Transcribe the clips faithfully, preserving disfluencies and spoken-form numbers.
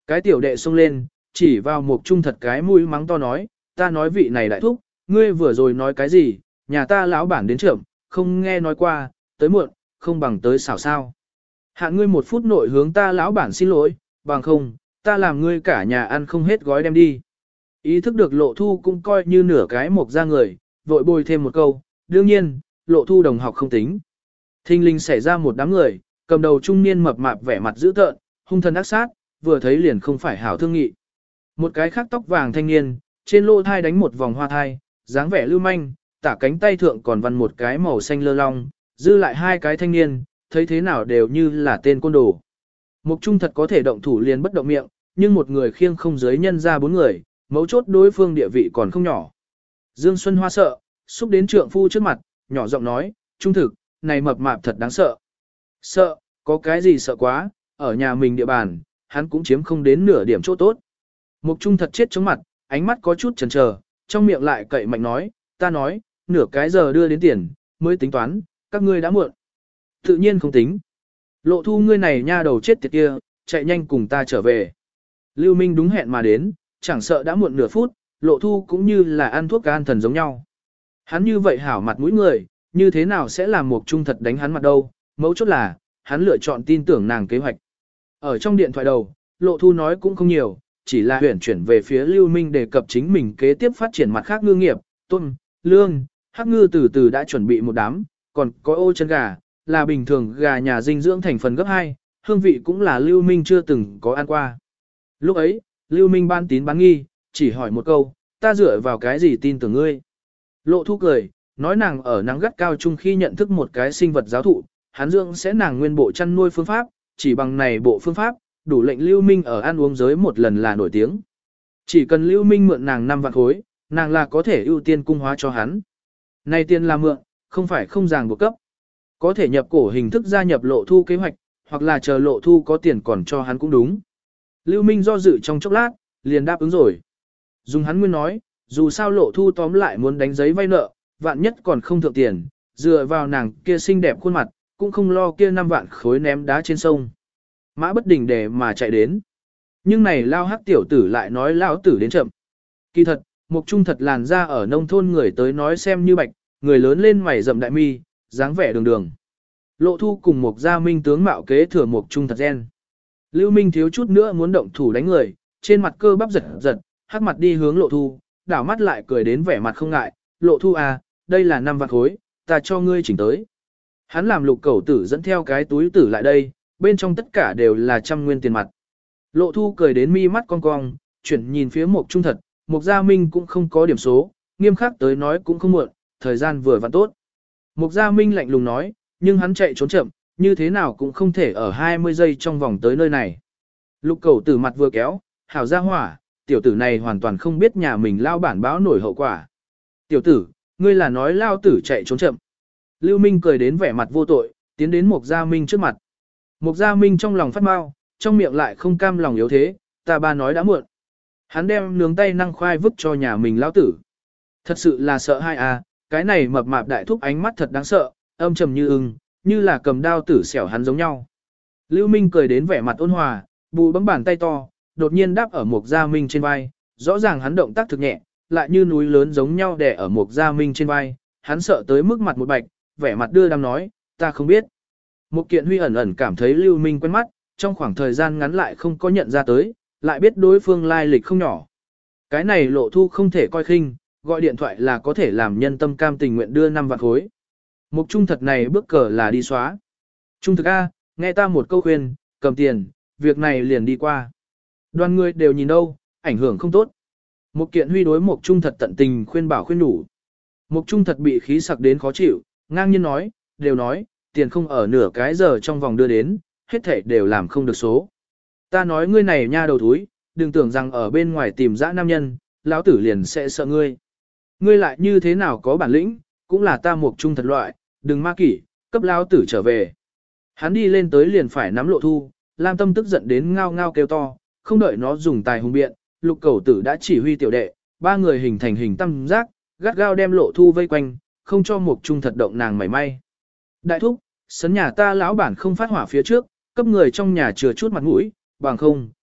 Cái tiểu đệ xông lên, chỉ vào Mục Trung Thật cái mũi mắng to nói, ta nói vị này đại thúc, ngươi vừa rồi nói cái gì, nhà ta lão bản đến trưởng, không nghe nói qua, tới muộn, không bằng tới xảo sao. Hạ ngươi một phút nội hướng ta lão bản xin lỗi, bằng không, ta làm ngươi cả nhà ăn không hết gói đem đi. Ý thức được Lộ Thu cũng coi như nửa cái Mục ra người, vội bồi thêm một câu, đương nhiên, Lộ Thu đồng học không tính. Thinh linh xảy ra một đám người, cầm đầu trung niên mập mạp vẻ mặt dữ tợn, hung thần ác sát, vừa thấy liền không phải hảo thương nghị. Một cái khác tóc vàng thanh niên, trên lỗ thai đánh một vòng hoa thai, dáng vẻ lưu manh, tả cánh tay thượng còn văn một cái màu xanh lơ long, dư lại hai cái thanh niên, thấy thế nào đều như là tên côn đồ. Mục Trung Thật có thể động thủ liền bất động miệng, nhưng một người khiêng không giới nhân ra bốn người, mấu chốt đối phương địa vị còn không nhỏ. Dương Xuân Hoa sợ, xúc đến trượng phu trước mặt, nhỏ giọng nói, trung thực, này mập mạp thật đáng sợ. Sợ, có cái gì sợ quá, ở nhà mình địa bàn, hắn cũng chiếm không đến nửa điểm chỗ tốt. Mục Trung Thật chết chống mặt, ánh mắt có chút chần chờ, trong miệng lại cậy mạnh nói, ta nói, nửa cái giờ đưa đến tiền, mới tính toán, các ngươi đã muộn. Tự nhiên không tính. Lộ Thu ngươi này nha đầu chết tiệt kia, chạy nhanh cùng ta trở về. Lưu Minh đúng hẹn mà đến, chẳng sợ đã muộn nửa phút, Lộ Thu cũng như là ăn thuốc can thần giống nhau. Hắn như vậy hảo mặt mũi người, như thế nào sẽ làm Mục Trung Thật đánh hắn mặt đâu, mấu chốt là, hắn lựa chọn tin tưởng nàng kế hoạch. Ở trong điện thoại đầu, Lộ Thu nói cũng không nhiều, chỉ là huyển chuyển về phía Lưu Minh đề cập chính mình kế tiếp phát triển mặt khác ngư nghiệp, tôm, lương, hắc ngư từ từ đã chuẩn bị một đám, còn có ô chân gà, là bình thường gà nhà dinh dưỡng thành phần gấp hai, hương vị cũng là Lưu Minh chưa từng có ăn qua. Lúc ấy, Lưu Minh ban tín bán nghi, chỉ hỏi một câu, ta dựa vào cái gì tin tưởng ngươi. Lộ Thu cười, nói nàng ở nắng gắt cao chung khi nhận thức một cái sinh vật giáo thụ, hắn dưỡng sẽ nàng nguyên bộ chăn nuôi phương pháp, chỉ bằng này bộ phương pháp, đủ lệnh Lưu Minh ở ăn uống giới một lần là nổi tiếng. Chỉ cần Lưu Minh mượn nàng năm vạn khối, nàng là có thể ưu tiên cung hóa cho hắn. Này tiền là mượn, không phải không ràng buộc cấp. Có thể nhập cổ hình thức gia nhập Lộ Thu kế hoạch, hoặc là chờ Lộ Thu có tiền còn cho hắn cũng đúng. Lưu Minh do dự trong chốc lát, liền đáp ứng rồi. Dùng hắn nguyên nói, dù sao Lộ Thu tóm lại muốn đánh giấy vay nợ, vạn nhất còn không thượng tiền, dựa vào nàng kia xinh đẹp khuôn mặt, cũng không lo kia năm vạn khối ném đá trên sông. Mã bất đình để mà chạy đến. Nhưng này lao hắc tiểu tử lại nói lao tử đến chậm. Kỳ thật, Mục Trung Thật làn ra ở nông thôn người tới nói xem như bạch, người lớn lên mày rậm đại mi, dáng vẻ đường đường. Lộ Thu cùng Mục Gia Minh tướng mạo kế thừa Mục Trung Thật gen. Lưu Minh thiếu chút nữa muốn động thủ đánh người, trên mặt cơ bắp giật giật, hắc mặt đi hướng Lộ Thu, đảo mắt lại cười đến vẻ mặt không ngại, Lộ Thu à, đây là năm vạn khối, ta cho ngươi chỉnh tới. Hắn làm Lục Cẩu Tử dẫn theo cái túi tử lại đây, bên trong tất cả đều là trăm nguyên tiền mặt. Lộ Thu cười đến mi mắt cong cong, chuyển nhìn phía Mục Trung Thật, Mục Gia Minh cũng không có điểm số, nghiêm khắc tới nói cũng không muộn, thời gian vừa vặn tốt. Mục Gia Minh lạnh lùng nói, nhưng hắn chạy trốn chậm, như thế nào cũng không thể ở hai mươi giây trong vòng tới nơi này. Lục Cẩu Tử mặt vừa kéo, hảo gia hỏa, tiểu tử này hoàn toàn không biết nhà mình lao bản báo nổi hậu quả. Tiểu tử, ngươi là nói lao tử chạy trốn chậm. Lưu Minh cười đến vẻ mặt vô tội, tiến đến Mục Gia Minh trước mặt. Mục Gia Minh trong lòng phát mau, trong miệng lại không cam lòng yếu thế, ta ba nói đã muộn. Hắn đem nướng tay năng khoai vứt cho nhà mình lão tử. Thật sự là sợ hai à, cái này mập mạp đại thúc ánh mắt thật đáng sợ, âm trầm như ưng, như là cầm đao tử xẻo hắn giống nhau. Lưu Minh cười đến vẻ mặt ôn hòa, bù bấm bàn tay to, đột nhiên đáp ở Mục Gia Minh trên vai, rõ ràng hắn động tác thực nhẹ, lại như núi lớn giống nhau đè ở Mục Gia Minh trên vai, hắn sợ tới mức mặt một bạch, vẻ mặt đưa đám nói, ta không biết. Mục Kiện Huy ẩn ẩn cảm thấy Lưu Minh quen mắt, trong khoảng thời gian ngắn lại không có nhận ra tới, lại biết đối phương lai lịch không nhỏ. Cái này Lộ Thu không thể coi khinh, gọi điện thoại là có thể làm nhân tâm cam tình nguyện đưa năm vạn khối. Mục Trung Thật này bước cờ là đi xóa. Trung thực A, nghe ta một câu khuyên, cầm tiền, việc này liền đi qua. Đoàn người đều nhìn đâu, ảnh hưởng không tốt. Mục Kiện Huy đối Mục Trung Thật tận tình khuyên bảo khuyên đủ. Mục Trung Thật bị khí sặc đến khó chịu, ngang nhiên nói, đều nói, tiền không ở nửa cái giờ trong vòng đưa đến, hết thảy đều làm không được số. Ta nói ngươi này nha đầu thúi, đừng tưởng rằng ở bên ngoài tìm dã nam nhân, lão tử liền sẽ sợ ngươi. Ngươi lại như thế nào có bản lĩnh, cũng là ta Mục Trung Thật loại, đừng ma kỷ, cấp lão tử trở về. Hắn đi lên tới liền phải nắm Lộ Thu, Lam Tâm tức giận đến ngao ngao kêu to, không đợi nó dùng tài hùng biện, Lục Cẩu Tử đã chỉ huy tiểu đệ, ba người hình thành hình tam giác, gắt gao đem Lộ Thu vây quanh, không cho Mục Trung Thật động nàng mảy may. Đại thúc, sấn nhà ta lão bản không phát hỏa phía trước, cấp người trong nhà chừa chút mặt mũi, bằng không,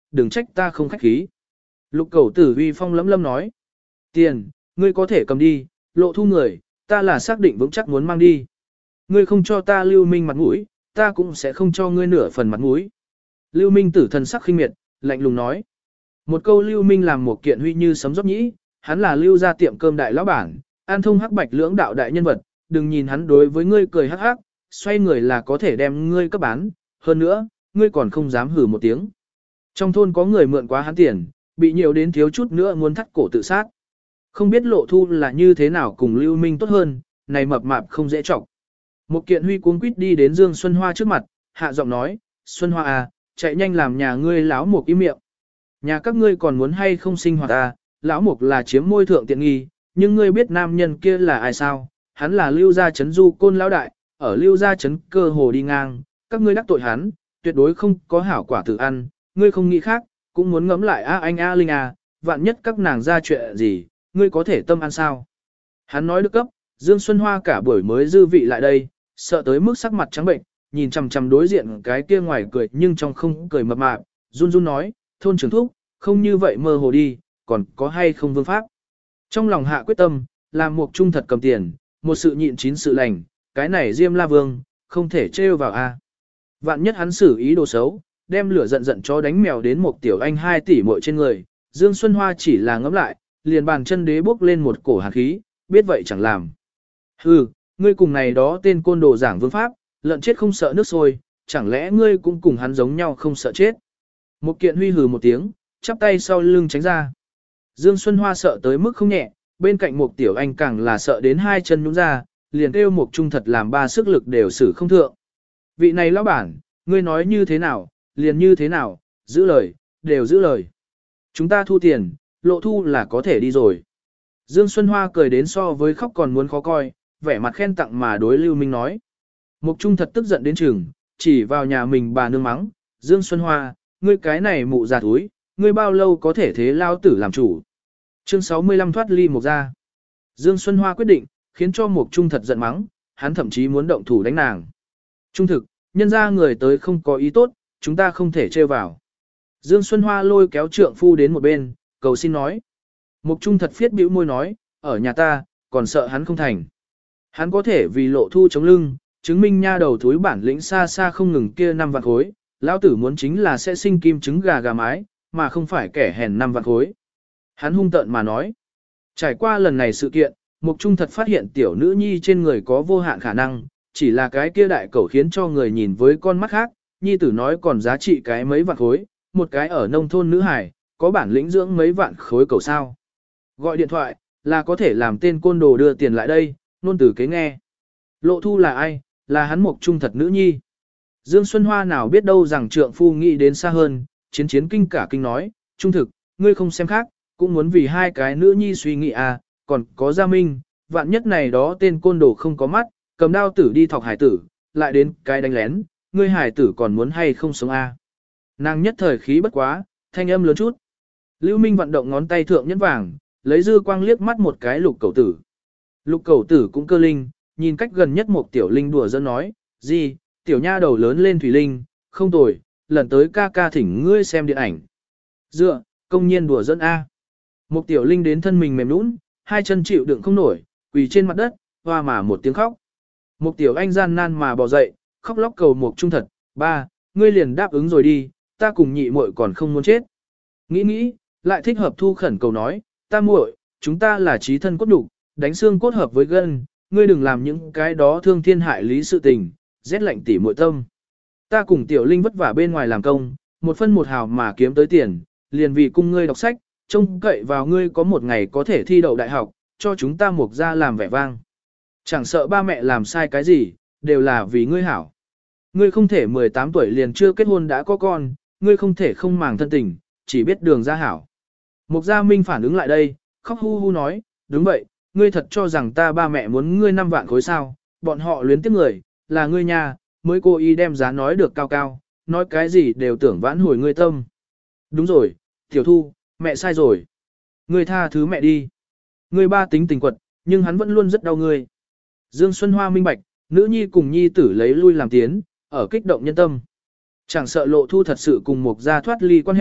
đừng trách ta không khách khí. Lục Cẩu Tử uy phong lấm lâm nói. Tiền, ngươi có thể cầm đi, Lộ Thu người, ta là xác định vững chắc muốn mang đi. Ngươi không cho ta Lưu Minh mặt mũi, ta cũng sẽ không cho ngươi nửa phần mặt mũi. Lưu Minh Tử thần sắc khinh miệt, lạnh lùng nói. Một câu Lưu Minh làm một kiện huy như sấm dốc nhĩ, hắn là Lưu gia tiệm cơm đại lão bản, an thông hắc bạch lưỡng đạo đại nhân vật, đừng nhìn hắn đối với ngươi cười hắc hắc, xoay người là có thể đem ngươi cấp bán, hơn nữa, ngươi còn không dám hử một tiếng. Trong thôn có người mượn quá hắn tiền, bị nhiều đến thiếu chút nữa muốn thắt cổ tự sát. Không biết Lộ Thu là như thế nào cùng Lưu Minh tốt hơn, này mập mạp không dễ trọng. Một kiện huy cuống quýt đi đến Dương Xuân Hoa trước mặt, hạ giọng nói, Xuân Hoa à, chạy nhanh làm nhà ngươi láo một im miệng. Nhà các ngươi còn muốn hay không sinh hoạt à, lão mục là chiếm môi thượng tiện nghi, nhưng ngươi biết nam nhân kia là ai sao, hắn là Lưu gia trấn du côn lão đại, ở Lưu gia trấn cơ hồ đi ngang, các ngươi đắc tội hắn, tuyệt đối không có hảo quả tự ăn, ngươi không nghĩ khác, cũng muốn ngẫm lại a anh a Linh à, vạn nhất các nàng ra chuyện gì, ngươi có thể tâm ăn sao. Hắn nói được cấp, Dương Xuân Hoa cả buổi mới dư vị lại đây, sợ tới mức sắc mặt trắng bệnh, nhìn chằm chằm đối diện cái kia ngoài cười nhưng trong không cười mập mạp, run run nói, thôn trưởng thúc, không như vậy mơ hồ đi, còn có hay không vương pháp. Trong lòng hạ quyết tâm, làm một trung thật cầm tiền, một sự nhịn chín sự lành, cái này Diêm La Vương, không thể trêu vào a. Vạn nhất hắn xử ý đồ xấu, đem lửa giận giận cho đánh mèo đến một tiểu anh hai tỷ muội trên người, Dương Xuân Hoa chỉ là ngẫm lại, liền bàn chân đế bốc lên một cổ hàn khí, biết vậy chẳng làm. Hừ, ngươi cùng này đó tên côn đồ giảng vương pháp, lợn chết không sợ nước sôi, chẳng lẽ ngươi cũng cùng hắn giống nhau không sợ chết. Một kiện huy hừ một tiếng, chắp tay sau lưng tránh ra. Dương Xuân Hoa sợ tới mức không nhẹ, bên cạnh một tiểu anh càng là sợ đến hai chân nhũn ra, liền kêu một trung thật làm ba sức lực đều xử không thượng. Vị này lão bản, ngươi nói như thế nào, liền như thế nào, giữ lời, đều giữ lời. Chúng ta thu tiền, Lộ Thu là có thể đi rồi. Dương Xuân Hoa cười đến so với khóc còn muốn khó coi, vẻ mặt khen tặng mà đối Lưu Minh nói. Mục Trung thật tức giận đến chừng, chỉ vào nhà mình bà nương mắng, Dương Xuân Hoa, ngươi cái này mụ già thúi, ngươi bao lâu có thể thế lao tử làm chủ. Chương sáu mươi lăm thoát ly Mục ra. Dương Xuân Hoa quyết định, khiến cho Mục Trung thật giận mắng, hắn thậm chí muốn động thủ đánh nàng. Trung thực, nhân ra người tới không có ý tốt, chúng ta không thể trêu vào. Dương Xuân Hoa lôi kéo trượng phu đến một bên, cầu xin nói. Mục Trung thật phiết bĩu môi nói, ở nhà ta, còn sợ hắn không thành. Hắn có thể vì Lộ Thu chống lưng, chứng minh nha đầu thúi bản lĩnh xa xa không ngừng kia năm vạn khối, lão tử muốn chính là sẽ sinh kim trứng gà gà mái, mà không phải kẻ hèn năm vạn khối. Hắn hung tợn mà nói. Trải qua lần này sự kiện, Mục Trung thật phát hiện tiểu nữ nhi trên người có vô hạn khả năng, chỉ là cái kia đại cẩu khiến cho người nhìn với con mắt khác, nhi tử nói còn giá trị cái mấy vạn khối, một cái ở nông thôn nữ hải, có bản lĩnh dưỡng mấy vạn khối cầu sao. Gọi điện thoại, là có thể làm tên côn đồ đưa tiền lại đây, nôn tử kế nghe. Lộ Thu là ai, là hắn Mục Trung thật nữ nhi. Dương Xuân Hoa nào biết đâu rằng trượng phu nghĩ đến xa hơn, chiến chiến kinh cả kinh nói, trung thực, ngươi không xem khác, cũng muốn vì hai cái nữ nhi suy nghĩ à, còn có Gia Minh, vạn nhất này đó tên côn đồ không có mắt, cầm đao tử đi thọc hải tử, lại đến cái đánh lén, ngươi hải tử còn muốn hay không sống à. Nàng nhất thời khí bất quá, thanh âm lớn chút. Lưu Minh vận động ngón tay thượng nhẫn vàng, lấy dư quang liếc mắt một cái lục cầu tử. Lục cầu tử cũng cơ linh, nhìn cách gần nhất một tiểu linh đùa dẫn nói, gì, tiểu nha đầu lớn lên thủy linh, không tồi, lần tới ca ca thỉnh ngươi xem điện ảnh. Dựa, công nhiên đùa dẫn A. Một tiểu linh đến thân mình mềm nũng, hai chân chịu đựng không nổi, quỳ trên mặt đất, hoa mà một tiếng khóc. Một tiểu anh gian nan mà bò dậy, khóc lóc cầu một trung thật, ba, ngươi liền đáp ứng rồi đi, ta cùng nhị muội còn không muốn chết. Nghĩ nghĩ, lại thích hợp thu khẩn cầu nói, ta muội, chúng ta là trí thân cốt đủ, đánh xương cốt hợp với gân, ngươi đừng làm những cái đó thương thiên hại lý sự tình, rét lạnh tỉ muội tâm. Ta cùng tiểu linh vất vả bên ngoài làm công, một phân một hào mà kiếm tới tiền, liền vì cung ngươi đọc sách, trông cậy vào ngươi có một ngày có thể thi đậu đại học, cho chúng ta Mục ra làm vẻ vang. Chẳng sợ ba mẹ làm sai cái gì, đều là vì ngươi hảo. Ngươi không thể mười tám tuổi liền chưa kết hôn đã có con, ngươi không thể không màng thân tình, chỉ biết đường ra hảo. Mục Gia Minh phản ứng lại đây, khóc hu hu nói, đúng vậy, ngươi thật cho rằng ta ba mẹ muốn ngươi năm vạn khối sao, bọn họ luyến tiếc người, là ngươi nhà, mới cố ý đem giá nói được cao cao, nói cái gì đều tưởng vãn hồi ngươi tâm. Đúng rồi, Tiểu Thu, mẹ sai rồi. Ngươi tha thứ mẹ đi. Ngươi ba tính tình quật, nhưng hắn vẫn luôn rất đau ngươi. Dương Xuân Hoa minh bạch, nữ nhi cùng nhi tử lấy lui làm tiến, ở kích động nhân tâm. Chẳng sợ Lộ Thu thật sự cùng Mục gia thoát ly quan hệ,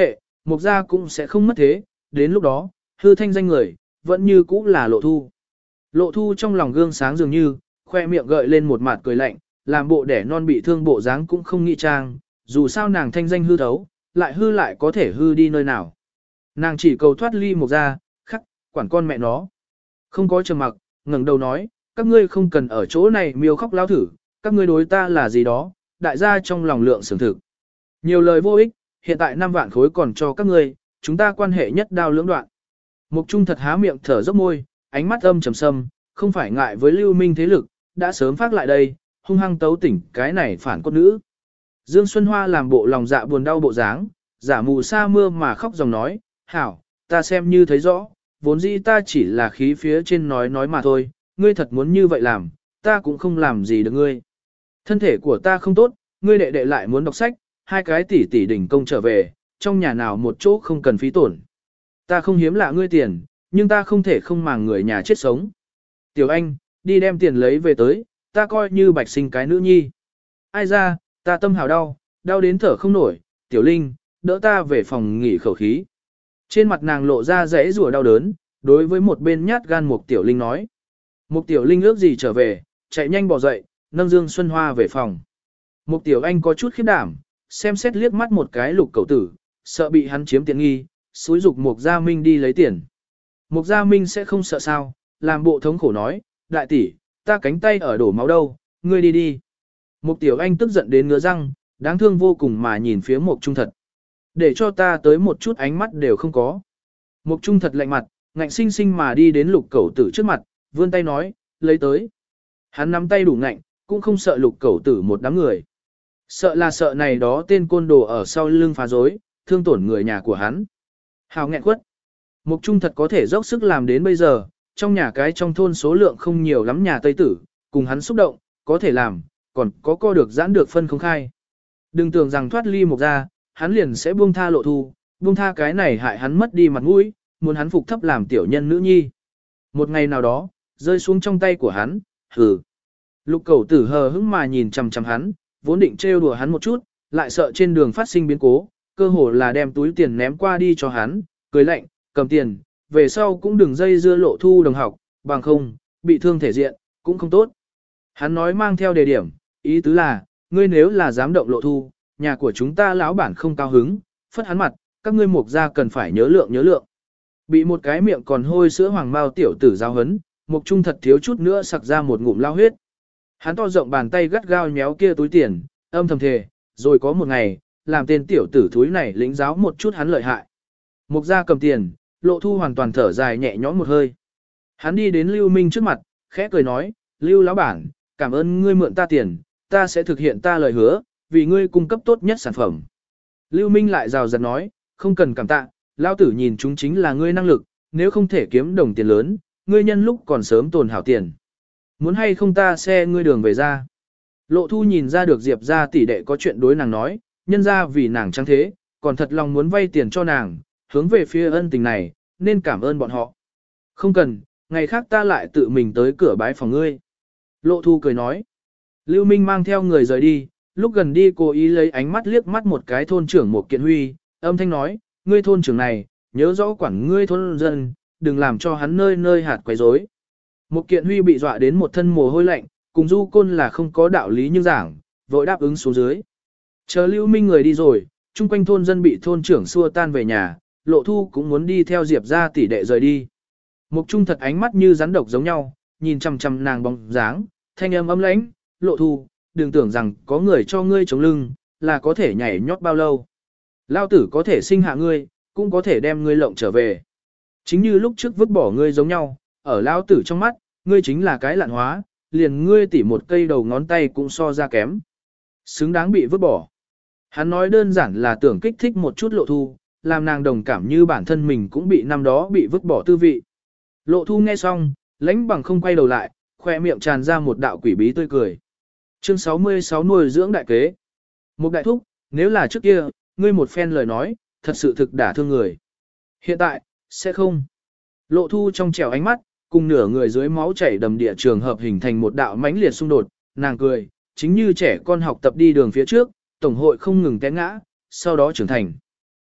Mục gia cũng sẽ không mất thế, đến lúc đó, hư thanh danh người, vẫn như cũ là lộ thu. Lộ thu trong lòng gương sáng dường như, khoe miệng gợi lên một mặt cười lạnh, làm bộ đẻ non bị thương bộ dáng cũng không nghĩ trang, dù sao nàng thanh danh hư thấu, lại hư lại có thể hư đi nơi nào. Nàng chỉ cầu thoát ly Mục gia, khắc, quản con mẹ nó. Không có trầm mặc, ngẩng đầu nói, các ngươi không cần ở chỗ này miêu khóc lao thử, các ngươi đối ta là gì đó, đại gia trong lòng lượng sưởng thực. Nhiều lời vô ích, hiện tại năm vạn khối còn cho các ngươi, chúng ta quan hệ nhất đao lưỡng đoạn. Mục Trung thật há miệng thở dốc môi, ánh mắt âm trầm sâm, không phải ngại với lưu minh thế lực, đã sớm phát lại đây, hung hăng tấu tỉnh cái này phản cốt nữ. Dương Xuân Hoa làm bộ lòng dạ buồn đau bộ dáng, giả mù sa mưa mà khóc dòng nói, hảo, ta xem như thấy rõ, vốn dĩ ta chỉ là khí phía trên nói nói mà thôi, ngươi thật muốn như vậy làm, ta cũng không làm gì được ngươi. Thân thể của ta không tốt, ngươi đệ đệ lại muốn đọc sách, hai cái tỷ tỷ đỉnh công trở về, trong nhà nào một chỗ không cần phí tổn. Ta không hiếm lạ ngươi tiền, nhưng ta không thể không màng người nhà chết sống. Tiểu Anh, đi đem tiền lấy về tới, ta coi như bạch sinh cái nữ nhi. Ai ra, ta tâm hào đau, đau đến thở không nổi, Tiểu Linh, đỡ ta về phòng nghỉ khẩu khí. Trên mặt nàng lộ ra rẽ rùa đau đớn, đối với một bên nhát gan Mục Tiểu Linh nói. Mục Tiểu Linh ước gì trở về, chạy nhanh bỏ dậy, nâng Dương Xuân Hoa về phòng. Mục Tiểu Anh có chút khiếp đảm, xem xét liếc mắt một cái Lục Cẩu Tử, sợ bị hắn chiếm tiện nghi, xúi dục Mục Gia Minh đi lấy tiền. Mục Gia Minh sẽ không sợ sao, làm bộ thống khổ nói, đại tỷ, ta cánh tay ở đổ máu đâu, ngươi đi đi. Mục Tiểu Anh tức giận đến ngứa răng, đáng thương vô cùng mà nhìn phía Mục Trung Thật. Để cho ta tới một chút ánh mắt đều không có. Mục Trung Thật lạnh mặt, ngạnh sinh sinh mà đi đến Lục Cẩu Tử trước mặt, vươn tay nói, lấy tới. Hắn nắm tay đủ ngạnh, cũng không sợ Lục Cẩu Tử một đám người. Sợ là sợ này đó tên côn đồ ở sau lưng phá rối, thương tổn người nhà của hắn. Hào nghẹn quất. Mục Trung Thật có thể dốc sức làm đến bây giờ, trong nhà cái trong thôn số lượng không nhiều lắm nhà Tây Tử, cùng hắn xúc động, có thể làm, còn có co được giãn được phân không khai. Đừng tưởng rằng thoát ly Mục gia, hắn liền sẽ buông tha Lộ Thu, buông tha cái này hại hắn mất đi mặt mũi, muốn hắn phục thấp làm tiểu nhân nữ nhi. Một ngày nào đó, rơi xuống trong tay của hắn, hừ. Lục Cẩu Tử hờ hững mà nhìn chằm chằm hắn, vốn định trêu đùa hắn một chút, lại sợ trên đường phát sinh biến cố, cơ hồ là đem túi tiền ném qua đi cho hắn, cười lạnh, cầm tiền, về sau cũng đừng dây dưa Lộ Thu đồng học, bằng không, bị thương thể diện, cũng không tốt. Hắn nói mang theo đề điểm, ý tứ là, ngươi nếu là dám động Lộ Thu, nhà của chúng ta lão bản không cao hứng, phất hắn mặt, các ngươi Mục gia cần phải nhớ lượng nhớ lượng. Bị một cái miệng còn hôi sữa hoàng mao tiểu tử giao hấn, Mục Trung Thật thiếu chút nữa sặc ra một ngụm lao huyết. Hắn to rộng bàn tay gắt gao nhéo kia túi tiền, âm thầm thề, rồi có một ngày, làm tên tiểu tử thúi này lĩnh giáo một chút hắn lợi hại. Mục gia cầm tiền, Lộ Thu hoàn toàn thở dài nhẹ nhõm một hơi. Hắn đi đến Lưu Minh trước mặt, khẽ cười nói, Lưu lão bản, cảm ơn ngươi mượn ta tiền, ta sẽ thực hiện ta lời hứa, vì ngươi cung cấp tốt nhất sản phẩm. Lưu Minh lại rào rạt nói, không cần cảm tạ, lão tử nhìn chúng chính là ngươi năng lực, nếu không thể kiếm đồng tiền lớn, ngươi nhân lúc còn sớm tồn hảo tiền. Muốn hay không ta xe ngươi đường về ra. Lộ Thu nhìn ra được Diệp gia tỷ đệ có chuyện đối nàng nói, nhân ra vì nàng trắng thế, còn thật lòng muốn vay tiền cho nàng, hướng về phía ân tình này, nên cảm ơn bọn họ. Không cần, ngày khác ta lại tự mình tới cửa bái phòng ngươi. Lộ Thu cười nói. Lưu Minh mang theo người rời đi, lúc gần đi cố ý lấy ánh mắt liếc mắt một cái thôn trưởng một kiện huy, âm thanh nói, ngươi thôn trưởng này, nhớ rõ quản ngươi thôn dân, đừng làm cho hắn nơi nơi hạt quấy rối. Một kiện huy bị dọa đến một thân mồ hôi lạnh, cùng du côn là không có đạo lý như giảng, vội đáp ứng xuống dưới. Chờ Lưu Minh người đi rồi, chung quanh thôn dân bị thôn trưởng xua tan về nhà, Lộ Thu cũng muốn đi theo Diệp gia tỷ đệ rời đi. Mục Trung Thật ánh mắt như rắn độc giống nhau, nhìn chằm chằm nàng bóng dáng, thanh âm ấm lãnh, Lộ Thu, đừng tưởng rằng có người cho ngươi chống lưng, là có thể nhảy nhót bao lâu. Lao tử có thể sinh hạ ngươi, cũng có thể đem ngươi lộng trở về. Chính như lúc trước vứt bỏ ngươi giống nhau, ở Lao tử trong mắt, ngươi chính là cái lạn hóa, liền ngươi tỉ một cây đầu ngón tay cũng so ra kém. Xứng đáng bị vứt bỏ. Hắn nói đơn giản là tưởng kích thích một chút Lộ Thu, làm nàng đồng cảm như bản thân mình cũng bị năm đó bị vứt bỏ tư vị. Lộ Thu nghe xong, lãnh bằng không quay đầu lại, khoe miệng tràn ra một đạo quỷ bí tươi cười. Chương sáu mươi sáu nuôi dưỡng đại kế. Một đại thúc, nếu là trước kia, ngươi một phen lời nói, thật sự thực đả thương người. Hiện tại, sẽ không. Lộ Thu trong trẻo ánh mắt, cùng nửa người dưới máu chảy đầm địa trường hợp hình thành một đạo mãnh liệt xung đột, nàng cười, chính như trẻ con học tập đi đường phía trước, tổng hội không ngừng té ngã, sau đó trưởng thành.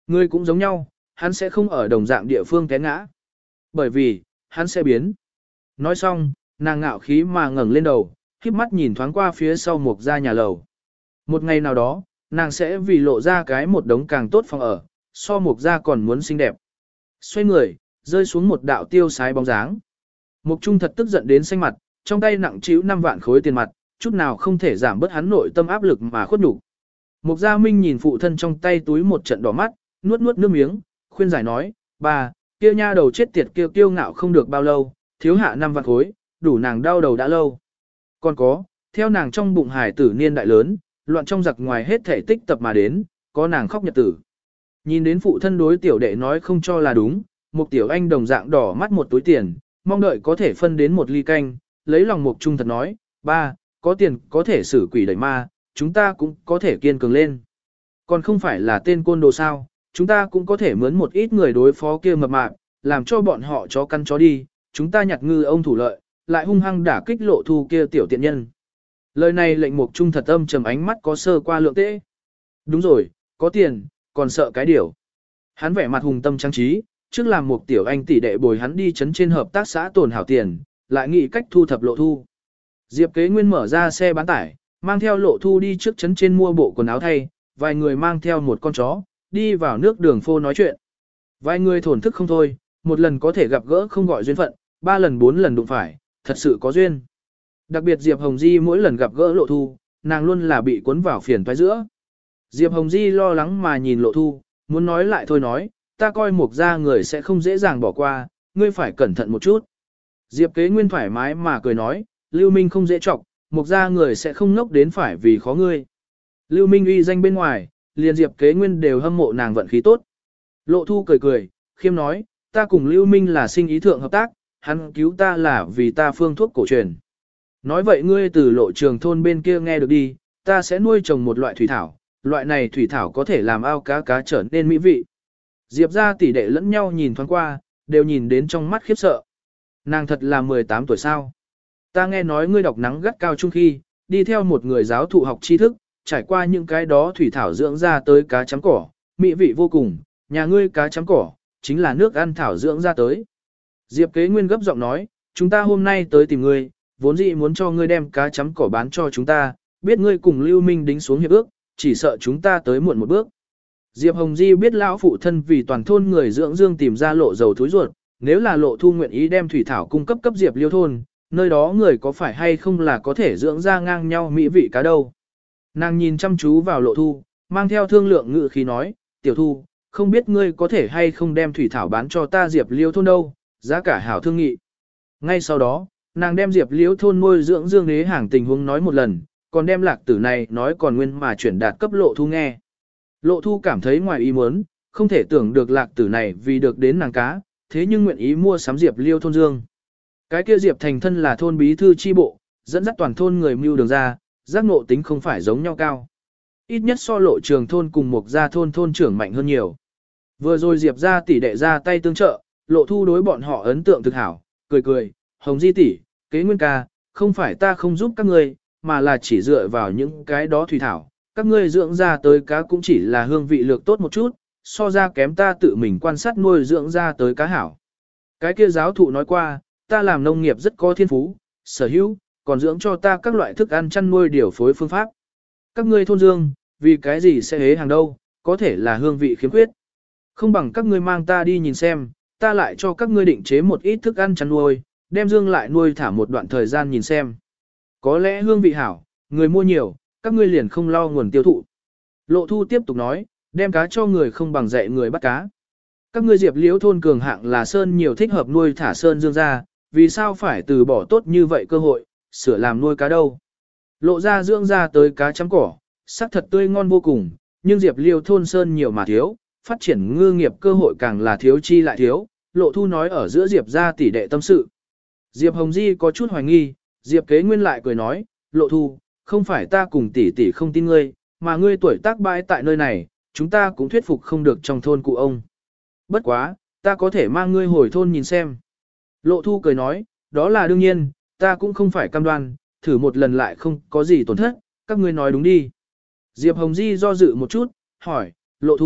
Ngươi cũng giống nhau, hắn sẽ không ở đồng dạng địa phương té ngã. Bởi vì, hắn sẽ biến. Nói xong, nàng ngạo khí mà ngẩng lên đầu, khiếp mắt nhìn thoáng qua phía sau Mục gia nhà lầu. Một ngày nào đó, nàng sẽ vì lộ ra cái một đống càng tốt phòng ở, so Mục gia còn muốn xinh đẹp. Xoay người, rơi xuống một đạo tiêu sái bóng dáng. Mục Trung thật tức giận đến xanh mặt, trong tay nặng trĩu năm vạn khối tiền mặt, chút nào không thể giảm bớt hắn nội tâm áp lực mà khuất nhục. Mục Gia Minh nhìn phụ thân trong tay túi một trận đỏ mắt, nuốt nuốt nước miếng, khuyên giải nói, bà, kia nha đầu chết tiệt kia kiêu ngạo không được bao lâu, thiếu hạ năm vạn khối, đủ nàng đau đầu đã lâu. Còn có, theo nàng trong bụng hải tử niên đại lớn, loạn trong giặc ngoài hết thể tích tập mà đến, có nàng khóc nhật tử. Nhìn đến phụ thân đối tiểu đệ nói không cho là đúng, một tiểu anh đồng dạng đỏ mắt một túi tiền, mong đợi có thể phân đến một ly canh, lấy lòng Mục Trung thật nói, ba, có tiền có thể xử quỷ đẩy ma, chúng ta cũng có thể kiên cường lên. Còn không phải là tên côn đồ sao, chúng ta cũng có thể mướn một ít người đối phó kia mập mạp, làm cho bọn họ chó căn chó đi, chúng ta nhặt ngư ông thủ lợi, lại hung hăng đả kích Lộ Thu kia tiểu tiện nhân. Lời này lệnh Mục Trung thật âm trầm ánh mắt có sơ qua lượng tễ. Đúng rồi, có tiền, còn sợ cái điều. Hắn vẻ mặt hùng tâm trang trí, trước làm một tiểu anh tỷ đệ bồi hắn đi chấn trên hợp tác xã tồn hảo tiền, lại nghĩ cách thu thập Lộ Thu. Diệp Kế Nguyên mở ra xe bán tải, mang theo Lộ Thu đi trước chấn trên mua bộ quần áo thay, vài người mang theo một con chó, đi vào nước đường phô nói chuyện. Vài người thổn thức không thôi, một lần có thể gặp gỡ không gọi duyên phận, ba lần bốn lần đụng phải, thật sự có duyên. Đặc biệt Diệp Hồng Di mỗi lần gặp gỡ Lộ Thu, nàng luôn là bị cuốn vào phiền toái giữa. Diệp Hồng Di lo lắng mà nhìn Lộ Thu, muốn nói lại thôi nói, ta coi Mục gia người sẽ không dễ dàng bỏ qua, ngươi phải cẩn thận một chút. Diệp Kế Nguyên thoải mái mà cười nói, Lưu Minh không dễ trọng, Mục gia người sẽ không ngốc đến phải vì khó ngươi. Lưu Minh uy danh bên ngoài, liền Diệp Kế Nguyên đều hâm mộ nàng vận khí tốt. Lộ Thu cười cười, khiêm nói, ta cùng Lưu Minh là sinh ý thượng hợp tác, hắn cứu ta là vì ta phương thuốc cổ truyền. Nói vậy ngươi từ Lộ Trường thôn bên kia nghe được đi, ta sẽ nuôi trồng một loại thủy thảo, loại này thủy thảo có thể làm ao cá cá trở nên mỹ vị. Diệp gia tỷ đệ lẫn nhau nhìn thoáng qua, đều nhìn đến trong mắt khiếp sợ. Nàng thật là mười tám tuổi sao? Ta nghe nói ngươi đọc nắng gắt cao trung khi, đi theo một người giáo thụ học tri thức, trải qua những cái đó thủy thảo dưỡng ra tới cá chấm cỏ, mỹ vị vô cùng, nhà ngươi cá chấm cỏ, chính là nước ăn thảo dưỡng ra tới. Diệp Kế Nguyên gấp giọng nói, chúng ta hôm nay tới tìm ngươi, vốn dĩ muốn cho ngươi đem cá chấm cỏ bán cho chúng ta, biết ngươi cùng Lưu Minh đính xuống hiệp ước, chỉ sợ chúng ta tới muộn một bước. Diệp Hồng Di biết lão phụ thân vì toàn thôn người dưỡng dương tìm ra Lộ dầu thúi ruột, nếu là Lộ Thu nguyện ý đem thủy thảo cung cấp cấp Diệp Liêu thôn, nơi đó người có phải hay không là có thể dưỡng ra ngang nhau mỹ vị cá đâu. Nàng nhìn chăm chú vào Lộ Thu, mang theo thương lượng ngự khí nói, tiểu Thu, không biết ngươi có thể hay không đem thủy thảo bán cho ta Diệp Liêu thôn đâu, giá cả hảo thương nghị. Ngay sau đó, nàng đem Diệp Liêu thôn nuôi dưỡng dương đế hàng tình huống nói một lần, còn đem lạc tử này nói còn nguyên mà chuyển đạt cấp Lộ Thu nghe. Lộ Thu cảm thấy ngoài ý muốn, không thể tưởng được lạc tử này vì được đến nàng cá, thế nhưng nguyện ý mua sắm Diệp Liêu thôn dương. Cái kia Diệp thành thân là thôn bí thư chi bộ, dẫn dắt toàn thôn người mưu đường ra, giác ngộ tính không phải giống nhau cao. Ít nhất so Lộ Trường thôn cùng Mục gia thôn thôn trưởng mạnh hơn nhiều. Vừa rồi Diệp ra tỷ đệ ra tay tương trợ, Lộ Thu đối bọn họ ấn tượng thực hảo, cười cười, Hồng Di tỷ, Kế Nguyên ca, không phải ta không giúp các ngươi, mà là chỉ dựa vào những cái đó thủy thảo, các ngươi dưỡng ra tới cá cũng chỉ là hương vị lược tốt một chút, so ra kém ta tự mình quan sát nuôi dưỡng ra tới cá hảo. Cái kia giáo thụ nói qua, ta làm nông nghiệp rất có thiên phú, sở hữu, còn dưỡng cho ta các loại thức ăn chăn nuôi điều phối phương pháp. Các ngươi thôn dương, vì cái gì sẽ hế hàng đâu, có thể là hương vị khiếm khuyết. Không bằng các ngươi mang ta đi nhìn xem, ta lại cho các ngươi định chế một ít thức ăn chăn nuôi, đem dương lại nuôi thả một đoạn thời gian nhìn xem. Có lẽ hương vị hảo, người mua nhiều, các ngươi liền không lo nguồn tiêu thụ. Lộ Thu tiếp tục nói, đem cá cho người không bằng dạy người bắt cá. Các ngươi Diệp Liễu thôn cường hạng là sơn nhiều thích hợp nuôi thả sơn dương ra, vì sao phải từ bỏ tốt như vậy cơ hội, sửa làm nuôi cá đâu. Lộ ra dưỡng ra tới cá chấm cỏ, sắc thật tươi ngon vô cùng, nhưng Diệp Liễu thôn sơn nhiều mà thiếu, phát triển ngư nghiệp cơ hội càng là thiếu chi lại thiếu. Lộ Thu nói ở giữa Diệp ra tỷ đệ tâm sự. Diệp Hồng Di có chút hoài nghi, Diệp Kế Nguyên lại cười nói, Lộ Thu, không phải ta cùng tỷ tỷ không tin ngươi, mà ngươi tuổi tác bãi tại nơi này, chúng ta cũng thuyết phục không được trong thôn cụ ông. Bất quá, ta có thể mang ngươi hồi thôn nhìn xem. Lộ Thu cười nói, đó là đương nhiên, ta cũng không phải cam đoan, thử một lần lại không có gì tổn thất, các ngươi nói đúng đi. Diệp Hồng Di do dự một chút, hỏi, Lộ Thu,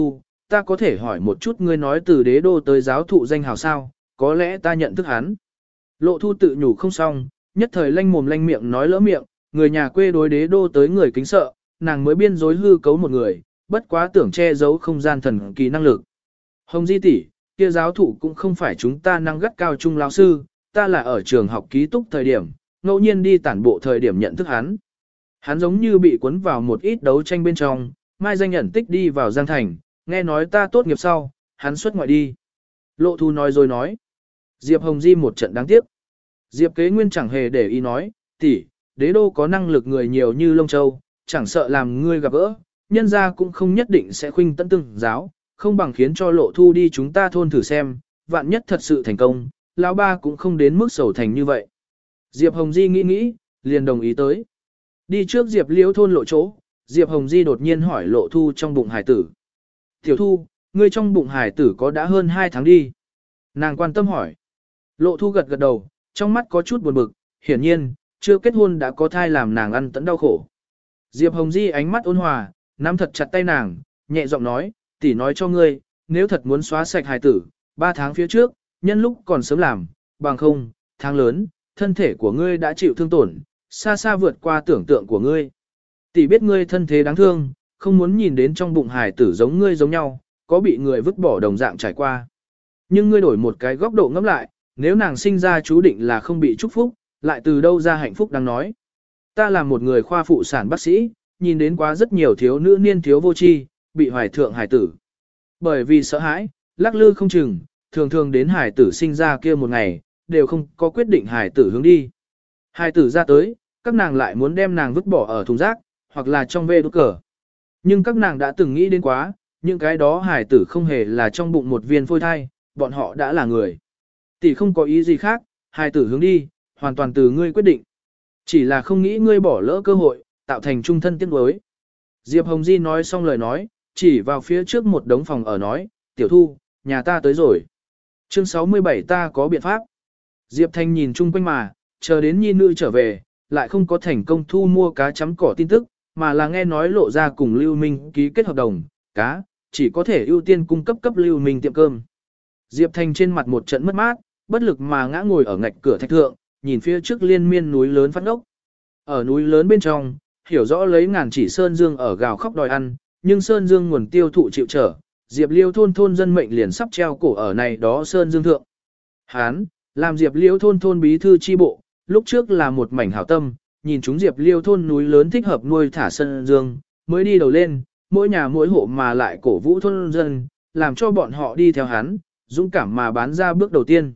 ta có thể hỏi một chút ngươi nói từ đế đô tới giáo thụ danh hào sao, có lẽ ta nhận thức hắn. Lộ thu tự nhủ không xong, nhất thời lanh mồm lanh miệng nói lỡ miệng, người nhà quê đối đế đô tới người kính sợ, nàng mới biên dối hư cấu một người, bất quá tưởng che giấu không gian thần kỳ năng lực. Hồng Di tỷ, kia giáo thụ cũng không phải chúng ta năng gắt cao trung lão sư, ta là ở trường học ký túc thời điểm, ngẫu nhiên đi tản bộ thời điểm nhận thức hắn. Hắn giống như bị cuốn vào một ít đấu tranh bên trong, mai danh nhận tích đi vào Giang Thành, nghe nói ta tốt nghiệp sau, hắn xuất ngoại đi. Lộ thu nói rồi nói. Diệp Hồng Di một trận đáng tiếc. Diệp Kế Nguyên chẳng hề để ý nói, tỷ, đế đô có năng lực người nhiều như Lông Châu, chẳng sợ làm ngươi gặp gỡ, nhân gia cũng không nhất định sẽ khuynh tận từng giáo, không bằng khiến cho lộ thu đi chúng ta thôn thử xem, vạn nhất thật sự thành công, lão ba cũng không đến mức sầu thành như vậy. Diệp Hồng Di nghĩ nghĩ, liền đồng ý tới. Đi trước Diệp Liễu thôn lộ chỗ, Diệp Hồng Di đột nhiên hỏi lộ thu trong bụng hải tử. Tiểu thu, ngươi trong bụng hải tử có đã hơn hai tháng đi. Nàng quan tâm hỏi. Lộ thu gật gật đầu, trong mắt có chút buồn bực, hiển nhiên, chưa kết hôn đã có thai làm nàng ăn tẫn đau khổ. Diệp Hồng Di ánh mắt ôn hòa, nắm thật chặt tay nàng, nhẹ giọng nói, tỷ nói cho ngươi, nếu thật muốn xóa sạch hài tử, ba tháng phía trước, nhân lúc còn sớm làm, bằng không, tháng lớn, thân thể của ngươi đã chịu thương tổn, xa xa vượt qua tưởng tượng của ngươi. Tỷ biết ngươi thân thế đáng thương, không muốn nhìn đến trong bụng hài tử giống ngươi giống nhau, có bị người vứt bỏ đồng dạng trải qua. Nhưng ngươi đổi một cái góc độ ngẫm lại, nếu nàng sinh ra chú định là không bị chúc phúc, lại từ đâu ra hạnh phúc đang nói. Ta là một người khoa phụ sản bác sĩ, nhìn đến quá rất nhiều thiếu nữ niên thiếu vô tri, bị hoài thượng hài tử. Bởi vì sợ hãi, lắc lư không chừng, thường thường đến hài tử sinh ra kia một ngày, đều không có quyết định hài tử hướng đi. Hài tử ra tới, các nàng lại muốn đem nàng vứt bỏ ở thùng rác, hoặc là trong vê đốt cờ. Nhưng các nàng đã từng nghĩ đến quá, những cái đó hài tử không hề là trong bụng một viên phôi thai, bọn họ đã là người. Tỷ không có ý gì khác, hài tử hướng đi, hoàn toàn từ ngươi quyết định. Chỉ là không nghĩ ngươi bỏ lỡ cơ hội, tạo thành trung thân tiếc nuối. Diệp Hồng Di nói xong lời nói, chỉ vào phía trước một đống phòng ở nói, tiểu thu, nhà ta tới rồi. Chương sáu mươi bảy ta có biện pháp. Diệp Thanh nhìn chung quanh mà, chờ đến nhi nữ trở về, lại không có thành công thu mua cá chấm cỏ tin tức, mà là nghe nói lộ ra cùng Lưu Minh ký kết hợp đồng, cá, chỉ có thể ưu tiên cung cấp cấp Lưu Minh tiệm cơm. Diệp Thanh trên mặt một trận mất mát, bất lực mà ngã ngồi ở ngạch cửa thạch thượng, nhìn phía trước liên miên núi lớn phát ốc. Ở núi lớn bên trong, hiểu rõ lấy ngàn chỉ Sơn Dương ở gào khóc đòi ăn, nhưng Sơn Dương nguồn tiêu thụ chịu trở, Diệp Liêu thôn thôn dân mệnh liền sắp treo cổ ở này đó Sơn Dương thượng. Hán, làm Diệp Liêu thôn thôn bí thư chi bộ, lúc trước là một mảnh hảo tâm, nhìn chúng Diệp Liêu thôn núi lớn thích hợp nuôi thả Sơn Dương, mới đi đầu lên, mỗi nhà mỗi hộ mà lại cổ vũ thôn dân, làm cho bọn họ đi theo hắn, dũng cảm mà bán ra bước đầu tiên.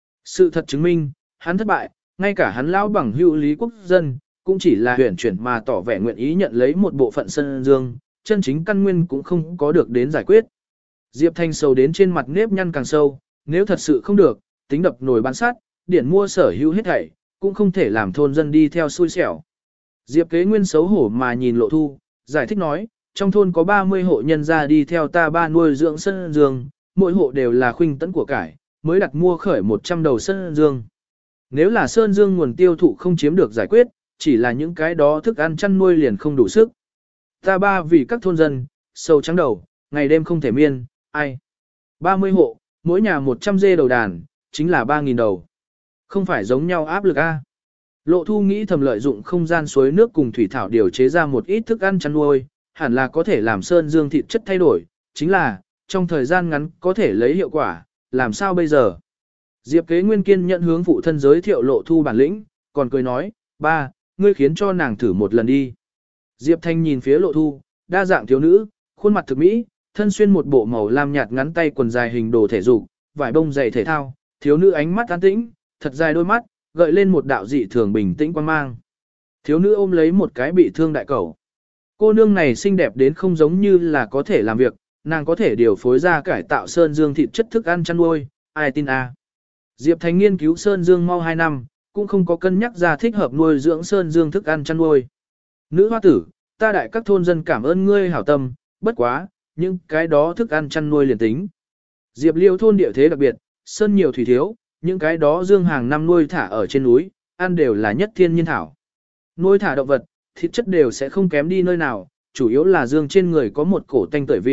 Sự thật chứng minh, hắn thất bại, ngay cả hắn lão bằng hữu Lý Quốc Dân, cũng chỉ là huyền chuyển mà tỏ vẻ nguyện ý nhận lấy một bộ phận Sơn Dương, chân chính căn nguyên cũng không có được đến giải quyết. Diệp Thanh sầu đến trên mặt nếp nhăn càng sâu, nếu thật sự không được, tính đập nồi bán sát, điển mua sở hữu hết thảy, cũng không thể làm thôn dân đi theo xui xẻo. Diệp Kế Nguyên xấu hổ mà nhìn Lộ Thu, giải thích nói, trong thôn có ba mươi hộ nhân gia đi theo ta ba nuôi dưỡng Sơn Dương, mỗi hộ đều là khuynh tấn của cải, mới đặt mua khởi một trăm đầu Sơn Dương. Nếu là Sơn Dương nguồn tiêu thụ không chiếm được giải quyết, chỉ là những cái đó thức ăn chăn nuôi liền không đủ sức. Ta ba vì các thôn dân, sâu trắng đầu, ngày đêm không thể miên, ai. ba mươi hộ, mỗi nhà một trăm dê đầu đàn, chính là ba nghìn đầu. Không phải giống nhau áp lực a. Lộ Thu nghĩ thầm lợi dụng không gian suối nước cùng thủy thảo điều chế ra một ít thức ăn chăn nuôi, hẳn là có thể làm Sơn Dương thịt chất thay đổi, chính là, trong thời gian ngắn có thể lấy hiệu quả, làm sao bây giờ? Diệp Kế Nguyên kiên nhận hướng phụ thân giới thiệu Lộ Thu bản lĩnh, còn cười nói, ba, ngươi khiến cho nàng thử một lần đi. Diệp Thanh nhìn phía Lộ Thu, đa dạng thiếu nữ, khuôn mặt thực mỹ, thân xuyên một bộ màu lam nhạt ngắn tay quần dài hình đồ thể dục, vải bông giày thể thao, thiếu nữ ánh mắt an tĩnh, thật dài đôi mắt, gợi lên một đạo dị thường bình tĩnh quan mang. Thiếu nữ ôm lấy một cái bị thương đại cẩu. Cô nương này xinh đẹp đến không giống như là có thể làm việc, nàng có thể điều phối ra cải tạo Sơn Dương thịt chất thức ăn chăn nuôi, ai tin a? Diệp Thành nghiên cứu Sơn Dương mau hai năm, cũng không có cân nhắc ra thích hợp nuôi dưỡng Sơn Dương thức ăn chăn nuôi. Nữ hoa tử, ta đại các thôn dân cảm ơn ngươi hảo tâm, bất quá, những cái đó thức ăn chăn nuôi liền tính. Diệp Liêu thôn địa thế đặc biệt, sơn nhiều thủy thiếu, những cái đó dương hàng năm nuôi thả ở trên núi, ăn đều là nhất thiên nhiên thảo. Nuôi thả động vật, thịt chất đều sẽ không kém đi nơi nào, chủ yếu là dương trên người có một cổ tanh tưởi vị,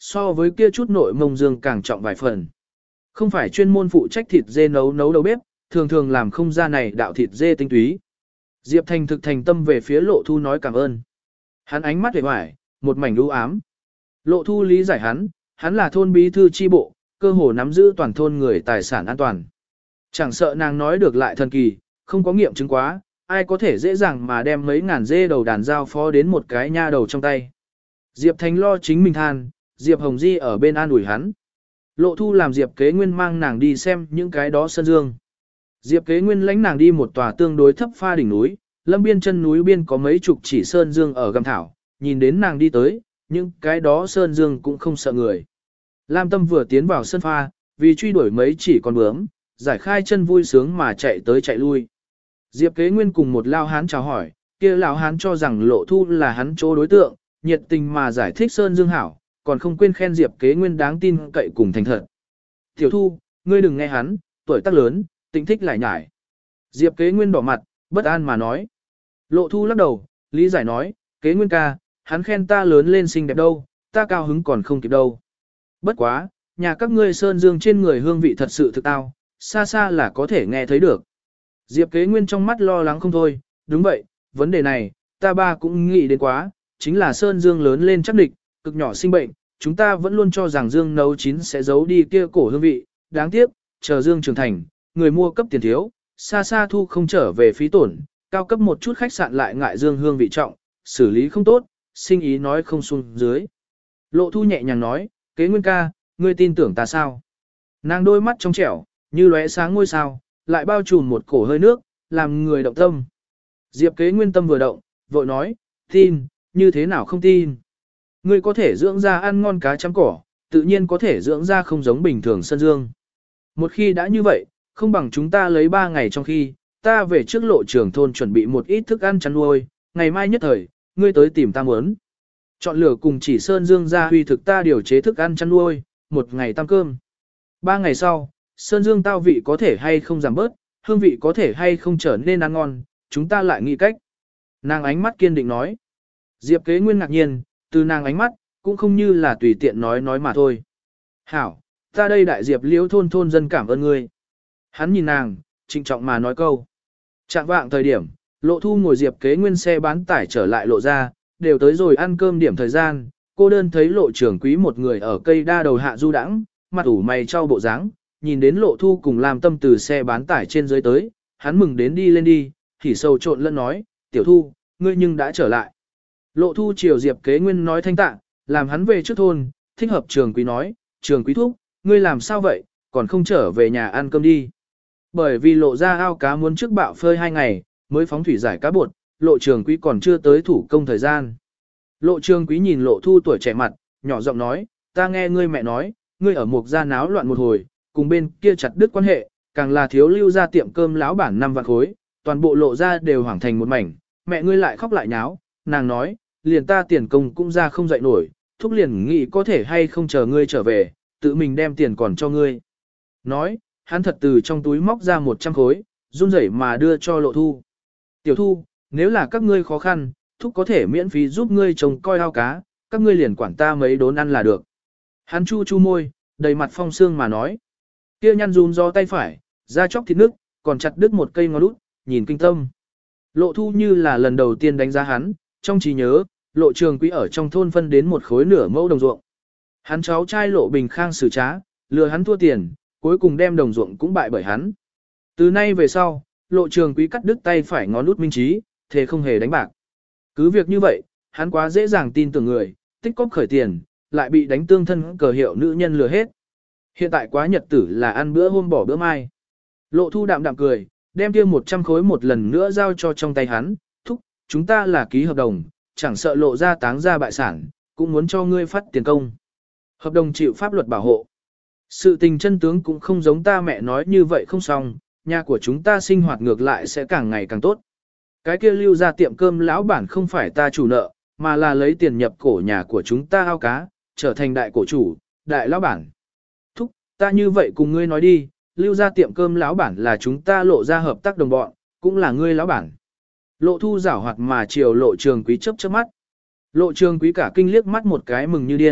so với kia chút nội mông dương càng trọng vài phần. Không phải chuyên môn phụ trách thịt dê nấu nấu đầu bếp, thường thường làm không ra này đạo thịt dê tinh túy. Diệp Thành thực thành tâm về phía Lộ Thu nói cảm ơn. Hắn ánh mắt vẻ hoài, một mảnh u ám. Lộ Thu lý giải hắn, hắn là thôn bí thư chi bộ, cơ hồ nắm giữ toàn thôn người tài sản an toàn. Chẳng sợ nàng nói được lại thần kỳ, không có nghiệm chứng quá, ai có thể dễ dàng mà đem mấy ngàn dê đầu đàn giao phó đến một cái nha đầu trong tay. Diệp Thành lo chính mình than, Diệp Hồng Di ở bên an ủi hắn. Lộ Thu làm Diệp Kế Nguyên mang nàng đi xem những cái đó sơn dương. Diệp Kế Nguyên lãnh nàng đi một tòa tương đối thấp pha đỉnh núi, lâm biên chân núi biên có mấy chục chỉ sơn dương ở gầm thảo, nhìn đến nàng đi tới, những cái đó sơn dương cũng không sợ người. Lam Tâm vừa tiến vào sân pha, vì truy đuổi mấy chỉ con bướm, giải khai chân vui sướng mà chạy tới chạy lui. Diệp Kế Nguyên cùng một lao hán chào hỏi, kia lão hán cho rằng Lộ Thu là hắn chỗ đối tượng, nhiệt tình mà giải thích sơn dương hảo, còn không quên khen Diệp Kế Nguyên đáng tin cậy cùng thành thật. Tiểu Thu, ngươi đừng nghe hắn, tuổi tác lớn, tính thích lại nhải. Diệp Kế Nguyên đỏ mặt, bất an mà nói. Lộ Thu lắc đầu, lý giải nói, Kế Nguyên ca, hắn khen ta lớn lên xinh đẹp đâu, ta cao hứng còn không kịp đâu. Bất quá, nhà các ngươi sơn dương trên người hương vị thật sự thực tao, xa xa là có thể nghe thấy được. Diệp Kế Nguyên trong mắt lo lắng không thôi, đúng vậy, vấn đề này, ta ba cũng nghĩ đến quá, chính là sơn dương lớn lên chắc địch, cực nhỏ sinh bệnh, chúng ta vẫn luôn cho rằng dương nấu chín sẽ giấu đi kia cổ hương vị, đáng tiếc, chờ dương trưởng thành, người mua cấp tiền thiếu, xa xa thu không trở về phí tổn, cao cấp một chút khách sạn lại ngại dương hương vị trọng, xử lý không tốt, sinh ý nói không xuống dưới. Lộ Thu nhẹ nhàng nói, Kế Nguyên ca, ngươi tin tưởng ta sao? Nàng đôi mắt trong trẻo, như lóe sáng ngôi sao, lại bao trùm một cổ hơi nước, làm người động tâm. Diệp Kế Nguyên tâm vừa động, vội nói, tin, như thế nào không tin? Ngươi có thể dưỡng ra ăn ngon cá chấm cỏ, tự nhiên có thể dưỡng ra không giống bình thường sân dương. Một khi đã như vậy, không bằng chúng ta lấy ba ngày trong khi, ta về trước lộ trưởng thôn chuẩn bị một ít thức ăn chăn nuôi, ngày mai nhất thời, ngươi tới tìm ta muốn. Chọn lựa cùng chỉ sơn dương ra huy thực ta điều chế thức ăn chăn nuôi, một ngày tăng cơm. Ba ngày sau, sơn dương tao vị có thể hay không giảm bớt, hương vị có thể hay không trở nên ăn ngon, chúng ta lại nghĩ cách. Nàng ánh mắt kiên định nói. Diệp Kế Nguyên ngạc nhiên, từ nàng ánh mắt, cũng không như là tùy tiện nói nói mà thôi. Hảo, ta đây đại Diệp liễu thôn thôn dân cảm ơn ngươi. Hắn nhìn nàng, trịnh trọng mà nói câu. Trạng vạng thời điểm, Lộ Thu ngồi Diệp Kế Nguyên xe bán tải trở lại lộ ra, đều tới rồi ăn cơm điểm thời gian, cô đơn thấy Lộ trưởng quý một người ở cây đa đầu hạ du đãng, mặt ủ mày trao bộ dáng, nhìn đến Lộ Thu cùng làm tâm từ xe bán tải trên dưới tới, hắn mừng đến đi lên đi, thì sâu trộn lẫn nói, tiểu Thu, ngươi nhưng đã trở lại. Lộ Thu chiều Diệp Kế Nguyên nói thanh tạ, làm hắn về trước thôn, thích hợp trường quý nói, trường quý thúc, ngươi làm sao vậy, còn không trở về nhà ăn cơm đi. Bởi vì lộ ra ao cá muốn trước bạo phơi hai ngày, mới phóng thủy giải cá bột, lộ trường quý còn chưa tới thủ công thời gian. Lộ trường quý nhìn Lộ Thu tuổi trẻ mặt, nhỏ giọng nói, ta nghe ngươi mẹ nói, ngươi ở một gia náo loạn một hồi, cùng bên kia chặt đứt quan hệ, càng là thiếu lưu ra tiệm cơm lão bản năm vạn khối, toàn bộ lộ ra đều hoảng thành một mảnh, mẹ ngươi lại khóc lại nháo, nàng nói, liền ta tiền công cũng ra không dậy nổi, thúc liền nghĩ có thể hay không chờ ngươi trở về, tự mình đem tiền còn cho ngươi. Nói, hắn thật từ trong túi móc ra một trăm khối, run rẩy mà đưa cho Lộ Thu. Tiểu Thu, nếu là các ngươi khó khăn, thúc có thể miễn phí giúp ngươi trông coi ao cá, các ngươi liền quản ta mấy đốn ăn là được. Hắn chu chu môi, đầy mặt phong sương mà nói. Kia nhăn run do tay phải, da chóc thịt nước, còn chặt đứt một cây ngón út, nhìn kinh tâm. Lộ Thu như là lần đầu tiên đánh giá hắn, trong trí nhớ, Lộ trường quý ở trong thôn phân đến một khối nửa mẫu đồng ruộng. Hắn cháu trai Lộ Bình Khang xử trá, lừa hắn thua tiền, cuối cùng đem đồng ruộng cũng bại bởi hắn. Từ nay về sau, Lộ trường quý cắt đứt tay phải ngón út minh trí, thề không hề đánh bạc. Cứ việc như vậy, hắn quá dễ dàng tin tưởng người, tích cóp khởi tiền, lại bị đánh tương thân cờ hiệu nữ nhân lừa hết. Hiện tại quá nhật tử là ăn bữa hôm bỏ bữa mai. Lộ Thu đạm đạm cười, đem kia một trăm khối một lần nữa giao cho trong tay hắn, thúc, chúng ta là ký hợp đồng, chẳng sợ lộ ra táng ra bại sản, cũng muốn cho ngươi phát tiền công. Hợp đồng chịu pháp luật bảo hộ. Sự tình chân tướng cũng không giống ta mẹ nói như vậy không xong, nhà của chúng ta sinh hoạt ngược lại sẽ càng ngày càng tốt. Cái kia lưu ra tiệm cơm lão bản không phải ta chủ nợ, mà là lấy tiền nhập cổ nhà của chúng ta ao cá, trở thành đại cổ chủ, đại lão bản. Thúc, ta như vậy cùng ngươi nói đi, lưu ra tiệm cơm lão bản là chúng ta lộ ra hợp tác đồng bọn, cũng là ngươi lão bản. Lộ Thu giảo hoạt mà chiều Lộ trường quý chớp chớp mắt. Lộ trường quý cả kinh liếc mắt một cái mừng như điên,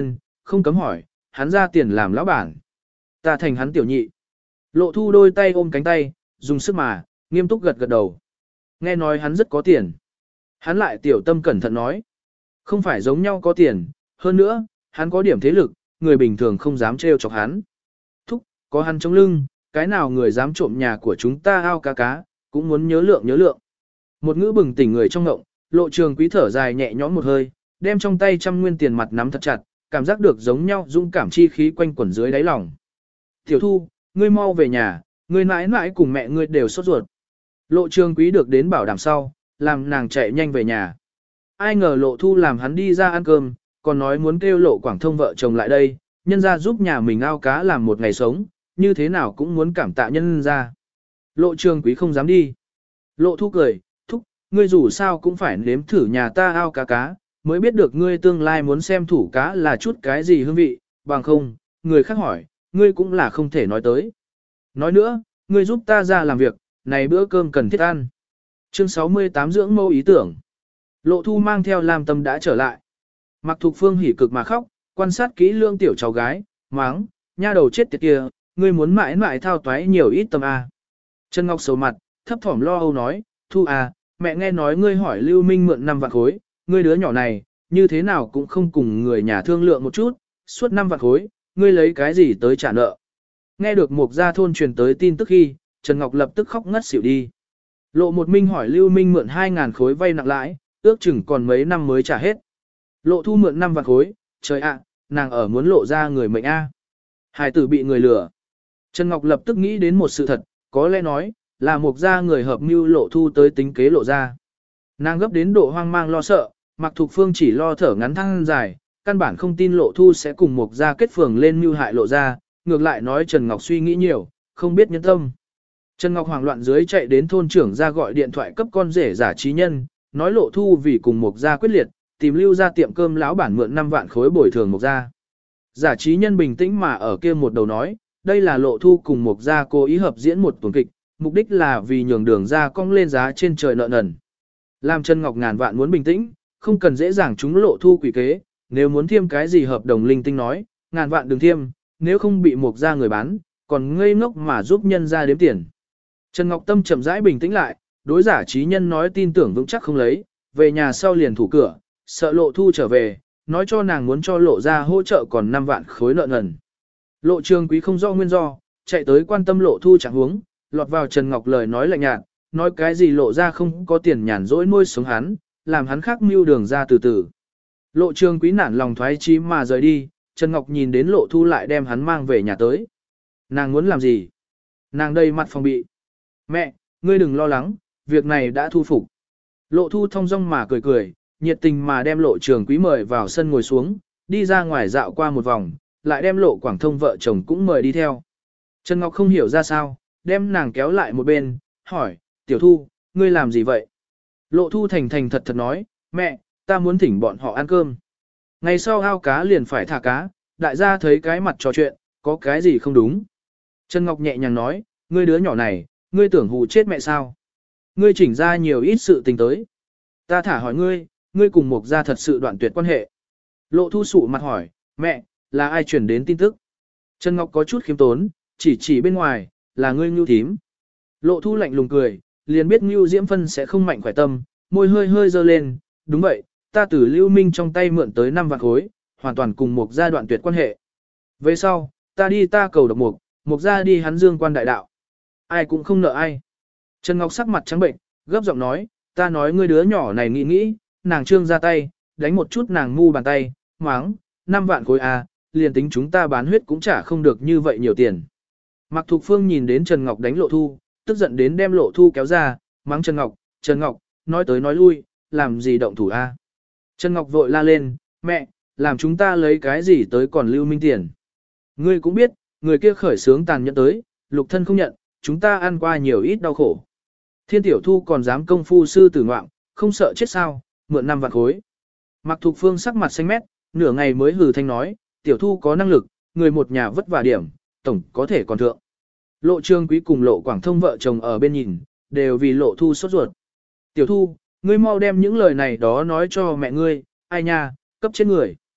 không cấm hỏi, hắn ra tiền làm lão bản. Ta thành hắn tiểu nhị. Lộ thu đôi tay ôm cánh tay, dùng sức mà, nghiêm túc gật gật đầu. Nghe nói hắn rất có tiền. Hắn lại tiểu tâm cẩn thận nói. Không phải giống nhau có tiền, hơn nữa, hắn có điểm thế lực, người bình thường không dám trêu chọc hắn. Thúc, có hắn chống lưng, cái nào người dám trộm nhà của chúng ta ao cá cá, cũng muốn nhớ lượng nhớ lượng. Một ngữ bừng tỉnh người trong ngộng, Lộ Trường Quý thở dài nhẹ nhõm một hơi, đem trong tay trăm nguyên tiền mặt nắm thật chặt, cảm giác được giống nhau dũng cảm chi khí quanh quẩn dưới đáy lòng. Tiểu Thu, ngươi mau về nhà, ngươi mãi mãi cùng mẹ ngươi đều sốt ruột. Lộ Trường Quý được đến bảo đảm sau, làm nàng chạy nhanh về nhà. Ai ngờ Lộ Thu làm hắn đi ra ăn cơm, còn nói muốn kêu Lộ Quảng Thông vợ chồng lại đây, nhân ra giúp nhà mình ao cá làm một ngày sống, như thế nào cũng muốn cảm tạ nhân ra. Lộ Trường Quý không dám đi. Lộ Thu cười, thúc, ngươi dù sao cũng phải nếm thử nhà ta ao cá cá, mới biết được ngươi tương lai muốn xem thủ cá là chút cái gì hương vị, bằng không, người khác hỏi, ngươi cũng là không thể nói tới. Nói nữa, ngươi giúp ta ra làm việc, này bữa cơm cần thiết ăn. Chương sáu mươi tám dưỡng mâu ý tưởng. Lộ Thu mang theo Lam Tâm đã trở lại. Mặc Thục Phương hỉ cực mà khóc, quan sát kỹ lương tiểu cháu gái, máng, nha đầu chết tiệt kia, ngươi muốn mãi mãi thao toái nhiều ít tâm a. Trần Ngọc sầu mặt, thấp thỏm lo âu nói, Thu à, mẹ nghe nói ngươi hỏi Lưu Minh mượn năm vạn khối, ngươi đứa nhỏ này, như thế nào cũng không cùng người nhà thương lượng một chút, suốt năm vạn khối, ngươi lấy cái gì tới trả nợ. Nghe được Mục Gia thôn truyền tới tin tức khi, Trần Ngọc lập tức khóc ngất xỉu đi. Lộ một Minh hỏi Lưu Minh mượn hai ngàn khối vay nặng lãi, ước chừng còn mấy năm mới trả hết. Lộ Thu mượn năm vạn khối, trời ạ, nàng ở muốn lộ ra người mệnh A. Hải tử bị người lừa. Trần Ngọc lập tức nghĩ đến một sự thật, có lẽ nói, là Mục Gia người hợp mưu Lộ Thu tới tính kế Lộ ra. Nàng gấp đến độ hoang mang lo sợ, Mạc Thục Phương chỉ lo thở ngắn thăng dài, căn bản không tin Lộ Thu sẽ cùng Mục Gia kết phường lên mưu hại Lộ ra, ngược lại nói Trần Ngọc suy nghĩ nhiều, không biết nhân tâm. Trần Ngọc hoảng loạn dưới chạy đến thôn trưởng ra gọi điện thoại cấp con rể giả trí nhân, nói Lộ Thu vì cùng Mục Gia quyết liệt, tìm Lưu ra tiệm cơm lão bản mượn năm vạn khối bồi thường Mục Gia. Giả trí nhân bình tĩnh mà ở kia một đầu nói, đây là Lộ Thu cùng Mục Gia cố ý hợp diễn một tuần kịch, mục đích là vì nhường đường ra cong lên giá trên trời nợ nần. Làm Trần Ngọc ngàn vạn muốn bình tĩnh, không cần dễ dàng chúng Lộ Thu quỷ kế, nếu muốn thiêm cái gì hợp đồng linh tinh nói, ngàn vạn đừng thiêm, nếu không bị Mục Gia người bán, còn ngây ngốc mà giúp nhân ra đếm tiền. Trần Ngọc Tâm chậm rãi bình tĩnh lại, đối giả trí nhân nói tin tưởng vững chắc không lấy, về nhà sau liền thủ cửa, sợ Lộ Thu trở về, nói cho nàng muốn cho Lộ ra hỗ trợ còn năm vạn khối nợ nần. Lộ Trường Quý không do nguyên do, chạy tới quan tâm Lộ Thu trạng huống, lọt vào Trần Ngọc lời nói lạnh nhạt, nói cái gì Lộ ra không có tiền nhàn rỗi nuôi sống hắn, làm hắn khác mưu đường ra từ từ. Lộ Trường Quý nản lòng thoái chí mà rời đi, Trần Ngọc nhìn đến Lộ Thu lại đem hắn mang về nhà tới. Nàng muốn làm gì? Nàng đây mặt phòng bị. Mẹ, ngươi đừng lo lắng, việc này đã thu phục. Lộ Thu thong dong mà cười cười, nhiệt tình mà đem Lộ Trường Quý mời vào sân ngồi xuống, đi ra ngoài dạo qua một vòng, lại đem Lộ Quảng Thông vợ chồng cũng mời đi theo. Trần Ngọc không hiểu ra sao, đem nàng kéo lại một bên, hỏi, Tiểu Thu, ngươi làm gì vậy? Lộ Thu thành thành thật thật nói, mẹ, ta muốn thỉnh bọn họ ăn cơm. Ngày sau ao cá liền phải thả cá, đại gia thấy cái mặt trò chuyện, có cái gì không đúng. Trần Ngọc nhẹ nhàng nói, ngươi đứa nhỏ này, ngươi tưởng hù chết mẹ sao? Ngươi chỉnh ra nhiều ít sự tình tới. Ta thả hỏi ngươi, ngươi cùng Mục Gia thật sự đoạn tuyệt quan hệ. Lộ Thu sụ mặt hỏi, mẹ, là ai truyền đến tin tức? Trần Ngọc có chút khiêm tốn, chỉ chỉ bên ngoài, là ngươi Ngưu thím. Lộ Thu lạnh lùng cười, liền biết Ngưu Diễm Phân sẽ không mạnh khỏe tâm, môi hơi hơi dơ lên, đúng vậy, ta từ Lưu Minh trong tay mượn tới năm vạn khối, hoàn toàn cùng Mục Gia đoạn tuyệt quan hệ. Về sau, ta đi ta cầu độc Mục, Mục Gia đi hắn dương quan đại đạo. Ai cũng không nợ ai. Trần Ngọc sắc mặt trắng bệnh, gấp giọng nói, ta nói ngươi đứa nhỏ này nghĩ nghĩ, nàng trương ra tay, đánh một chút nàng ngu bàn tay, máng, năm vạn khối à, liền tính chúng ta bán huyết cũng trả không được như vậy nhiều tiền. Mạc Thục Phương nhìn đến Trần Ngọc đánh Lộ Thu, tức giận đến đem Lộ Thu kéo ra, mắng Trần Ngọc, Trần Ngọc, nói tới nói lui, làm gì động thủ a? À? Trần Ngọc vội la lên, mẹ, làm chúng ta lấy cái gì tới còn Lưu Minh tiền. Ngươi cũng biết, người kia khởi sướng tàn nhẫn tới, lục thân không nhận, chúng ta ăn qua nhiều ít đau khổ. Thiên Tiểu Thu còn dám công phu sư tử ngoạm, không sợ chết sao, mượn năm vạn khối. Mạc Thục Phương sắc mặt xanh mét, nửa ngày mới hừ thanh nói, Tiểu Thu có năng lực, người một nhà vất vả điểm, tổng có thể còn thượng. Lộ Trường Quý cùng Lộ Quảng Thông vợ chồng ở bên nhìn, đều vì Lộ Thu sốt ruột. Tiểu Thu, ngươi mau đem những lời này đó nói cho mẹ ngươi, ai nha, cấp chết người.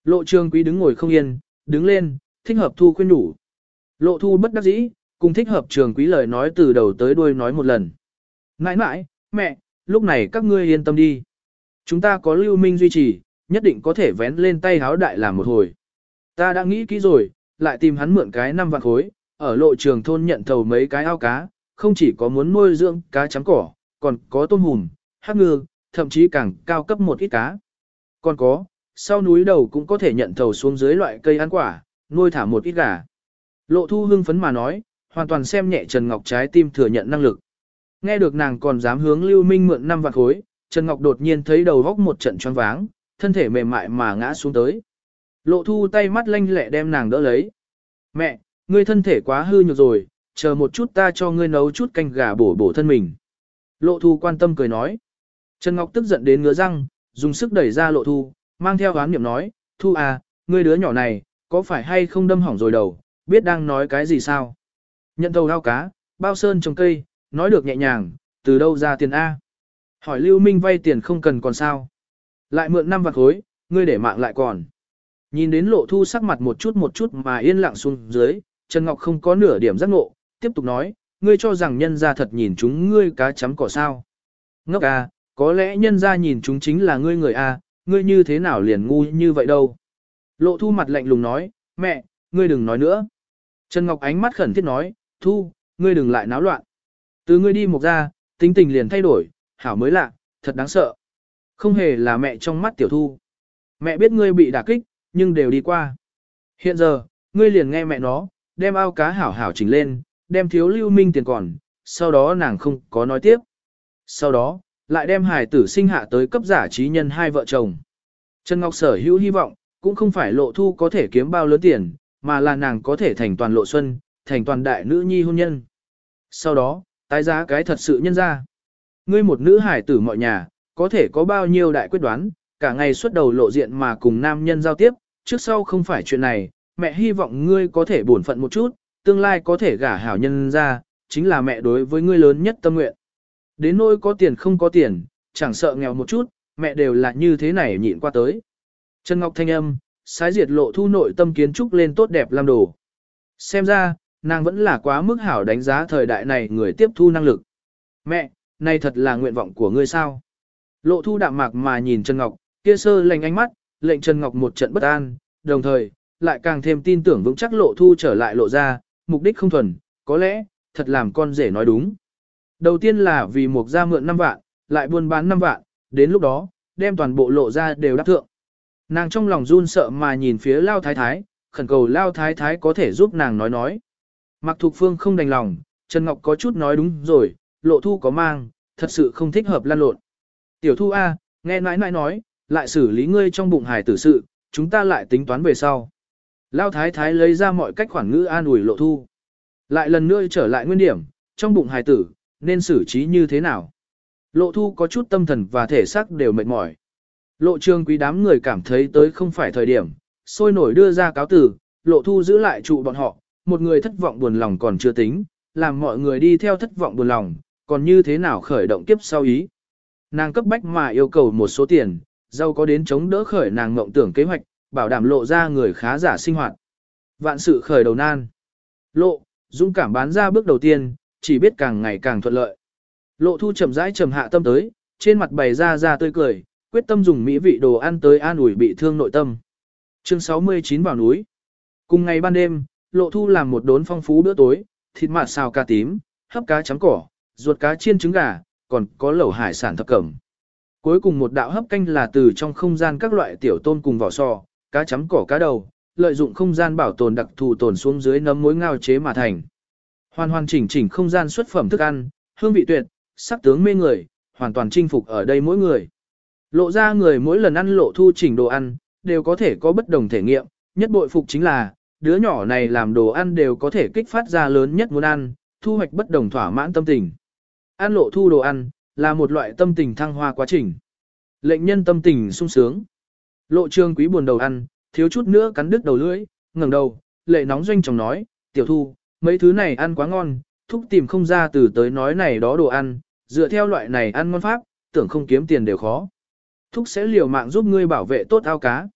Lộ Trường Quý đứng ngồi không yên, đứng lên, thích hợp thu khuyên đủ. Lộ Thu bất đắc dĩ, cùng thích hợp Trường Quý lời nói từ đầu tới đuôi nói một lần. Nãi nãi, mẹ, lúc này các ngươi yên tâm đi. Chúng ta có Lưu Minh duy trì, nhất định có thể vén lên tay háo đại làm một hồi. Ta đã nghĩ kỹ rồi, lại tìm hắn mượn cái năm vạn khối, ở Lộ Trường thôn nhận thầu mấy cái ao cá, không chỉ có muốn nuôi dưỡng cá chấm cỏ, còn có tôm hùm, hắc ngư, thậm chí càng cao cấp một ít cá. Còn có, sau núi đầu cũng có thể nhận thầu xuống dưới loại cây ăn quả, nuôi thả một ít gà. Lộ Thu hưng phấn mà nói, hoàn toàn xem nhẹ Trần Ngọc trái tim thừa nhận năng lực. Nghe được nàng còn dám hướng Lưu Minh mượn năm vạn khối, Trần Ngọc đột nhiên thấy đầu góc một trận choáng váng, thân thể mềm mại mà ngã xuống tới. Lộ Thu tay mắt lanh lẹ đem nàng đỡ lấy. Mẹ, ngươi thân thể quá hư nhược rồi, chờ một chút ta cho ngươi nấu chút canh gà bổ bổ thân mình. Lộ Thu quan tâm cười nói. Trần Ngọc tức giận đến ngứa răng, dùng sức đẩy ra Lộ Thu, mang theo oán niệm nói, Thu à, ngươi đứa nhỏ này, có phải hay không đâm hỏng rồi đầu, biết đang nói cái gì sao? Nhận thầu ao cá, bao sơn trồng cây, nói được nhẹ nhàng, từ đâu ra tiền A? Hỏi Lưu Minh vay tiền không cần còn sao? Lại mượn năm vạn khối, ngươi để mạng lại còn. Nhìn đến Lộ Thu sắc mặt một chút một chút mà yên lặng xuống dưới, Trần Ngọc không có nửa điểm giác ngộ, tiếp tục nói, ngươi cho rằng nhân gia thật nhìn chúng ngươi cá chấm cỏ sao? Ngốc à, có lẽ nhân gia nhìn chúng chính là ngươi người A, ngươi như thế nào liền ngu như vậy đâu? Lộ Thu mặt lạnh lùng nói, mẹ, ngươi đừng nói nữa. Trần Ngọc ánh mắt khẩn thiết nói, Thu, ngươi đừng lại náo loạn. Từ ngươi đi một ra, tính tình liền thay đổi, hảo mới lạ, thật đáng sợ. Không hề là mẹ trong mắt Tiểu Thu. Mẹ biết ngươi bị đả kích, nhưng đều đi qua. Hiện giờ, ngươi liền nghe mẹ nó, đem ao cá hảo hảo chỉnh lên, đem thiếu Lưu Minh tiền còn, sau đó nàng không có nói tiếp. Sau đó, lại đem hài tử sinh hạ tới cấp giả trí nhân hai vợ chồng. Trần Ngọc sở hữu hy vọng, cũng không phải Lộ Thu có thể kiếm bao lớn tiền, mà là nàng có thể thành toàn Lộ Xuân, thành toàn đại nữ nhi hôn nhân. Sau đó, tái giá cái thật sự nhân ra. Ngươi một nữ hải tử mọi nhà, có thể có bao nhiêu đại quyết đoán, cả ngày xuất đầu lộ diện mà cùng nam nhân giao tiếp, trước sau không phải chuyện này, mẹ hy vọng ngươi có thể bổn phận một chút, tương lai có thể gả hảo nhân ra, chính là mẹ đối với ngươi lớn nhất tâm nguyện. Đến nỗi có tiền không có tiền, chẳng sợ nghèo một chút, mẹ đều là như thế này nhịn qua tới. Trần Ngọc thanh âm, sái diệt Lộ Thu nội tâm kiến trúc lên tốt đẹp làm đồ. Xem ra, nàng vẫn là quá mức hảo đánh giá thời đại này người tiếp thu năng lực. Mẹ, này thật là nguyện vọng của ngươi sao? Lộ Thu đạm mạc mà nhìn Trần Ngọc, kia sơ lành ánh mắt, lệnh Trần Ngọc một trận bất an, đồng thời, lại càng thêm tin tưởng vững chắc Lộ Thu trở lại Lộ ra, mục đích không thuần, có lẽ, thật làm con rể nói đúng. Đầu tiên là vì Mục gia mượn năm vạn, lại buôn bán năm vạn, đến lúc đó, đem toàn bộ Lộ ra đều đáp thượng. Nàng trong lòng run sợ mà nhìn phía Lao Thái Thái, khẩn cầu Lao Thái Thái có thể giúp nàng nói nói. Mạc Thục Phương không đành lòng, Trần Ngọc có chút nói đúng rồi, Lộ Thu có mang, thật sự không thích hợp lan lộn. Tiểu Thu A, nghe nãi nãi nói, lại xử lý ngươi trong bụng hài tử sự, chúng ta lại tính toán về sau. Lao Thái Thái lấy ra mọi cách khoản ngữ an ủi Lộ Thu. Lại lần nữa trở lại nguyên điểm, trong bụng hài tử, nên xử trí như thế nào. Lộ Thu có chút tâm thần và thể xác đều mệt mỏi. Lộ Trường Quý đám người cảm thấy tới không phải thời điểm, sôi nổi đưa ra cáo tử, Lộ Thu giữ lại trụ bọn họ, một người thất vọng buồn lòng còn chưa tính, làm mọi người đi theo thất vọng buồn lòng, còn như thế nào khởi động kiếp sau ý. Nàng cấp bách mà yêu cầu một số tiền, giàu có đến chống đỡ khởi nàng mộng tưởng kế hoạch, bảo đảm Lộ ra người khá giả sinh hoạt. Vạn sự khởi đầu nan. Lộ, dũng cảm bán ra bước đầu tiên, chỉ biết càng ngày càng thuận lợi. Lộ Thu chậm rãi trầm hạ tâm tới, trên mặt bày ra ra tươi cười, quyết tâm dùng mỹ vị đồ ăn tới an ủi bị thương nội tâm. Chương sáu mươi chín vào núi. Cùng ngày ban đêm, Lộ Thu làm một đốn phong phú bữa tối, thịt mạt xào cà tím, hấp cá chấm cỏ, ruột cá chiên trứng gà, còn có lẩu hải sản thập cẩm. Cuối cùng một đạo hấp canh là từ trong không gian các loại tiểu tôm cùng vỏ sò, cá chấm cỏ cá đầu, lợi dụng không gian bảo tồn đặc thù tồn xuống dưới nấm mối ngao chế mà thành. Hoàn hoàn chỉnh chỉnh không gian xuất phẩm thức ăn, hương vị tuyệt, sắc tướng mê người, hoàn toàn chinh phục ở đây mỗi người. Lộ ra người mỗi lần ăn Lộ Thu chỉnh đồ ăn, đều có thể có bất đồng thể nghiệm, nhất bội phục chính là, đứa nhỏ này làm đồ ăn đều có thể kích phát ra lớn nhất muốn ăn, thu hoạch bất đồng thỏa mãn tâm tình. Ăn Lộ Thu đồ ăn, là một loại tâm tình thăng hoa quá trình. Lệnh nhân tâm tình sung sướng. Lộ Trường Quý buồn đầu ăn, thiếu chút nữa cắn đứt đầu lưỡi, ngẩng đầu, lệ nóng doanh chồng nói, Tiểu Thu, mấy thứ này ăn quá ngon, thúc tìm không ra từ tới nói này đó đồ ăn, dựa theo loại này ăn ngon pháp, tưởng không kiếm tiền đều khó. Thúc sẽ liều mạng giúp ngươi bảo vệ tốt ao cá.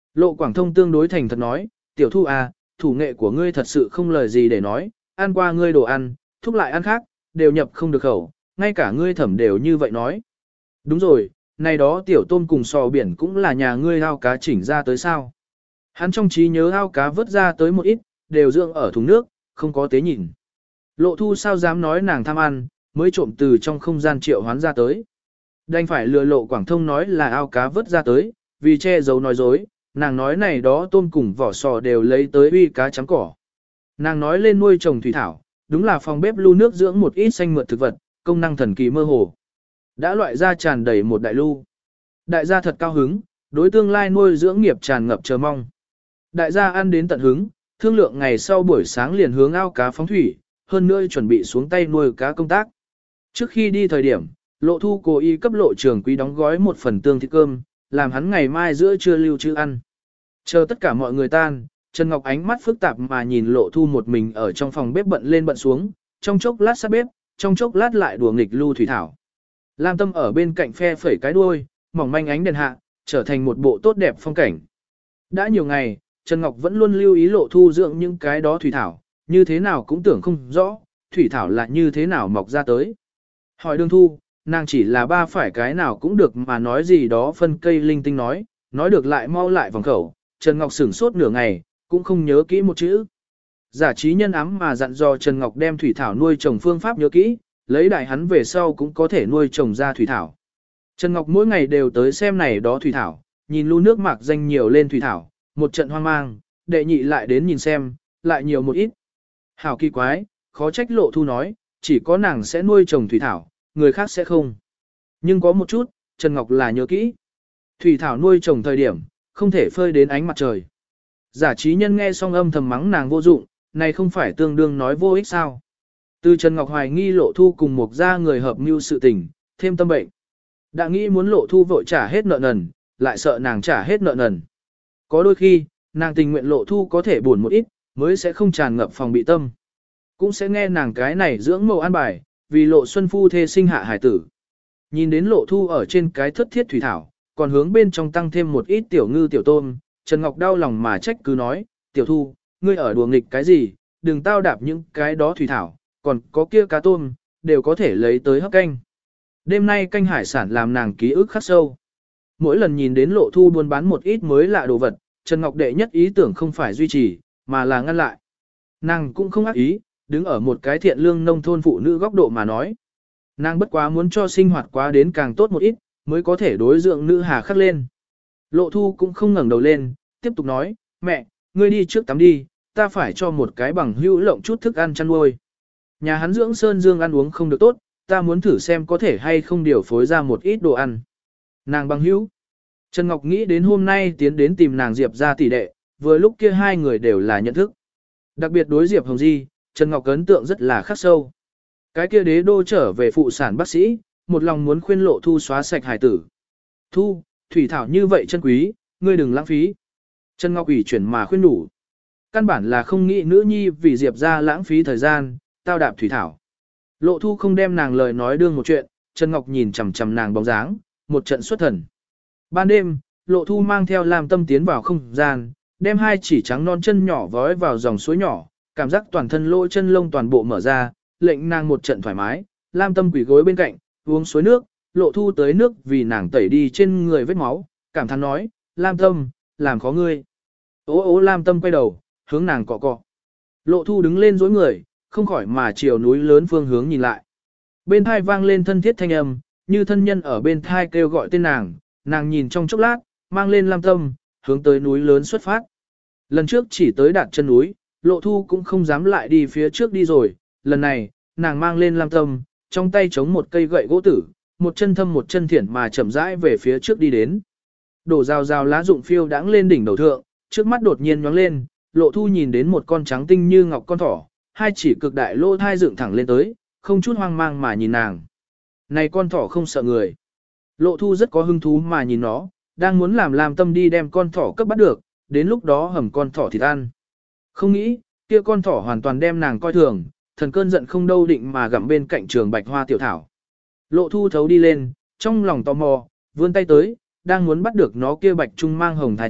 Lộ Quảng Thông tương đối thành thật nói, tiểu thu à, thủ nghệ của ngươi thật sự không lời gì để nói, ăn qua ngươi đồ ăn, thúc lại ăn khác, đều nhập không được khẩu, ngay cả ngươi thẩm đều như vậy nói. Đúng rồi, này đó tiểu tôm cùng sò biển cũng là nhà ngươi ao cá chỉnh ra tới sao. Hắn trong trí nhớ ao cá vớt ra tới một ít, đều dưỡng ở thùng nước, không có tế nhìn. Lộ thu sao dám nói nàng tham ăn, mới trộm từ trong không gian triệu hoán ra tới. Đành phải lừa Lộ Quảng Thông nói là ao cá vớt ra tới, vì che giấu nói dối, nàng nói này đó tôm cùng vỏ sò đều lấy tới uy cá chấm cỏ. Nàng nói lên nuôi trồng thủy thảo, đúng là phòng bếp lưu nước dưỡng một ít xanh mượt thực vật, công năng thần kỳ mơ hồ. Đã loại ra tràn đầy một đại lưu. Đại gia thật cao hứng, đối tương lai nuôi dưỡng nghiệp tràn ngập chờ mong. Đại gia ăn đến tận hứng, thương lượng ngày sau buổi sáng liền hướng ao cá phóng thủy, hơn nữa chuẩn bị xuống tay nuôi cá công tác. Trước khi đi thời điểm, Lộ Thu cố ý cấp Lộ Trường Quý đóng gói một phần tương thịt cơm, làm hắn ngày mai giữa trưa lưu trữ ăn. Chờ tất cả mọi người tan, Trần Ngọc ánh mắt phức tạp mà nhìn Lộ Thu một mình ở trong phòng bếp bận lên bận xuống, trong chốc lát sát bếp, trong chốc lát lại đùa nghịch lưu thủy thảo. Lam Tâm ở bên cạnh phe phẩy cái đuôi, mỏng manh ánh đèn hạ, trở thành một bộ tốt đẹp phong cảnh. Đã nhiều ngày, Trần Ngọc vẫn luôn lưu ý Lộ Thu dưỡng những cái đó thủy thảo, như thế nào cũng tưởng không rõ, thủy thảo là như thế nào mọc ra tới. Hỏi Đường Thu, nàng chỉ là ba phải cái nào cũng được mà nói gì đó phân cây linh tinh nói, nói được lại mau lại vòng khẩu, Trần Ngọc sửng sốt nửa ngày, cũng không nhớ kỹ một chữ. Giả trí nhân ám mà dặn dò Trần Ngọc đem thủy thảo nuôi trồng phương pháp nhớ kỹ, lấy đại hắn về sau cũng có thể nuôi trồng ra thủy thảo. Trần Ngọc mỗi ngày đều tới xem này đó thủy thảo, nhìn lu nước mạc danh nhiều lên thủy thảo, một trận hoang mang, đệ nhị lại đến nhìn xem, lại nhiều một ít. Hảo kỳ quái, khó trách Lộ Thu nói, chỉ có nàng sẽ nuôi trồng thủy thảo, người khác sẽ không. Nhưng có một chút, Trần Ngọc là nhớ kỹ. Thủy thảo nuôi trồng thời điểm, không thể phơi đến ánh mặt trời. Giả trí nhân nghe xong âm thầm mắng nàng vô dụng, này không phải tương đương nói vô ích sao. Từ Trần Ngọc hoài nghi Lộ Thu cùng một gia người hợp mưu sự tình, thêm tâm bệnh. Đã nghĩ muốn Lộ Thu vội trả hết nợ nần, lại sợ nàng trả hết nợ nần. Có đôi khi, nàng tình nguyện Lộ Thu có thể buồn một ít, mới sẽ không tràn ngập phòng bị tâm. Cũng sẽ nghe nàng cái này dưỡng mẫu an bài, vì Lộ Xuân Phu thê sinh hạ hải tử. Nhìn đến Lộ Thu ở trên cái thất thiết thủy thảo, còn hướng bên trong tăng thêm một ít tiểu ngư tiểu tôm, Trần Ngọc đau lòng mà trách cứ nói, tiểu Thu, ngươi ở đùa nghịch cái gì, đừng tao đạp những cái đó thủy thảo, còn có kia cá tôm, đều có thể lấy tới hấp canh. Đêm nay canh hải sản làm nàng ký ức khắc sâu. Mỗi lần nhìn đến Lộ Thu buôn bán một ít mới lạ đồ vật, Trần Ngọc đệ nhất ý tưởng không phải duy trì, mà là ngăn lại. Nàng cũng không ác ý, đứng ở một cái thiện lương nông thôn phụ nữ góc độ mà nói. Nàng bất quá muốn cho sinh hoạt quá đến càng tốt một ít, mới có thể đối dưỡng nữ hà khắc lên. Lộ Thu cũng không ngẩng đầu lên, tiếp tục nói, mẹ, ngươi đi trước tắm đi, ta phải cho một cái bằng hữu lộng chút thức ăn chăn nuôi. Nhà hắn dưỡng sơn dương ăn uống không được tốt, ta muốn thử xem có thể hay không điều phối ra một ít đồ ăn. Nàng bằng hữu. Trần Ngọc nghĩ đến hôm nay tiến đến tìm nàng Diệp ra tỷ đệ, vừa lúc kia hai người đều là nhận thức. Đặc biệt đối Diệp Hồng Di, Trần Ngọc ấn tượng rất là khắc sâu. Cái kia đế đô trở về phụ sản bác sĩ, một lòng muốn khuyên Lộ Thu xóa sạch hài tử. Thu, thủy thảo như vậy chân quý, ngươi đừng lãng phí. Trần Ngọc ủy chuyển mà khuyên đủ. Căn bản là không nghĩ nữ nhi vì Diệp ra lãng phí thời gian, tao đạp thủy thảo. Lộ Thu không đem nàng lời nói đương một chuyện, Trần Ngọc nhìn chằm chằm nàng bóng dáng, một trận xuất thần. Ban đêm, Lộ Thu mang theo Lam Tâm tiến vào không gian, đem hai chỉ trắng non chân nhỏ vói vào dòng suối nhỏ, cảm giác toàn thân lỗ chân lông toàn bộ mở ra, lệnh nàng một trận thoải mái. Lam Tâm quỳ gối bên cạnh, uống suối nước, Lộ Thu tới nước vì nàng tẩy đi trên người vết máu, cảm thán nói, Lam Tâm, làm khó ngươi. Ố ố Lam Tâm quay đầu, hướng nàng cọ cọ. Lộ Thu đứng lên dối người, không khỏi mà chiều núi lớn phương hướng nhìn lại. Bên thai vang lên thân thiết thanh âm, như thân nhân ở bên thai kêu gọi tên nàng, nàng nhìn trong chốc lát, mang lên Lam Tâm, hướng tới núi lớn xuất phát. Lần trước chỉ tới đạt chân núi, Lộ Thu cũng không dám lại đi phía trước đi rồi, lần này, nàng mang lên Lam Tâm, trong tay chống một cây gậy gỗ tử, một chân thâm một chân thiển mà chậm rãi về phía trước đi đến. Đổ rào rào lá rụng phiêu đãng lên đỉnh đầu thượng, trước mắt đột nhiên nhoáng lên, Lộ Thu nhìn đến một con trắng tinh như ngọc con thỏ, hai chỉ cực đại lỗ thai dựng thẳng lên tới, không chút hoang mang mà nhìn nàng. Này con thỏ không sợ người. Lộ Thu rất có hứng thú mà nhìn nó, đang muốn làm Lam Tâm đi đem con thỏ cấp bắt được, đến lúc đó hầm con thỏ thịt ăn. Không nghĩ, kia con thỏ hoàn toàn đem nàng coi thường, thần cơn giận không đâu định mà gặm bên cạnh trường bạch hoa tiểu thảo. Lộ Thu thấu đi lên, trong lòng tò mò, vươn tay tới, đang muốn bắt được nó kia bạch trung mang hồng thái thỏ,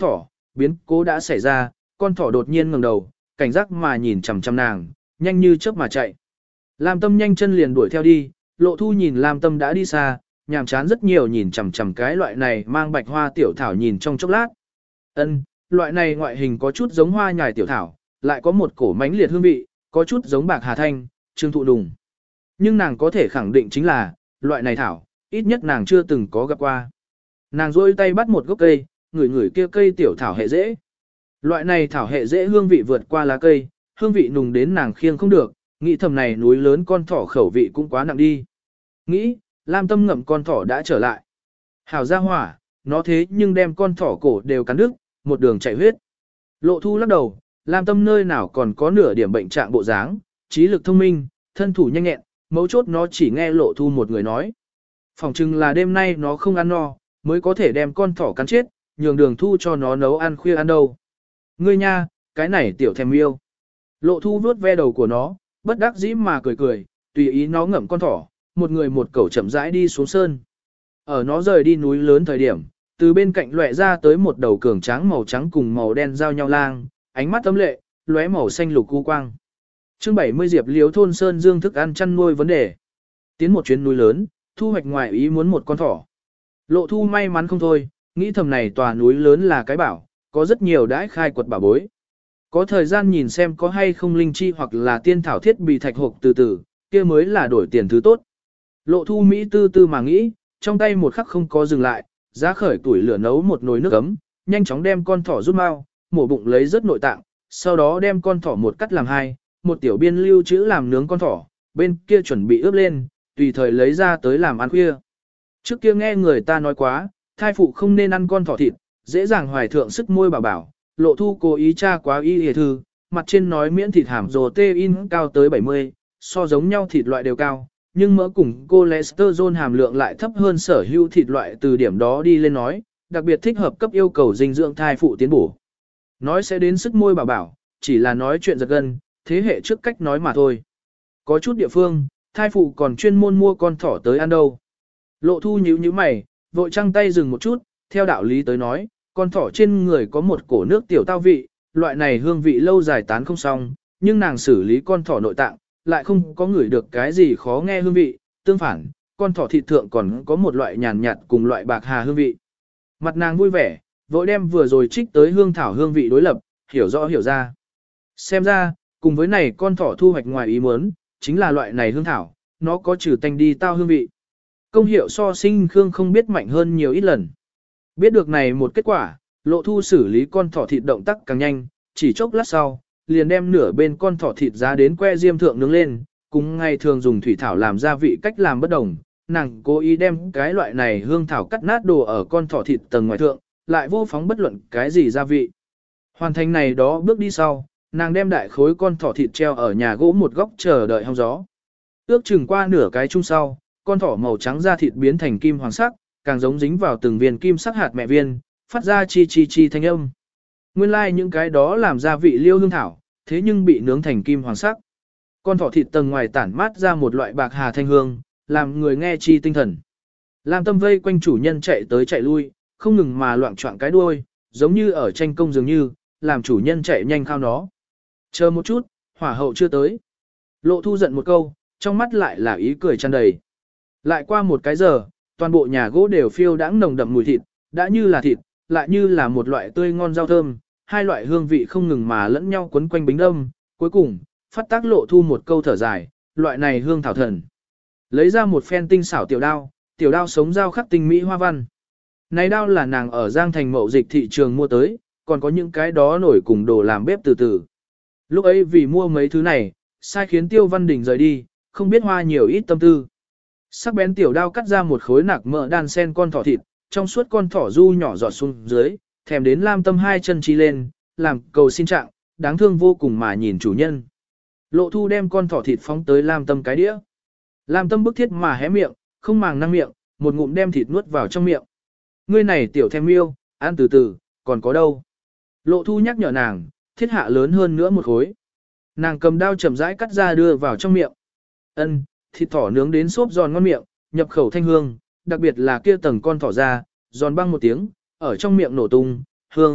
biến cố đã xảy ra, con thỏ đột nhiên ngẩng đầu, cảnh giác mà nhìn chằm chằm nàng, nhanh như chớp mà chạy. Lam Tâm nhanh chân liền đuổi theo đi, Lộ Thu nhìn Lam Tâm đã đi xa, nhàm chán rất nhiều nhìn chằm chằm cái loại này mang bạch hoa tiểu thảo nhìn trong chốc lát. Ân, loại này ngoại hình có chút giống hoa nhài tiểu thảo, lại có một cổ mánh liệt hương vị, có chút giống bạc hà thanh, trương thụ đùng. Nhưng nàng có thể khẳng định chính là, loại này thảo, ít nhất nàng chưa từng có gặp qua. Nàng rôi tay bắt một gốc cây, ngửi ngửi kia cây tiểu thảo hệ dễ. Loại này thảo hệ dễ hương vị vượt qua lá cây, hương vị nùng đến nàng khiêng không được, nghĩ thầm này núi lớn con thỏ khẩu vị cũng quá nặng đi. Nghĩ, Lam Tâm ngậm con thỏ đã trở lại. Hảo ra hỏa, nó thế nhưng đem con thỏ cổ đều cắn đứt, một đường chạy huyết. Lộ Thu lắc đầu, Lam Tâm nơi nào còn có nửa điểm bệnh trạng bộ dáng, trí lực thông minh, thân thủ nhanh nhẹn, mấu chốt nó chỉ nghe Lộ Thu một người nói. Phỏng chừng là đêm nay nó không ăn no, mới có thể đem con thỏ cắn chết, nhường Đường Thu cho nó nấu ăn khuya ăn đâu. Ngươi nha, cái này tiểu thèm yêu. Lộ Thu vuốt ve đầu của nó, bất đắc dĩ mà cười cười, tùy ý nó ngậm con thỏ, một người một cẩu chậm rãi đi xuống sơn. Ở nó rời đi núi lớn thời điểm, từ bên cạnh lóe ra tới một đầu cường tráng màu trắng cùng màu đen giao nhau lang, ánh mắt ấm lệ, lóe màu xanh lục cu quang. Chương bảy mươi Diệp Liếu thôn sơn dương thức ăn chăn nuôi vấn đề. Tiến một chuyến núi lớn, thu hoạch ngoài ý muốn một con thỏ. Lộ Thu may mắn không thôi, nghĩ thầm này tòa núi lớn là cái bảo, có rất nhiều đãi khai quật bảo bối. Có thời gian nhìn xem có hay không linh chi hoặc là tiên thảo thiết bị thạch hộp từ từ, kia mới là đổi tiền thứ tốt. Lộ Thu Mỹ tư tư mà nghĩ, trong tay một khắc không có dừng lại, giá khởi tuổi lửa nấu một nồi nước ấm, nhanh chóng đem con thỏ rút mau, mổ bụng lấy rất nội tạng, sau đó đem con thỏ một cắt làm hai, một tiểu biên lưu trữ làm nướng con thỏ, bên kia chuẩn bị ướp lên, tùy thời lấy ra tới làm ăn khuya. Trước kia nghe người ta nói quá, thai phụ không nên ăn con thỏ thịt, dễ dàng hoài thượng sức môi bảo bảo, Lộ Thu cố ý tra quá y hề thư, mặt trên nói miễn thịt hàm protein cao tới bảy mươi, so giống nhau thịt loại đều cao, nhưng mỡ cùng cholesterol hàm lượng lại thấp hơn sở hữu thịt loại từ điểm đó đi lên nói, đặc biệt thích hợp cấp yêu cầu dinh dưỡng thai phụ tiến bổ. Nói sẽ đến sức môi bảo bảo, chỉ là nói chuyện giật gân, thế hệ trước cách nói mà thôi. Có chút địa phương, thai phụ còn chuyên môn mua con thỏ tới ăn đâu. Lộ Thu nhíu nhíu mày, vội trăng tay dừng một chút, theo đạo lý tới nói, con thỏ trên người có một cổ nước tiểu tao vị, loại này hương vị lâu dài tán không xong, nhưng nàng xử lý con thỏ nội tạng, lại không có ngửi được cái gì khó nghe hương vị, tương phản, con thỏ thịt thượng còn có một loại nhàn nhạt cùng loại bạc hà hương vị. Mặt nàng vui vẻ, vội đem vừa rồi trích tới hương thảo hương vị đối lập, hiểu rõ hiểu ra. Xem ra, cùng với này con thỏ thu hoạch ngoài ý muốn, chính là loại này hương thảo, nó có trừ tanh đi tao hương vị. Công hiệu so sinh khương không biết mạnh hơn nhiều ít lần. Biết được này một kết quả, Lộ Thu xử lý con thỏ thịt động tác càng nhanh, chỉ chốc lát sau, liền đem nửa bên con thỏ thịt ra đến que diêm thượng nướng lên, cùng ngày thường dùng thủy thảo làm gia vị cách làm bất đồng. Nàng cố ý đem cái loại này hương thảo cắt nát đồ ở con thỏ thịt tầng ngoài thượng, lại vô phóng bất luận cái gì gia vị. Hoàn thành này đó bước đi sau, nàng đem đại khối con thỏ thịt treo ở nhà gỗ một góc chờ đợi hong gió. Ước chừng qua nửa cái chung sau, con thỏ màu trắng da thịt biến thành kim hoàng sắc, càng giống dính vào từng viên kim sắc hạt mẹ viên, phát ra chi chi chi thanh âm. Nguyên lai like những cái đó làm gia vị liêu hương thảo, thế nhưng bị nướng thành kim hoàng sắc. Con thỏ thịt tầng ngoài tản mát ra một loại bạc hà thanh hương, làm người nghe chi tinh thần. Lam Tâm vây quanh chủ nhân chạy tới chạy lui, không ngừng mà loạn choạng cái đuôi, giống như ở tranh công dường như, làm chủ nhân chạy nhanh khao nó. Chờ một chút, hỏa hậu chưa tới. Lộ Thu giận một câu, trong mắt lại là ý cười tràn đầy. Lại qua một cái giờ, toàn bộ nhà gỗ đều phiêu đãng nồng đậm mùi thịt, đã như là thịt, lại như là một loại tươi ngon rau thơm, hai loại hương vị không ngừng mà lẫn nhau quấn quanh bánh đâm, cuối cùng, phát tác Lộ Thu một câu thở dài, loại này hương thảo thần. Lấy ra một phen tinh xảo tiểu đao, tiểu đao sống dao khắc tinh mỹ hoa văn. Này đao là nàng ở Giang Thành Mậu Dịch thị trường mua tới, còn có những cái đó nổi cùng đồ làm bếp từ từ. Lúc ấy vì mua mấy thứ này, sai khiến Tiêu Văn Đình rời đi, không biết hoa nhiều ít tâm tư. Sắc bén tiểu đao cắt ra một khối nạc mỡ đan sen con thỏ thịt, trong suốt con thỏ du nhỏ giọt xuống dưới, thèm đến Lam Tâm hai chân chi lên, làm cầu xin trạng, đáng thương vô cùng mà nhìn chủ nhân. Lộ Thu đem con thỏ thịt phóng tới Lam Tâm cái đĩa. Lam Tâm bức thiết mà hé miệng, không màng năng miệng, một ngụm đem thịt nuốt vào trong miệng. Ngươi này tiểu thèm yêu, ăn từ từ, còn có đâu. Lộ Thu nhắc nhở nàng, thiết hạ lớn hơn nữa một khối. Nàng cầm đao chậm rãi cắt ra đưa vào trong miệng. Ân, thịt thỏ nướng đến xốp giòn ngon miệng, nhập khẩu thanh hương, đặc biệt là kia tầng con thỏ ra, giòn băng một tiếng, ở trong miệng nổ tung, hương,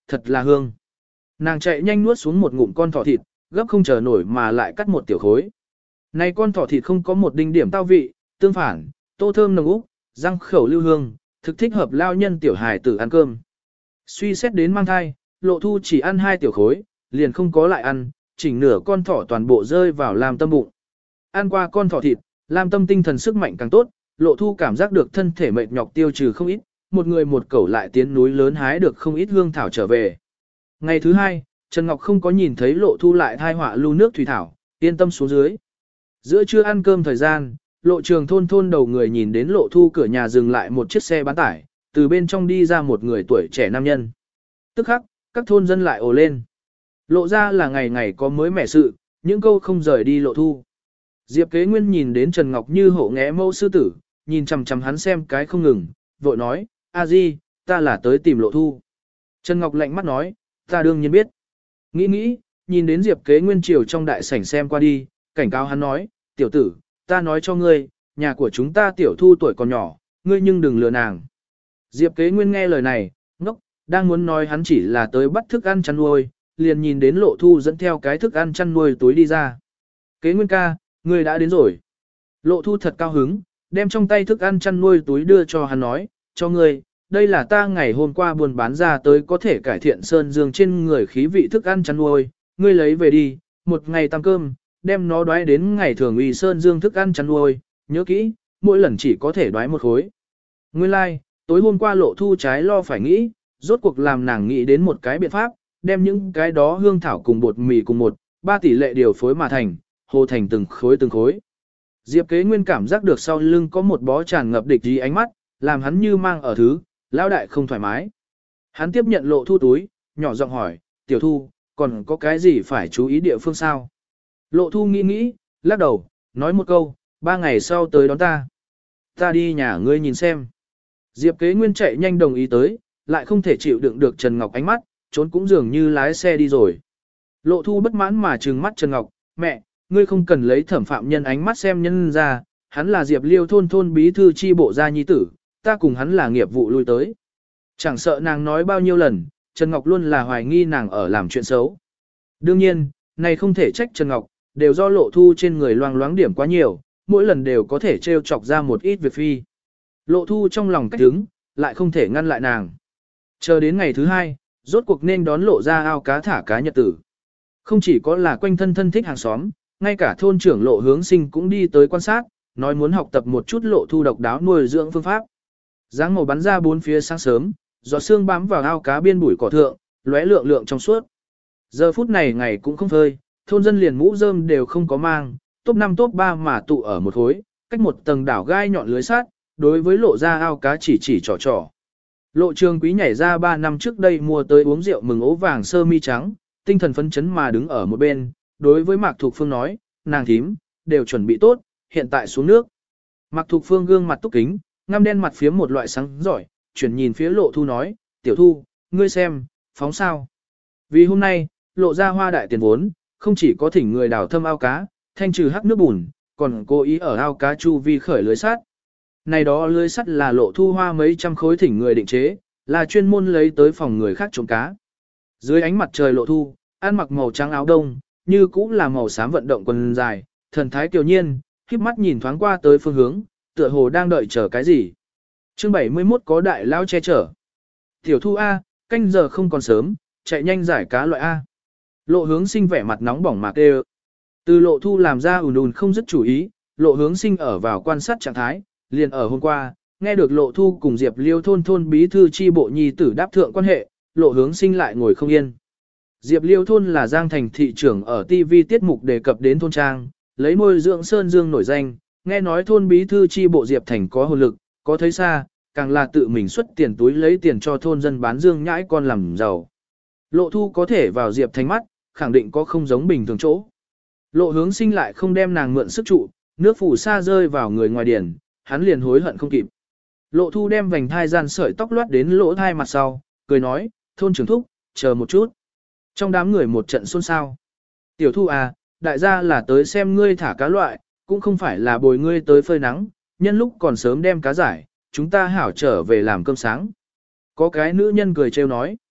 thật là hương. Nàng chạy nhanh nuốt xuống một ngụm con thỏ thịt, gấp không chờ nổi mà lại cắt một tiểu khối. Này con thỏ thịt không có một đinh điểm tao vị, tương phản, tô thơm nồng úc, răng khẩu lưu hương, thực thích hợp lao nhân tiểu hài tử ăn cơm. Suy xét đến mang thai, Lộ Thu chỉ ăn hai tiểu khối, liền không có lại ăn, chỉnh nửa con thỏ toàn bộ rơi vào Lam Tâm bụng. Ăn qua con thỏ thịt, Lam Tâm tinh thần sức mạnh càng tốt, Lộ Thu cảm giác được thân thể mệt nhọc tiêu trừ không ít, một người một cẩu lại tiến núi lớn hái được không ít hương thảo trở về. Ngày thứ hai, Trần Ngọc không có nhìn thấy Lộ Thu lại thai họa lưu nước thủy thảo, yên tâm xuống dưới. Giữa trưa ăn cơm thời gian, Lộ Trường thôn thôn đầu người nhìn đến Lộ Thu cửa nhà dừng lại một chiếc xe bán tải, từ bên trong đi ra một người tuổi trẻ nam nhân. Tức khắc, các thôn dân lại ồ lên. Lộ ra là ngày ngày có mới mẻ sự, những câu không rời đi Lộ Thu. Diệp Kế Nguyên nhìn đến Trần Ngọc như hổ nghé mâu sư tử, nhìn chằm chằm hắn xem cái không ngừng, vội nói, a di, ta là tới tìm Lộ Thu. Trần Ngọc lạnh mắt nói, ta đương nhiên biết. Nghĩ nghĩ, nhìn đến Diệp Kế Nguyên chiều trong đại sảnh xem qua đi, cảnh cáo hắn nói, tiểu tử, ta nói cho ngươi, nhà của chúng ta tiểu Thu tuổi còn nhỏ, ngươi nhưng đừng lừa nàng. Diệp Kế Nguyên nghe lời này, ngốc, đang muốn nói hắn chỉ là tới bắt thức ăn chăn nuôi, liền nhìn đến Lộ Thu dẫn theo cái thức ăn chăn nuôi túi đi ra. Kế Nguyên ca, ngươi đã đến rồi. Lộ Thu thật cao hứng, đem trong tay thức ăn chăn nuôi túi đưa cho hắn nói, cho ngươi, đây là ta ngày hôm qua buôn bán ra tới có thể cải thiện sơn dương trên người khí vị thức ăn chăn nuôi, ngươi lấy về đi, một ngày tăng cơm, đem nó đoái đến ngày thường uy sơn dương thức ăn chăn nuôi, nhớ kỹ, mỗi lần chỉ có thể đoái một khối. Nguyên lai, like, tối hôm qua Lộ Thu trái lo phải nghĩ, rốt cuộc làm nàng nghĩ đến một cái biện pháp, đem những cái đó hương thảo cùng bột mì cùng một, ba tỷ lệ điều phối mà thành, hồ thành từng khối từng khối. Diệp Kế Nguyên cảm giác được sau lưng có một bó tràn ngập địch ý ánh mắt, làm hắn như mang ở thứ, lão đại không thoải mái. Hắn tiếp nhận Lộ Thu túi, nhỏ giọng hỏi, tiểu Thu, còn có cái gì phải chú ý địa phương sao? Lộ Thu nghĩ nghĩ, lắc đầu, nói một câu, ba ngày sau tới đón ta. Ta đi nhà ngươi nhìn xem. Diệp Kế Nguyên chạy nhanh đồng ý tới, lại không thể chịu đựng được Trần Ngọc ánh mắt, trốn cũng dường như lái xe đi rồi. Lộ Thu bất mãn mà trừng mắt Trần Ngọc, mẹ, ngươi không cần lấy thẩm phạm nhân ánh mắt xem nhân ra, hắn là Diệp Liêu thôn thôn bí thư chi bộ gia nhi tử, ta cùng hắn là nghiệp vụ lui tới. Chẳng sợ nàng nói bao nhiêu lần, Trần Ngọc luôn là hoài nghi nàng ở làm chuyện xấu. Đương nhiên, này không thể trách Trần Ngọc, đều do Lộ Thu trên người loang loáng điểm quá nhiều, mỗi lần đều có thể trêu chọc ra một ít việc phi. Lộ Thu trong lòng cách đứng, lại không thể ngăn lại nàng. Chờ đến ngày thứ hai, rốt cuộc nên đón Lộ ra ao cá thả cá nhật tử. Không chỉ có là quanh thân thân thích hàng xóm, ngay cả thôn trưởng Lộ Hướng Sinh cũng đi tới quan sát, nói muốn học tập một chút Lộ Thu độc đáo nuôi dưỡng phương pháp. Dáng màu bắn ra bốn phía sáng sớm, giọt sương bám vào ao cá biên bụi cỏ thượng, lóe lượng lượng trong suốt. Giờ phút này ngày cũng không phơi, thôn dân liền mũ rơm đều không có mang, top năm top ba mà tụ ở một khối, cách một tầng đảo gai nhọn lưới sát, đối với Lộ ra ao cá chỉ chỉ trò trò. Lộ Trường Quý nhảy ra ba năm trước đây mua tới uống rượu mừng ố vàng sơ mi trắng, tinh thần phấn chấn mà đứng ở một bên, đối với Mạc Thục Phương nói, nàng thím, đều chuẩn bị tốt, hiện tại xuống nước. Mạc Thục Phương gương mặt túc kính, ngăm đen mặt phía một loại sáng giỏi, chuyển nhìn phía Lộ Thu nói, tiểu Thu, ngươi xem, phóng sao. Vì hôm nay, Lộ ra hoa đại tiền vốn, không chỉ có thỉnh người đào thâm ao cá, thanh trừ hắc nước bùn, còn cố ý ở ao cá chu vi khởi lưới sắt. Này đó lưới sắt là Lộ Thu hoa mấy trăm khối thỉnh người định chế, là chuyên môn lấy tới phòng người khác trộm cá. Dưới ánh mặt trời Lộ Thu, ăn mặc màu trắng áo đông, như cũng là màu xám vận động quần dài, thần thái kiều nhiên, khép mắt nhìn thoáng qua tới phương hướng, tựa hồ đang đợi chờ cái gì. Chương bảy mươi mốt có đại lao che chở. Tiểu Thu A, canh giờ không còn sớm, chạy nhanh giải cá loại A. Lộ Hướng Sinh vẻ mặt nóng bỏng mạc đê. Từ Lộ Thu làm ra ùn ùn không dứt chủ ý, Lộ Hướng Sinh ở vào quan sát trạng thái, liền ở hôm qua, nghe được Lộ Thu cùng Diệp Liêu thôn thôn bí thư chi bộ nhi tử đáp thượng quan hệ, Lộ Hướng Sinh lại ngồi không yên. Diệp Liêu thôn là Giang Thành thị trưởng ở ti vi tiết mục đề cập đến thôn trang, lấy nuôi dưỡng sơn dương nổi danh, nghe nói thôn bí thư chi bộ Diệp Thành có hồn lực, có thấy xa, càng là tự mình xuất tiền túi lấy tiền cho thôn dân bán dương nhãi con làm giàu. Lộ Thu có thể vào Diệp Thành mắt, khẳng định có không giống bình thường chỗ. Lộ Hướng Sinh lại không đem nàng mượn sức trụ, nước phủ sa rơi vào người ngoài điển, hắn liền hối hận không kịp. Lộ Thu đem vành thai gian sợi tóc loát đến lỗ thai mặt sau, cười nói, thôn trưởng thúc, chờ một chút. Trong đám người một trận xôn xao. Tiểu Thu à, đại gia là tới xem ngươi thả cá loại, cũng không phải là bồi ngươi tới phơi nắng, nhân lúc còn sớm đem cá giải, chúng ta hảo trở về làm cơm sáng. Có cái nữ nhân cười trêu nói.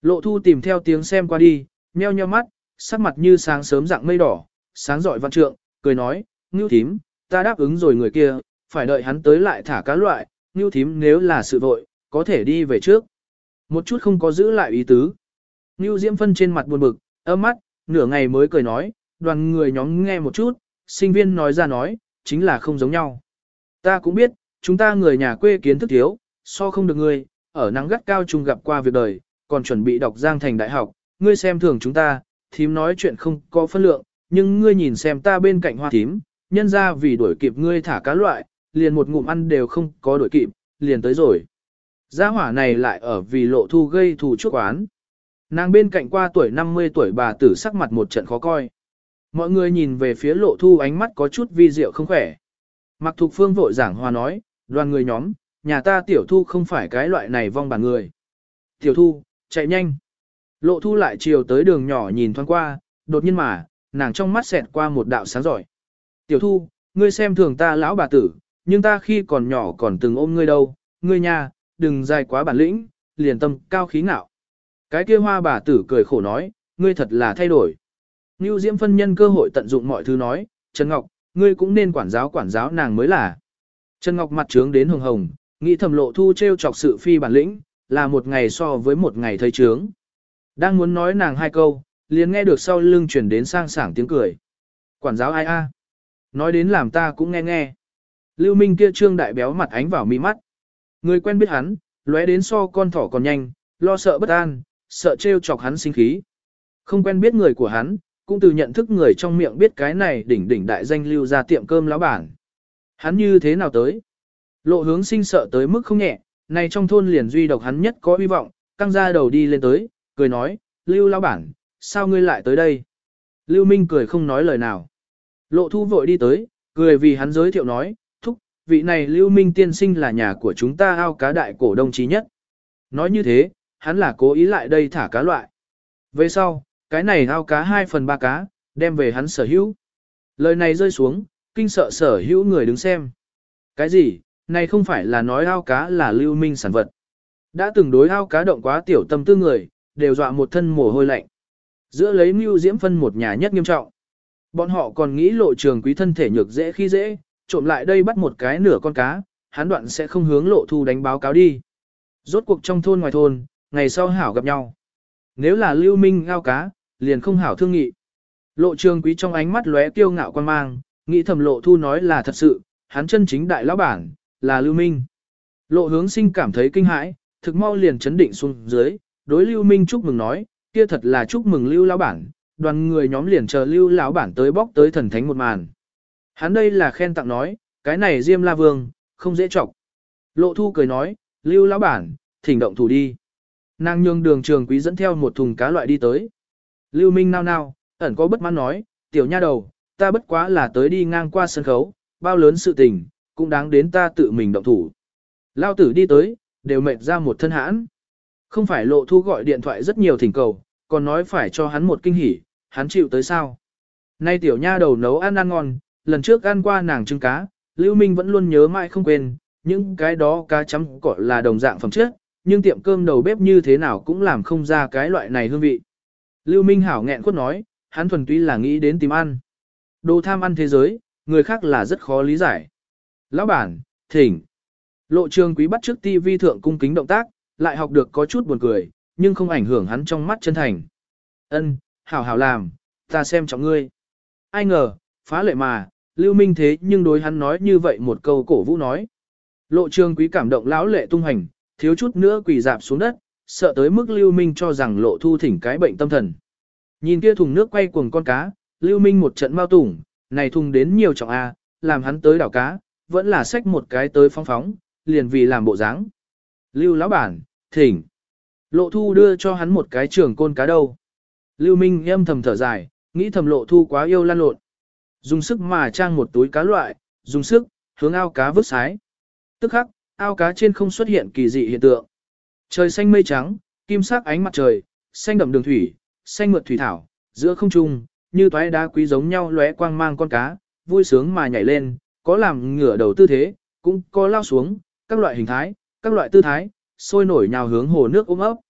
Lộ thu tìm theo tiếng xem qua đi, nheo nheo mắt, sắc mặt như sáng sớm dạng mây đỏ, sáng rọi văn trượng, cười nói, Ngưu thím, ta đáp ứng rồi người kia, phải đợi hắn tới lại thả cá loại, Ngưu thím nếu là sự vội, có thể đi về trước. Một chút không có giữ lại ý tứ. Ngưu Diễm Phân trên mặt buồn bực, ấm mắt, nửa ngày mới cười nói, đoàn người nhóm nghe một chút, sinh viên nói ra nói, chính là không giống nhau. Ta cũng biết, chúng ta người nhà quê kiến thức thiếu, so không được ngươi, ở nắng gắt cao chung gặp qua việc đời, còn chuẩn bị đọc Giang Thành Đại học, ngươi xem thường chúng ta, thím nói chuyện không có phân lượng, nhưng ngươi nhìn xem ta bên cạnh hoa thím, nhân ra vì đuổi kịp ngươi thả cá loại, liền một ngụm ăn đều không có đuổi kịp, liền tới rồi. Gia hỏa này lại ở vì lộ thu gây thù chuốc oán. Nàng bên cạnh qua tuổi năm mươi tuổi bà tử sắc mặt một trận khó coi. Mọi người nhìn về phía lộ thu ánh mắt có chút vi diệu không khỏe. Mặc Thục Phương vội giảng hòa nói, đoàn người nhóm, nhà ta tiểu thu không phải cái loại này vong bản người. Tiểu thu, chạy nhanh. Lộ thu lại chiều tới đường nhỏ nhìn thoáng qua, đột nhiên mà, nàng trong mắt xẹt qua một đạo sáng giỏi. Tiểu thu, ngươi xem thường ta lão bà tử, nhưng ta khi còn nhỏ còn từng ôm ngươi đâu, ngươi nha, đừng dài quá bản lĩnh, liền tâm cao khí ngạo. Cái kia hoa bà tử cười khổ nói, ngươi thật là thay đổi. Nưu Diễm Phân nhân cơ hội tận dụng mọi thứ nói, Trần Ngọc, ngươi cũng nên quản giáo quản giáo nàng mới là. Trần Ngọc mặt trướng đến hồng hồng, nghĩ thầm lộ thu trêu chọc sự phi bản lĩnh, là một ngày so với một ngày thấy trướng. Đang muốn nói nàng hai câu, liền nghe được sau lưng chuyển đến sang sảng tiếng cười. Quản giáo ai a? Nói đến làm ta cũng nghe nghe. Lưu Minh kia trương đại béo mặt ánh vào mi mắt. Người quen biết hắn, lóe đến so con thỏ còn nhanh, lo sợ bất an, sợ trêu chọc hắn sinh khí. Không quen biết người của hắn, cũng từ nhận thức người trong miệng biết cái này đỉnh đỉnh đại danh Lưu ra tiệm cơm lão bản. Hắn như thế nào tới? Lộ Hướng Sinh sợ tới mức không nhẹ, này trong thôn liền duy độc hắn nhất có hy vọng, căng ra đầu đi lên tới, cười nói, Lưu lão bản, sao ngươi lại tới đây? Lưu Minh cười không nói lời nào. Lộ Thu vội đi tới, cười vì hắn giới thiệu nói, thúc, vị này Lưu Minh tiên sinh là nhà của chúng ta ao cá đại cổ đông chí nhất. Nói như thế, hắn là cố ý lại đây thả cá loại. Về sau, cái này ao cá hai phần ba cá, đem về hắn sở hữu. Lời này rơi xuống, kinh sợ sở hữu người đứng xem. Cái gì, này không phải là nói ao cá là Lưu Minh sản vật. Đã từng đối ao cá động quá tiểu tâm tư người, đều dọa một thân mồ hôi lạnh. Giữa lấy Nưu Diễm Phân một nhà nhất nghiêm trọng. Bọn họ còn nghĩ Lộ Trường Quý thân thể nhược dễ khi dễ, trộm lại đây bắt một cái nửa con cá, hắn đoạn sẽ không hướng Lộ Thu đánh báo cáo đi. Rốt cuộc trong thôn ngoài thôn, ngày sau hảo gặp nhau. Nếu là Lưu Minh ao cá, liền không hảo thương nghị. Lộ Trường Quý trong ánh mắt lóe kiêu ngạo quan mang, nghĩ thầm Lộ Thu nói là thật sự, hắn chân chính đại lão bản, là Lưu Minh. Lộ Hướng Sinh cảm thấy kinh hãi, thực mau liền chấn định xuống dưới, đối Lưu Minh chúc mừng nói, kia thật là chúc mừng Lưu lão bản, đoàn người nhóm liền chờ Lưu lão bản tới bóc tới thần thánh một màn. Hắn đây là khen tặng nói, cái này Diêm La Vương, không dễ chọc. Lộ Thu cười nói, Lưu lão bản, thỉnh động thủ đi. Nàng nhường Đường Trường Quý dẫn theo một thùng cá loại đi tới. Lưu Minh nao nao, ẩn có bất mãn nói, tiểu nha đầu, ta bất quá là tới đi ngang qua sân khấu, bao lớn sự tình, cũng đáng đến ta tự mình động thủ. Lao tử đi tới, đều mệt ra một thân hãn. Không phải Lộ Thu gọi điện thoại rất nhiều thỉnh cầu, còn nói phải cho hắn một kinh hỉ, hắn chịu tới sao. Nay tiểu nha đầu nấu ăn ăn ngon, lần trước ăn qua nàng trứng cá, Lưu Minh vẫn luôn nhớ mãi không quên, những cái đó cá chấm cỏ là đồng dạng phẩm chất, nhưng tiệm cơm đầu bếp như thế nào cũng làm không ra cái loại này hương vị. Lưu Minh hảo nghẹn quất nói, hắn thuần túy là nghĩ đến tìm ăn. Đồ tham ăn thế giới, người khác là rất khó lý giải. Lão bản, thỉnh. Lộ Trường Quý bắt trước ti vi thượng cung kính động tác, lại học được có chút buồn cười, nhưng không ảnh hưởng hắn trong mắt chân thành. Ân, hảo hảo làm, ta xem trọng ngươi. Ai ngờ, phá lệ mà, Lưu Minh thế nhưng đối hắn nói như vậy một câu cổ vũ nói. Lộ Trường Quý cảm động lão lệ tung hành, thiếu chút nữa quỳ dạp xuống đất, sợ tới mức Lưu Minh cho rằng Lộ Thu thỉnh cái bệnh tâm thần. Nhìn kia thùng nước quay cuồng con cá, Lưu Minh một trận mau tủng, này thùng đến nhiều trọng a, làm hắn tới đảo cá, vẫn là xách một cái tới phóng phóng, liền vì làm bộ dáng. Lưu lão bản, thỉnh. Lộ Thu đưa cho hắn một cái trường côn cá đâu. Lưu Minh âm thầm thở dài, nghĩ thầm Lộ Thu quá yêu lan lộn. Dùng sức mà trang một túi cá loại, dùng sức, hướng ao cá vứt sái. Tức khắc, ao cá trên không xuất hiện kỳ dị hiện tượng. Trời xanh mây trắng, kim sắc ánh mặt trời, xanh đậm đường thủy, xanh mượt thủy thảo, giữa không trung, như toái đá quý giống nhau lóe quang mang con cá, vui sướng mà nhảy lên, có làm ngửa đầu tư thế, cũng có lao xuống, các loại hình thái, các loại tư thái, sôi nổi nhào hướng hồ nước ôm ấp.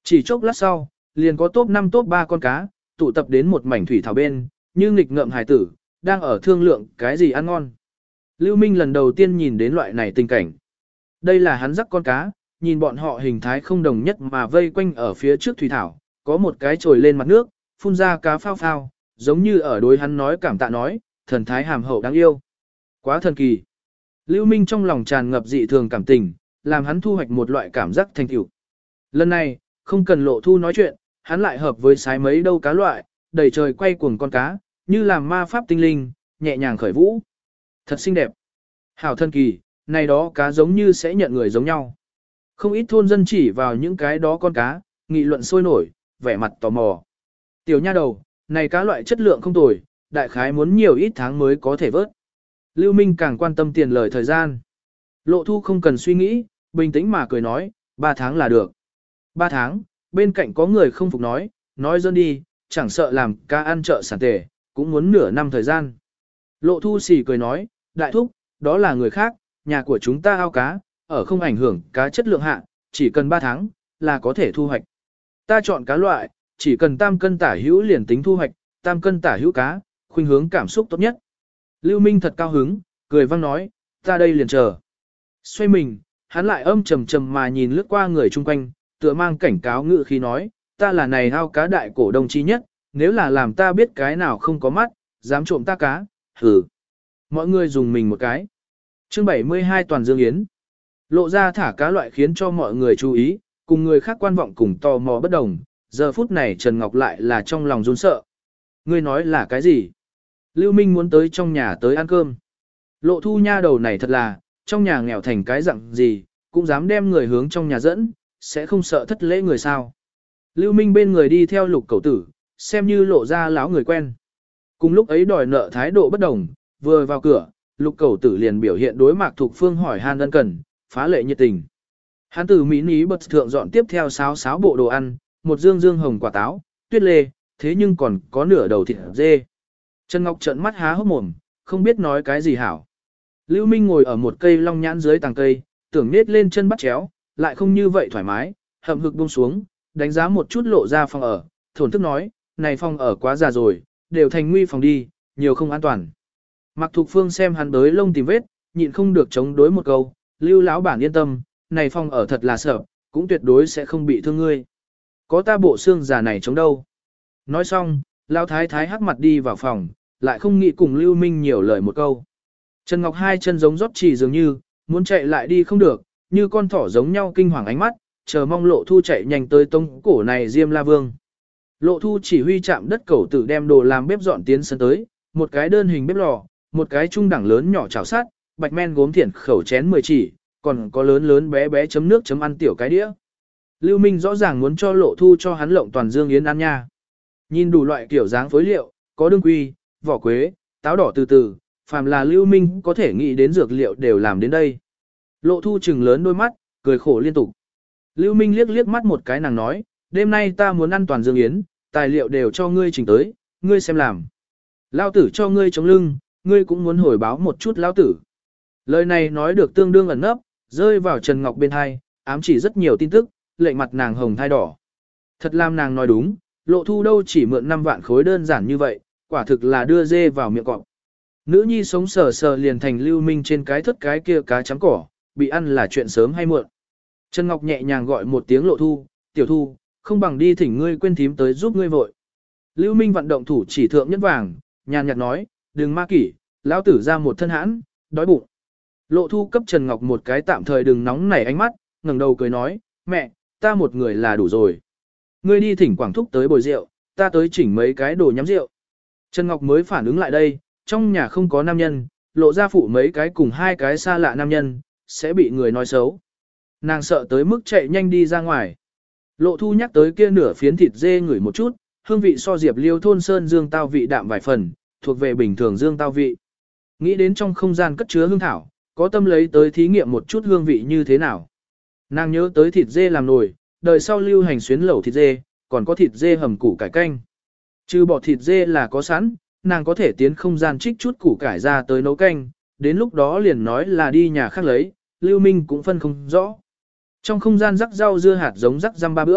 Chỉ chốc lát sau, liền có top năm top ba con cá, tụ tập đến một mảnh thủy thảo bên, như nghịch ngợm hài tử, đang ở thương lượng cái gì ăn ngon. Lưu Minh lần đầu tiên nhìn đến loại này tình cảnh. Đây là hắn dắt con cá, nhìn bọn họ hình thái không đồng nhất mà vây quanh ở phía trước thủy thảo, có một cái trồi lên mặt nước, phun ra cá phao phao, giống như ở đối hắn nói cảm tạ nói, thần thái hàm hậu đáng yêu. Quá thần kỳ. Lưu Minh trong lòng tràn ngập dị thường cảm tình, làm hắn thu hoạch một loại cảm giác thành tựu. Lần này, không cần Lộ Thu nói chuyện, hắn lại hợp với sái mấy đâu cá loại, đầy trời quay cuồng con cá, như làm ma pháp tinh linh, nhẹ nhàng khởi vũ. Thật xinh đẹp. Hảo thần kỳ, này đó cá giống như sẽ nhận người giống nhau. Không ít thôn dân chỉ vào những cái đó con cá, nghị luận sôi nổi, vẻ mặt tò mò. Tiểu nha đầu, này cá loại chất lượng không tồi, đại khái muốn nhiều ít tháng mới có thể vớt. Lưu Minh càng quan tâm tiền lời thời gian. Lộ Thu không cần suy nghĩ, bình tĩnh mà cười nói, ba tháng là được. Ba tháng, bên cạnh có người không phục nói, nói dân đi, chẳng sợ làm cá ăn chợ sản tề, cũng muốn nửa năm thời gian. Lộ Thu xì cười nói, đại thúc, đó là người khác, nhà của chúng ta ao cá, ở không ảnh hưởng cá chất lượng hạ, chỉ cần ba tháng, là có thể thu hoạch. Ta chọn cá loại, chỉ cần tam cân tả hữu liền tính thu hoạch, tam cân tả hữu cá, khuynh hướng cảm xúc tốt nhất. Lưu Minh thật cao hứng, cười vang nói, ta đây liền chờ. Xoay mình, hắn lại âm trầm trầm mà nhìn lướt qua người chung quanh, tựa mang cảnh cáo ngự khi nói, ta là này ao cá đại cổ đông chi nhất, nếu là làm ta biết cái nào không có mắt, dám trộm ta cá, hử. Mọi người dùng mình một cái. Chương bảy mươi hai Toàn Dương Yến. Lộ ra thả cá loại khiến cho mọi người chú ý, cùng người khác quan vọng cùng tò mò bất đồng, giờ phút này Trần Ngọc lại là trong lòng run sợ. Ngươi nói là cái gì? Lưu Minh muốn tới trong nhà tới ăn cơm. Lộ Thu nha đầu này thật là, trong nhà nghèo thành cái dạng gì, cũng dám đem người hướng trong nhà dẫn, sẽ không sợ thất lễ người sao. Lưu Minh bên người đi theo Lục Cẩu Tử, xem như lộ ra láo người quen. Cùng lúc ấy đòi nợ thái độ bất đồng, vừa vào cửa, Lục Cẩu Tử liền biểu hiện đối Mạc Thục Phương hỏi han ân cần, phá lệ nhiệt tình. Hắn từ Mỹ ní bật thượng dọn tiếp theo sáo sáo bộ đồ ăn, một dương dương hồng quả táo, tuyết lê, thế nhưng còn có nửa đầu thịt dê. Trần Ngọc trợn mắt há hốc mồm, không biết nói cái gì hảo. Lưu Minh ngồi ở một cây long nhãn dưới tàng cây, tưởng nết lên chân bắt chéo, lại không như vậy thoải mái, hậm hực buông xuống, đánh giá một chút lộ ra phòng ở, thổn thức nói, này phòng ở quá già rồi, đều thành nguy phòng đi, nhiều không an toàn. Mạc Thục Phương xem hắn bới lông tìm vết, nhịn không được chống đối một câu, Lưu lão bản yên tâm, này phòng ở thật là sợ, cũng tuyệt đối sẽ không bị thương ngươi. Có ta bộ xương già này chống đâu. Nói xong, Lão thái thái hắc mặt đi vào phòng, lại không nghĩ cùng Lưu Minh nhiều lời một câu. Trần Ngọc hai chân giống rót chỉ dường như, muốn chạy lại đi không được, như con thỏ giống nhau kinh hoàng ánh mắt, chờ mong Lộ Thu chạy nhanh tới tông cổ này Diêm La Vương. Lộ Thu chỉ huy chạm đất cẩu tử đem đồ làm bếp dọn tiến sân tới, một cái đơn hình bếp lò, một cái trung đẳng lớn nhỏ chảo sát, bạch men gốm thiển khẩu chén mười chỉ, còn có lớn lớn bé bé chấm nước chấm ăn tiểu cái đĩa. Lưu Minh rõ ràng muốn cho Lộ Thu cho hắn lộng toàn dương yến ăn nha. Nhìn đủ loại kiểu dáng phối liệu, có đương quy, vỏ quế, táo đỏ từ từ, phàm là Lưu Minh có thể nghĩ đến dược liệu đều làm đến đây. Lộ Thu trừng lớn đôi mắt, cười khổ liên tục. Lưu Minh liếc liếc mắt một cái nàng nói, đêm nay ta muốn ăn toàn dương yến, tài liệu đều cho ngươi chỉnh tới, ngươi xem làm. Lao tử cho ngươi chống lưng, ngươi cũng muốn hồi báo một chút lão tử. Lời này nói được tương đương ẩn nấp, rơi vào Trần Ngọc bên hai, ám chỉ rất nhiều tin tức, lệnh mặt nàng hồng thai đỏ. Thật làm nàng nói đúng, Lộ Thu đâu chỉ mượn năm vạn khối đơn giản như vậy, quả thực là đưa dê vào miệng cọp. Nữ nhi sống sờ sờ liền thành Lưu Minh trên cái thất cái kia cá chấm cỏ, bị ăn là chuyện sớm hay muộn. Trần Ngọc nhẹ nhàng gọi một tiếng Lộ Thu, tiểu Thu, không bằng đi thỉnh ngươi quên thím tới giúp ngươi vội. Lưu Minh vận động thủ chỉ thượng nhất vàng, nhàn nhạt nói, đừng ma kỷ, lão tử ra một thân hãn, đói bụng. Lộ Thu cấp Trần Ngọc một cái tạm thời đừng nóng nảy ánh mắt, ngẩng đầu cười nói, mẹ, ta một người là đủ rồi. Ngươi đi thỉnh Quảng Thúc tới bồi rượu, ta tới chỉnh mấy cái đồ nhắm rượu. Trần Ngọc mới phản ứng lại đây, trong nhà không có nam nhân, lộ ra phụ mấy cái cùng hai cái xa lạ nam nhân, sẽ bị người nói xấu. Nàng sợ tới mức chạy nhanh đi ra ngoài. Lộ Thu nhắc tới kia nửa phiến thịt dê ngửi một chút, hương vị so Diệp Liêu thôn sơn dương tao vị đạm vài phần, thuộc về bình thường dương tao vị. Nghĩ đến trong không gian cất chứa hương thảo, có tâm lấy tới thí nghiệm một chút hương vị như thế nào. Nàng nhớ tới thịt dê làm nồi, đời sau lưu hành xuyến lẩu thịt dê, còn có thịt dê hầm củ cải canh. Trừ bỏ thịt dê là có sẵn, nàng có thể tiến không gian trích chút củ cải ra tới nấu canh, đến lúc đó liền nói là đi nhà khác lấy, Lưu Minh cũng phân không rõ. Trong không gian rắc rau dưa hạt giống rắc răm ba bữa,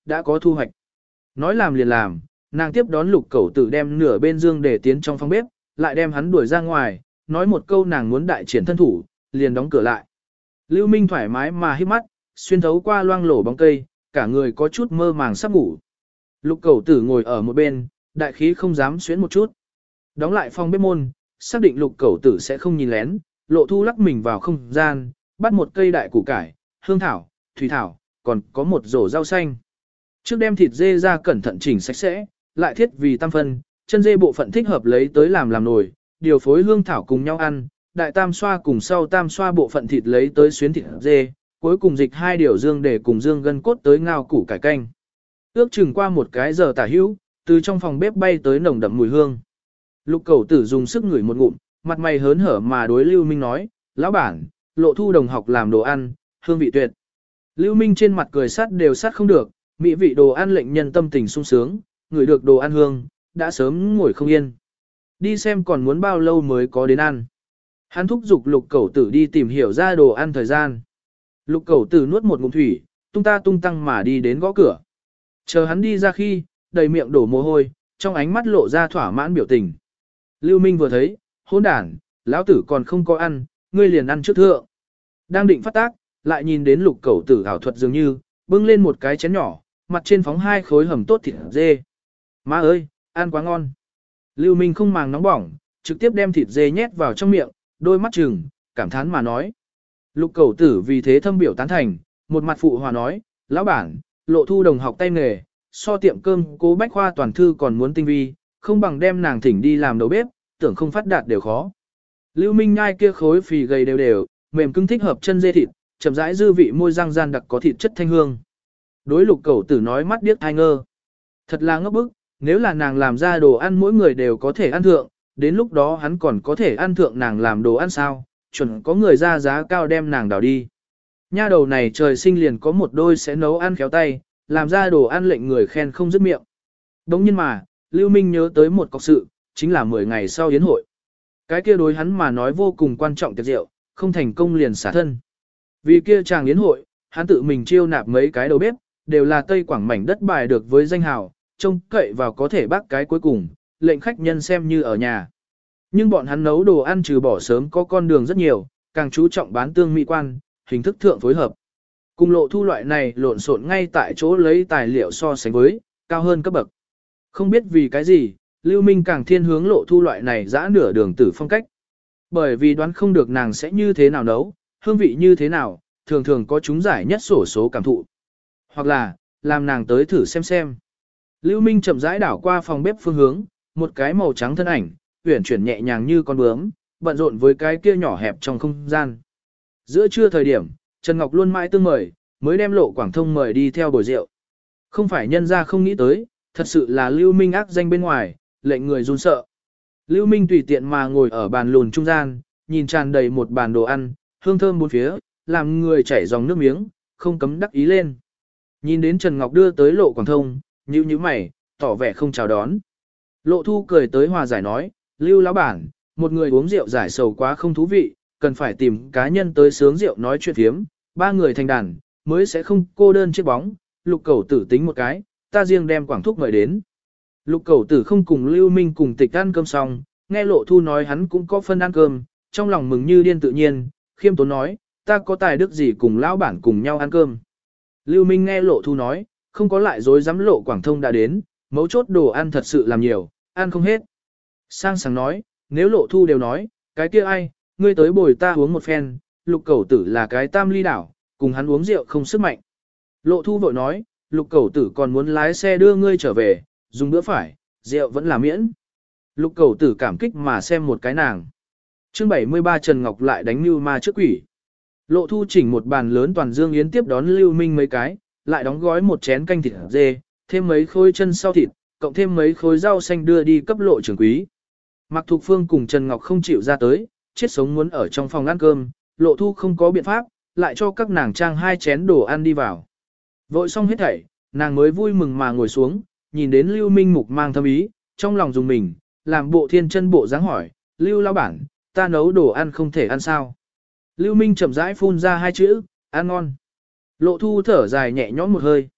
đã có thu hoạch. Nói làm liền làm, nàng tiếp đón lục cẩu tử đem nửa bên dương để tiến trong phòng bếp, lại đem hắn đuổi ra ngoài, nói một câu nàng muốn đại triển thân thủ, liền đóng cửa lại. Lưu Minh thoải mái mà hít mắt, xuyên thấu qua loang lổ bóng cây, cả người có chút mơ màng sắp ngủ. Lục cẩu tử ngồi ở một bên, đại khí không dám xuyến một chút. Đóng lại phòng bếp môn, xác định lục cẩu tử sẽ không nhìn lén, Lộ Thu lắc mình vào không gian, bắt một cây đại củ cải, hương thảo, thủy thảo, còn có một rổ rau xanh. Trước đem thịt dê ra cẩn thận chỉnh sạch sẽ, lại thiết vì tam phân, chân dê bộ phận thích hợp lấy tới làm làm nồi, điều phối hương thảo cùng nhau ăn, đại tam xoa cùng sau tam xoa bộ phận thịt lấy tới xuyến thịt dê, cuối cùng dịch hai điều dương để cùng dương gân cốt tới ngao củ cải canh. Ước chừng qua một cái giờ tả hữu, từ trong phòng bếp bay tới nồng đậm mùi hương. Lục Cẩu Tử dùng sức ngửi một ngụm, mặt mày hớn hở mà đối Lưu Minh nói, lão bản, Lộ Thu đồng học làm đồ ăn, hương vị tuyệt. Lưu Minh trên mặt cười sát đều sát không được, mỹ vị đồ ăn lệnh nhân tâm tình sung sướng, ngửi được đồ ăn hương, đã sớm ngồi không yên. Đi xem còn muốn bao lâu mới có đến ăn. Hắn thúc giục Lục Cẩu Tử đi tìm hiểu ra đồ ăn thời gian. Lục Cẩu Tử nuốt một ngụm thủy, tung ta tung tăng mà đi đến gõ cửa. Chờ hắn đi ra khi, đầy miệng đổ mồ hôi, trong ánh mắt lộ ra thỏa mãn biểu tình. Lưu Minh vừa thấy, hỗn đản, lão tử còn không có ăn, ngươi liền ăn trước thượng. Đang định phát tác, lại nhìn đến Lục Cẩu Tử ảo thuật dường như, bưng lên một cái chén nhỏ, mặt trên phóng hai khối hầm tốt thịt dê. Má ơi, ăn quá ngon. Lưu Minh không màng nóng bỏng, trực tiếp đem thịt dê nhét vào trong miệng, đôi mắt trừng, cảm thán mà nói. Lục Cẩu Tử vì thế thâm biểu tán thành, một mặt phụ hòa nói, lão bản, Lộ Thu đồng học tay nghề, so tiệm cơm Cố Bách Khoa toàn thư còn muốn tinh vi, không bằng đem nàng thỉnh đi làm đầu bếp, tưởng không phát đạt đều khó. Lưu Minh nhai kia khối phì gầy đều đều, mềm cứng thích hợp chân dê thịt, chậm rãi dư vị môi răng gian đặc có thịt chất thanh hương. Đối Lục Cẩu Tử nói mắt điếc thai ngơ. Thật là ngốc bức, nếu là nàng làm ra đồ ăn mỗi người đều có thể ăn thượng, đến lúc đó hắn còn có thể ăn thượng nàng làm đồ ăn sao, chuẩn có người ra giá cao đem nàng đào đi. Nha đầu này trời sinh liền có một đôi sẽ nấu ăn khéo tay, làm ra đồ ăn lệnh người khen không dứt miệng. Đống nhiên mà, Lưu Minh nhớ tới một cọc sự, chính là mười ngày sau yến hội. Cái kia đối hắn mà nói vô cùng quan trọng tiệc rượu, không thành công liền xả thân. Vì kia chàng yến hội, hắn tự mình chiêu nạp mấy cái đầu bếp, đều là Tây Quảng mảnh đất bài được với danh hào, trông cậy vào có thể bác cái cuối cùng, lệnh khách nhân xem như ở nhà. Nhưng bọn hắn nấu đồ ăn trừ bỏ sớm có con đường rất nhiều, càng chú trọng bán tương mỹ quan, hình thức thượng phối hợp. Cùng Lộ Thu loại này lộn xộn ngay tại chỗ lấy tài liệu so sánh với, cao hơn cấp bậc. Không biết vì cái gì, Lưu Minh càng thiên hướng Lộ Thu loại này dã nửa đường tử phong cách. Bởi vì đoán không được nàng sẽ như thế nào nấu, hương vị như thế nào, thường thường có chúng giải nhất sổ số cảm thụ. Hoặc là, làm nàng tới thử xem xem. Lưu Minh chậm rãi đảo qua phòng bếp phương hướng, một cái màu trắng thân ảnh, uyển chuyển nhẹ nhàng như con bướm, bận rộn với cái kia nhỏ hẹp trong không gian. Giữa trưa thời điểm, Trần Ngọc luôn mãi tương mời, mới đem Lộ Quảng Thông mời đi theo bồi rượu. Không phải nhân ra không nghĩ tới, thật sự là Lưu Minh ác danh bên ngoài, lệnh người run sợ. Lưu Minh tùy tiện mà ngồi ở bàn lùn trung gian, nhìn tràn đầy một bàn đồ ăn, hương thơm bốn phía, làm người chảy dòng nước miếng, không cấm đắc ý lên. Nhìn đến Trần Ngọc đưa tới Lộ Quảng Thông, nhíu nhíu mày, tỏ vẻ không chào đón. Lộ Thu cười tới hòa giải nói, Lưu lão bản, một người uống rượu giải sầu quá không thú vị, cần phải tìm cá nhân tới sướng rượu nói chuyện thiếm, ba người thành đàn, mới sẽ không cô đơn chiếc bóng, Lục Cẩu Tử tính một cái, ta riêng đem Quảng Thúc mời đến. Lục Cẩu Tử không cùng Lưu Minh cùng tịch ăn cơm xong, nghe Lộ Thu nói hắn cũng có phân ăn cơm, trong lòng mừng như điên tự nhiên, khiêm tốn nói, ta có tài đức gì cùng lão bản cùng nhau ăn cơm. Lưu Minh nghe Lộ Thu nói, không có lại dối dám Lộ Quảng Thông đã đến, mấu chốt đồ ăn thật sự làm nhiều, ăn không hết. Sang sảng nói, nếu Lộ Thu đều nói, cái kia ai, ngươi tới bồi ta uống một phen, Lục Cẩu Tử là cái tam ly đảo, cùng hắn uống rượu không sức mạnh. Lộ Thu vội nói, Lục Cẩu Tử còn muốn lái xe đưa ngươi trở về, dùng bữa phải, rượu vẫn là miễn. Lục Cẩu Tử cảm kích mà xem một cái nàng. Chương bảy mươi ba Trần Ngọc lại đánh Lưu Ma trước quỷ. Lộ Thu chỉnh một bàn lớn toàn dương yến tiếp đón Lưu Minh mấy cái, lại đóng gói một chén canh thịt dê, thêm mấy khối chân sau thịt, cộng thêm mấy khối rau xanh đưa đi cấp Lộ trưởng quý. Mạc Thục Phương cùng Trần Ngọc không chịu ra tới, chết sống muốn ở trong phòng ăn cơm, Lộ Thu không có biện pháp, lại cho các nàng trang hai chén đồ ăn đi vào. Vội xong hết thảy, nàng mới vui mừng mà ngồi xuống, nhìn đến Lưu Minh Mục mang thâm ý, trong lòng dùng mình, làm bộ thiên chân bộ dáng hỏi, Lưu lão bản, ta nấu đồ ăn không thể ăn sao? Lưu Minh chậm rãi phun ra hai chữ, ăn ngon. Lộ Thu thở dài nhẹ nhõm một hơi.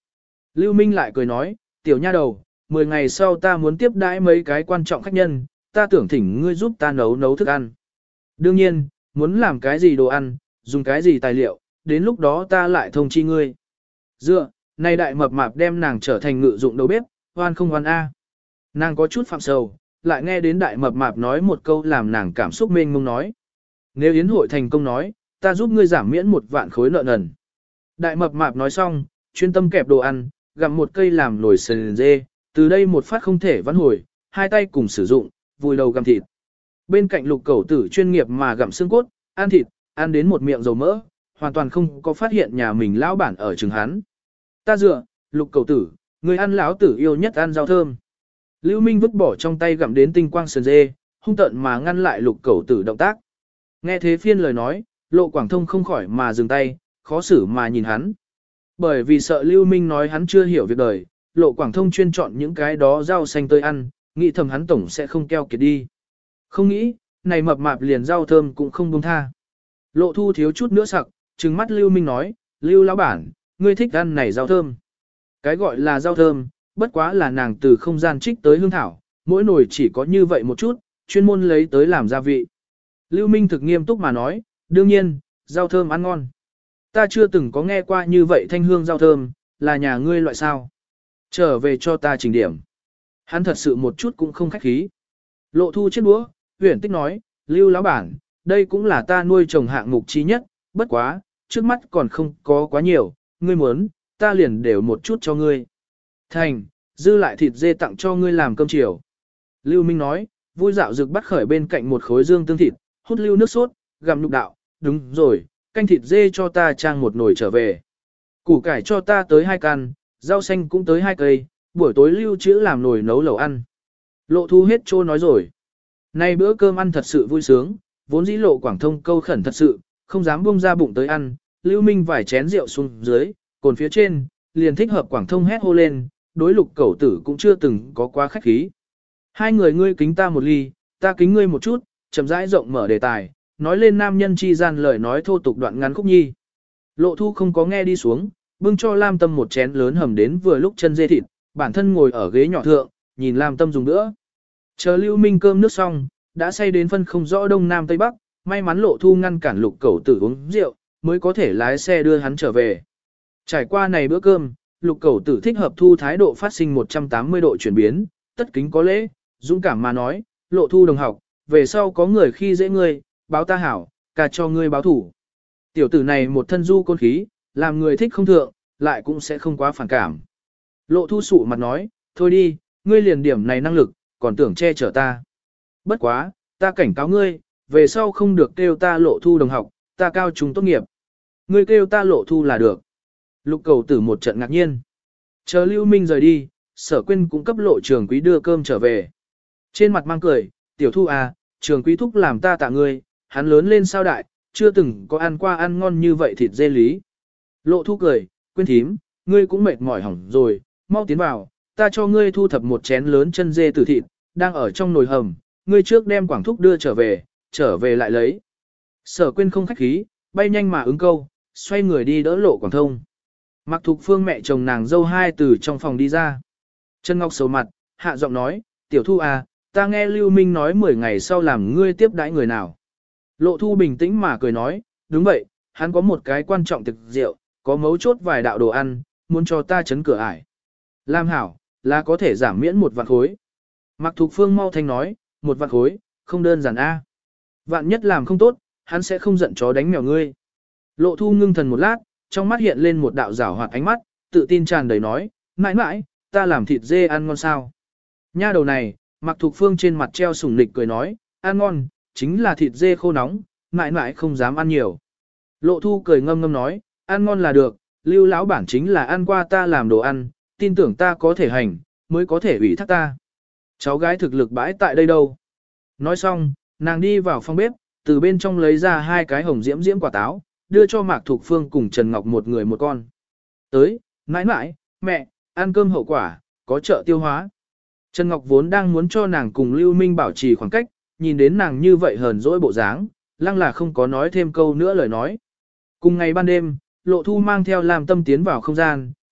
Lưu Minh lại cười nói, tiểu nha đầu, mười ngày sau ta muốn tiếp đãi mấy cái quan trọng khách nhân, ta tưởng thỉnh ngươi giúp ta nấu nấu thức ăn. Đương nhiên, muốn làm cái gì đồ ăn, dùng cái gì tài liệu, đến lúc đó ta lại thông chi ngươi. Dựa, này đại mập mạp đem nàng trở thành ngự dụng đầu bếp, hoan không hoan a. Nàng có chút phạm sầu, lại nghe đến đại mập mạp nói một câu làm nàng cảm xúc mênh mông nói. Nếu yến hội thành công nói, ta giúp ngươi giảm miễn một vạn khối nợ nần. Đại mập mạp nói xong, chuyên tâm kẹp đồ ăn, gặm một cây làm nồi sườn dê, từ đây một phát không thể vãn hồi, hai tay cùng sử dụng, vùi đầu gặm thịt. Bên cạnh lục cẩu tử chuyên nghiệp mà gặm xương cốt, ăn thịt, ăn đến một miệng dầu mỡ, hoàn toàn không có phát hiện nhà mình lão bản ở trường hắn. Ta dựa, lục cẩu tử, người ăn lão tử yêu nhất ăn rau thơm. Lưu Minh vứt bỏ trong tay gặm đến tinh quang sườn dê, hung tợn mà ngăn lại lục cẩu tử động tác. Nghe thế phiên lời nói, Lộ Quảng Thông không khỏi mà dừng tay, khó xử mà nhìn hắn. Bởi vì sợ Lưu Minh nói hắn chưa hiểu việc đời, Lộ Quảng Thông chuyên chọn những cái đó rau xanh tươi ăn, nghĩ thầm hắn tổng sẽ không keo kiệt đi. Không nghĩ, này mập mạp liền rau thơm cũng không buông tha. Lộ Thu thiếu chút nữa sặc, trừng mắt Lưu Minh nói, Lưu lão bản, ngươi thích ăn này rau thơm. Cái gọi là rau thơm, bất quá là nàng từ không gian trích tới hương thảo, mỗi nồi chỉ có như vậy một chút, chuyên môn lấy tới làm gia vị. Lưu Minh thực nghiêm túc mà nói, đương nhiên, rau thơm ăn ngon. Ta chưa từng có nghe qua như vậy thanh hương rau thơm, là nhà ngươi loại sao. Trở về cho ta trình điểm. Hắn thật sự một chút cũng không khách khí. Lộ Thu chiếc đũa, huyền tích nói, Lưu lão bản, đây cũng là ta nuôi trồng hạng mục chi nhất, bất quá, trước mắt còn không có quá nhiều, ngươi muốn, ta liền đều một chút cho ngươi. Thành, dư lại thịt dê tặng cho ngươi làm cơm chiều. Lưu Minh nói, vui dạo rực bắt khởi bên cạnh một khối dương tương thịt, hút lưu nước sốt, gặm nhục đạo, đúng rồi, canh thịt dê cho ta trang một nồi trở về. Củ cải cho ta tới hai căn, rau xanh cũng tới hai cây, buổi tối lưu trữ làm nồi nấu lẩu ăn. Lộ Thu hết trô nói rồi. Nay bữa cơm ăn thật sự vui sướng, vốn dĩ Lộ Quảng Thông câu khẩn thật sự, không dám buông ra bụng tới ăn, Lưu Minh vài chén rượu xuống dưới, còn phía trên, liền thích hợp Quảng Thông hét hô lên, đối lục cẩu tử cũng chưa từng có quá khách khí. Hai người ngươi kính ta một ly, ta kính ngươi một chút, chậm rãi rộng mở đề tài, nói lên nam nhân chi gian lời nói thô tục đoạn ngắn khúc nhi. Lộ Thu không có nghe đi xuống, bưng cho Lam Tâm một chén lớn hầm đến vừa lúc chân dê thịt, bản thân ngồi ở ghế nhỏ thượng, nhìn Lam Tâm dùng nữa. Chờ Lưu Minh cơm nước xong, đã say đến phân không rõ đông nam tây bắc, may mắn Lộ Thu ngăn cản lục cẩu tử uống rượu, mới có thể lái xe đưa hắn trở về. Trải qua này bữa cơm, lục cẩu tử thích hợp Thu thái độ phát sinh một trăm tám mươi độ chuyển biến, tất kính có lễ, dũng cảm mà nói, Lộ Thu đồng học, về sau có người khi dễ ngươi, báo ta hảo, cả cho ngươi báo thủ. Tiểu tử này một thân du côn khí, làm người thích không thượng, lại cũng sẽ không quá phản cảm. Lộ Thu sụ mặt nói, thôi đi, ngươi liền điểm này năng lực, còn tưởng che chở ta. Bất quá, ta cảnh cáo ngươi, về sau không được kêu ta Lộ Thu đồng học, ta cao trung tốt nghiệp. Ngươi kêu ta Lộ Thu là được. Lục cầu tử một trận ngạc nhiên. Chờ Lưu Minh rời đi, Sở Quyên cũng cấp Lộ Trường Quý đưa cơm trở về. Trên mặt mang cười, tiểu Thu à, Trường Quý thúc làm ta tạ ngươi, hắn lớn lên sao đại, chưa từng có ăn qua ăn ngon như vậy thịt dê lý. Lộ Thu cười, Quyên thím, ngươi cũng mệt mỏi hỏng rồi, mau tiến vào, ta cho ngươi thu thập một chén lớn chân dê tử thịt, đang ở trong nồi hầm, ngươi trước đem Quảng Thúc đưa trở về, trở về lại lấy. Sở Quyên không khách khí, bay nhanh mà ứng câu, xoay người đi đỡ Lộ Quảng Thông. Mạc Thục Phương mẹ chồng nàng dâu hai từ trong phòng đi ra. Trân Ngọc sầu mặt, hạ giọng nói, tiểu Thu à, ta nghe Lưu Minh nói mười ngày sau làm ngươi tiếp đãi người nào. Lộ Thu bình tĩnh mà cười nói, đúng vậy, hắn có một cái quan trọng thực rượu, có mấu chốt vài đạo đồ ăn, muốn cho ta chấn cửa ải. Lam hảo, là có thể giảm miễn một vạn khối. Mạc Thục Phương mau thanh nói, một vạn khối, không đơn giản a. Vạn nhất làm không tốt, hắn sẽ không giận chó đánh mèo ngươi. Lộ Thu ngưng thần một lát, trong mắt hiện lên một đạo rảo hoạt ánh mắt, tự tin tràn đầy nói, mãi mãi, ta làm thịt dê ăn ngon sao. Nha đầu này, Mạc Thục Phương trên mặt treo sủng nịch cười nói, ăn ngon, chính là thịt dê khô nóng, mãi mãi không dám ăn nhiều. Lộ Thu cười ngâm ngâm nói, ăn ngon là được, Lưu lão bản chính là ăn qua ta làm đồ ăn, tin tưởng ta có thể hành, mới có thể ủy thác ta. Cháu gái thực lực bãi tại đây đâu. Nói xong, nàng đi vào phòng bếp, từ bên trong lấy ra hai cái hồng diễm diễm quả táo, đưa cho Mạc Thục Phương cùng Trần Ngọc một người một con. Tới, mãi mãi, mẹ, ăn cơm hậu quả, có trợ tiêu hóa. Trần Ngọc vốn đang muốn cho nàng cùng Lưu Minh bảo trì khoảng cách, nhìn đến nàng như vậy hờn dỗi bộ dáng, lăng là không có nói thêm câu nữa lời nói. Cùng ngày ban đêm, Lộ Thu mang theo Lam Tâm tiến vào không gian,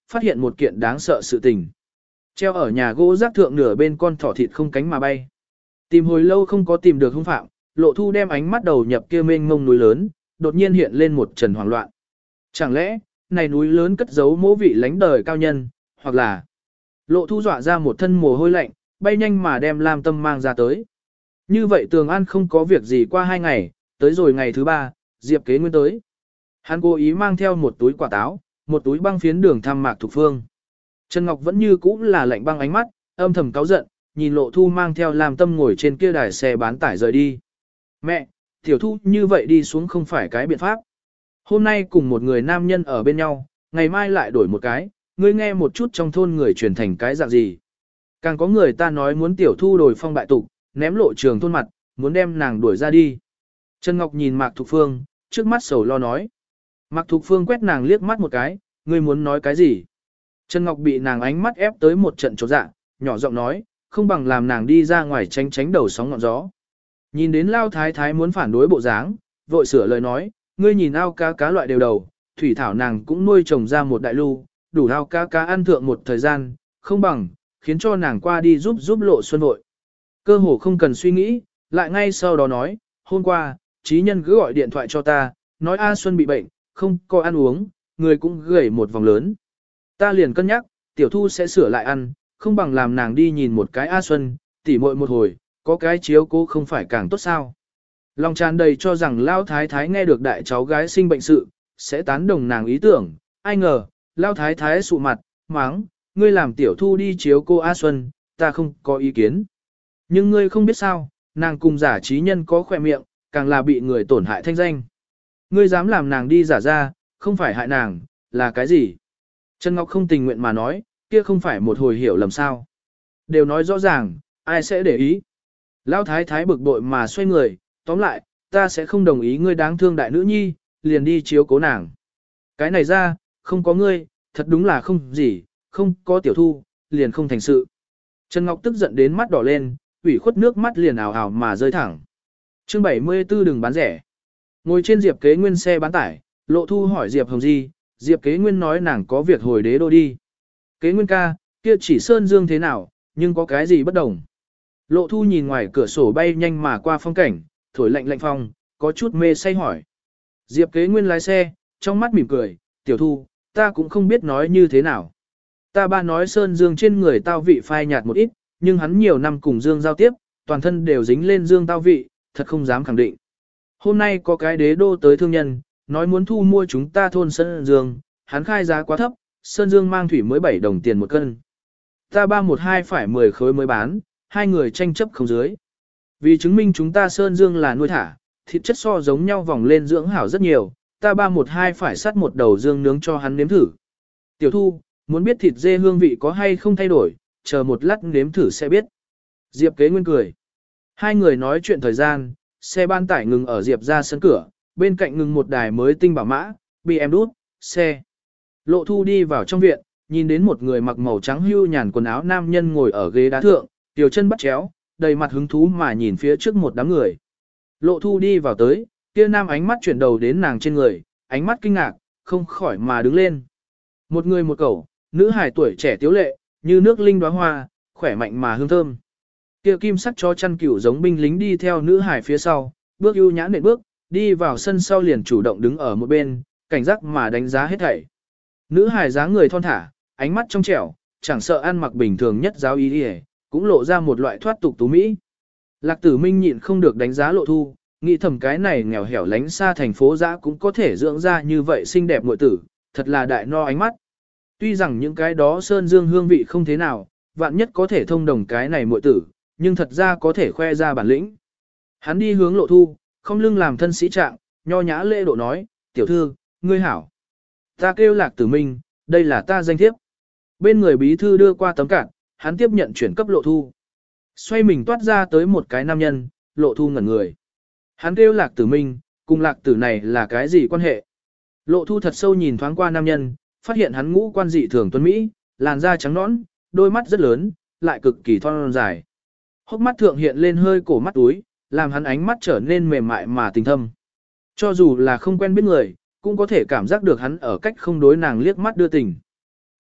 phát hiện một kiện đáng sợ sự tình. Treo ở nhà gỗ rác thượng nửa bên con thỏ thịt không cánh mà bay. Tìm hồi lâu không có tìm được hung phạm, Lộ Thu đem ánh mắt đầu nhập kia mênh mông núi lớn, đột nhiên hiện lên một trần hoảng loạn. Chẳng lẽ, này núi lớn cất giấu mỗ vị lánh đời cao nhân, hoặc là Lộ Thu dọa ra một thân mồ hôi lạnh, bay nhanh mà đem Lam Tâm mang ra tới. Như vậy Tường An không có việc gì qua hai ngày, tới rồi ngày thứ ba, Diệp Kế Nguyên tới. Hắn cố ý mang theo một túi quả táo, một túi băng phiến đường thăm Mạc Thục Phương. Trần Ngọc vẫn như cũ là lạnh băng ánh mắt, âm thầm cáu giận, nhìn Lộ Thu mang theo Lam Tâm ngồi trên kia đài xe bán tải rời đi. Mẹ, Tiểu Thu như vậy đi xuống không phải cái biện pháp. Hôm nay cùng một người nam nhân ở bên nhau, ngày mai lại đổi một cái, ngươi nghe một chút trong thôn người truyền thành cái dạng gì. Càng có người ta nói muốn Tiểu Thu đổi phong bại tục, ném Lộ Trường thôn mặt, muốn đem nàng đuổi ra đi. Trần Ngọc nhìn Mạc Thục Phương, trước mắt sầu lo nói. Mạc Thục Phương quét nàng liếc mắt một cái, ngươi muốn nói cái gì? Trần Ngọc bị nàng ánh mắt ép tới một trận chột dạ, nhỏ giọng nói, không bằng làm nàng đi ra ngoài tránh tránh đầu sóng ngọn gió. Nhìn đến Lao Thái Thái muốn phản đối bộ dáng, vội sửa lời nói, ngươi nhìn ao cá cá loại đều đầu, thủy thảo nàng cũng nuôi trồng ra một đại lưu, đủ ao cá cá ăn thượng một thời gian, không bằng, khiến cho nàng qua đi giúp giúp Lộ Xuân vội. Cơ hồ không cần suy nghĩ, lại ngay sau đó nói, hôm qua, trí nhân cứ gọi điện thoại cho ta, nói A Xuân bị bệnh, không có ăn uống, người cũng gầy một vòng lớn. Ta liền cân nhắc, Tiểu Thu sẽ sửa lại ăn, không bằng làm nàng đi nhìn một cái A Xuân, tỉ muội một hồi, có cái chiếu cố không phải càng tốt sao. Lòng tràn đầy cho rằng Lao Thái Thái nghe được đại cháu gái sinh bệnh sự, sẽ tán đồng nàng ý tưởng, ai ngờ, Lao Thái Thái sụ mặt, máng, ngươi làm Tiểu Thu đi chiếu cô A Xuân, ta không có ý kiến. Nhưng ngươi không biết sao, nàng cùng giả trí nhân có khỏe miệng, càng là bị người tổn hại thanh danh. Ngươi dám làm nàng đi giả ra, không phải hại nàng, là cái gì? Trần Ngọc không tình nguyện mà nói, kia không phải một hồi hiểu lầm sao. Đều nói rõ ràng, ai sẽ để ý. Lão thái thái bực bội mà xoay người, tóm lại, ta sẽ không đồng ý ngươi đáng thương đại nữ nhi, liền đi chiếu cố nàng. Cái này ra, không có ngươi, thật đúng là không gì, không có Tiểu Thu, liền không thành sự. Trần Ngọc tức giận đến mắt đỏ lên, ủy khuất nước mắt liền ảo ảo mà rơi thẳng. Chương bảy mươi tư đừng bán rẻ. Ngồi trên Diệp Kế Nguyên xe bán tải, Lộ Thu hỏi Diệp Hồng Di, Diệp Kế Nguyên nói nàng có việc hồi đế đô đi. Kế Nguyên ca, kia chỉ Sơn Dương thế nào, nhưng có cái gì bất đồng. Lộ Thu nhìn ngoài cửa sổ bay nhanh mà qua phong cảnh, thổi lạnh lạnh phong, có chút mê say hỏi. Diệp Kế Nguyên lái xe, trong mắt mỉm cười, Tiểu Thu, ta cũng không biết nói như thế nào. Ta ba nói Sơn Dương trên người tao vị phai nhạt một ít, nhưng hắn nhiều năm cùng Dương giao tiếp, toàn thân đều dính lên Dương tao vị, thật không dám khẳng định. Hôm nay có cái đế đô tới thương nhân, nói muốn thu mua chúng ta thôn Sơn Dương, hắn khai giá quá thấp, Sơn Dương mang thủy mới bảy đồng tiền một cân. Ta ba một hai phải mười khối mới bán, hai người tranh chấp không dưới. Vì chứng minh chúng ta Sơn Dương là nuôi thả, thịt chất so giống nhau vòng lên dưỡng hảo rất nhiều, ta ba một hai phải sắt một đầu dương nướng cho hắn nếm thử. Tiểu Thu, muốn biết thịt dê hương vị có hay không thay đổi, chờ một lát nếm thử sẽ biết. Diệp Kế Nguyên cười. Hai người nói chuyện thời gian, xe ban tải ngừng ở Diệp ra sân cửa, bên cạnh ngừng một đài mới tinh bảo mã, bị em đút, xe. Lộ Thu đi vào trong viện, nhìn đến một người mặc màu trắng hưu nhàn quần áo nam nhân ngồi ở ghế đá thượng, tiểu chân bắt chéo, đầy mặt hứng thú mà nhìn phía trước một đám người. Lộ Thu đi vào tới, kia nam ánh mắt chuyển đầu đến nàng trên người, ánh mắt kinh ngạc, không khỏi mà đứng lên. Một người một cẩu, nữ hài tuổi trẻ tiếu lệ, như nước linh đóa hoa, khỏe mạnh mà hương thơm. Kia kim sắc cho chăn cửu giống binh lính đi theo nữ hài phía sau, bước ưu nhã nện bước, đi vào sân sau liền chủ động đứng ở một bên, cảnh giác mà đánh giá hết thảy. Nữ hài dáng người thon thả, ánh mắt trong trẻo, chẳng sợ ăn mặc bình thường nhất giáo ý đi, cũng lộ ra một loại thoát tục tú mỹ. Lạc Tử Minh nhịn không được đánh giá Lộ Thu, nghĩ thầm cái này nghèo hẻo lánh xa thành phố dã cũng có thể dưỡng ra như vậy xinh đẹp muội tử, thật là đại no ánh mắt. Tuy rằng những cái đó sơn dương hương vị không thế nào, vạn nhất có thể thông đồng cái này muội tử, nhưng thật ra có thể khoe ra bản lĩnh. Hắn đi hướng Lộ Thu, không lưng làm thân sĩ trạng, nho nhã lễ độ nói, tiểu thư, ngươi hảo. Ta kêu Lạc Tử Minh, đây là ta danh thiếp. Bên người bí thư đưa qua tấm cản, hắn tiếp nhận chuyển cấp Lộ Thu. Xoay mình toát ra tới một cái nam nhân, Lộ Thu ngẩn người. Hắn kêu Lạc Tử Minh, cùng Lạc Tử này là cái gì quan hệ? Lộ Thu thật sâu nhìn thoáng qua nam nhân, phát hiện hắn ngũ quan dị thường tuấn Mỹ, làn da trắng nõn, đôi mắt rất lớn, lại cực kỳ thon dài. Hốc mắt thượng hiện lên hơi cổ mắt túi, làm hắn ánh mắt trở nên mềm mại mà tình thâm. Cho dù là không quen biết người, cũng có thể cảm giác được hắn ở cách không đối nàng liếc mắt đưa tình.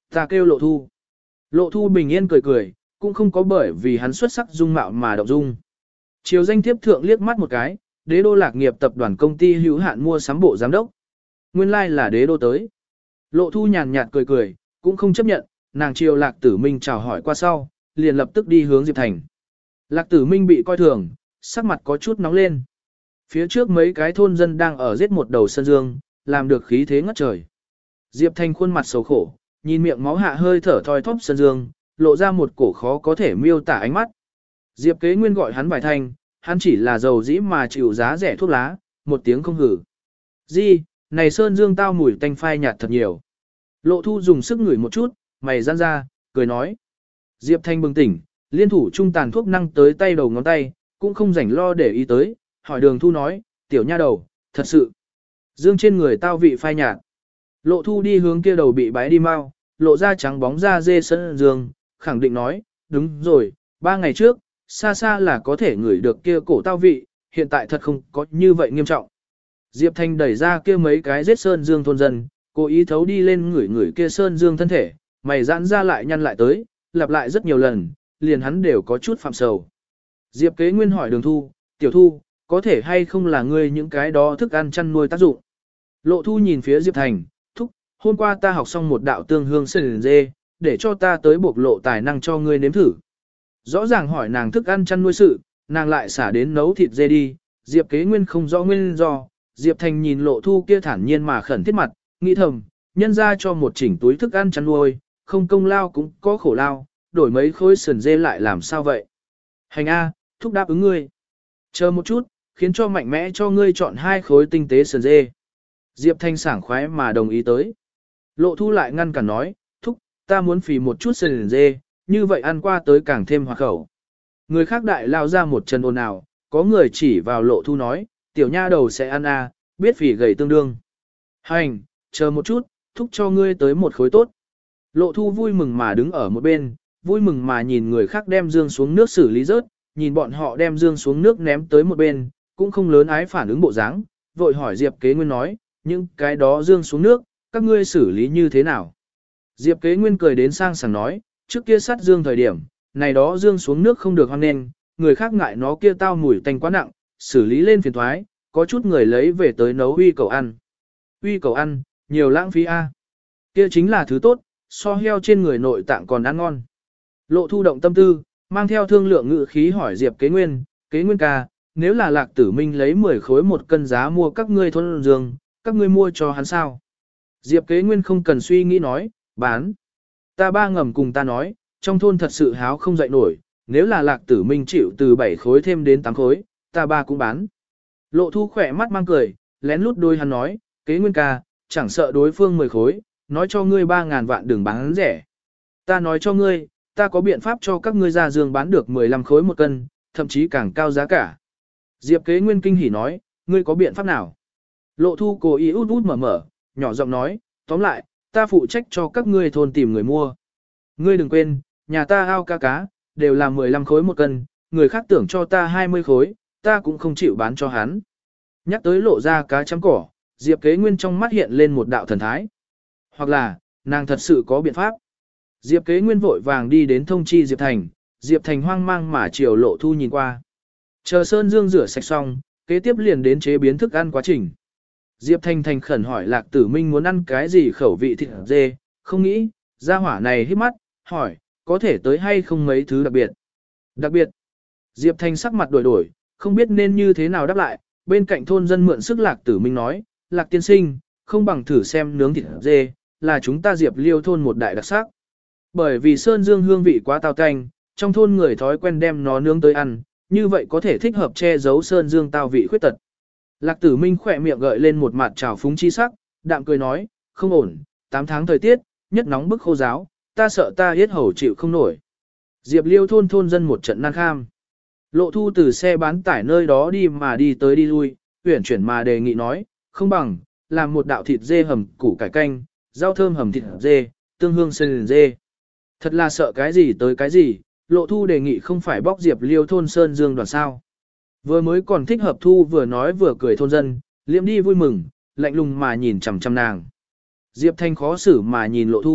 Ta kêu Lộ Thu. Lộ Thu bình yên cười cười, cũng không có bởi vì hắn xuất sắc dung mạo mà động dung. Chiều danh thiếp thượng liếc mắt một cái, Đế Đô Lạc nghiệp tập đoàn công ty hữu hạn mua sắm bộ giám đốc. Nguyên lai like là Đế Đô tới. Lộ Thu nhàn nhạt cười cười, cũng không chấp nhận, nàng chiều Lạc Tử Minh chào hỏi qua sau, liền lập tức đi hướng Diệp Thành. Lạc Tử Minh bị coi thường, sắc mặt có chút nóng lên. Phía trước mấy cái thôn dân đang ở giết một đầu sơn dương, làm được khí thế ngất trời. Diệp Thành khuôn mặt xấu khổ, nhìn miệng máu hạ hơi thở thoi thóp sơn dương, lộ ra một cổ khó có thể miêu tả ánh mắt. Diệp Kế Nguyên gọi hắn vài thanh, hắn chỉ là giàu dĩ mà chịu giá rẻ thuốc lá, một tiếng không hử. Di, này sơn dương tao mùi tanh phai nhạt thật nhiều. Lộ Thu dùng sức ngửi một chút, mày giãn ra, cười nói. Diệp Thanh bừng tỉnh, liên thủ trung tàn thuốc năng tới tay đầu ngón tay, cũng không rảnh lo để ý tới, hỏi Đường Thu nói, tiểu nha đầu, thật sự. Dương trên người tao vị phai nhạt. Lộ Thu đi hướng kia đầu bị bái đi mau, lộ ra trắng bóng da dê sơn dương, khẳng định nói, đúng rồi, ba ngày trước, xa xa là có thể ngửi được kia cổ tao vị, hiện tại thật không có như vậy nghiêm trọng. Diệp Thanh đẩy ra kia mấy cái giết sơn dương thôn dân, cố ý thấu đi lên ngửi ngửi kia sơn dương thân thể, mày giãn ra lại nhăn lại tới, lặp lại rất nhiều lần, liền hắn đều có chút phạm sầu. Diệp Kế Nguyên hỏi Đường Thu, tiểu Thu, có thể hay không là ngươi những cái đó thức ăn chăn nuôi tác dụng. Lộ Thu nhìn phía Diệp Thành, thúc, hôm qua ta học xong một đạo tương hương sườn dê, để cho ta tới bộc lộ tài năng cho ngươi nếm thử. Rõ ràng hỏi nàng thức ăn chăn nuôi sự, nàng lại xả đến nấu thịt dê đi, Diệp Kế Nguyên không rõ nguyên do, Diệp Thành nhìn Lộ Thu kia thản nhiên mà khẩn thiết mặt, nghĩ thầm, nhân ra cho một chỉnh túi thức ăn chăn nuôi, không công lao cũng có khổ lao, đổi mấy khối sườn dê lại làm sao vậy? Hành A, thúc đáp ứng ngươi. Chờ một chút, khiến cho mạnh mẽ cho ngươi chọn hai khối tinh tế sườn dê. Diệp Thanh sảng khoái mà đồng ý tới. Lộ Thu lại ngăn cản nói, thúc, ta muốn phì một chút sườn dê, như vậy ăn qua tới càng thêm hòa khẩu. Người khác đại lao ra một chân ồn ào, có người chỉ vào Lộ Thu nói, tiểu nha đầu sẽ ăn A, biết phì gầy tương đương. Hành, chờ một chút, thúc cho ngươi tới một khối tốt. Lộ Thu vui mừng mà đứng ở một bên, vui mừng mà nhìn người khác đem dương xuống nước xử lý rớt, nhìn bọn họ đem dương xuống nước ném tới một bên, cũng không lớn ái phản ứng bộ dáng, vội hỏi Diệp Kế Nguyên nói, những cái đó dương xuống nước, các ngươi xử lý như thế nào? Diệp Kế Nguyên cười đến sang sảng nói, trước kia sát dương thời điểm, này đó dương xuống nước không được hoan nên, người khác ngại nó kia tao mùi tanh quá nặng, xử lý lên phiền thoái, có chút người lấy về tới nấu uy cầu ăn. Uy cầu ăn, nhiều lãng phí a. Kia chính là thứ tốt, so heo trên người nội tạng còn ăn ngon. Lộ Thu động tâm tư, mang theo thương lượng ngự khí hỏi Diệp Kế Nguyên, Kế Nguyên ca, nếu là Lạc Tử Minh lấy mười khối một cân giá mua các ngươi thôn dương, các ngươi mua cho hắn sao? Diệp Kế Nguyên không cần suy nghĩ nói, bán. Ta ba ngầm cùng ta nói, trong thôn thật sự háo không dậy nổi, nếu là Lạc Tử Minh chịu từ bảy khối thêm đến tám khối, ta ba cũng bán. Lộ Thu khỏe mắt mang cười, lén lút đôi hắn nói, Kế Nguyên ca, chẳng sợ đối phương mười khối, nói cho ngươi ba ngàn vạn đừng bán rẻ. Ta nói cho ngươi, ta có biện pháp cho các ngươi ra giường bán được mười lăm khối một cân, thậm chí càng cao giá cả. Diệp Kế Nguyên kinh hỉ nói, ngươi có biện pháp nào? Lộ Thu cố ý út út mở mở, nhỏ giọng nói, tóm lại, ta phụ trách cho các ngươi thôn tìm người mua. Ngươi đừng quên, nhà ta ao cá cá, đều là mười lăm khối một cân, người khác tưởng cho ta hai mươi khối, ta cũng không chịu bán cho hắn. Nhắc tới lộ ra cá chấm cỏ, Diệp Kế Nguyên trong mắt hiện lên một đạo thần thái. Hoặc là, nàng thật sự có biện pháp. Diệp Kế Nguyên vội vàng đi đến thông chi Diệp Thành, Diệp Thành hoang mang mà chiều Lộ Thu nhìn qua. Chờ Sơn Dương rửa sạch xong, kế tiếp liền đến chế biến thức ăn quá trình. Diệp Thành thành khẩn hỏi Lạc Tử Minh muốn ăn cái gì khẩu vị thịt dê, không nghĩ, gia hỏa này hít mắt, hỏi, có thể tới hay không mấy thứ đặc biệt. Đặc biệt, Diệp Thành sắc mặt đổi đổi, không biết nên như thế nào đáp lại, bên cạnh thôn dân mượn sức Lạc Tử Minh nói, Lạc tiên sinh, không bằng thử xem nướng thịt dê, là chúng ta Diệp Liêu thôn một đại đặc sắc. Bởi vì sơn dương hương vị quá tao tanh, trong thôn người thói quen đem nó nướng tới ăn, như vậy có thể thích hợp che giấu sơn dương tao vị khuyết tật. Lạc Tử Minh khỏe miệng gợi lên một mặt trào phúng chi sắc, đạm cười nói, không ổn, tám tháng thời tiết, nhất nóng bức khô giáo, ta sợ ta yết hầu chịu không nổi. Diệp Liêu thôn thôn dân một trận nan kham. Lộ Thu từ xe bán tải nơi đó đi mà đi tới đi lui, uyển chuyển mà đề nghị nói, không bằng, làm một đạo thịt dê hầm củ cải canh, rau thơm hầm thịt dê, tương hương sơn dê. Thật là sợ cái gì tới cái gì, Lộ Thu đề nghị không phải bóc Diệp Liêu thôn sơn dương đoàn sao. Vừa mới còn thích hợp thu vừa nói vừa cười thôn dân, liệm đi vui mừng, lạnh lùng mà nhìn chằm chằm nàng. Diệp Thanh khó xử mà nhìn Lộ Thu,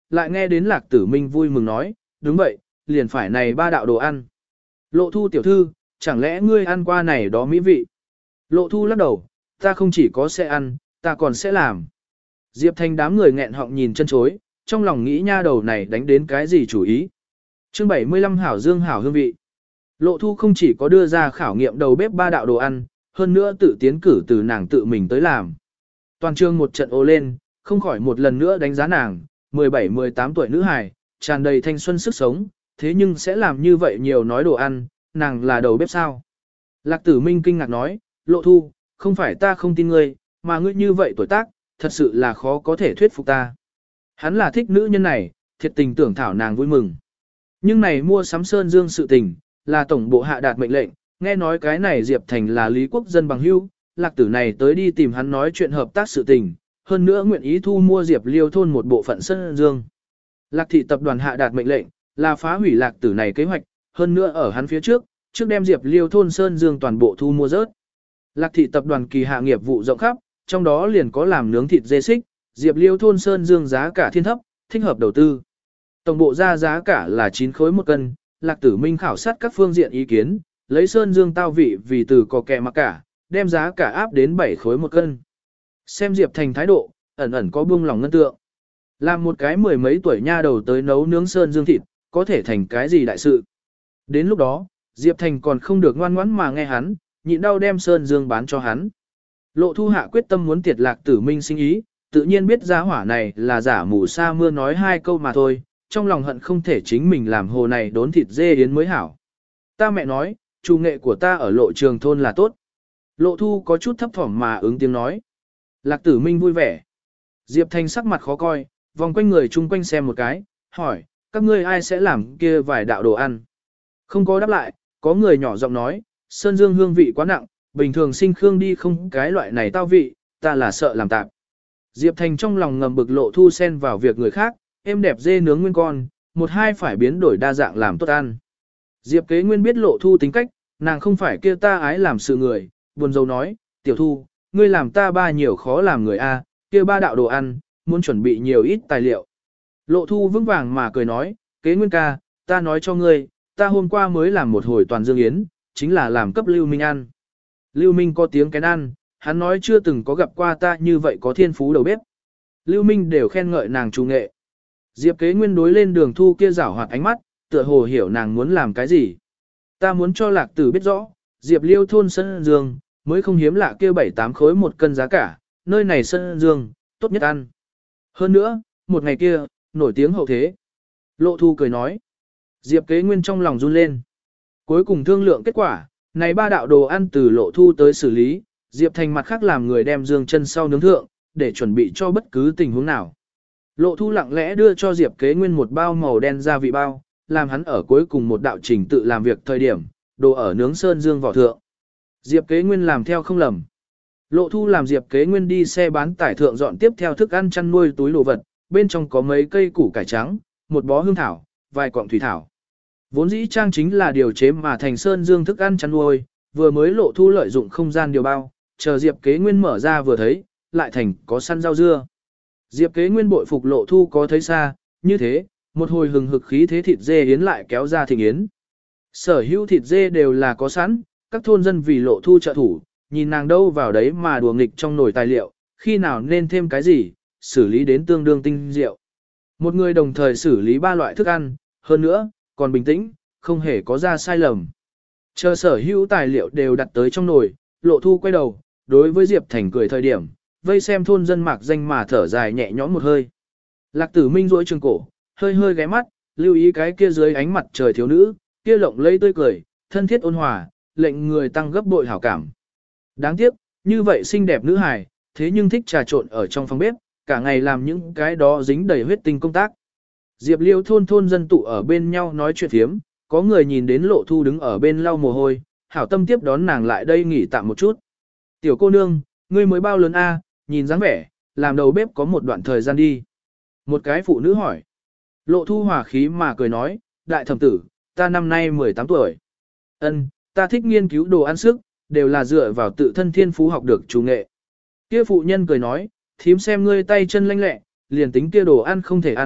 lại nghe đến Lạc Tử Minh vui mừng nói, đúng vậy, liền phải này ba đạo đồ ăn. Lộ Thu tiểu thư, chẳng lẽ ngươi ăn qua này đó mỹ vị? Lộ Thu lắc đầu, ta không chỉ có sẽ ăn, ta còn sẽ làm. Diệp Thành đám người nghẹn họng nhìn chân chối, trong lòng nghĩ nha đầu này đánh đến cái gì chủ ý. Chương bảy mươi lăm hảo dương hảo hương vị. Lộ Thu không chỉ có đưa ra khảo nghiệm đầu bếp ba đạo đồ ăn, hơn nữa tự tiến cử từ nàng tự mình tới làm. Toàn trường một trận ồ lên, không khỏi một lần nữa đánh giá nàng, mười bảy mười tám tuổi nữ hài, tràn đầy thanh xuân sức sống, thế nhưng sẽ làm như vậy nhiều nói đồ ăn, nàng là đầu bếp sao? Lạc Tử Minh kinh ngạc nói, Lộ Thu, không phải ta không tin ngươi, mà ngươi như vậy tuổi tác, thật sự là khó có thể thuyết phục ta. Hắn là thích nữ nhân này, thiệt tình tưởng thảo nàng vui mừng. Nhưng này mua sắm Sơn Dương sự tình, là tổng bộ hạ đạt mệnh lệnh, nghe nói cái này Diệp Thành là Lý Quốc dân bằng hữu, Lạc Tử này tới đi tìm hắn nói chuyện hợp tác sự tình, hơn nữa nguyện ý thu mua Diệp Liêu thôn một bộ phận Sơn Dương. Lạc thị tập đoàn hạ đạt mệnh lệnh, là phá hủy Lạc Tử này kế hoạch, hơn nữa ở hắn phía trước, trước đem Diệp Liêu thôn Sơn Dương toàn bộ thu mua rớt. Lạc thị tập đoàn kỳ hạ nghiệp vụ rộng khắp, trong đó liền có làm nướng thịt dê xích, Diệp Liêu thôn Sơn Dương giá cả thiên thấp, thích hợp đầu tư. Tổng bộ ra giá cả là chín khối một cân, Lạc Tử Minh khảo sát các phương diện ý kiến, lấy Sơn Dương tao vị vì từ có kẹ mà cả, đem giá cả áp đến bảy khối một cân. Xem Diệp Thành thái độ, ẩn ẩn có buông lòng ngân tượng. Làm một cái mười mấy tuổi nha đầu tới nấu nướng Sơn Dương thịt, có thể thành cái gì đại sự. Đến lúc đó, Diệp Thành còn không được ngoan ngoãn mà nghe hắn, nhịn đau đem Sơn Dương bán cho hắn. Lộ Thu hạ quyết tâm muốn tiệt Lạc Tử Minh sinh ý, tự nhiên biết giá hỏa này là giả mù sa mưa nói hai câu mà thôi, trong lòng hận không thể chính mình làm hồ này đốn thịt dê yến mới hảo. Ta mẹ nói, chủ nghệ của ta ở Lộ Trường thôn là tốt. Lộ Thu có chút thấp thỏm mà ứng tiếng nói. Lạc Tử Minh vui vẻ. Diệp Thành sắc mặt khó coi, vòng quanh người chung quanh xem một cái, hỏi, các ngươi ai sẽ làm kia vài đạo đồ ăn? Không có đáp lại, có người nhỏ giọng nói, Sơn Dương hương vị quá nặng, bình thường sinh khương đi không cái loại này tao vị, ta là sợ làm tạp. Diệp Thành trong lòng ngầm bực Lộ Thu xen vào việc người khác, em đẹp dê nướng nguyên con, một hai phải biến đổi đa dạng làm tốt ăn. Diệp Kế Nguyên biết Lộ Thu tính cách, nàng không phải kia ta ái làm sự người, buồn rầu nói, tiểu Thu, ngươi làm ta ba nhiều khó làm người a, kia ba đạo đồ ăn, muốn chuẩn bị nhiều ít tài liệu. Lộ Thu vững vàng mà cười nói, Kế Nguyên ca, ta nói cho ngươi, ta hôm qua mới làm một hồi toàn dương yến, chính là làm cấp Lưu Minh ăn. Lưu Minh có tiếng kén ăn, hắn nói chưa từng có gặp qua ta như vậy có thiên phú đầu bếp. Lưu Minh đều khen ngợi nàng chủ nghệ. Diệp Kế Nguyên đối lên Đường Thu kia giảo hoạt ánh mắt, tựa hồ hiểu nàng muốn làm cái gì. Ta muốn cho Lạc Tử biết rõ, Diệp Liêu thôn Sơn Dương, mới không hiếm lạ kia bảy tám khối một cân giá cả, nơi này Sơn Dương, tốt nhất ăn. Hơn nữa, một ngày kia, nổi tiếng hậu thế. Lộ Thu cười nói. Diệp Kế Nguyên trong lòng run lên. Cuối cùng thương lượng kết quả, này ba đạo đồ ăn từ Lộ Thu tới xử lý, Diệp Thành mặt khác làm người đem dương chân sau nướng thượng, để chuẩn bị cho bất cứ tình huống nào. Lộ Thu lặng lẽ đưa cho Diệp Kế Nguyên một bao màu đen gia vị bao, làm hắn ở cuối cùng một đạo trình tự làm việc thời điểm, đồ ở nướng sơn dương vỏ thượng. Diệp Kế Nguyên làm theo không lầm. Lộ Thu làm Diệp Kế Nguyên đi xe bán tải thượng dọn tiếp theo thức ăn chăn nuôi túi đồ vật, bên trong có mấy cây củ cải trắng, một bó hương thảo, vài quặng thủy thảo. Vốn dĩ trang chính là điều chế mà thành sơn dương thức ăn chăn nuôi, vừa mới Lộ Thu lợi dụng không gian điều bao, chờ Diệp Kế Nguyên mở ra vừa thấy, lại thành có săn rau dưa. Diệp Kế Nguyên bội phục Lộ Thu có thấy xa, như thế, một hồi hừng hực khí thế thịt dê yến lại kéo ra thịnh yến. Sở hữu thịt dê đều là có sẵn, các thôn dân vì Lộ Thu trợ thủ, nhìn nàng đâu vào đấy mà đùa nghịch trong nồi tài liệu, khi nào nên thêm cái gì, xử lý đến tương đương tinh diệu. Một người đồng thời xử lý ba loại thức ăn, hơn nữa, còn bình tĩnh, không hề có ra sai lầm. Chờ sở hữu tài liệu đều đặt tới trong nồi, Lộ Thu quay đầu, đối với Diệp Thành cười thời điểm, vây xem thôn dân mạc danh mà thở dài nhẹ nhõm một hơi. Lạc Tử Minh duỗi trường cổ, hơi hơi ghé mắt, lưu ý cái kia dưới ánh mặt trời thiếu nữ, kia lộng lẫy tươi cười, thân thiết ôn hòa, lệnh người tăng gấp bội hảo cảm. Đáng tiếc, như vậy xinh đẹp nữ hài, thế nhưng thích trà trộn ở trong phòng bếp, cả ngày làm những cái đó dính đầy huyết tinh công tác. Diệp Liêu thôn thôn dân tụ ở bên nhau nói chuyện phiếm, có người nhìn đến Lộ Thu đứng ở bên lau mồ hôi, hảo tâm tiếp đón nàng lại đây nghỉ tạm một chút. Tiểu cô nương, ngươi mới bao lớn a, nhìn dáng vẻ, làm đầu bếp có một đoạn thời gian đi. Một cái phụ nữ hỏi. Lộ Thu hòa khí mà cười nói, đại thẩm tử, ta năm nay mười tám tuổi. Ân, ta thích nghiên cứu đồ ăn sức, đều là dựa vào tự thân thiên phú học được chủ nghệ. Kia phụ nhân cười nói, thím xem ngươi tay chân lanh lẹ, liền tính kia đồ ăn không thể ăn,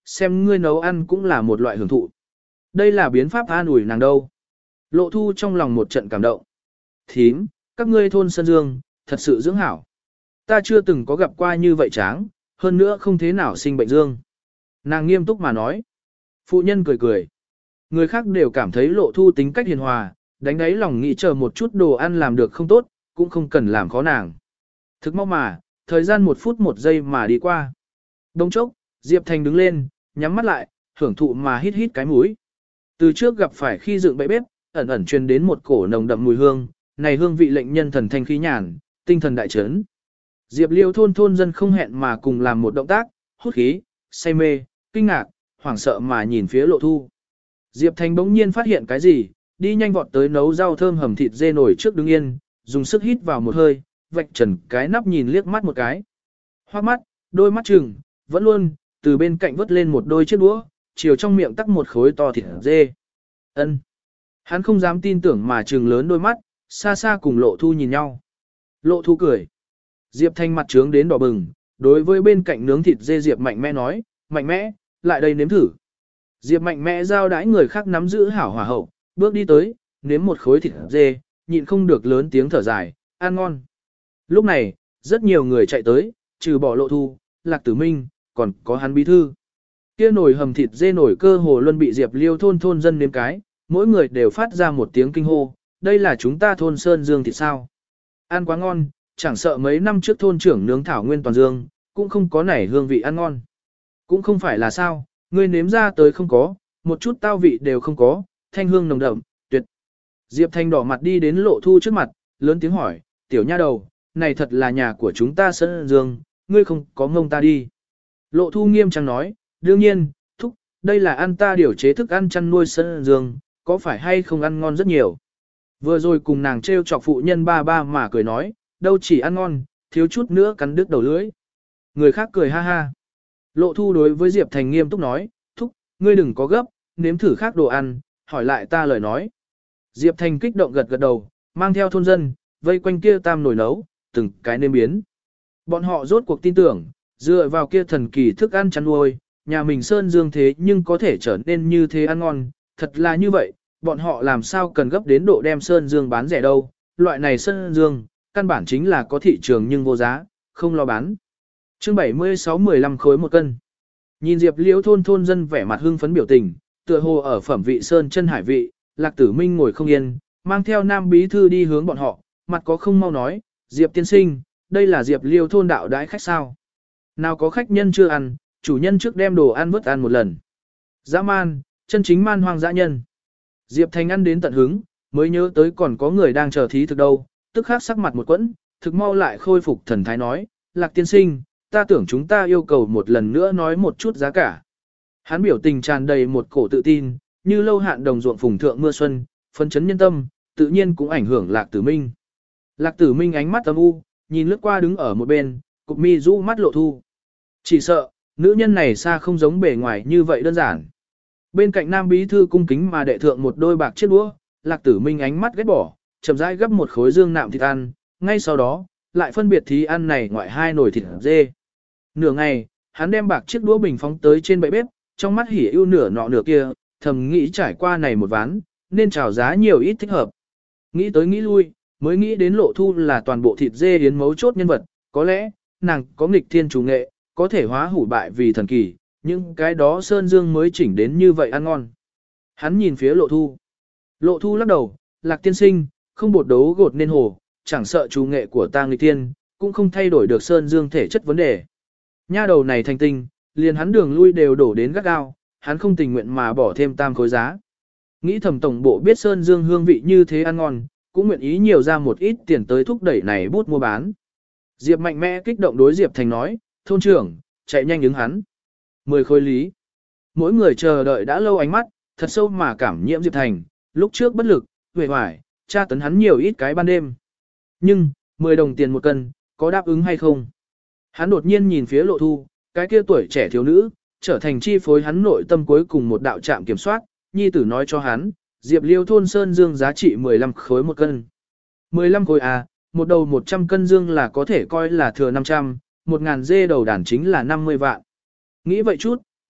xem ngươi nấu ăn cũng là một loại hưởng thụ. Đây là biến pháp an ủi nàng đâu. Lộ thu trong lòng một trận cảm động. Thím, các ngươi thôn Sơn Dương, thật sự dưỡng hảo. Ta chưa từng có gặp qua như vậy tráng, hơn nữa không thế nào sinh bệnh dương. Nàng nghiêm túc mà nói. Phụ nhân cười cười. Người khác đều cảm thấy lộ thu tính cách hiền hòa, đánh đáy lòng nghĩ chờ một chút đồ ăn làm được không tốt, cũng không cần làm khó nàng. Thực mau mà, thời gian một phút một giây mà đi qua. Đông chốc, Diệp Thành đứng lên, nhắm mắt lại, hưởng thụ mà hít hít cái mũi. Từ trước gặp phải khi dựng bậy bếp, ẩn ẩn truyền đến một cổ nồng đậm mùi hương, này hương vị lệnh nhân thần thanh khí nhàn, tinh thần đại chấn. Diệp Liêu thôn thôn dân không hẹn mà cùng làm một động tác, hút khí, say mê, kinh ngạc, hoảng sợ mà nhìn phía lộ thu. Diệp Thành bỗng nhiên phát hiện cái gì, đi nhanh vọt tới nấu rau thơm hầm thịt dê nổi trước đứng yên, dùng sức hít vào một hơi, vạch trần cái nắp nhìn liếc mắt một cái. Hoác mắt, đôi mắt trừng, vẫn luôn, từ bên cạnh vớt lên một đôi chiếc đũa, chiều trong miệng tắc một khối to thịt dê. Ân. Hắn không dám tin tưởng mà trừng lớn đôi mắt, xa xa cùng lộ thu nhìn nhau. Lộ thu cười. Diệp Thanh mặt trướng đến đỏ bừng, đối với bên cạnh nướng thịt dê Diệp mạnh mẽ nói, mạnh mẽ, lại đây nếm thử. Diệp mạnh mẽ giao đãi người khác nắm giữ hảo hòa hậu, bước đi tới, nếm một khối thịt dê, nhịn không được lớn tiếng thở dài, ăn ngon. Lúc này, rất nhiều người chạy tới, trừ bỏ lộ thu, Lạc Tử Minh, còn có hắn bí thư. Kia nồi hầm thịt dê nổi cơ hồ luôn bị Diệp Liêu thôn thôn dân nếm cái, mỗi người đều phát ra một tiếng kinh hô, đây là chúng ta thôn Sơn Dương thịt sao. Ăn quá ngon, chẳng sợ mấy năm trước thôn trưởng nướng thảo nguyên toàn dương, cũng không có nảy hương vị ăn ngon. Cũng không phải là sao, ngươi nếm ra tới không có, một chút tao vị đều không có, thanh hương nồng đậm, tuyệt. Diệp Thanh đỏ mặt đi đến lộ thu trước mặt, lớn tiếng hỏi, tiểu nha đầu, này thật là nhà của chúng ta Sơn Dương, ngươi không có ngông ta đi. Lộ thu nghiêm trang nói, đương nhiên, thúc, đây là ăn ta điều chế thức ăn chăn nuôi Sơn Dương, có phải hay không ăn ngon rất nhiều. Vừa rồi cùng nàng trêu chọc phụ nhân ba ba mà cười nói, đâu chỉ ăn ngon, thiếu chút nữa cắn đứt đầu lưỡi. Người khác cười ha ha. Lộ thu đối với Diệp Thành nghiêm túc nói, thúc, ngươi đừng có gấp, nếm thử khác đồ ăn, hỏi lại ta lời nói. Diệp Thành kích động gật gật đầu, mang theo thôn dân, vây quanh kia tam nồi nấu, từng cái nêm biến. Bọn họ rốt cuộc tin tưởng, dựa vào kia thần kỳ thức ăn chăn nuôi, nhà mình Sơn Dương thế nhưng có thể trở nên như thế ăn ngon, thật là như vậy, bọn họ làm sao cần gấp đến độ đem Sơn Dương bán rẻ đâu, loại này Sơn Dương, căn bản chính là có thị trường nhưng vô giá, không lo bán. Chương bảy mươi sáu mười lăm khối một cân. Nhìn Diệp Liễu thôn thôn dân vẻ mặt hưng phấn biểu tình, tựa hồ ở phẩm vị sơn chân hải vị, Lạc Tử Minh ngồi không yên, mang theo nam bí thư đi hướng bọn họ, mặt có không mau nói, Diệp tiên sinh, đây là Diệp Liễu thôn đạo đãi khách sao? Nào có khách nhân chưa ăn, chủ nhân trước đem đồ ăn vớt ăn một lần. Dã man, chân chính man hoang dã nhân. Diệp Thành ăn đến tận hứng, mới nhớ tới còn có người đang chờ thí thực đâu, tức khắc sắc mặt một quẫn, thực mau lại khôi phục thần thái nói, Lạc tiên sinh, ta tưởng chúng ta yêu cầu một lần nữa nói một chút giá cả. Hắn biểu tình tràn đầy một cổ tự tin, như lâu hạn đồng ruộng phùng thượng mưa xuân, phấn chấn nhân tâm, tự nhiên cũng ảnh hưởng Lạc Tử Minh. Lạc Tử Minh ánh mắt âm u, nhìn lướt qua đứng ở một bên, cục mi rũ mắt lộ thu. Chỉ sợ, nữ nhân này xa không giống bề ngoài như vậy đơn giản. Bên cạnh nam bí thư cung kính mà đệ thượng một đôi bạc chiếc đũa, Lạc Tử Minh ánh mắt ghét bỏ, chậm rãi gấp một khối dương nạm thịt ăn, ngay sau đó, lại phân biệt thí ăn này ngoại hai nồi thịt dê. Nửa ngày, hắn đem bạc chiếc đũa bình phóng tới trên bệ bếp, trong mắt hỉ ưu nửa nọ nửa kia, thầm nghĩ trải qua này một ván, nên chào giá nhiều ít thích hợp. Nghĩ tới nghĩ lui, mới nghĩ đến lộ thu là toàn bộ thịt dê yến mấu chốt nhân vật, có lẽ, nàng có nghịch thiên chủ nghệ, có thể hóa hủ bại vì thần kỳ, nhưng cái đó Sơn Dương mới chỉnh đến như vậy ăn ngon. Hắn nhìn phía lộ thu. Lộ thu lắc đầu, Lạc tiên sinh, không bột đấu gột nên hồ, chẳng sợ chủ nghệ của ta nghịch thiên, cũng không thay đổi được Sơn Dương thể chất vấn đề. Nha đầu này thành tinh, liền hắn đường lui đều đổ đến gắt gao, hắn không tình nguyện mà bỏ thêm tam khối giá. Nghĩ thẩm tổng bộ biết Sơn Dương hương vị như thế ăn ngon, cũng nguyện ý nhiều ra một ít tiền tới thúc đẩy này bút mua bán. Diệp mạnh mẽ kích động đối Diệp Thành nói, thôn trưởng, chạy nhanh ứng hắn. Mười khối lý. Mỗi người chờ đợi đã lâu ánh mắt, thật sâu mà cảm nhiễm Diệp Thành, lúc trước bất lực, huệ hoài, tra tấn hắn nhiều ít cái ban đêm. Nhưng, mười đồng tiền một cân, có đáp ứng hay không? Hắn đột nhiên nhìn phía lộ thu, cái kia tuổi trẻ thiếu nữ, trở thành chi phối hắn nội tâm cuối cùng một đạo trạm kiểm soát, nhi tử nói cho hắn, Diệp Liêu thôn Sơn Dương giá trị mười lăm khối một cân. mười lăm khối à, một đầu một trăm cân dương là có thể coi là thừa năm trăm, một ngàn dê đầu đàn chính là năm mươi vạn. Nghĩ vậy chút,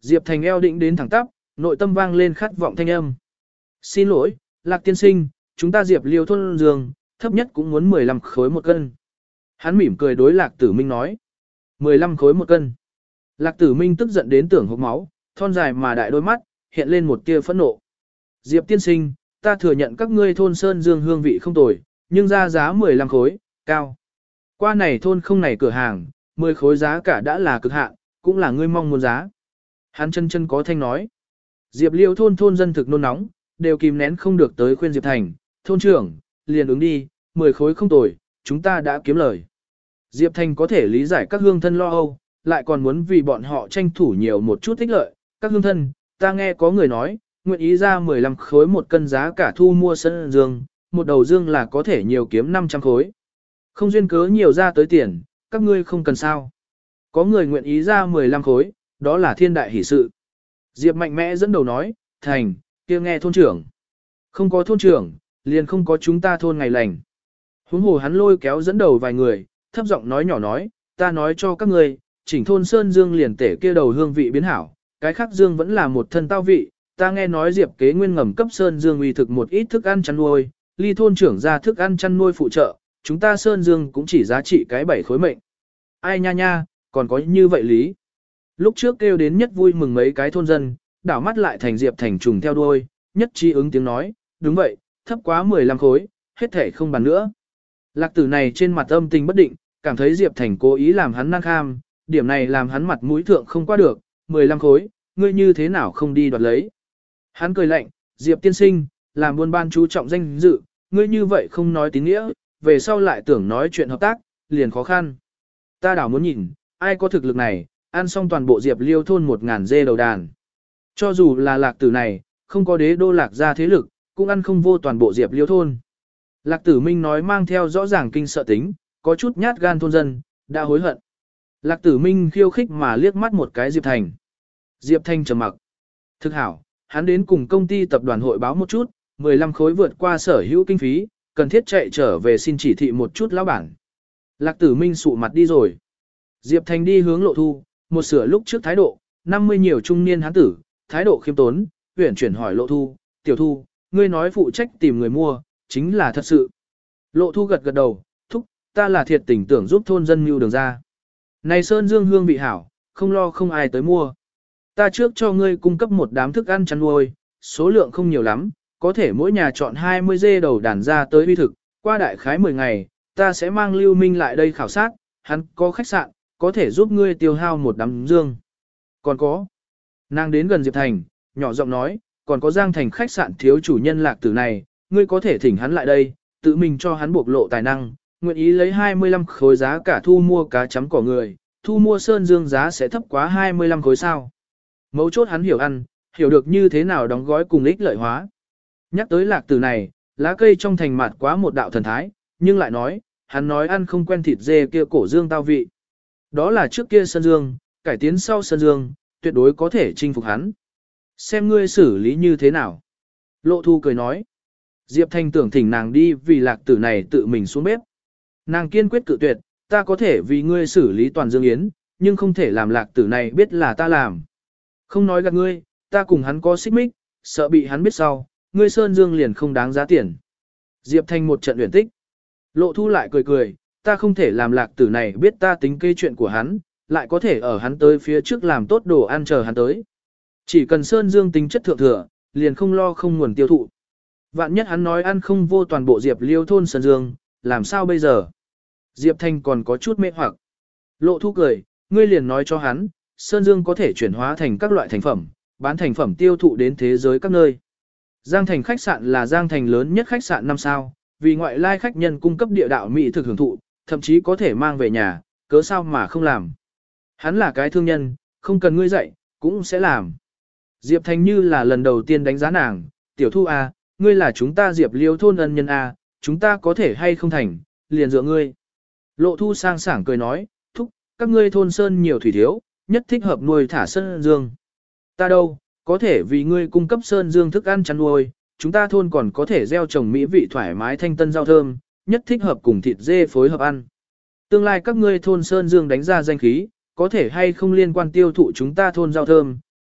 Diệp Thành eo định đến thẳng tắp, nội tâm vang lên khát vọng thanh âm. Xin lỗi, Lạc tiên sinh, chúng ta Diệp Liêu thôn giường, thấp nhất cũng muốn mười lăm khối một cân. Hắn mỉm cười đối Lạc Tử Minh nói. mười lăm khối một cân. Lạc Tử Minh tức giận đến tưởng hộc máu, thon dài mà đại đôi mắt, hiện lên một tia phẫn nộ. Diệp tiên sinh, ta thừa nhận các ngươi thôn Sơn Dương hương vị không tồi, nhưng ra giá mười lăm khối, cao. Qua này thôn không này cửa hàng, mười khối giá cả đã là cực hạn, cũng là ngươi mong muốn giá. Hắn chân chân có thanh nói. Diệp Liêu thôn thôn dân thực nôn nóng, đều kìm nén không được tới khuyên Diệp Thành, thôn trưởng, liền ứng đi, mười khối không tồi, chúng ta đã kiếm lời. Diệp Thành có thể lý giải các hương thân lo âu, lại còn muốn vì bọn họ tranh thủ nhiều một chút ích lợi. Các hương thân, ta nghe có người nói, nguyện ý ra mười lăm khối một cân giá cả thu mua sân dương, một đầu dương là có thể nhiều kiếm năm trăm khối. Không duyên cớ nhiều ra tới tiền, các ngươi không cần sao. Có người nguyện ý ra mười lăm khối, đó là thiên đại hỷ sự. Diệp mạnh mẽ dẫn đầu nói, Thành, kia nghe thôn trưởng. Không có thôn trưởng, liền không có chúng ta thôn ngày lành. Huống hồ hắn lôi kéo dẫn đầu vài người, thấp giọng nói nhỏ nói, ta nói cho các ngươi, chỉnh thôn Sơn Dương liền tể kia đầu hương vị biến hảo, cái khác Dương vẫn là một thân tao vị, ta nghe nói Diệp kế nguyên ngầm cấp Sơn Dương uy thực một ít thức ăn chăn nuôi, ly thôn trưởng ra thức ăn chăn nuôi phụ trợ, chúng ta Sơn Dương cũng chỉ giá trị cái bảy khối mệnh. Ai nha nha, còn có như vậy lý. Lúc trước kêu đến nhất vui mừng mấy cái thôn dân, đảo mắt lại thành Diệp Thành trùng theo đuôi, nhất chi ứng tiếng nói, đúng vậy, thấp quá mười lăm khối, hết thể không bàn nữa. Lạc tử này trên mặt âm tình bất định, cảm thấy Diệp Thành cố ý làm hắn năng kham, điểm này làm hắn mặt mũi thượng không qua được, mười lăm khối, ngươi như thế nào không đi đoạt lấy. Hắn cười lạnh, Diệp tiên sinh, làm buôn ban chú trọng danh dự, ngươi như vậy không nói tín nghĩa, về sau lại tưởng nói chuyện hợp tác, liền khó khăn. Ta đảo muốn nhìn, ai có thực lực này, ăn xong toàn bộ Diệp Liêu thôn một ngàn dê đầu đàn. Cho dù là lạc tử này, không có đế đô lạc ra thế lực, cũng ăn không vô toàn bộ Diệp Liêu thôn. Lạc tử Minh nói mang theo rõ ràng kinh sợ tính, có chút nhát gan thôn dân, đã hối hận. Lạc tử Minh khiêu khích mà liếc mắt một cái Diệp Thành. Diệp Thành trầm mặc. Thực hảo, hắn đến cùng công ty tập đoàn hội báo một chút, mười lăm khối vượt qua sở hữu kinh phí, cần thiết chạy trở về xin chỉ thị một chút lão bản. Lạc tử Minh sụ mặt đi rồi. Diệp Thành đi hướng Lộ Thu, một sửa lúc trước thái độ, năm mươi nhiều trung niên hán tử, thái độ khiêm tốn, uyển chuyển hỏi Lộ Thu, tiểu Thu, ngươi nói phụ trách tìm người mua, chính là thật sự. Lộ Thu gật gật đầu, thúc, ta là thiệt tình tưởng giúp thôn dân mưu đường ra. Này Sơn Dương hương vị hảo, không lo không ai tới mua. Ta trước cho ngươi cung cấp một đám thức ăn chăn nuôi, số lượng không nhiều lắm, có thể mỗi nhà chọn hai mươi dê đầu đàn ra tới uy thực, qua đại khái mười ngày, ta sẽ mang Lưu Minh lại đây khảo sát, hắn có khách sạn, có thể giúp ngươi tiêu hao một đám dương. Còn có, nàng đến gần Diệp Thành, nhỏ giọng nói, còn có Giang Thành khách sạn thiếu chủ nhân Lạc tử này, ngươi có thể thỉnh hắn lại đây, tự mình cho hắn bộc lộ tài năng, nguyện ý lấy hai mươi lăm khối giá cả thu mua cá chấm cỏ người, thu mua Sơn Dương giá sẽ thấp quá hai mươi lăm khối sao. Mấu chốt hắn hiểu ăn, hiểu được như thế nào đóng gói cùng ích lợi hóa. Nhắc tới Lạc tử này, lá cây trong thành mặt quá một đạo thần thái, nhưng lại nói, hắn nói ăn không quen thịt dê kia cổ dương tao vị. Đó là trước kia Sơn Dương, cải tiến sau Sơn Dương, tuyệt đối có thể chinh phục hắn. Xem ngươi xử lý như thế nào. Lộ Thu cười nói. Diệp Thanh tưởng thỉnh nàng đi vì Lạc tử này tự mình xuống bếp. Nàng kiên quyết cự tuyệt, ta có thể vì ngươi xử lý toàn Dương Yến, nhưng không thể làm Lạc tử này biết là ta làm. Không nói gạt ngươi, ta cùng hắn có xích mích, sợ bị hắn biết sau, ngươi Sơn Dương liền không đáng giá tiền. Diệp Thanh một trận luyện tích. Lộ Thu lại cười cười, ta không thể làm Lạc tử này biết ta tính kế chuyện của hắn, lại có thể ở hắn tới phía trước làm tốt đồ ăn chờ hắn tới. Chỉ cần Sơn Dương tính chất thượng thừa, liền không lo không nguồn tiêu thụ. Vạn nhất hắn nói ăn không vô toàn bộ Diệp Liêu thôn Sơn Dương, làm sao bây giờ? Diệp Thanh còn có chút mê hoặc. Lộ Thu cười, ngươi liền nói cho hắn, Sơn Dương có thể chuyển hóa thành các loại thành phẩm, bán thành phẩm tiêu thụ đến thế giới các nơi. Giang Thành khách sạn là Giang Thành lớn nhất khách sạn năm sao, vì ngoại lai khách nhân cung cấp địa đạo mỹ thực hưởng thụ, thậm chí có thể mang về nhà, cớ sao mà không làm. Hắn là cái thương nhân, không cần ngươi dạy, cũng sẽ làm. Diệp Thành như là lần đầu tiên đánh giá nàng, tiểu Thu A, ngươi là chúng ta Diệp Liêu thôn ân nhân A, chúng ta có thể hay không thành, liền dựa ngươi. Lộ Thu sang sảng cười nói, thúc, các ngươi thôn sơn nhiều thủy thiếu, nhất thích hợp nuôi thả Sơn Dương. Ta đâu, có thể vì ngươi cung cấp Sơn Dương thức ăn chăn nuôi, chúng ta thôn còn có thể gieo trồng mỹ vị thoải mái thanh tân rau thơm, nhất thích hợp cùng thịt dê phối hợp ăn. Tương lai các ngươi thôn Sơn Dương đánh ra danh khí, có thể hay không liên quan tiêu thụ chúng ta thôn rau thơm,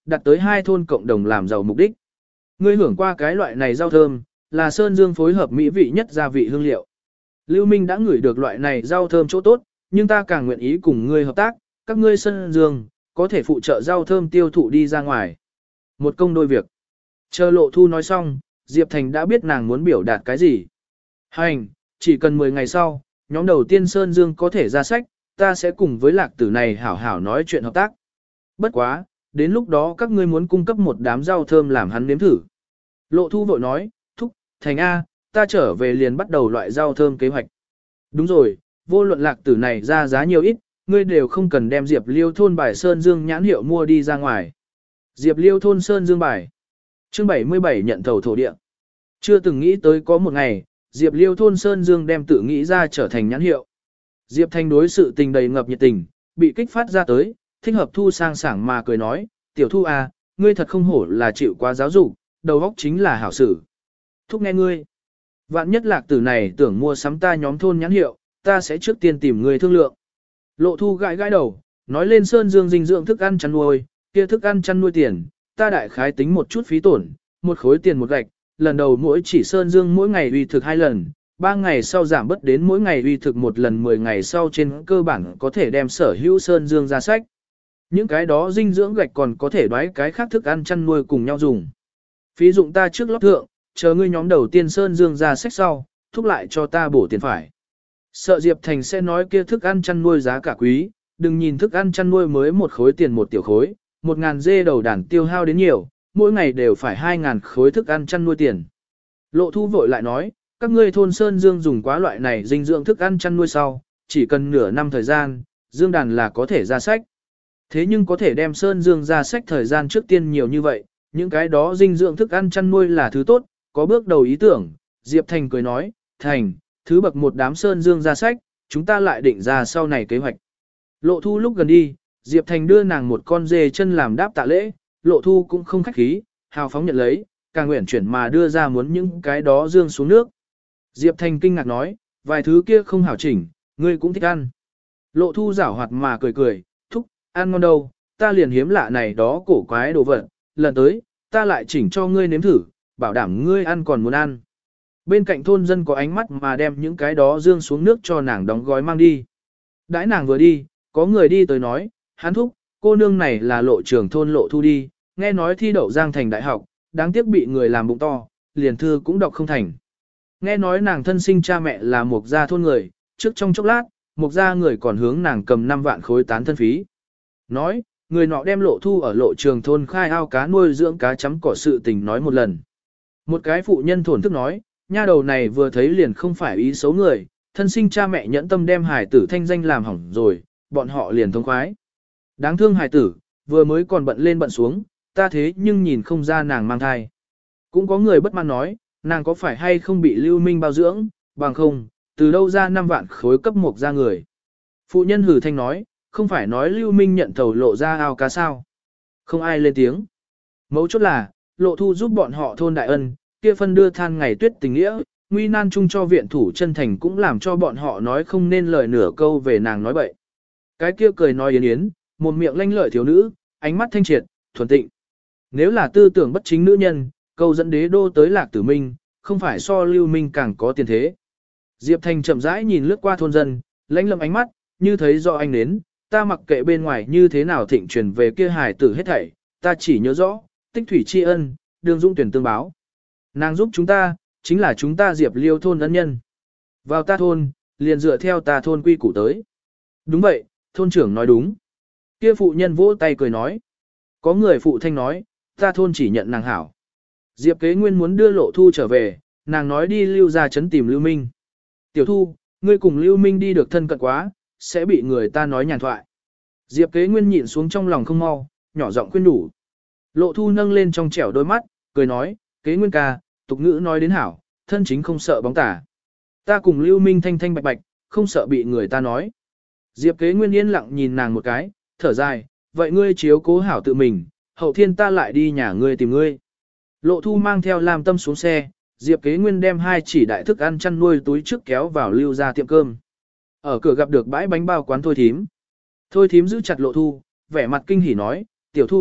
đặt tới hai thôn cộng đồng làm giàu mục đích. Ngươi hưởng qua cái loại này rau thơm, là sơn dương phối hợp mỹ vị nhất gia vị hương liệu. Lưu Minh đã ngửi được loại này rau thơm chỗ tốt, nhưng ta càng nguyện ý cùng ngươi hợp tác, các ngươi sơn dương, có thể phụ trợ rau thơm tiêu thụ đi ra ngoài. Một công đôi việc. Chờ Lộ Thu nói xong, Diệp Thành đã biết nàng muốn biểu đạt cái gì. Hành, chỉ cần mười ngày sau, nhóm đầu tiên Sơn Dương có thể ra sách, ta sẽ cùng với lạc tử này hảo hảo nói chuyện hợp tác. Bất quá, đến lúc đó các ngươi muốn cung cấp một đám rau thơm làm hắn nếm thử. Lộ Thu vội nói, thúc, Thành A, ta trở về liền bắt đầu loại rau thơm kế hoạch. Đúng rồi, vô luận lạc tử này ra giá nhiều ít, ngươi đều không cần đem Diệp Liêu thôn bài Sơn Dương nhãn hiệu mua đi ra ngoài. Diệp Liêu thôn Sơn Dương bài. Chương bảy mươi bảy nhận thầu thổ địa. Chưa từng nghĩ tới có một ngày, Diệp Liêu thôn Sơn Dương đem tự nghĩ ra trở thành nhãn hiệu. Diệp Thành đối sự tình đầy ngập nhiệt tình, bị kích phát ra tới, thích hợp Thu sang sảng mà cười nói, tiểu Thu à, ngươi thật không hổ là chịu quá giáo dục, đầu óc chính là hảo sử. Thúc nghe ngươi. Vạn nhất lạc tử này tưởng mua sắm ta nhóm thôn nhãn hiệu, ta sẽ trước tiên tìm người thương lượng. Lộ Thu gãi gãi đầu, nói lên Sơn Dương dinh dưỡng thức ăn chăn nuôi, kia thức ăn chăn nuôi tiền, ta đại khái tính một chút phí tổn, một khối tiền một gạch, lần đầu mỗi chỉ Sơn Dương mỗi ngày uy thực hai lần, ba ngày sau giảm bớt đến mỗi ngày uy thực một lần, mười ngày sau trên cơ bản có thể đem sở hữu Sơn Dương ra sách. Những cái đó dinh dưỡng gạch còn có thể đoái cái khác thức ăn chăn nuôi cùng nhau dùng. Phí dụng ta trước lót thượng, chờ ngươi nhóm đầu tiên Sơn Dương ra sách sau, thúc lại cho ta bổ tiền phải. Sợ Diệp Thành sẽ nói kia thức ăn chăn nuôi giá cả quý, đừng nhìn thức ăn chăn nuôi mới một khối tiền một tiểu khối, một ngàn dê đầu đàn tiêu hao đến nhiều, mỗi ngày đều phải hai ngàn khối thức ăn chăn nuôi tiền. Lộ Thu vội lại nói, các ngươi thôn Sơn Dương dùng quá loại này dinh dưỡng thức ăn chăn nuôi sau, chỉ cần nửa năm thời gian, Dương đàn là có thể ra sách. Thế nhưng có thể đem Sơn Dương ra sách thời gian trước tiên nhiều như vậy, những cái đó dinh dưỡng thức ăn chăn nuôi là thứ tốt, có bước đầu ý tưởng. Diệp Thành cười nói, Thành, thứ bậc một đám Sơn Dương ra sách, chúng ta lại định ra sau này kế hoạch. Lộ Thu lúc gần đi, Diệp Thành đưa nàng một con dê chân làm đáp tạ lễ, Lộ Thu cũng không khách khí, hào phóng nhận lấy, càng nguyện chuyển mà đưa ra muốn những cái đó dương xuống nước. Diệp Thành kinh ngạc nói, vài thứ kia không hảo chỉnh, ngươi cũng thích ăn. Lộ Thu giảo hoạt mà cười cười, thúc, ăn ngon đâu, ta liền hiếm lạ này đó cổ quái đồ vật, lần tới, ta lại chỉnh cho ngươi nếm thử, bảo đảm ngươi ăn còn muốn ăn. Bên cạnh thôn dân có ánh mắt mà đem những cái đó dương xuống nước cho nàng đóng gói mang đi. Đãi nàng vừa đi, có người đi tới nói, hắn thúc, cô nương này là lộ trưởng thôn Lộ Thu đi, nghe nói thi đậu Giang Thành đại học, đáng tiếc bị người làm bụng to, liền thư cũng đọc không thành. Nghe nói nàng thân sinh cha mẹ là một gia thôn người, trước trong chốc lát, một gia người còn hướng nàng cầm năm vạn khối tán thân phí. Nói, người nọ đem Lộ Thu ở lộ trường thôn khai ao cá nuôi dưỡng cá chấm cỏ sự tình nói một lần. Một cái phụ nhân thổn thức nói, nha đầu này vừa thấy liền không phải ý xấu người, thân sinh cha mẹ nhẫn tâm đem hài tử thanh danh làm hỏng rồi, bọn họ liền thông khoái. Đáng thương hài tử, vừa mới còn bận lên bận xuống, ta thế nhưng nhìn không ra nàng mang thai. Cũng có người bất mãn nói, nàng có phải hay không bị Lưu Minh bao dưỡng, bằng không, từ đâu ra năm vạn khối cấp một ra người. Phụ nhân hử thanh nói, không phải nói Lưu Minh nhận thầu lộ ra ao cá sao. Không ai lên tiếng. Mấu chốt là, Lộ Thu giúp bọn họ thôn đại ân, kia phân đưa than ngày tuyết tình nghĩa, nguy nan chung cho viện thủ chân thành cũng làm cho bọn họ nói không nên lời nửa câu về nàng nói bậy. Cái kia cười nói yến yến, một miệng lanh lợi thiếu nữ, ánh mắt thanh triệt, thuần tịnh. Nếu là tư tưởng bất chính nữ nhân, câu dẫn đế đô tới Lạc Tử Minh, không phải so Lưu Minh càng có tiền thế. Diệp Thành chậm rãi nhìn lướt qua thôn dân, lãnh lầm ánh mắt, như thấy rõ anh đến, ta mặc kệ bên ngoài như thế nào thịnh truyền về kia hài tử hết thảy, ta chỉ nhớ rõ, tích thủy tri ân, đường dung tuyển tương báo. Nàng giúp chúng ta, chính là chúng ta Diệp Liêu thôn ân nhân. Vào ta thôn, liền dựa theo ta thôn quy củ tới. Đúng vậy, thôn trưởng nói đúng. Kia phụ nhân vỗ tay cười nói. Có người phụ thanh nói, ta thôn chỉ nhận nàng hảo. Diệp Kế Nguyên muốn đưa Lộ Thu trở về, nàng nói đi Lưu ra trấn tìm Lưu Minh. Tiểu Thu, ngươi cùng Lưu Minh đi được thân cận quá, sẽ bị người ta nói nhàn thoại. Diệp Kế Nguyên nhịn xuống trong lòng không mau, nhỏ giọng khuyên đủ. Lộ Thu nâng lên trong trẻo đôi mắt, cười nói, Kế Nguyên ca, tục ngữ nói đến hảo, thân chính không sợ bóng tả. Ta cùng Lưu Minh thanh thanh bạch bạch, không sợ bị người ta nói. Diệp Kế Nguyên yên lặng nhìn nàng một cái, thở dài, vậy ngươi chiếu cố hảo tự mình, hậu thiên ta lại đi nhà ngươi tìm ngươi. Lộ Thu mang theo Lam Tâm xuống xe, Diệp Kế Nguyên đem hai chỉ đại thức ăn chăn nuôi túi trước kéo vào Lưu ra tiệm cơm. Ở cửa gặp được bãi bánh bao quán Thôi Thím. Thôi Thím giữ chặt Lộ Thu, vẻ mặt kinh hỉ nói, tiểu Thu à,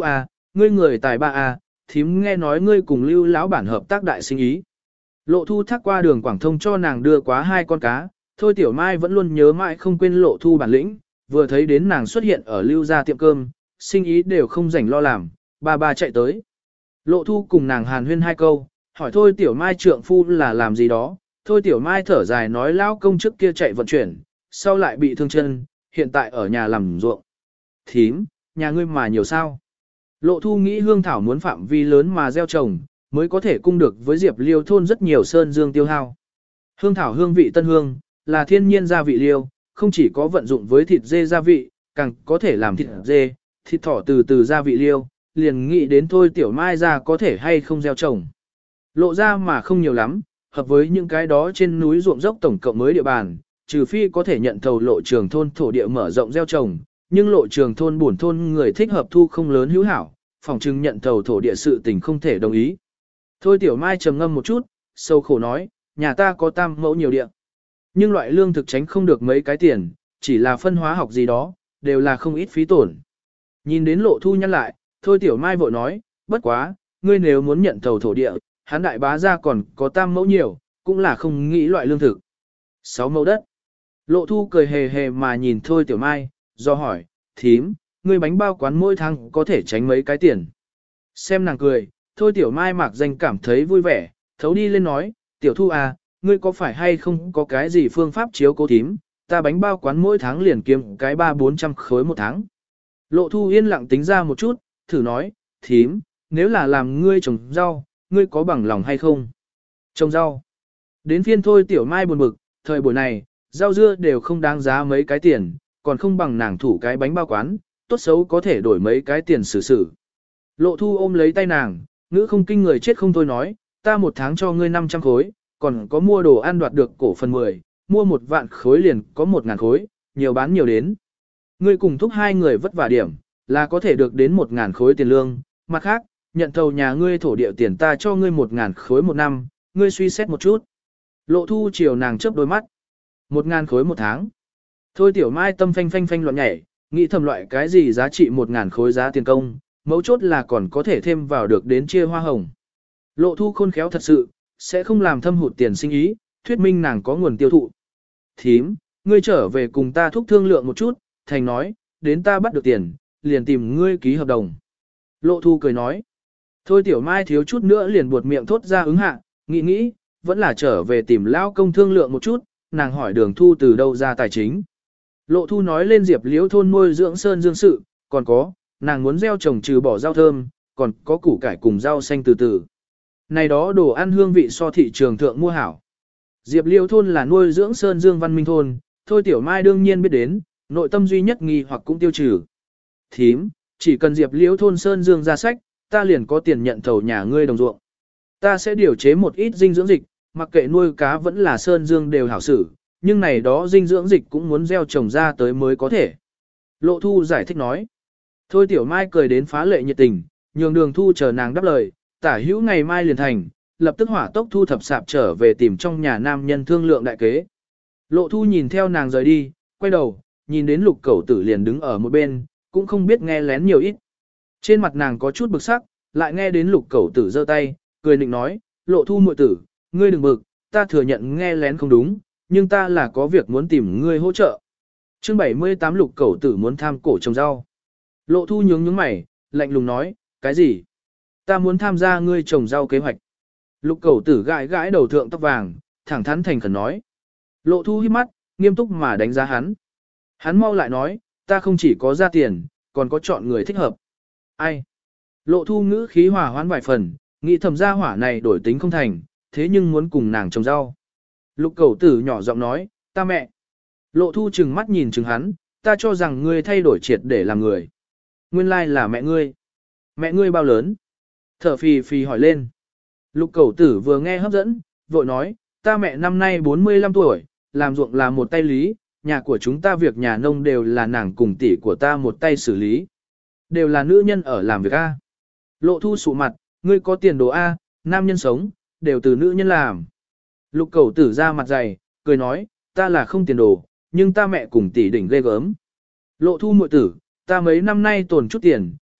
ngươi người tài ba a, thím nghe nói ngươi cùng Lưu lão bản hợp tác đại sinh ý. Lộ Thu thác qua đường Quảng Thông cho nàng đưa quá hai con cá, thôi Tiểu Mai vẫn luôn nhớ mãi không quên Lộ Thu bản lĩnh, vừa thấy đến nàng xuất hiện ở Lưu gia tiệm cơm, sinh ý đều không rảnh lo làm, ba ba chạy tới. Lộ Thu cùng nàng hàn huyên hai câu, hỏi thôi Tiểu Mai trượng phu là làm gì đó, thôi Tiểu Mai thở dài nói lão công trước kia chạy vận chuyển, sau lại bị thương chân, hiện tại ở nhà làm ruộng. Thím, nhà ngươi mà nhiều sao? Lộ Thu nghĩ hương thảo muốn phạm vi lớn mà gieo trồng, mới có thể cung được với Diệp Liêu thôn rất nhiều sơn dương tiêu hao. Hương thảo hương vị tân hương, là thiên nhiên gia vị liêu, không chỉ có vận dụng với thịt dê gia vị, càng có thể làm thịt dê, thịt thỏ từ từ gia vị liêu, liền nghĩ đến thôi Tiểu Mai ra có thể hay không gieo trồng. Lộ ra mà không nhiều lắm, hợp với những cái đó trên núi ruộng dốc tổng cộng mới địa bàn, trừ phi có thể nhận thầu lộ trường thôn thổ địa mở rộng gieo trồng, nhưng lộ trường thôn buồn thôn người thích hợp thu không lớn hữu hảo, phòng trưng nhận thầu thổ địa sự tình không thể đồng ý. Thôi Tiểu Mai trầm ngâm một chút, sâu khổ nói, nhà ta có tam mẫu nhiều địa. Nhưng loại lương thực tránh không được mấy cái tiền, chỉ là phân hóa học gì đó, đều là không ít phí tổn. Nhìn đến Lộ Thu nhăn lại, thôi Tiểu Mai vội nói, bất quá, ngươi nếu muốn nhận thầu thổ địa, hắn đại bá ra còn có tam mẫu nhiều, cũng là không nghĩ loại lương thực. Sáu mẫu đất. Lộ Thu cười hề hề mà nhìn thôi Tiểu Mai, do hỏi, thím, ngươi bánh bao quán mỗi tháng có thể tránh mấy cái tiền. Xem nàng cười, thôi Tiểu Mai mạc danh cảm thấy vui vẻ, thấu đi lên nói, Tiểu Thu à, ngươi có phải hay không có cái gì phương pháp chiếu cố thím, ta bánh bao quán mỗi tháng liền kiếm cái ba bốn trăm khối một tháng. Lộ Thu yên lặng tính ra một chút, thử nói, thím, nếu là làm ngươi trồng rau, ngươi có bằng lòng hay không? Trồng rau. Đến phiên thôi Tiểu Mai buồn bực, thời buổi này, rau dưa đều không đáng giá mấy cái tiền, còn không bằng nàng thủ cái bánh bao quán, tốt xấu có thể đổi mấy cái tiền xử xử. Lộ Thu ôm lấy tay nàng, ngữ không kinh người chết không thôi nói, ta một tháng cho ngươi năm trăm khối, còn có mua đồ ăn đoạt được cổ phần mười, mua một vạn khối liền có một ngàn khối, nhiều bán nhiều đến. Ngươi cùng thúc hai người vất vả điểm, là có thể được đến một ngàn khối tiền lương, mặt khác, nhận thầu nhà ngươi thổ địa tiền ta cho ngươi một ngàn khối một năm, ngươi suy xét một chút. Lộ Thu chiều nàng chớp đôi mắt. Một ngàn khối một tháng. Thôi Tiểu Mai tâm phanh phanh phanh loạn nhảy, nghĩ thầm loại cái gì giá trị một ngàn khối giá tiền công, mấu chốt là còn có thể thêm vào được đến chia hoa hồng. Lộ Thu khôn khéo thật sự, sẽ không làm thâm hụt tiền sinh ý, thuyết minh nàng có nguồn tiêu thụ. Thím, ngươi trở về cùng ta thúc thương lượng một chút, thành nói, đến ta bắt được tiền, liền tìm ngươi ký hợp đồng. Lộ Thu cười nói. Thôi Tiểu Mai thiếu chút nữa liền buột miệng thốt ra ứng hạ, nghĩ nghĩ, vẫn là trở về tìm lão công thương lượng một chút, nàng hỏi Đường Thu từ đâu ra tài chính. Lộ Thu nói lên Diệp Liễu thôn nuôi dưỡng sơn dương sự, còn có, nàng muốn gieo trồng trừ bỏ rau thơm, còn có củ cải cùng rau xanh từ từ. Này đó đồ ăn hương vị so thị trường thượng mua hảo. Diệp Liễu thôn là nuôi dưỡng sơn dương văn minh thôn, thôi Tiểu Mai đương nhiên biết đến, nội tâm duy nhất nghi hoặc cũng tiêu trừ. Thím, chỉ cần Diệp Liễu thôn sơn dương ra sách, ta liền có tiền nhận thầu nhà ngươi đồng ruộng. Ta sẽ điều chế một ít dinh dưỡng dịch, mặc kệ nuôi cá vẫn là sơn dương đều hảo xử, nhưng này đó dinh dưỡng dịch cũng muốn gieo trồng ra tới mới có thể. Lộ Thu giải thích nói. Thôi Tiểu Mai cười đến phá lệ nhiệt tình, nhường Đường Thu chờ nàng đáp lời, tả hữu ngày mai liền thành, lập tức hỏa tốc thu thập sạp trở về tìm trong nhà nam nhân thương lượng đại kế. Lộ Thu nhìn theo nàng rời đi, quay đầu, nhìn đến Lục Cẩu Tử liền đứng ở một bên, cũng không biết nghe lén nhiều ít. Trên mặt nàng có chút bực sắc, lại nghe đến Lục Cẩu Tử giơ tay, cười nịnh nói, Lộ Thu muội tử, ngươi đừng bực, ta thừa nhận nghe lén không đúng, nhưng ta là có việc muốn tìm ngươi hỗ trợ. Chương bảy mươi tám Lục Cẩu Tử muốn tham cổ trồng rau. Lộ Thu nhướng nhướng mày, lạnh lùng nói, cái gì? Ta muốn tham gia ngươi trồng rau kế hoạch. Lục Cẩu Tử gãi gãi đầu thượng tóc vàng, thẳng thắn thành khẩn nói. Lộ Thu híp mắt, nghiêm túc mà đánh giá hắn. Hắn mau lại nói, ta không chỉ có ra tiền, còn có chọn người thích hợp. Ai? Lộ Thu ngữ khí hòa hoãn vài phần, nghĩ thầm gia hỏa này đổi tính không thành, thế nhưng muốn cùng nàng trồng rau. Lục Cẩu Tử nhỏ giọng nói, ta mẹ. Lộ Thu chừng mắt nhìn chừng hắn, ta cho rằng ngươi thay đổi triệt để làm người. Nguyên lai là mẹ ngươi. Mẹ ngươi bao lớn? Thở phì phì hỏi lên. Lục Cẩu Tử vừa nghe hấp dẫn, vội nói, ta mẹ năm nay bốn mươi lăm tuổi, làm ruộng là một tay lý, nhà của chúng ta việc nhà nông đều là nàng cùng tỷ của ta một tay xử lý. Đều là nữ nhân ở làm việc A. Lộ Thu sụ mặt, ngươi có tiền đồ A, nam nhân sống, đều từ nữ nhân làm. Lục Cẩu Tử ra mặt dày, cười nói, ta là không tiền đồ, nhưng ta mẹ cùng tỷ đỉnh ghê gớm. Lộ Thu muội tử, ta mấy năm nay tồn chút tiền,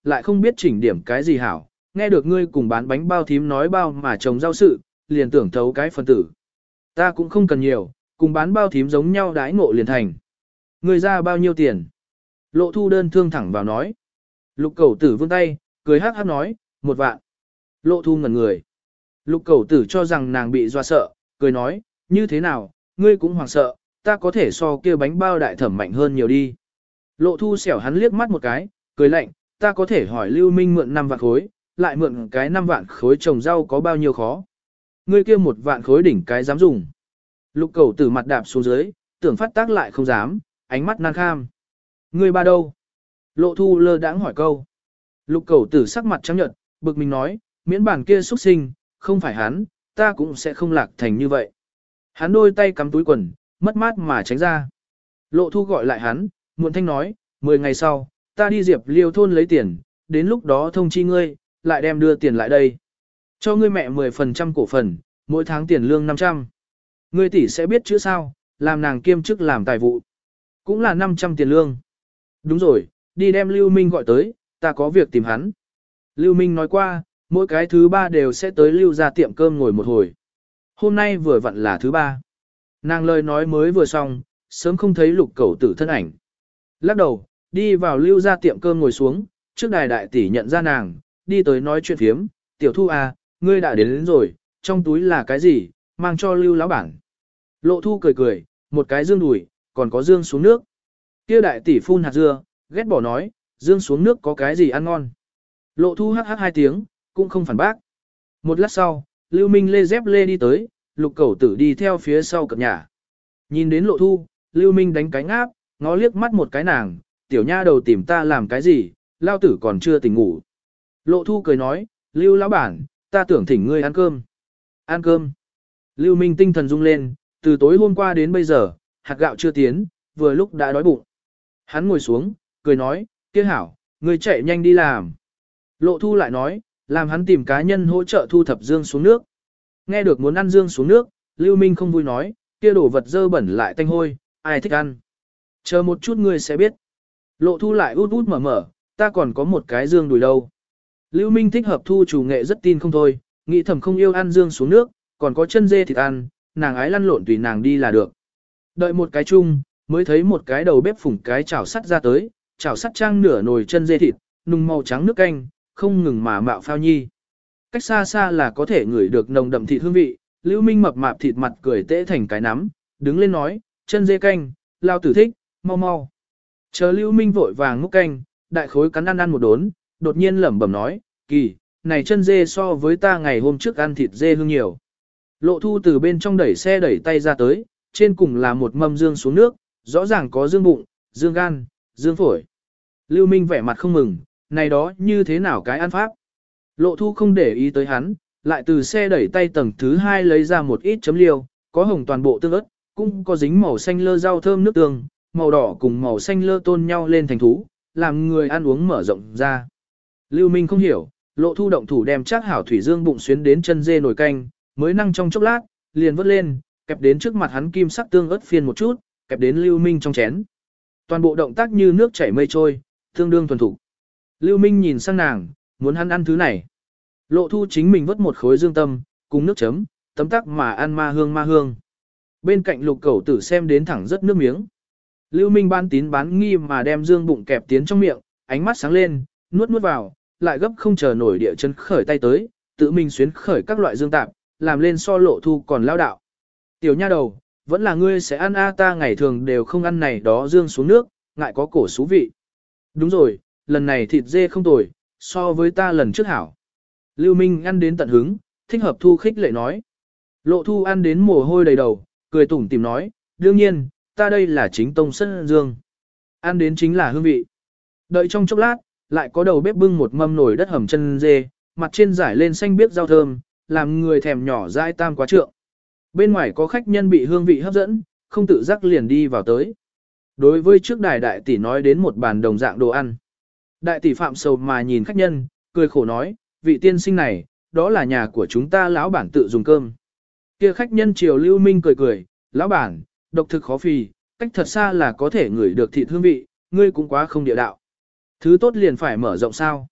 lại không biết chỉnh điểm cái gì hảo, nghe được ngươi cùng bán bánh bao thím nói bao mà trồng rau sự, liền tưởng thấu cái phần tử. Ta cũng không cần nhiều, cùng bán bao thím giống nhau đái ngộ liền thành. Ngươi ra bao nhiêu tiền? Lộ Thu đơn thương thẳng vào nói. Lục Cẩu Tử vươn tay, cười hắc hắc nói, một vạn. Lộ Thu ngẩn người. Lục Cẩu Tử cho rằng nàng bị doa sợ, cười nói, như thế nào, ngươi cũng hoảng sợ, ta có thể so kia bánh bao đại thẩm mạnh hơn nhiều đi. Lộ Thu xẻo hắn liếc mắt một cái, cười lạnh, ta có thể hỏi Lưu Minh mượn năm vạn khối, lại mượn cái năm vạn khối trồng rau có bao nhiêu khó. Ngươi kia một vạn khối đỉnh cái dám dùng. Lục Cẩu Tử mặt đạp xuống dưới, tưởng phát tác lại không dám, ánh mắt nan kham. Ngươi ba đâu? Lộ Thu lơ đãng hỏi câu. Lục Cẩu Tử sắc mặt trắng nhợt, bực mình nói, miễn bản kia xuất sinh, không phải hắn, ta cũng sẽ không lạc thành như vậy. Hắn đôi tay cắm túi quần, mất mát mà tránh ra. Lộ Thu gọi lại hắn, muộn thanh nói, mười ngày sau, ta đi Diệp Liêu thôn lấy tiền, đến lúc đó thông chi ngươi, lại đem đưa tiền lại đây. Cho ngươi mẹ mười phần trăm cổ phần, mỗi tháng tiền lương năm trăm. Ngươi tỷ sẽ biết chữ sao, làm nàng kiêm chức làm tài vụ. Cũng là năm trăm tiền lương. Đúng rồi, đi đem Lưu Minh gọi tới, ta có việc tìm hắn. Lưu Minh nói qua, mỗi cái thứ ba đều sẽ tới Lưu ra tiệm cơm ngồi một hồi. Hôm nay vừa vặn là thứ ba. Nàng lời nói mới vừa xong, sớm không thấy Lục Cẩu Tử thân ảnh. Lắc đầu, đi vào Lưu ra tiệm cơm ngồi xuống, trước đài đại tỷ nhận ra nàng, đi tới nói chuyện phiếm, tiểu Thu à, ngươi đã đến, đến rồi, trong túi là cái gì, mang cho Lưu lão bản. Lộ Thu cười cười, một cái dương đùi, còn có dương xuống nước. Kia đại tỷ phun hạt dưa, ghét bỏ nói, dương xuống nước có cái gì ăn ngon. Lộ Thu hắc hắc hai tiếng, cũng không phản bác. Một lát sau, Lưu Minh lê dép lê đi tới, Lục Cẩu Tử đi theo phía sau cập nhà. Nhìn đến Lộ Thu, Lưu Minh đánh cánh áp, ngó liếc mắt một cái nàng, tiểu nha đầu tìm ta làm cái gì, lao tử còn chưa tỉnh ngủ. Lộ Thu cười nói, Lưu lão bản, ta tưởng thỉnh ngươi ăn cơm. Ăn cơm. Lưu Minh tinh thần rung lên, từ tối hôm qua đến bây giờ, hạt gạo chưa tiến, vừa lúc đã đói bụng. Hắn ngồi xuống, cười nói, kia hảo, ngươi chạy nhanh đi làm. Lộ Thu lại nói, làm hắn tìm cá nhân hỗ trợ thu thập dương xuống nước. Nghe được muốn ăn dương xuống nước, Lưu Minh không vui nói, kia đổ vật dơ bẩn lại tanh hôi, ai thích ăn. Chờ một chút ngươi sẽ biết. Lộ Thu lại út út mở mở, ta còn có một cái dương đùi đâu. Lưu Minh thích hợp thu chủ nghệ rất tin không thôi, nghĩ thầm không yêu ăn dương xuống nước, còn có chân dê thịt ăn, nàng ái lăn lộn tùy nàng đi là được. Đợi một cái chung, mới thấy một cái đầu bếp phủng cái chảo sắt ra tới, chảo sắt trang nửa nồi chân dê thịt, nung màu trắng nước canh, không ngừng mà mạo phao nhi. Cách xa xa là có thể ngửi được nồng đậm thịt hương vị, Lưu Minh mập mạp thịt mặt cười tễ thành cái nắm, đứng lên nói, chân dê canh, lao tử thích, mau mau. Chờ Lưu Minh vội vàng múc canh, đại khối cắn ăn ăn một đốn, đột nhiên lẩm bẩm nói, kỳ, này chân dê so với ta ngày hôm trước ăn thịt dê hương nhiều. Lộ Thu từ bên trong đẩy xe đẩy tay ra tới, trên cùng là một mâm dương xuống nước, rõ ràng có dương bụng, dương gan, dương phổi. Lưu Minh vẻ mặt không mừng, này đó như thế nào cái ăn pháp. Lộ Thu không để ý tới hắn, lại từ xe đẩy tay tầng thứ hai lấy ra một ít chấm liêu, có hồng toàn bộ tương ớt, cũng có dính màu xanh lơ rau thơm nước tương, màu đỏ cùng màu xanh lơ tôn nhau lên thành thú, làm người ăn uống mở rộng ra. Lưu Minh không hiểu, Lộ Thu động thủ đem chắc hảo thủy dương bụng xuyến đến chân dê nồi canh, mới năng trong chốc lát, liền vớt lên, kẹp đến trước mặt hắn kim sắc tương ớt phiên một chút, kẹp đến Lưu Minh trong chén. Toàn bộ động tác như nước chảy mây trôi, tương đương thuần thục. Lưu Minh nhìn sang nàng, muốn hắn ăn thứ này. Lộ Thu chính mình vớt một khối dương tâm, cùng nước chấm, tấm tắc mà ăn ma hương ma hương. Bên cạnh Lục Cẩu Tử xem đến thẳng rất nước miếng. Lưu Minh ban tín bán nghi mà đem dương bụng kẹp tiến trong miệng, ánh mắt sáng lên, nuốt nuốt vào, lại gấp không chờ nổi địa chân khởi tay tới, tự mình xuyến khởi các loại dương tạp, làm lên so Lộ Thu còn lao đạo. Tiểu nha đầu, vẫn là ngươi sẽ ăn a, ta ngày thường đều không ăn này đó dương xuống nước, ngại có cổ xú vị. Đúng rồi, lần này thịt dê không tồi, so với ta lần trước hảo. Lưu Minh ăn đến tận hứng, thích hợp Thu khích lệ nói. Lộ Thu ăn đến mồ hôi đầy đầu, cười tủm tìm nói, đương nhiên, ta đây là chính tông sân dương. Ăn đến chính là hương vị. Đợi trong chốc lát, lại có đầu bếp bưng một mâm nồi đất hầm chân dê, mặt trên giải lên xanh biếc rau thơm, làm người thèm nhỏ dai tam quá trượng. Bên ngoài có khách nhân bị hương vị hấp dẫn, không tự giác liền đi vào tới. Đối với trước đài đại tỷ nói đến một bàn đồng dạng đồ ăn. Đại tỷ phạm sầu mà nhìn khách nhân, cười khổ nói, vị tiên sinh này, đó là nhà của chúng ta lão bản tự dùng cơm. Kia khách nhân chiều Lưu Minh cười cười, lão bản, độc thực khó phì, cách thật xa là có thể ngửi được thịt hương vị, ngươi cũng quá không địa đạo. Thứ tốt liền phải mở rộng sao,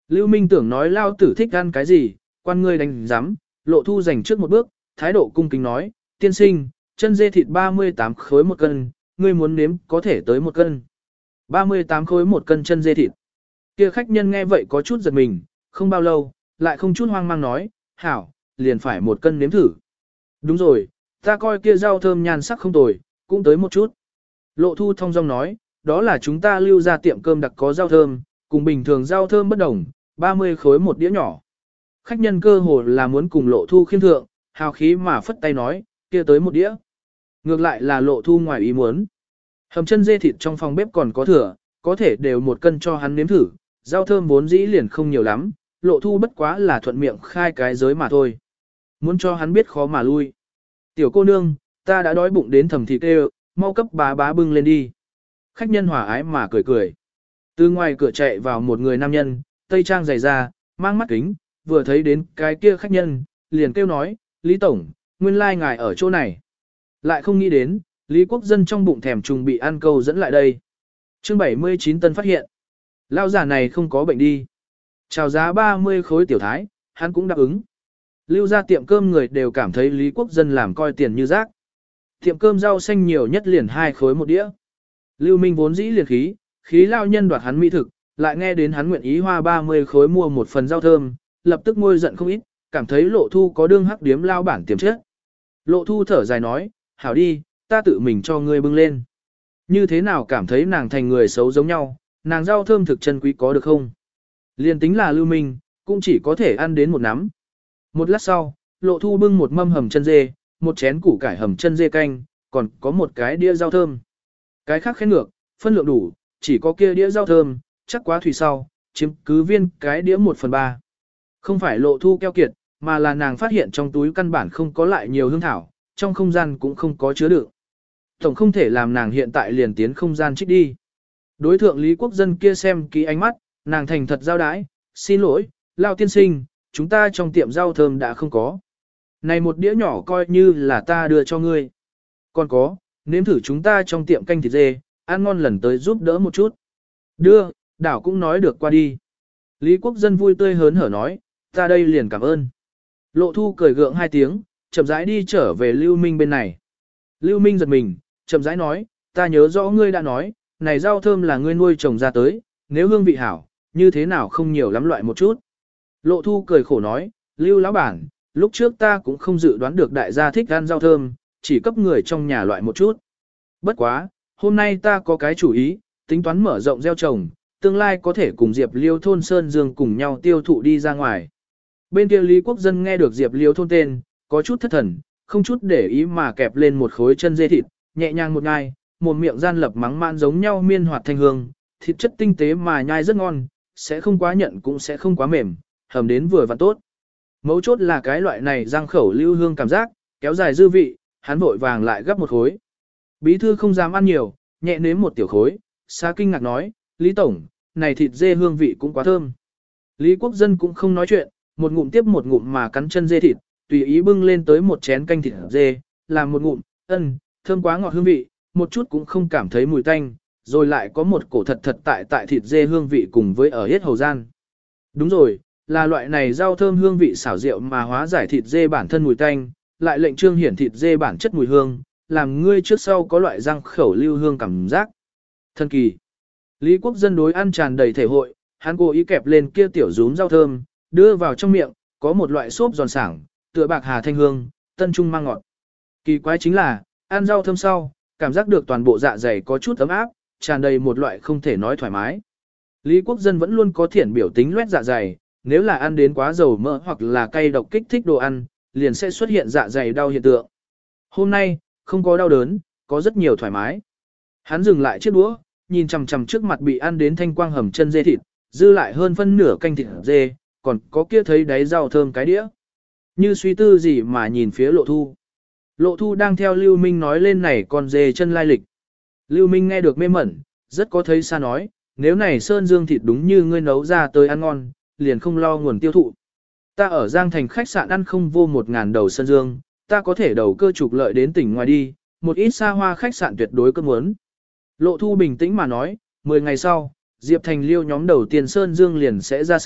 Lưu Minh tưởng nói lao tử thích ăn cái gì, quan ngươi đánh giám, Lộ Thu dành trước một bước, thái độ cung kính nói, tiên sinh, chân dê thịt ba mươi tám khối một cân, ngươi muốn nếm có thể tới một cân. ba mươi tám khối một cân chân dê thịt. Kia khách nhân nghe vậy có chút giật mình, không bao lâu, lại không chút hoang mang nói, hảo, liền phải một cân nếm thử. Đúng rồi, ta coi kia rau thơm nhan sắc không tồi, cũng tới một chút. Lộ Thu thông dong nói, đó là chúng ta lưu ra tiệm cơm đặc có rau thơm, cùng bình thường rau thơm bất đồng, ba mươi khối một đĩa nhỏ. Khách nhân cơ hồ là muốn cùng Lộ Thu khiêm thượng, hào khí mà phất tay nói, kia tới một đĩa. Ngược lại là Lộ Thu ngoài ý muốn. Hầm chân dê thịt trong phòng bếp còn có thừa, có thể đều một cân cho hắn nếm thử, rau thơm vốn dĩ liền không nhiều lắm, Lộ Thu bất quá là thuận miệng khai cái giới mà thôi. Muốn cho hắn biết khó mà lui. Tiểu cô nương, ta đã đói bụng đến thầm thịt đều, mau cấp bá bá bưng lên đi. Khách nhân hòa ái mà cười cười. Từ ngoài cửa chạy vào một người nam nhân, tây trang dày da, mang mắt kính, vừa thấy đến cái kia khách nhân, liền kêu nói, Lý Tổng, nguyên lai ngài ở chỗ này. Lại không nghĩ đến, Lý Quốc Dân trong bụng thèm trùng bị ăn câu dẫn lại đây. Chương bảy mươi chín tân phát hiện. Lao giả này không có bệnh đi. Chào giá ba mươi khối tiểu thái, hắn cũng đáp ứng. Lưu ra tiệm cơm người đều cảm thấy Lý Quốc Dân làm coi tiền như rác. Tiệm cơm rau xanh nhiều nhất liền hai khối một đĩa. Lưu Minh vốn dĩ liền khí, khí lao nhân đoạt hắn mỹ thực, lại nghe đến hắn nguyện ý hoa ba mươi khối mua một phần rau thơm, lập tức ngôi giận không ít, cảm thấy Lộ Thu có đương hắc điếm lao bản tiềm chất. Lộ Thu thở dài nói, hảo đi, ta tự mình cho ngươi bưng lên. Như thế nào cảm thấy nàng thành người xấu giống nhau, nàng rau thơm thực chân quý có được không? Liên tính là Lưu Minh, cũng chỉ có thể ăn đến một nắm. Một lát sau, Lộ Thu bưng một mâm hầm chân dê, một chén củ cải hầm chân dê canh, còn có một cái đĩa rau thơm. Cái khác khen ngược, phân lượng đủ, chỉ có kia đĩa rau thơm, chắc quá thủy sau, chiếm cứ viên cái đĩa một phần ba. Không phải Lộ Thu keo kiệt, mà là nàng phát hiện trong túi căn bản không có lại nhiều hương thảo, trong không gian cũng không có chứa đựng. Tổng không thể làm nàng hiện tại liền tiến không gian trích đi. Đối thượng Lý Quốc Dân kia xem ký ánh mắt, nàng thành thật giao đái, xin lỗi, Lao tiên sinh, chúng ta trong tiệm rau thơm đã không có. Này một đĩa nhỏ coi như là ta đưa cho ngươi. Còn có, nếm thử chúng ta trong tiệm canh thịt dê, ăn ngon lần tới giúp đỡ một chút. Đưa, đảo cũng nói được qua đi. Lý Quốc Dân vui tươi hớn hở nói, ta đây liền cảm ơn. Lộ Thu cười gượng hai tiếng, chậm rãi đi trở về Lưu Minh bên này. Lưu Minh giật mình, chậm rãi nói, ta nhớ rõ ngươi đã nói, này rau thơm là ngươi nuôi trồng ra tới, nếu hương vị hảo, như thế nào không nhiều lắm loại một chút. Lộ Thu cười khổ nói, Lưu lão bản, lúc trước ta cũng không dự đoán được đại gia thích ăn rau thơm, chỉ cấp người trong nhà loại một chút. Bất quá, hôm nay ta có cái chủ ý, tính toán mở rộng gieo trồng, tương lai có thể cùng Diệp Liêu thôn Sơn Dương cùng nhau tiêu thụ đi ra ngoài. Bên kia Lý Quốc Dân nghe được Diệp Liêu thôn tên, có chút thất thần, không chút để ý mà kẹp lên một khối chân dê thịt, nhẹ nhàng một ngai, một miệng gian lập mắng man giống nhau miên hoạt thanh hương, thịt chất tinh tế mà nhai rất ngon, sẽ không quá nhận cũng sẽ không quá mềm, hầm đến vừa và tốt. Mấu chốt là cái loại này răng khẩu lưu hương cảm giác, kéo dài dư vị, hắn vội vàng lại gấp một khối. Bí thư không dám ăn nhiều, nhẹ nếm một tiểu khối, xa kinh ngạc nói, Lý Tổng, này thịt dê hương vị cũng quá thơm. Lý Quốc Dân cũng không nói chuyện, một ngụm tiếp một ngụm mà cắn chân dê thịt, tùy ý bưng lên tới một chén canh thịt dê, làm một ngụm, ân, thơm quá ngọt hương vị, một chút cũng không cảm thấy mùi tanh, rồi lại có một cổ thật thật tại tại thịt dê hương vị cùng với ở hết hầu gian. Đúng rồi, là loại này rau thơm hương vị xảo rượu mà hóa giải thịt dê bản thân mùi tanh, lại lệnh trương hiển thịt dê bản chất mùi hương, làm ngươi trước sau có loại răng khẩu lưu hương cảm giác. Thần kỳ. Lý Quốc Dân đối ăn tràn đầy thể hội, hắn cố ý kẹp lên kia tiểu rúm rau thơm, đưa vào trong miệng, có một loại xốp giòn sảng, tựa bạc hà thanh hương, tân trung mang ngọt. Kỳ quái chính là, ăn rau thơm sau, cảm giác được toàn bộ dạ dày có chút ấm áp, tràn đầy một loại không thể nói thoải mái. Lý Quốc Dân vẫn luôn có thiện biểu tính loét dạ dày, nếu là ăn đến quá dầu mỡ hoặc là cay độc kích thích đồ ăn, liền sẽ xuất hiện dạ dày đau hiện tượng. Hôm nay, không có đau đớn, có rất nhiều thoải mái. Hắn dừng lại chiếc đũa, nhìn chằm chằm trước mặt bị ăn đến thanh quang hầm chân dê thịt, dư lại hơn phân nửa canh thịt dê, còn có kia thấy đáy rau thơm cái đĩa. Như suy tư gì mà nhìn phía Lộ Thu. Lộ Thu đang theo Lưu Minh nói lên này con dê chân lai lịch. Lưu Minh nghe được mê mẩn, rất có thấy xa nói, nếu này sơn dương thịt đúng như ngươi nấu ra tới ăn ngon, liền không lo nguồn tiêu thụ. Ta ở Giang Thành khách sạn ăn không vô một ngàn đầu sơn dương, ta có thể đầu cơ trục lợi đến tỉnh ngoài đi, một ít xa hoa khách sạn tuyệt đối cơn muốn. Lộ Thu bình tĩnh mà nói, mười ngày sau, Diệp Thành Liêu nhóm đầu tiên sơn dương liền sẽ ra sách,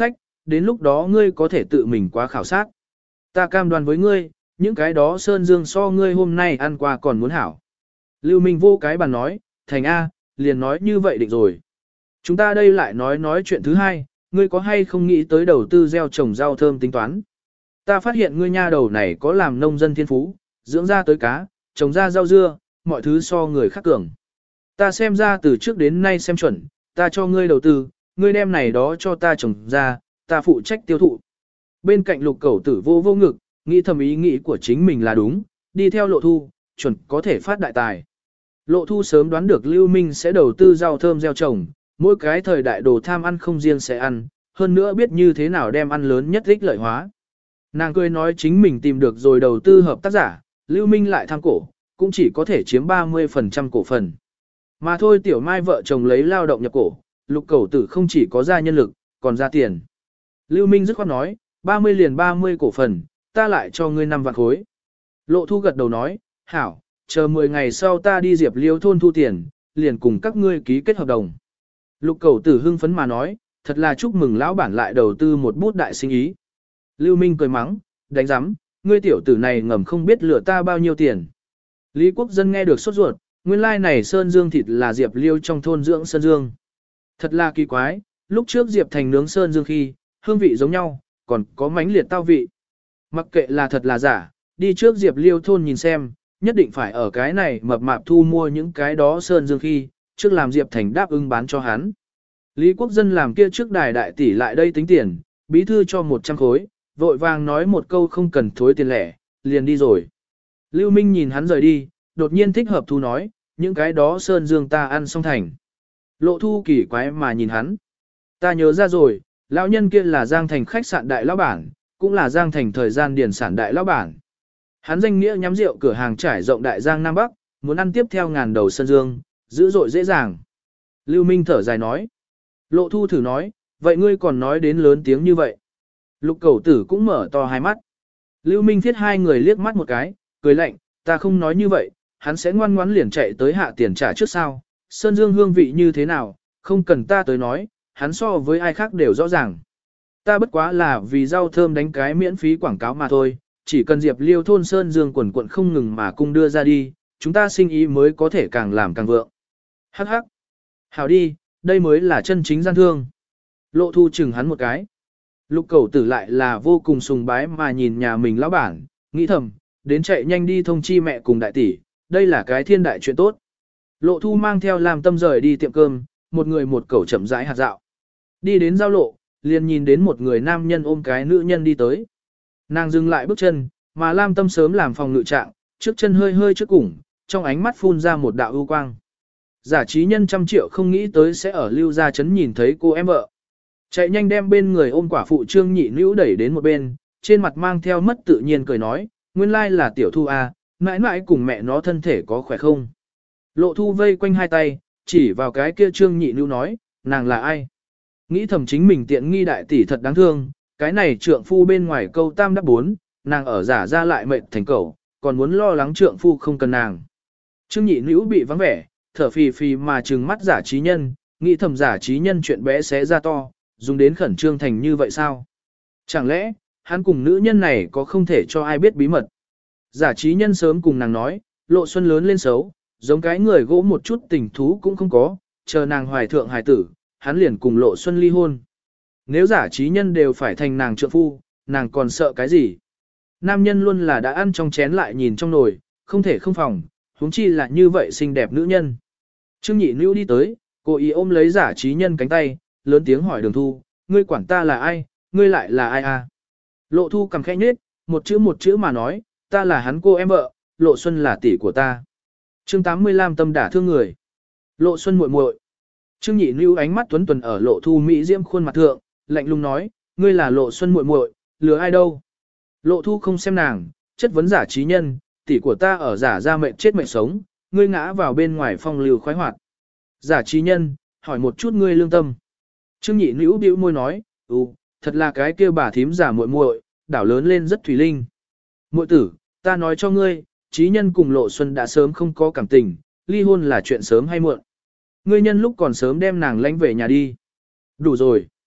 đến lúc đó ngươi có thể tự mình qua khảo sát. Ta cam đoan với ngươi, những cái đó sơn dương so ngươi hôm nay ăn qua còn muốn hảo. Lưu Minh vô cái bàn nói, thành A, liền nói như vậy định rồi. Chúng ta đây lại nói nói chuyện thứ hai, ngươi có hay không nghĩ tới đầu tư gieo trồng rau thơm tính toán. Ta phát hiện ngươi nha đầu này có làm nông dân thiên phú, dưỡng ra tới cá, trồng ra rau dưa, mọi thứ so người khác cường. Ta xem ra từ trước đến nay xem chuẩn, ta cho ngươi đầu tư, ngươi đem này đó cho ta trồng ra, ta phụ trách tiêu thụ. Bên cạnh lục cẩu tử vô vô ngực, nghĩ thầm ý nghĩ của chính mình là đúng, đi theo lộ thu, chuẩn có thể phát đại tài. Lộ thu sớm đoán được Lưu Minh sẽ đầu tư rau thơm gieo trồng, mỗi cái thời đại đồ tham ăn không riêng sẽ ăn, hơn nữa biết như thế nào đem ăn lớn nhất ích lợi hóa. Nàng cười nói chính mình tìm được rồi đầu tư hợp tác giả, Lưu Minh lại tham cổ, cũng chỉ có thể chiếm ba mươi phần trăm cổ phần. Mà thôi tiểu mai vợ chồng lấy lao động nhập cổ, lục cẩu tử không chỉ có ra nhân lực, còn ra tiền. Lưu Minh dứt khoát nói, ba mươi liền ba mươi cổ phần, ta lại cho ngươi năm vạn khối. Lộ thu gật đầu nói, hảo, chờ mười ngày sau ta đi Diệp Liêu thôn thu tiền, liền cùng các ngươi ký kết hợp đồng. Lục cẩu tử hưng phấn mà nói, thật là chúc mừng lão bản lại đầu tư một bút đại sinh ý. Lưu Minh cười mắng, đánh giám, ngươi tiểu tử này ngầm không biết lừa ta bao nhiêu tiền. Lý Quốc Dân nghe được sốt ruột, nguyên lai này sơn dương thịt là Diệp Liêu trong thôn dưỡng sơn dương. Thật là kỳ quái, lúc trước Diệp Thành nướng sơn dương khi, hương vị giống nhau, còn có mánh liệt tao vị. Mặc kệ là thật là giả, đi trước Diệp Liêu thôn nhìn xem, nhất định phải ở cái này mập mạp thu mua những cái đó sơn dương khi, trước làm Diệp Thành đáp ứng bán cho hắn. Lý Quốc Dân làm kia trước đài đại tỷ lại đây tính tiền, bí thư cho một trăm khối, vội vàng nói một câu không cần thối tiền lẻ, liền đi rồi. Lưu Minh nhìn hắn rời đi, đột nhiên thích hợp thu nói, những cái đó sơn dương ta ăn xong thành. Lộ thu kỳ quái mà nhìn hắn. Ta nhớ ra rồi, lão nhân kia là Giang Thành khách sạn đại lão bản, cũng là Giang Thành thời gian điển sản đại lão bản. Hắn danh nghĩa nhắm rượu cửa hàng trải rộng đại Giang Nam Bắc, muốn ăn tiếp theo ngàn đầu sơn dương, dữ dội dễ dàng. Lưu Minh thở dài nói. Lộ thu thử nói, vậy ngươi còn nói đến lớn tiếng như vậy. Lục cẩu tử cũng mở to hai mắt. Lưu Minh thiết hai người liếc mắt một cái, cười lạnh, ta không nói như vậy, hắn sẽ ngoan ngoãn liền chạy tới hạ tiền trả trước sau. Sơn dương hương vị như thế nào, không cần ta tới nói, hắn so với ai khác đều rõ ràng. Ta bất quá là vì rau thơm đánh cái miễn phí quảng cáo mà thôi, chỉ cần Diệp Liêu thôn Sơn Dương quần quận không ngừng mà cung đưa ra đi, chúng ta sinh ý mới có thể càng làm càng vượng. Hắc hắc. Hảo đi, đây mới là chân chính gian thương. Lộ thu chừng hắn một cái. Lục cẩu tử lại là vô cùng sùng bái mà nhìn nhà mình lão bản, nghĩ thầm, đến chạy nhanh đi thông chi mẹ cùng đại tỷ, đây là cái thiên đại chuyện tốt. Lộ thu mang theo làm tâm rời đi tiệm cơm, một người một cẩu chậm rãi hạt dạo. Đi đến giao lộ, liền nhìn đến một người nam nhân ôm cái nữ nhân đi tới. Nàng dừng lại bước chân, mà Lam Tâm sớm làm phòng ngự trạng, trước chân hơi hơi trước củng, trong ánh mắt phun ra một đạo ưu quang. Giả trí nhân trăm triệu không nghĩ tới sẽ ở lưu gia trấn nhìn thấy cô em vợ. Chạy nhanh đem bên người ôm quả phụ Trương Nhị Nữu đẩy đến một bên, trên mặt mang theo mất tự nhiên cười nói, nguyên lai là tiểu thu à, mãi mãi cùng mẹ nó thân thể có khỏe không. Lộ thu vây quanh hai tay, chỉ vào cái kia Trương Nhị Nữu nói, nàng là ai? Nghĩ thầm chính mình tiện nghi đại tỷ thật đáng thương, cái này trượng phu bên ngoài câu tam đáp bốn, nàng ở giả ra lại mệt thành cẩu, còn muốn lo lắng trượng phu không cần nàng. Trương Nhị Nữu bị vắng vẻ, thở phì phì mà trừng mắt giả trí nhân, nghĩ thầm giả trí nhân chuyện bé xé ra to, dùng đến khẩn trương thành như vậy sao? Chẳng lẽ, hắn cùng nữ nhân này có không thể cho ai biết bí mật? Giả trí nhân sớm cùng nàng nói, Lộ Xuân lớn lên xấu, giống cái người gỗ một chút tình thú cũng không có, chờ nàng hoài thượng hài tử, hắn liền cùng Lộ Xuân ly hôn. Nếu giả trí nhân đều phải thành nàng trượng phu, nàng còn sợ cái gì? Nam nhân luôn là đã ăn trong chén lại nhìn trong nồi, không thể không phòng, huống chi là như vậy xinh đẹp nữ nhân. Trương Nhị Nữu đi tới, cô ý ôm lấy giả trí nhân cánh tay, lớn tiếng hỏi Đường Thu, ngươi quản ta là ai, ngươi lại là ai à? Lộ Thu cầm khẽ nhếch, một chữ một chữ mà nói, ta là hắn cô em vợ, Lộ Xuân là tỷ của ta. Chương tám mươi lăm tâm đả thương người. Lộ Xuân muội muội. Trương Nhị Nữu ánh mắt tuấn tuần ở Lộ Thu mỹ diễm khuôn mặt thượng, lạnh lùng nói, ngươi là Lộ Xuân muội muội, lừa ai đâu? Lộ Thu không xem nàng, chất vấn giả trí nhân, tỷ của ta ở giả ra mệnh chết mệnh sống, ngươi ngã vào bên ngoài phong lưu khoái hoạt. Giả trí nhân, hỏi một chút ngươi lương tâm. Trương Nhị Nữu bĩu môi nói, ừ, thật là cái kia bà thím giả muội muội, đảo lớn lên rất thủy linh. Muội tử, ta nói cho ngươi, trí nhân cùng Lộ Xuân đã sớm không có cảm tình, ly hôn là chuyện sớm hay muộn. Ngươi nhân lúc còn sớm đem nàng lánh về nhà đi. Đủ rồi.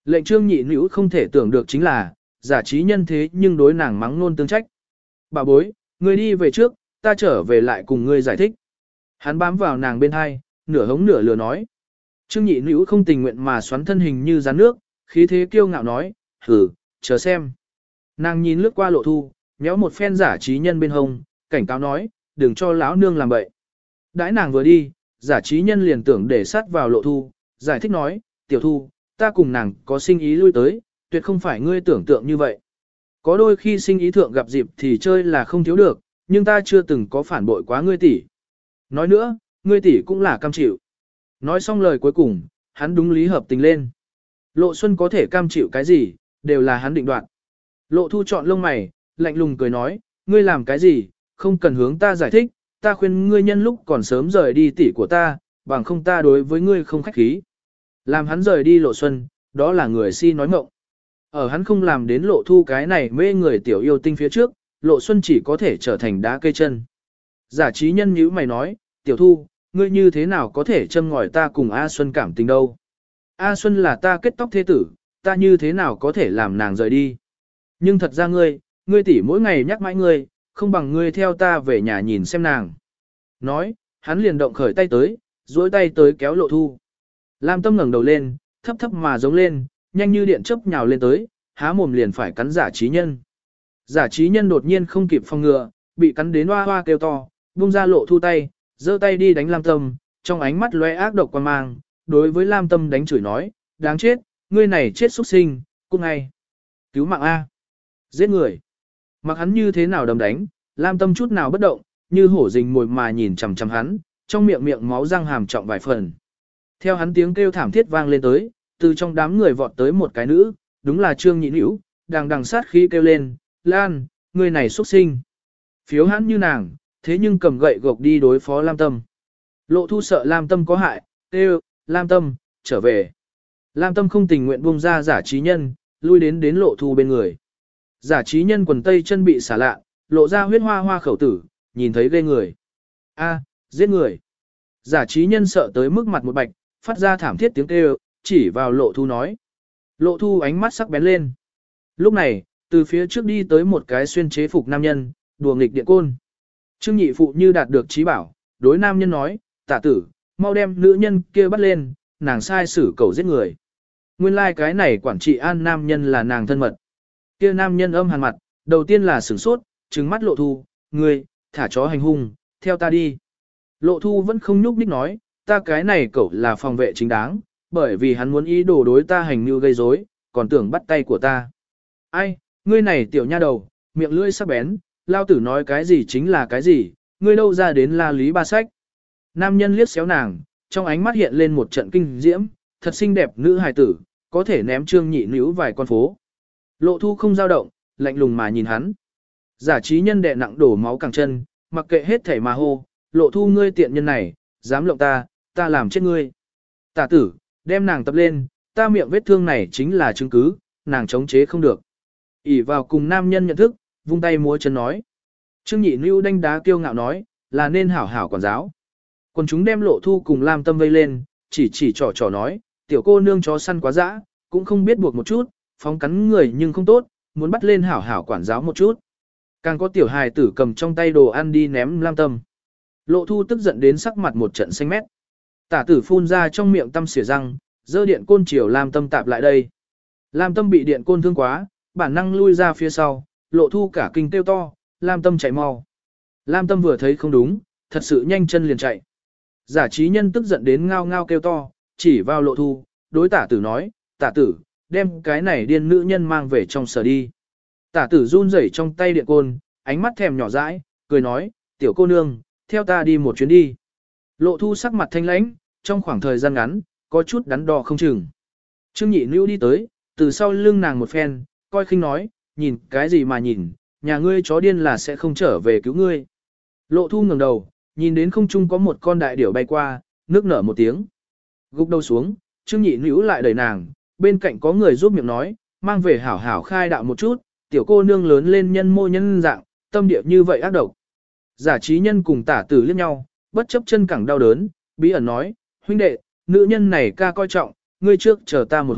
Lệnh Trương Nhị Nữu không thể tưởng được chính là, giả trí nhân thế nhưng đối nàng mắng nôn tương trách. Bà bối, ngươi đi về trước, ta trở về lại cùng ngươi giải thích. Hắn bám vào nàng bên hai, nửa hống nửa lừa nói. Trương Nhị Nữu không tình nguyện mà xoắn thân hình như rắn nước, khí thế kiêu ngạo nói, hử, chờ xem. Nàng nhìn lướt qua Lộ Thu, méo một phen giả trí nhân bên hông, cảnh cáo nói, đừng cho lão nương làm bậy. Đãi nàng vừa đi, giả trí nhân liền tưởng để sát vào Lộ Thu, giải thích nói, tiểu thu, ta cùng nàng có sinh ý lui tới, tuyệt không phải ngươi tưởng tượng như vậy. Có đôi khi sinh ý thượng gặp dịp thì chơi là không thiếu được, nhưng ta chưa từng có phản bội quá ngươi tỷ. Nói nữa, ngươi tỷ cũng là cam chịu. Nói xong lời cuối cùng, hắn đúng lý hợp tình lên. Lộ Xuân có thể cam chịu cái gì, đều là hắn định đoạt. Lộ Thu chọn lông mày, lạnh lùng cười nói, ngươi làm cái gì, không cần hướng ta giải thích, ta khuyên ngươi nhân lúc còn sớm rời đi tỷ của ta, bằng không ta đối với ngươi không khách khí. Làm hắn rời đi Lộ Xuân, đó là người si nói mộng. Ở hắn không làm đến Lộ Thu cái này mê người tiểu yêu tinh phía trước, Lộ Xuân chỉ có thể trở thành đá cây chân. Giả trí nhân nhíu mày nói, tiểu thu, ngươi như thế nào có thể châm ngòi ta cùng A Xuân cảm tình đâu. A Xuân là ta kết tóc thế tử, ta như thế nào có thể làm nàng rời đi. Nhưng thật ra ngươi, ngươi tỷ mỗi ngày nhắc mãi ngươi, không bằng ngươi theo ta về nhà nhìn xem nàng. Nói, hắn liền động khởi tay tới, duỗi tay tới kéo Lộ Thu. Lam Tâm ngẩng đầu lên, thấp thấp mà giống lên, nhanh như điện chớp nhào lên tới, há mồm liền phải cắn giả trí nhân. Giả trí nhân đột nhiên không kịp phòng ngừa, bị cắn đến hoa hoa kêu to, buông ra Lộ Thu tay, giơ tay đi đánh Lam Tâm, trong ánh mắt lóe ác độc quan mang, đối với Lam Tâm đánh chửi nói, đáng chết, ngươi này chết xuất sinh, cút ngay. Cứu mạng A. Giết người. Mặc hắn như thế nào đầm đánh, Lam Tâm chút nào bất động, như hổ rình mồi mà nhìn chằm chằm hắn, trong miệng miệng máu răng hàm trọng vài phần. Theo hắn tiếng kêu thảm thiết vang lên tới, từ trong đám người vọt tới một cái nữ, đúng là Trương Nhị Nữu, đang đằng sát khí kêu lên, Lan, người này xuất sinh. Phiếu hắn như nàng, thế nhưng cầm gậy gộc đi đối phó Lam Tâm. Lộ Thu sợ Lam Tâm có hại, kêu, Lam Tâm, trở về. Lam Tâm không tình nguyện buông ra giả trí nhân, lui đến đến Lộ Thu bên người. Giả trí nhân quần tây chân bị xả lạ, lộ ra huyết hoa hoa khẩu tử, nhìn thấy ghê người. A, giết người. Giả trí nhân sợ tới mức mặt một bạch, phát ra thảm thiết tiếng kêu, chỉ vào Lộ Thu nói. Lộ Thu ánh mắt sắc bén lên. Lúc này, từ phía trước đi tới một cái xuyên chế phục nam nhân, đùa nghịch điện côn. Trương Nhị Phụ như đạt được trí bảo, đối nam nhân nói, tả tử, mau đem nữ nhân kia bắt lên, nàng sai xử cầu giết người. Nguyên lai like cái này quản trị an nam nhân là nàng thân mật. Kia nam nhân âm hàn mặt, đầu tiên là sửng sốt, trừng mắt Lộ Thu, ngươi, thả chó hành hung, theo ta đi. Lộ Thu vẫn không nhúc nhích nói, ta cái này cậu là phòng vệ chính đáng, bởi vì hắn muốn ý đồ đối ta hành mưu gây rối, còn tưởng bắt tay của ta. Ai, ngươi này tiểu nha đầu, miệng lưỡi sắc bén, lao tử nói cái gì chính là cái gì, ngươi đâu ra đến la lý ba sách. Nam nhân liếc xéo nàng, trong ánh mắt hiện lên một trận kinh diễm, thật xinh đẹp nữ hài tử, có thể ném Trương Nhị Nữu vài con phố. Lộ Thu không dao động, lạnh lùng mà nhìn hắn. Giả trí nhân đè nặng đổ máu cẳng chân, mặc kệ hết thảy mà hô, Lộ Thu ngươi tiện nhân này, dám lộng ta, ta làm chết ngươi. Tả tử, đem nàng tập lên, ta miệng vết thương này chính là chứng cứ, nàng chống chế không được. ỷ vào cùng nam nhân nhận thức, vung tay múa chân nói. Trương Nhị Nữu đánh đá kiêu ngạo nói, là nên hảo hảo quản giáo. Còn chúng đem Lộ Thu cùng Lam Tâm vây lên, chỉ chỉ trò trò nói, tiểu cô nương chó săn quá dã, cũng không biết buộc một chút, phóng cắn người nhưng không tốt, muốn bắt lên hảo hảo quản giáo một chút. Càng có tiểu hài tử cầm trong tay đồ ăn đi ném Lam Tâm. Lộ Thu tức giận đến sắc mặt một trận xanh mét. Tả tử phun ra trong miệng tâm xỉa răng, dơ điện côn chiều Lam Tâm tạp lại đây. Lam Tâm bị điện côn thương quá, bản năng lui ra phía sau, Lộ Thu cả kinh kêu to, Lam Tâm chạy mau. Lam Tâm vừa thấy không đúng, thật sự nhanh chân liền chạy. Giả trí nhân tức giận đến ngao ngao kêu to, chỉ vào Lộ Thu, đối tả tử nói, tả tử, đem cái này điên nữ nhân mang về trong sở đi. Tả tử run rẩy trong tay điện côn, ánh mắt thèm nhỏ dãi, cười nói, tiểu cô nương, theo ta đi một chuyến đi. Lộ Thu sắc mặt thanh lãnh, trong khoảng thời gian ngắn, có chút đắn đo không chừng. Trương Nhị Nữu đi tới, từ sau lưng nàng một phen, coi khinh nói, nhìn cái gì mà nhìn, nhà ngươi chó điên là sẽ không trở về cứu ngươi. Lộ Thu ngẩng đầu, nhìn đến không trung có một con đại điểu bay qua, nước nở một tiếng. Gục đầu xuống, Trương Nhị Nữu lại đẩy nàng, bên cạnh có người giúp miệng nói, mang về hảo hảo khai đạo một chút, tiểu cô nương lớn lên nhân mô nhân dạng, tâm địa như vậy ác độc. Giả trí nhân cùng tả tử liếc nhau, bất chấp chân cẳng đau đớn, bí ẩn nói, huynh đệ, nữ nhân này ca coi trọng, ngươi trước chờ ta một hồi,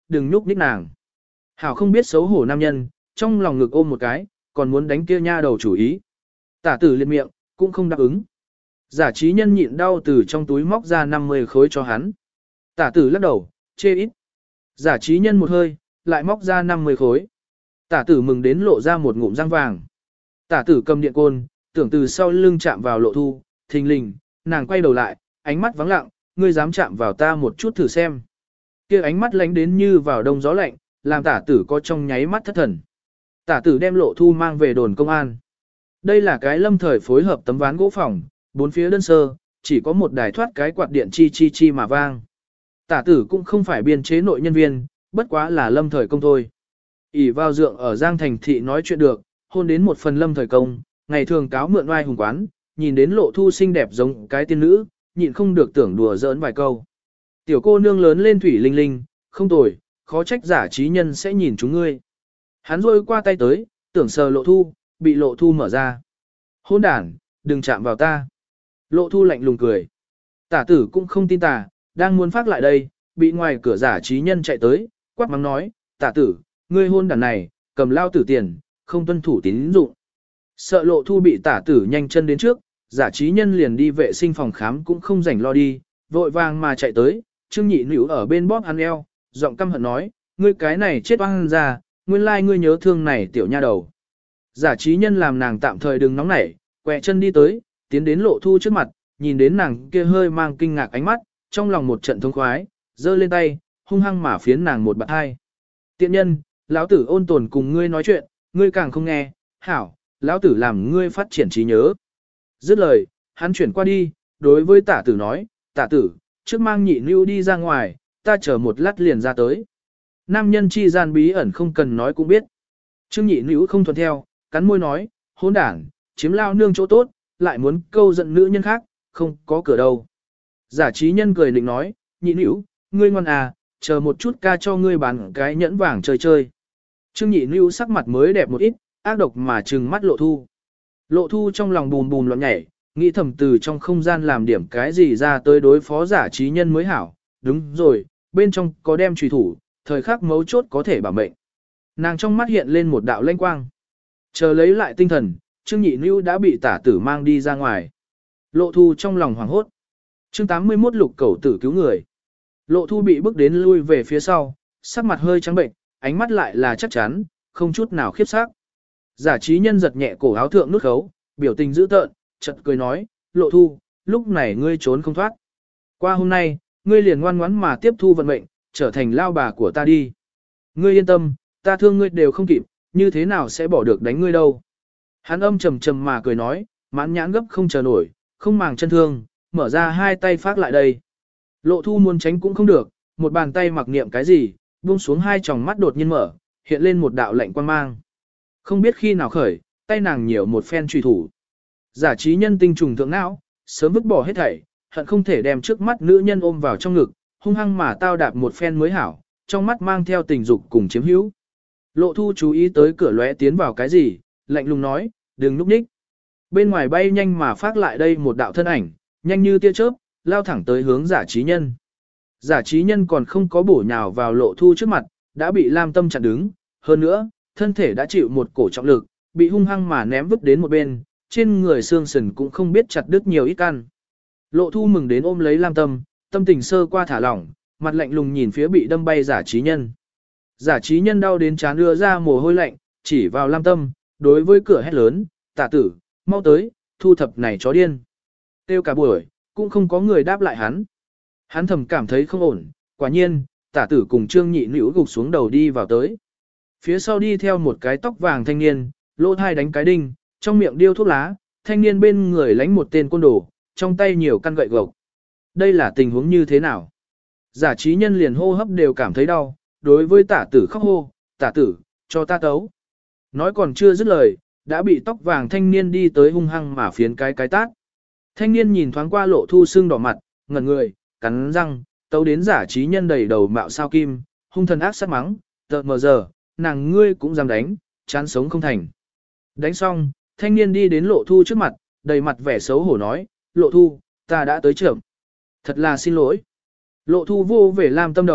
đừng nhúc nhích nàng. Hảo không biết xấu hổ nam nhân, trong lòng ngực ôm một cái, còn muốn đánh kia nha đầu chủ ý. Tả tử liệt miệng, cũng không đáp ứng. Giả trí nhân nhịn đau từ trong túi móc ra năm mươi khối cho hắn. Tả tử lắc đầu, chê ít. Giả trí nhân một hơi, lại móc ra năm mươi khối. Tả tử mừng đến lộ ra một ngụm răng vàng. Tả tử cầm điện côn, tưởng từ sau lưng chạm vào Lộ Thu, thình lình, nàng quay đầu lại, ánh mắt vắng lặng, ngươi dám chạm vào ta một chút thử xem. Kia ánh mắt lánh đến như vào đông gió lạnh, làm tả tử có trong nháy mắt thất thần. Tả tử đem Lộ Thu mang về đồn công an. Đây là cái lâm thời phối hợp tấm ván gỗ phòng, bốn phía đơn sơ, chỉ có một đài thoát cái quạt điện chi chi chi mà vang. Tả tử cũng không phải biên chế nội nhân viên, bất quá là lâm thời công thôi. ỷ vào dượng ở Giang Thành Thị nói chuyện được, hôn đến một phần lâm thời công, ngày thường cáo mượn oai hùng quán, nhìn đến Lộ Thu xinh đẹp giống cái tiên nữ, nhịn không được tưởng đùa giỡn vài câu. Tiểu cô nương lớn lên thủy linh linh, không tồi, khó trách giả trí nhân sẽ nhìn chúng ngươi. Hắn rôi qua tay tới, tưởng sờ Lộ Thu, bị Lộ Thu mở ra. Hôn đản, đừng chạm vào ta. Lộ Thu lạnh lùng cười. Tả tử cũng không tin tà, đang muốn phát lại đây, bị ngoài cửa giả trí nhân chạy tới, quát mắng nói, tả tử, ngươi hôn đản này, cầm lao tử tiền, không tuân thủ tín dụng. Sợ Lộ Thu bị tả tử nhanh chân đến trước, giả trí nhân liền đi vệ sinh phòng khám cũng không rảnh lo đi, vội vàng mà chạy tới, Trương Nhị Nữu ở bên bóp ăn eo, giọng căm hận nói, ngươi cái này chết oan ra, nguyên lai ngươi nhớ thương này tiểu nha đầu. Giả trí nhân làm nàng tạm thời đừng nóng nảy, quẹ chân đi tới, tiến đến Lộ Thu trước mặt, nhìn đến nàng kia hơi mang kinh ngạc ánh mắt, trong lòng một trận thống khoái, giơ lên tay, hung hăng mà phiến nàng một bạt hai. Tiện nhân, lão tử ôn tồn cùng ngươi nói chuyện, ngươi càng không nghe, hảo, lão tử làm ngươi phát triển trí nhớ. Dứt lời, hắn chuyển qua đi, đối với tả tử nói, tả tử, trước mang Nhị Nữu đi ra ngoài, ta chờ một lát liền ra tới. Nam nhân chi gian bí ẩn không cần nói cũng biết. Trương Nhị Nữu không thuận theo, cắn môi nói, hỗn đản, chiếm lao nương chỗ tốt, lại muốn câu giận nữ nhân khác, không có cửa đâu. Giả trí nhân cười định nói, Nhị Nữu, ngươi ngoan à, chờ một chút ca cho ngươi bán cái nhẫn vàng chơi chơi. Trương Nhị Nữu sắc mặt mới đẹp một ít, ác độc mà trừng mắt Lộ Thu. Lộ Thu trong lòng bùn bùn loạn nhảy, nghĩ thầm từ trong không gian làm điểm cái gì ra tới đối phó giả trí nhân mới hảo. Đúng rồi, bên trong có đem trùy thủ, thời khắc mấu chốt có thể bảo mệnh. Nàng trong mắt hiện lên một đạo lanh quang. Chờ lấy lại tinh thần, Trương Nhị Nữu đã bị tả tử mang đi ra ngoài. Lộ Thu trong lòng hoảng hốt. Chương tám mươi mốt lục cẩu tử cứu người. Lộ Thu bị bước đến lui về phía sau, sắc mặt hơi trắng bệnh, ánh mắt lại là chắc chắn, không chút nào khiếp sắc. Giả trí nhân giật nhẹ cổ áo thượng nút khấu, biểu tình dữ tợn, chợt cười nói, Lộ Thu, lúc này ngươi trốn không thoát. Qua hôm nay, ngươi liền ngoan ngoãn mà tiếp thu vận mệnh, trở thành lao bà của ta đi. Ngươi yên tâm, ta thương ngươi đều không kịp, như thế nào sẽ bỏ được đánh ngươi đâu. Hắn âm trầm trầm mà cười nói, mãn nhãn gấp không chờ nổi, không màng chân thương, mở ra hai tay phát lại đây. Lộ Thu muốn tránh cũng không được, một bàn tay mặc niệm cái gì, buông xuống hai tròng mắt đột nhiên mở, hiện lên một đạo lạnh quan mang. Không biết khi nào khởi, tay nàng nhiều một phen truy thủ. Giả trí nhân tinh trùng thượng não, sớm vứt bỏ hết thảy, hận không thể đem trước mắt nữ nhân ôm vào trong ngực, hung hăng mà tao đạp một phen mới hảo, trong mắt mang theo tình dục cùng chiếm hữu. Lộ Thu chú ý tới cửa lóe tiến vào cái gì, lạnh lùng nói, đừng núp nhích. Bên ngoài bay nhanh mà phát lại đây một đạo thân ảnh, nhanh như tia chớp, lao thẳng tới hướng giả trí nhân. Giả trí nhân còn không có bổ nhào vào Lộ Thu trước mặt, đã bị Lam Tâm chặn đứng, hơn nữa, thân thể đã chịu một cổ trọng lực, bị hung hăng mà ném vứt đến một bên, trên người xương sườn cũng không biết chặt đứt nhiều ít căn. Lộ Thu mừng đến ôm lấy Lam Tâm, tâm tình sơ qua thả lỏng, mặt lạnh lùng nhìn phía bị đâm bay giả trí nhân. Giả trí nhân đau đến trán đưa ra mồ hôi lạnh, chỉ vào Lam Tâm, đối với cửa hét lớn, tả tử, mau tới, thu thập này chó điên. Tiêu cả buổi, cũng không có người đáp lại hắn. Hắn thầm cảm thấy không ổn, quả nhiên, tả tử cùng Trương Nhị Nữu gục xuống đầu đi vào tới. Phía sau đi theo một cái tóc vàng thanh niên, lỗ thai đánh cái đinh, trong miệng điêu thuốc lá, thanh niên bên người lánh một tên côn đồ, trong tay nhiều căn gậy gộc. Đây là tình huống như thế nào? Giả trí nhân liền hô hấp đều cảm thấy đau, đối với tả tử khóc hô, tả tử, cho ta tấu. Nói còn chưa dứt lời, đã bị tóc vàng thanh niên đi tới hung hăng mà phiến cái cái tát. Thanh niên nhìn thoáng qua Lộ Thu sưng đỏ mặt, ngẩn người, cắn răng, tấu đến giả trí nhân đầy đầu mạo sao kim, hung thần ác sát mắng, tợt mờ giờ, nàng ngươi cũng dám đánh, chán sống không thành. Đánh xong, thanh niên đi đến Lộ Thu trước mặt, đầy mặt vẻ xấu hổ nói, Lộ Thu, ta đã tới trưởng. Thật là xin lỗi. Lộ Thu vô về Lam Tâm đầu,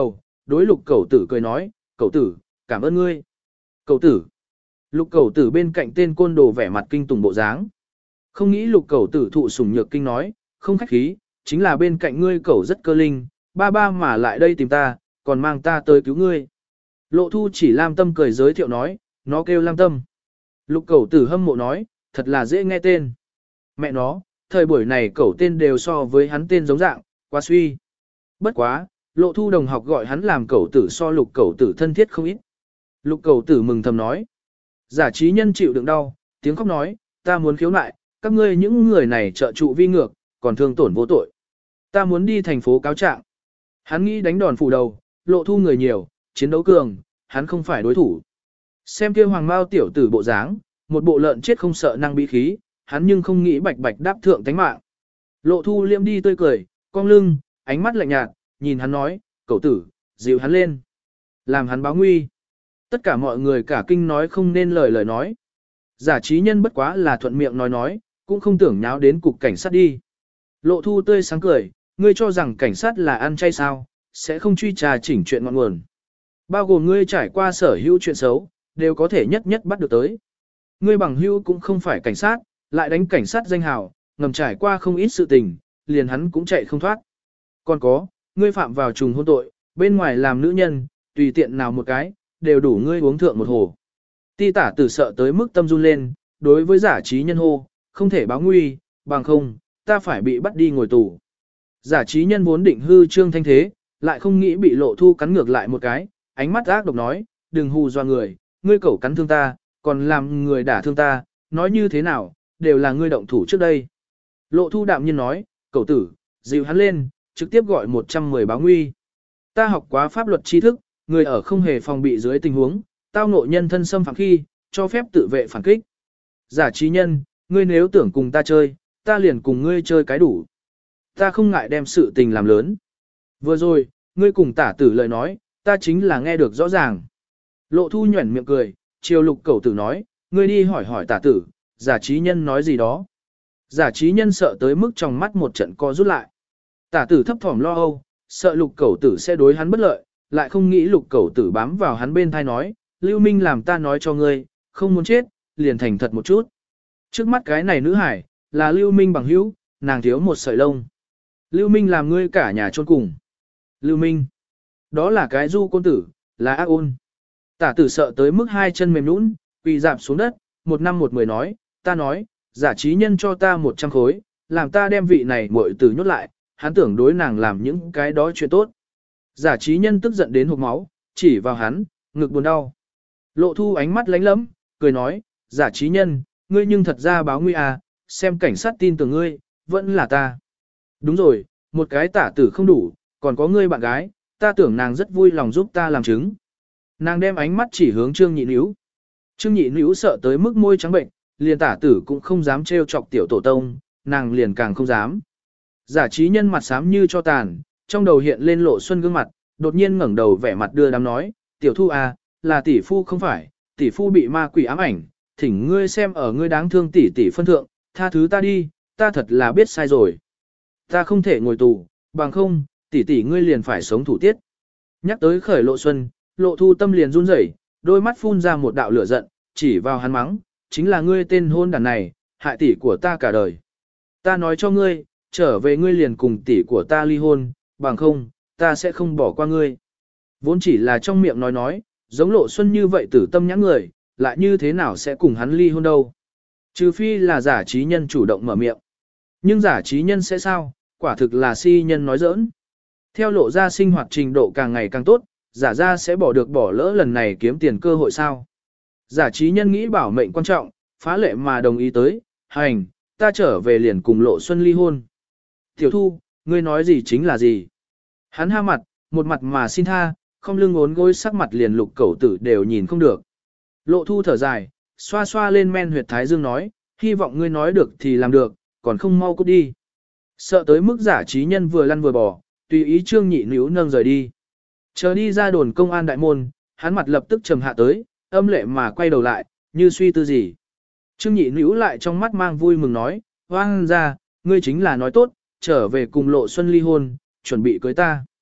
đối lục cẩu tử cười nói, cẩu tử, cảm ơn ngươi. Cẩu tử. Lục cẩu tử bên cạnh tên côn đồ vẻ mặt kinh tủng bộ dáng. Không nghĩ lục cẩu tử thụ sủng nhược kinh nói, không khách khí, chính là bên cạnh ngươi cẩu rất cơ linh, ba ba mà lại đây tìm ta, còn mang ta tới cứu ngươi. Lộ thu chỉ Lam Tâm cười giới thiệu nói, nó kêu Lam Tâm. Lục cẩu tử hâm mộ nói, thật là dễ nghe tên. Mẹ nó, thời buổi này cẩu tên đều so với hắn tên giống dạng, quá suy. Bất quá, lộ thu đồng học gọi hắn làm cẩu tử so lục cẩu tử thân thiết không ít. Lục cẩu tử mừng thầm nói. Giả trí nhân chịu đựng đau, tiếng khóc nói, ta muốn khiếu nại, các ngươi những người này trợ trụ vi ngược, còn thương tổn vô tội. Ta muốn đi thành phố cáo trạng. Hắn nghĩ đánh đòn phủ đầu, lộ thu người nhiều, chiến đấu cường, hắn không phải đối thủ. Xem kia hoàng mao tiểu tử bộ dáng, một bộ lợn chết không sợ năng bí khí, hắn nhưng không nghĩ bạch bạch đáp thượng tánh mạng. Lộ thu liêm đi tươi cười, cong lưng, ánh mắt lạnh nhạt, nhìn hắn nói, cậu tử, dịu hắn lên. Làm hắn báo nguy. Tất cả mọi người cả kinh nói không nên lời lời nói. Giả trí nhân bất quá là thuận miệng nói nói, cũng không tưởng nháo đến cục cảnh sát đi. Lộ thu tươi sáng cười, ngươi cho rằng cảnh sát là ăn chay sao, sẽ không truy trà chỉnh chuyện ngọn nguồn. Bao gồm ngươi trải qua sở hữu chuyện xấu, đều có thể nhất nhất bắt được tới. Ngươi bằng hữu cũng không phải cảnh sát, lại đánh cảnh sát danh hào, ngầm trải qua không ít sự tình, liền hắn cũng chạy không thoát. Còn có, ngươi phạm vào trùng hôn tội, bên ngoài làm nữ nhân, tùy tiện nào một cái, đều đủ ngươi uống thượng một hồ. Ti tả tử sợ tới mức tâm run lên, đối với giả trí nhân hô, không thể báo nguy, bằng không, ta phải bị bắt đi ngồi tù. Giả trí nhân vốn định hư trương thanh thế, lại không nghĩ bị lộ thu cắn ngược lại một cái, ánh mắt ác độc nói, đừng hù dọa người, ngươi cẩu cắn thương ta, còn làm người đả thương ta, nói như thế nào, đều là ngươi động thủ trước đây. Lộ thu đạm nhiên nói, cẩu tử, dịu hắn lên, trực tiếp gọi một trăm mười báo nguy. Ta học quá pháp luật tri thức, người ở không hề phòng bị dưới tình huống, tao ngộ nhân thân xâm phạm khi, cho phép tự vệ phản kích. Giả trí nhân, ngươi nếu tưởng cùng ta chơi, ta liền cùng ngươi chơi cái đủ. Ta không ngại đem sự tình làm lớn. Vừa rồi, ngươi cùng tả tử lời nói, ta chính là nghe được rõ ràng. Lộ thu nhuẩn miệng cười, chiều lục cẩu tử nói, ngươi đi hỏi hỏi tả tử, giả trí nhân nói gì đó. Giả trí nhân sợ tới mức trong mắt một trận co rút lại. Tả tử thấp thỏm lo âu, sợ lục cẩu tử sẽ đối hắn bất lợi, lại không nghĩ lục cẩu tử bám vào hắn bên thai nói, Lưu Minh làm ta nói cho ngươi, không muốn chết, liền thành thật một chút. Trước mắt cái này nữ hải, là Lưu Minh bằng hữu, nàng thiếu một sợi lông. Lưu Minh làm ngươi cả nhà chôn cùng. Lưu Minh, đó là cái du côn tử, là ác ôn. Tả tử sợ tới mức hai chân mềm nhũn, quỳ dạp xuống đất, một năm một mười nói, ta nói, giả trí nhân cho ta một trăm khối, làm ta đem vị này muội tử nhốt lại, hắn tưởng đối nàng làm những cái đó chuyện tốt. Giả trí nhân tức giận đến hộc máu, chỉ vào hắn, ngực buồn đau. Lộ thu ánh mắt lánh lẫm, cười nói, giả trí nhân, ngươi nhưng thật ra báo nguy à, xem cảnh sát tin tưởng ngươi, vẫn là ta. Đúng rồi, một cái tả tử không đủ, còn có ngươi bạn gái, ta tưởng nàng rất vui lòng giúp ta làm chứng. Nàng đem ánh mắt chỉ hướng Trương Nhị Nữu. Trương Nhị Nữu sợ tới mức môi trắng bệnh, liền tả tử cũng không dám trêu chọc tiểu tổ tông, nàng liền càng không dám. Giả trí nhân mặt xám như cho tàn, trong đầu hiện lên Lộ Xuân gương mặt, đột nhiên ngẩng đầu vẻ mặt đưa đám nói, tiểu thu à, là tỷ phu không phải, tỷ phu bị ma quỷ ám ảnh, thỉnh ngươi xem ở ngươi đáng thương tỷ tỷ phân thượng, tha thứ ta đi, ta thật là biết sai rồi. Ta không thể ngồi tù, bằng không, tỷ tỷ ngươi liền phải sống thủ tiết. Nhắc tới khởi Lộ Xuân, Lộ thu tâm liền run rẩy, đôi mắt phun ra một đạo lửa giận, chỉ vào hắn mắng, chính là ngươi tên hôn đàn này, hại tỷ của ta cả đời. Ta nói cho ngươi, trở về ngươi liền cùng tỷ của ta ly hôn, bằng không, ta sẽ không bỏ qua ngươi. Vốn chỉ là trong miệng nói nói, giống Lộ Xuân như vậy tử tâm nhãn người, lại như thế nào sẽ cùng hắn ly hôn đâu. Trừ phi là giả trí nhân chủ động mở miệng. Nhưng giả trí nhân sẽ sao, quả thực là si nhân nói giỡn. Theo Lộ ra sinh hoạt trình độ càng ngày càng tốt, giả ra sẽ bỏ được bỏ lỡ lần này kiếm tiền cơ hội sao. Giả trí nhân nghĩ bảo mệnh quan trọng, phá lệ mà đồng ý tới, hành, ta trở về liền cùng Lộ Xuân ly hôn. Tiểu thu, ngươi nói gì chính là gì. Hắn ha mặt, một mặt mà xin tha, không lưng ốn gối sắc mặt liền lục cẩu tử đều nhìn không được. Lộ thu thở dài, xoa xoa lên men huyệt thái dương nói, hy vọng ngươi nói được thì làm được, còn không mau cút đi. Sợ tới mức giả trí nhân vừa lăn vừa bò, tùy ý Trương Nhị Nữu nâng rời đi. Chờ đi ra đồn công an đại môn, hắn mặt lập tức trầm hạ tới, âm lệ mà quay đầu lại, như suy tư gì. Trương Nhị Nữu lại trong mắt mang vui mừng nói, hoang ra, ngươi chính là nói tốt, trở về cùng Lộ Xuân ly hôn, chuẩn bị cưới ta.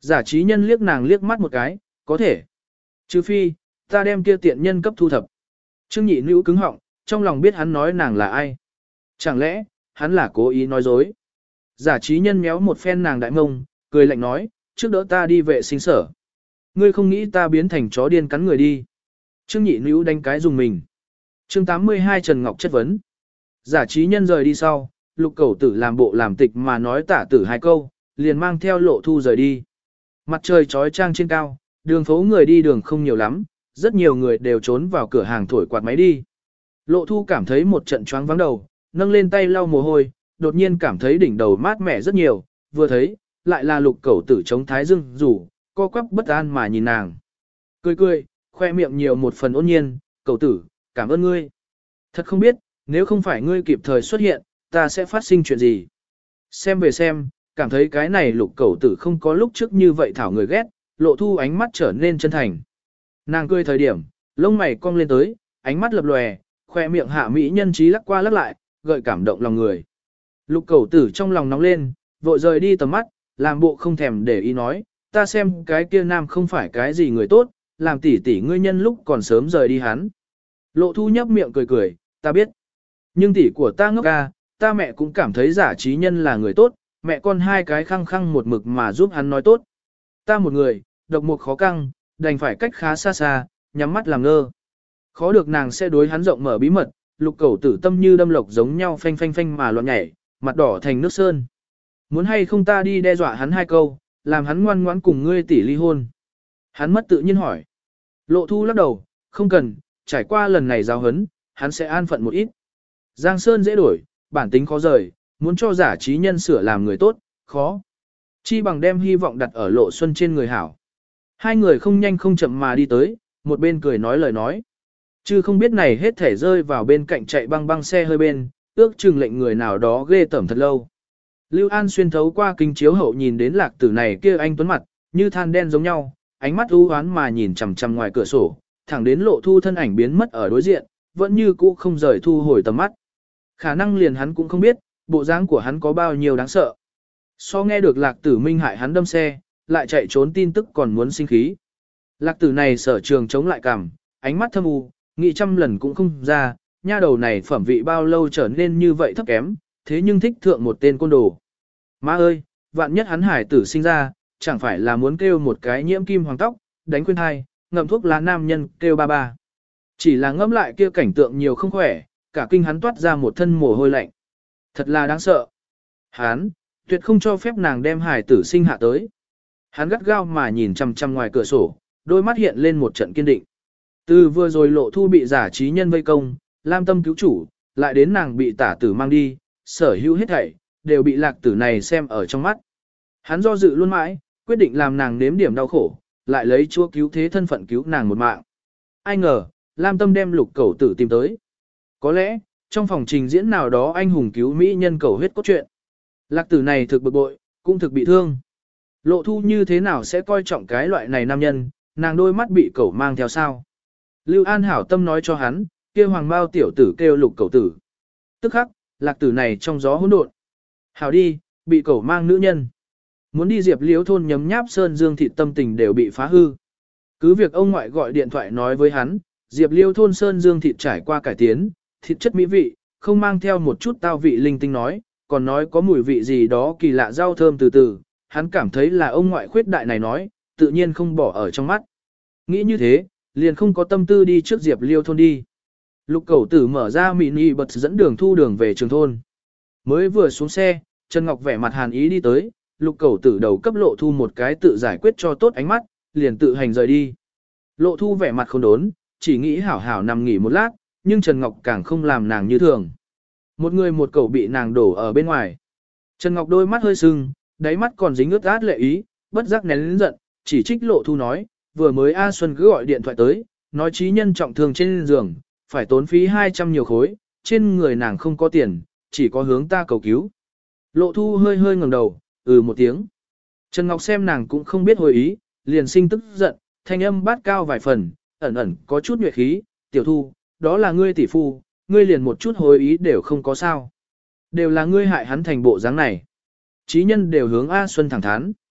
Giả trí nhân liếc nàng liếc mắt một cái, có thể. Trừ phi, ta đem kia tiện nhân cấp thu thập. Trương nhị nữ cứng họng, trong lòng biết hắn nói nàng là ai. Chẳng lẽ, hắn là cố ý nói dối. Giả trí nhân méo một phen nàng đại mông, cười lạnh nói, trước đỡ ta đi vệ sinh sở. Ngươi không nghĩ ta biến thành chó điên cắn người đi. Trương nhị nữ đánh cái dùng mình. Chương tám mươi hai Trần Ngọc chất vấn. Giả trí nhân rời đi sau, lục cẩu tử làm bộ làm tịch mà nói tả tử hai câu, liền mang theo lộ thu rời đi. Mặt trời trói trang trên cao, đường phố người đi đường không nhiều lắm, rất nhiều người đều trốn vào cửa hàng thổi quạt máy đi. Lộ thu cảm thấy một trận choáng vắng đầu, nâng lên tay lau mồ hôi, đột nhiên cảm thấy đỉnh đầu mát mẻ rất nhiều, vừa thấy, lại là lục cẩu tử chống thái dương rủ, co quắp bất an mà nhìn nàng. Cười cười, khoe miệng nhiều một phần ôn nhiên, cẩu tử, cảm ơn ngươi. Thật không biết, nếu không phải ngươi kịp thời xuất hiện, ta sẽ phát sinh chuyện gì. Xem về xem, cảm thấy cái này lục cẩu tử không có lúc trước như vậy thảo người ghét, lộ thu ánh mắt trở nên chân thành. Nàng cười thời điểm, lông mày cong lên tới, ánh mắt lập lòe, khoe miệng hạ mỹ nhân trí lắc qua lắc lại, gợi cảm động lòng người. Lục cẩu tử trong lòng nóng lên, vội rời đi tầm mắt, làm bộ không thèm để ý nói, ta xem cái kia nam không phải cái gì người tốt, làm tỉ tỉ ngươi nhân lúc còn sớm rời đi hắn. Lộ thu nhấp miệng cười cười, ta biết. Nhưng tỉ của ta ngốc ca, ta mẹ cũng cảm thấy giả trí nhân là người tốt, mẹ con hai cái khăng khăng một mực mà giúp hắn nói tốt. Ta một người, độc một khó căng, đành phải cách khá xa xa, nhắm mắt làm ngơ. Khó được nàng sẽ đối hắn rộng mở bí mật, lục cẩu tử tâm như đâm lộc giống nhau phanh phanh phanh mà loạn nhảy, mặt đỏ thành nước sơn. Muốn hay không ta đi đe dọa hắn hai câu, làm hắn ngoan ngoãn cùng ngươi tỷ ly hôn. Hắn mất tự nhiên hỏi. Lộ thu lắc đầu, không cần, trải qua lần này giáo hấn, hắn sẽ an phận một ít. Giang Sơn dễ đổi, bản tính khó rời, muốn cho giả trí nhân sửa làm người tốt, khó. Chi bằng đem hy vọng đặt ở Lộ Xuân trên người hảo. Hai người không nhanh không chậm mà đi tới, một bên cười nói lời nói. Chứ không biết này hết thể rơi vào bên cạnh chạy băng băng xe hơi bên, ước chừng lệnh người nào đó ghê tởm thật lâu. Lưu An xuyên thấu qua kính chiếu hậu nhìn đến lạc tử này kia anh tuấn mặt, như than đen giống nhau, ánh mắt u hoán mà nhìn chằm chằm ngoài cửa sổ, thẳng đến Lộ Thu thân ảnh biến mất ở đối diện, vẫn như cũ không rời thu hồi tầm mắt. Khả năng liền hắn cũng không biết, bộ dáng của hắn có bao nhiêu đáng sợ. So nghe được lạc tử minh hại hắn đâm xe, lại chạy trốn tin tức còn muốn sinh khí. Lạc tử này sở trường chống lại cằm, ánh mắt thâm u, nghĩ trăm lần cũng không ra, nha đầu này phẩm vị bao lâu trở nên như vậy thấp kém, thế nhưng thích thượng một tên côn đồ. Má ơi, vạn nhất hắn hải tử sinh ra, chẳng phải là muốn kêu một cái nhiễm kim hoàng tóc, đánh khuyên thai, ngậm thuốc lá nam nhân kêu ba ba. Chỉ là ngẫm lại kia cảnh tượng nhiều không khỏe, cả kinh hắn toát ra một thân mồ hôi lạnh. Thật là đáng sợ. Hắn, tuyệt không cho phép nàng đem hải tử sinh hạ tới. Hắn gắt gao mà nhìn chằm chằm ngoài cửa sổ, đôi mắt hiện lên một trận kiên định. Từ vừa rồi Lộ Thu bị giả trí nhân vây công, lam tâm cứu chủ, lại đến nàng bị tả tử mang đi, sở hữu hết thảy, đều bị lạc tử này xem ở trong mắt. Hắn do dự luôn mãi, quyết định làm nàng nếm điểm đau khổ, lại lấy chúa cứu thế thân phận cứu nàng một mạng. Ai ngờ, lam tâm đem lục cẩu tử tìm tới. Có lẽ, trong phòng trình diễn nào đó anh hùng cứu mỹ nhân cầu huyết cốt truyện. Lạc tử này thực bực bội, cũng thực bị thương. Lộ Thu như thế nào sẽ coi trọng cái loại này nam nhân, nàng đôi mắt bị cẩu mang theo sao. Lưu An hảo tâm nói cho hắn, kia hoàng bao tiểu tử kêu lục cẩu tử. Tức khắc, lạc tử này trong gió hỗn độn. Hảo đi, bị cẩu mang nữ nhân. Muốn đi Diệp Liễu thôn nhấm nháp sơn dương thịt tâm tình đều bị phá hư. Cứ việc ông ngoại gọi điện thoại nói với hắn, Diệp Liễu thôn sơn dương thịt trải qua cải tiến, thịt chất mỹ vị, không mang theo một chút tao vị linh tinh nói, còn nói có mùi vị gì đó kỳ lạ rau thơm từ từ, hắn cảm thấy là ông ngoại khuyết đại này nói, tự nhiên không bỏ ở trong mắt. Nghĩ như thế, liền không có tâm tư đi trước Diệp Liêu thôn đi. Lục Cẩu Tử mở ra mini bật dẫn đường thu đường về trường thôn. Mới vừa xuống xe, Trần Ngọc vẻ mặt hàn ý đi tới, Lục Cẩu Tử đầu cấp Lộ Thu một cái tự giải quyết cho tốt ánh mắt, liền tự hành rời đi. Lộ Thu vẻ mặt không đốn, chỉ nghĩ hảo hảo nằm nghỉ một lát, nhưng Trần Ngọc càng không làm nàng như thường. Một người một cẩu bị nàng đổ ở bên ngoài. Trần Ngọc đôi mắt hơi sưng, đáy mắt còn dính ướt át lệ ý, bất giác nén lớn giận, chỉ trích Lộ Thu nói, vừa mới A Xuân cứ gọi điện thoại tới, nói trí nhân trọng thương trên giường, phải tốn phí hai trăm nhiều khối, trên người nàng không có tiền, chỉ có hướng ta cầu cứu. Lộ Thu hơi hơi ngẩng đầu, ừ một tiếng. Trần Ngọc xem nàng cũng không biết hồi ý, liền sinh tức giận, thanh âm bát cao vài phần, ẩn ẩn có chút nhuệ khí, tiểu Thu, đó là ngươi tỷ phu, ngươi liền một chút hồi ý đều không có sao. Đều là ngươi hại hắn thành bộ dáng này. Trí nhân đều hướng A Xuân thẳng thắn.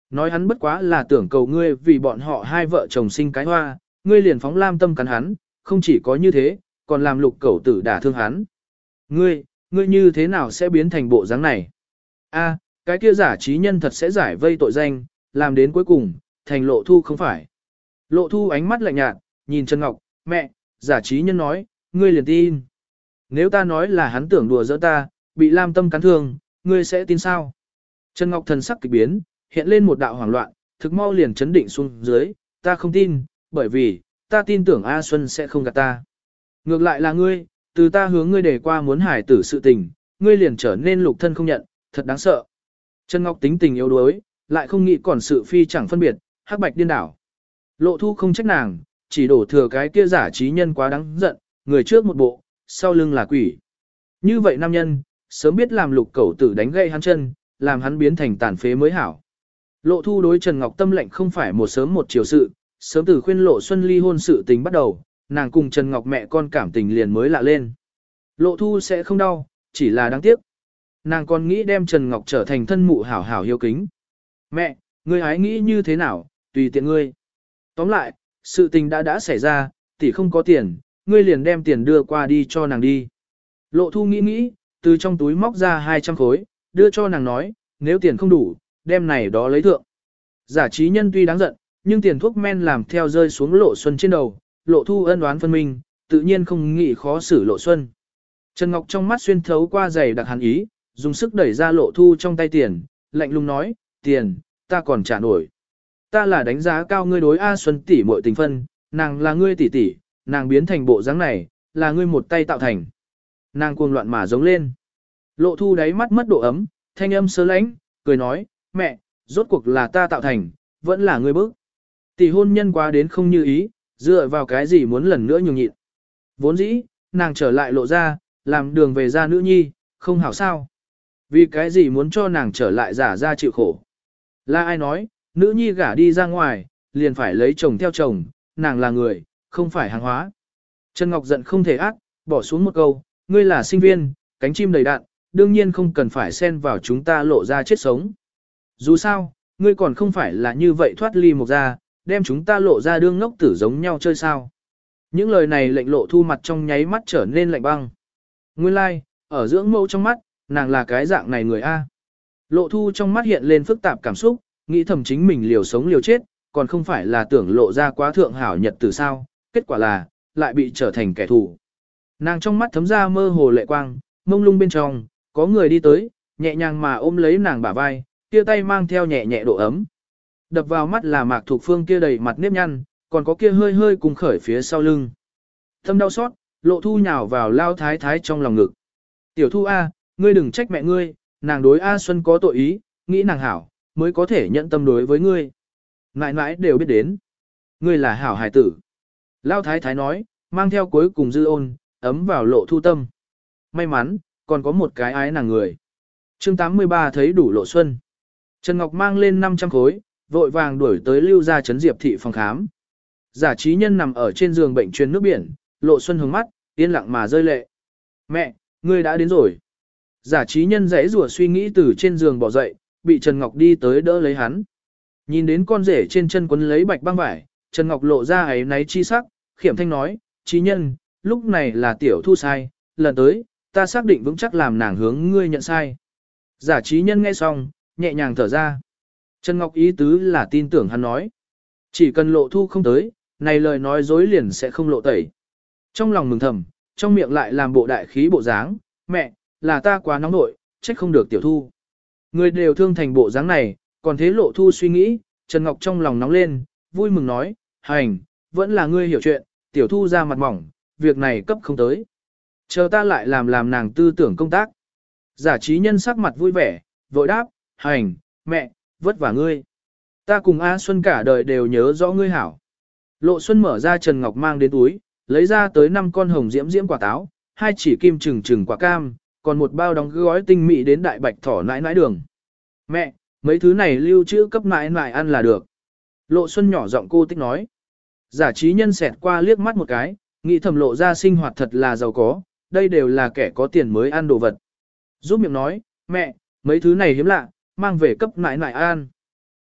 Nói hắn bất quá là tưởng cầu ngươi vì bọn họ hai vợ chồng sinh cái hoa, ngươi liền phóng lam tâm cắn hắn, không chỉ có như thế, còn làm lục cẩu tử đả thương hắn. Ngươi, ngươi như thế nào sẽ biến thành bộ dáng này? A, cái kia giả trí nhân thật sẽ giải vây tội danh, làm đến cuối cùng, thành lộ thu không phải. Lộ thu ánh mắt lạnh nhạt, nhìn Trần Ngọc, mẹ, giả trí nhân nói, ngươi liền tin. Nếu ta nói là hắn tưởng đùa giỡn ta, bị lam tâm cắn thương, ngươi sẽ tin sao? Trần Ngọc thần sắc kịch biến, hiện lên một đạo hoảng loạn, thực mau liền chấn định xuống dưới, ta không tin, bởi vì, ta tin tưởng A Xuân sẽ không gạt ta. Ngược lại là ngươi, từ ta hướng ngươi để qua muốn hải tử sự tình, ngươi liền trở nên lục thân không nhận, thật đáng sợ. Trần Ngọc tính tình yếu đuối, lại không nghĩ còn sự phi chẳng phân biệt, hắc bạch điên đảo. Lộ thu không trách nàng, chỉ đổ thừa cái kia giả trí nhân quá đáng giận, người trước một bộ, sau lưng là quỷ. Như vậy nam nhân, sớm biết làm lục cẩu tử đánh gãy hắn chân, làm hắn biến thành tàn phế mới hảo. Lộ thu đối Trần Ngọc tâm lệnh không phải một sớm một chiều sự, sớm từ khuyên Lộ Xuân ly hôn sự tình bắt đầu, nàng cùng Trần Ngọc mẹ con cảm tình liền mới lạ lên. Lộ thu sẽ không đau, chỉ là đáng tiếc. Nàng còn nghĩ đem Trần Ngọc trở thành thân mụ hảo hảo hiếu kính. Mẹ, ngươi hái nghĩ như thế nào, tùy tiện ngươi. Tóm lại, sự tình đã đã xảy ra, tỷ không có tiền, ngươi liền đem tiền đưa qua đi cho nàng đi. Lộ thu nghĩ nghĩ, từ trong túi móc ra hai trăm khối, đưa cho nàng nói, nếu tiền không đủ, đem này đó lấy thượng. Giả trí nhân tuy đáng giận, nhưng tiền thuốc men làm theo rơi xuống Lộ Xuân trên đầu, Lộ thu ân oán phân minh, tự nhiên không nghĩ khó xử Lộ Xuân. Trần Ngọc trong mắt xuyên thấu qua giày đặc hàn ý, dùng sức đẩy ra Lộ thu trong tay tiền, lạnh lùng nói, tiền, ta còn trả nổi. Ta là đánh giá cao ngươi đối A Xuân tỷ muội tình phân, nàng là ngươi tỷ tỷ, nàng biến thành bộ dáng này, là ngươi một tay tạo thành. Nàng cuồng loạn mà giống lên. Lộ thu đáy mắt mất độ ấm, thanh âm sơ lãnh, cười nói, mẹ, rốt cuộc là ta tạo thành, vẫn là ngươi bức. Tỷ hôn nhân quá đến không như ý, dựa vào cái gì muốn lần nữa nhường nhịn. Vốn dĩ, nàng trở lại lộ ra, làm đường về ra nữ nhi, không hảo sao. Vì cái gì muốn cho nàng trở lại giả ra chịu khổ. Là ai nói, nữ nhi gả đi ra ngoài, liền phải lấy chồng theo chồng, nàng là người, không phải hàng hóa. Trần Ngọc giận không thể ác, bỏ xuống một câu, ngươi là sinh viên, cánh chim đầy đạn, đương nhiên không cần phải xen vào chúng ta lộ ra chết sống. Dù sao, ngươi còn không phải là như vậy thoát ly một ra, đem chúng ta lộ ra đương ngốc tử giống nhau chơi sao. Những lời này lệnh Lộ thu mặt trong nháy mắt trở nên lạnh băng. Nguyên lai, like, ở dưỡng mẫu trong mắt, nàng là cái dạng này người A. Lộ thu trong mắt hiện lên phức tạp cảm xúc, nghĩ thầm chính mình liều sống liều chết, còn không phải là tưởng lộ ra quá thượng hảo nhật từ sao, kết quả là, lại bị trở thành kẻ thù. Nàng trong mắt thấm ra mơ hồ lệ quang, mông lung bên trong, có người đi tới, nhẹ nhàng mà ôm lấy nàng bả vai, kia tay mang theo nhẹ nhẹ độ ấm. Đập vào mắt là Mạc Thục Phương kia đầy mặt nếp nhăn, còn có kia hơi hơi cùng khởi phía sau lưng. Thâm đau xót, Lộ thu nhào vào lao thái thái trong lòng ngực. Tiểu thu A, ngươi đừng trách mẹ ngươi, nàng đối A Xuân có tội ý, nghĩ nàng hảo, mới có thể nhận tâm đối với ngươi. Ngại ngại đều biết đến. Ngươi là hảo hài tử. Lao thái thái nói, mang theo cuối cùng dư ôn, ấm vào Lộ thu tâm. May mắn, còn có một cái ái nàng người. chương tám mươi ba thấy đủ Lộ Xuân. Trần Ngọc mang lên năm trăm khối, vội vàng đuổi tới lưu ra trấn Diệp thị phòng khám. Giả trí nhân nằm ở trên giường bệnh truyền nước biển, Lộ Xuân hướng mắt, yên lặng mà rơi lệ. Mẹ, ngươi đã đến rồi. Giả trí nhân rẽ rùa suy nghĩ từ trên giường bỏ dậy, bị Trần Ngọc đi tới đỡ lấy hắn. Nhìn đến con rể trên chân quấn lấy bạch băng vải, Trần Ngọc lộ ra ấy náy chi sắc, khiểm thanh nói, trí nhân, lúc này là tiểu thu sai, lần tới, ta xác định vững chắc làm nàng hướng ngươi nhận sai. Giả trí nhân nghe xong, nhẹ nhàng thở ra. Trần Ngọc ý tứ là tin tưởng hắn nói. Chỉ cần lộ thu không tới, này lời nói dối liền sẽ không lộ tẩy. Trong lòng mừng thầm, trong miệng lại làm bộ đại khí bộ dáng, mẹ, là ta quá nóng nội, trách không được tiểu thu. Người đều thương thành bộ dáng này, còn thế Lộ thu suy nghĩ, Trần Ngọc trong lòng nóng lên, vui mừng nói, hành, vẫn là ngươi hiểu chuyện, tiểu thu ra mặt mỏng, việc này cấp không tới. Chờ ta lại làm làm nàng tư tưởng công tác. Giả trí nhân sắc mặt vui vẻ, vội đáp, hành, mẹ, vất vả ngươi. Ta cùng A Xuân cả đời đều nhớ rõ ngươi hảo. Lộ Xuân mở ra Trần Ngọc mang đến túi, lấy ra tới năm con hồng diễm diễm quả táo, hai chỉ kim trừng trừng quả cam, còn một bao đóng gói tinh mỹ đến đại bạch thỏ nãi nãi đường. Mẹ, mấy thứ này lưu trữ cấp nãi nãi ăn là được. Lộ Xuân nhỏ giọng cô tích nói. Giả trí nhân xẹt qua liếc mắt một cái, nghĩ thầm Lộ ra sinh hoạt thật là giàu có, đây đều là kẻ có tiền mới ăn đồ vật. Giúp miệng nói, mẹ, mấy thứ này hiếm lạ, mang về cấp nãi nãi ăn.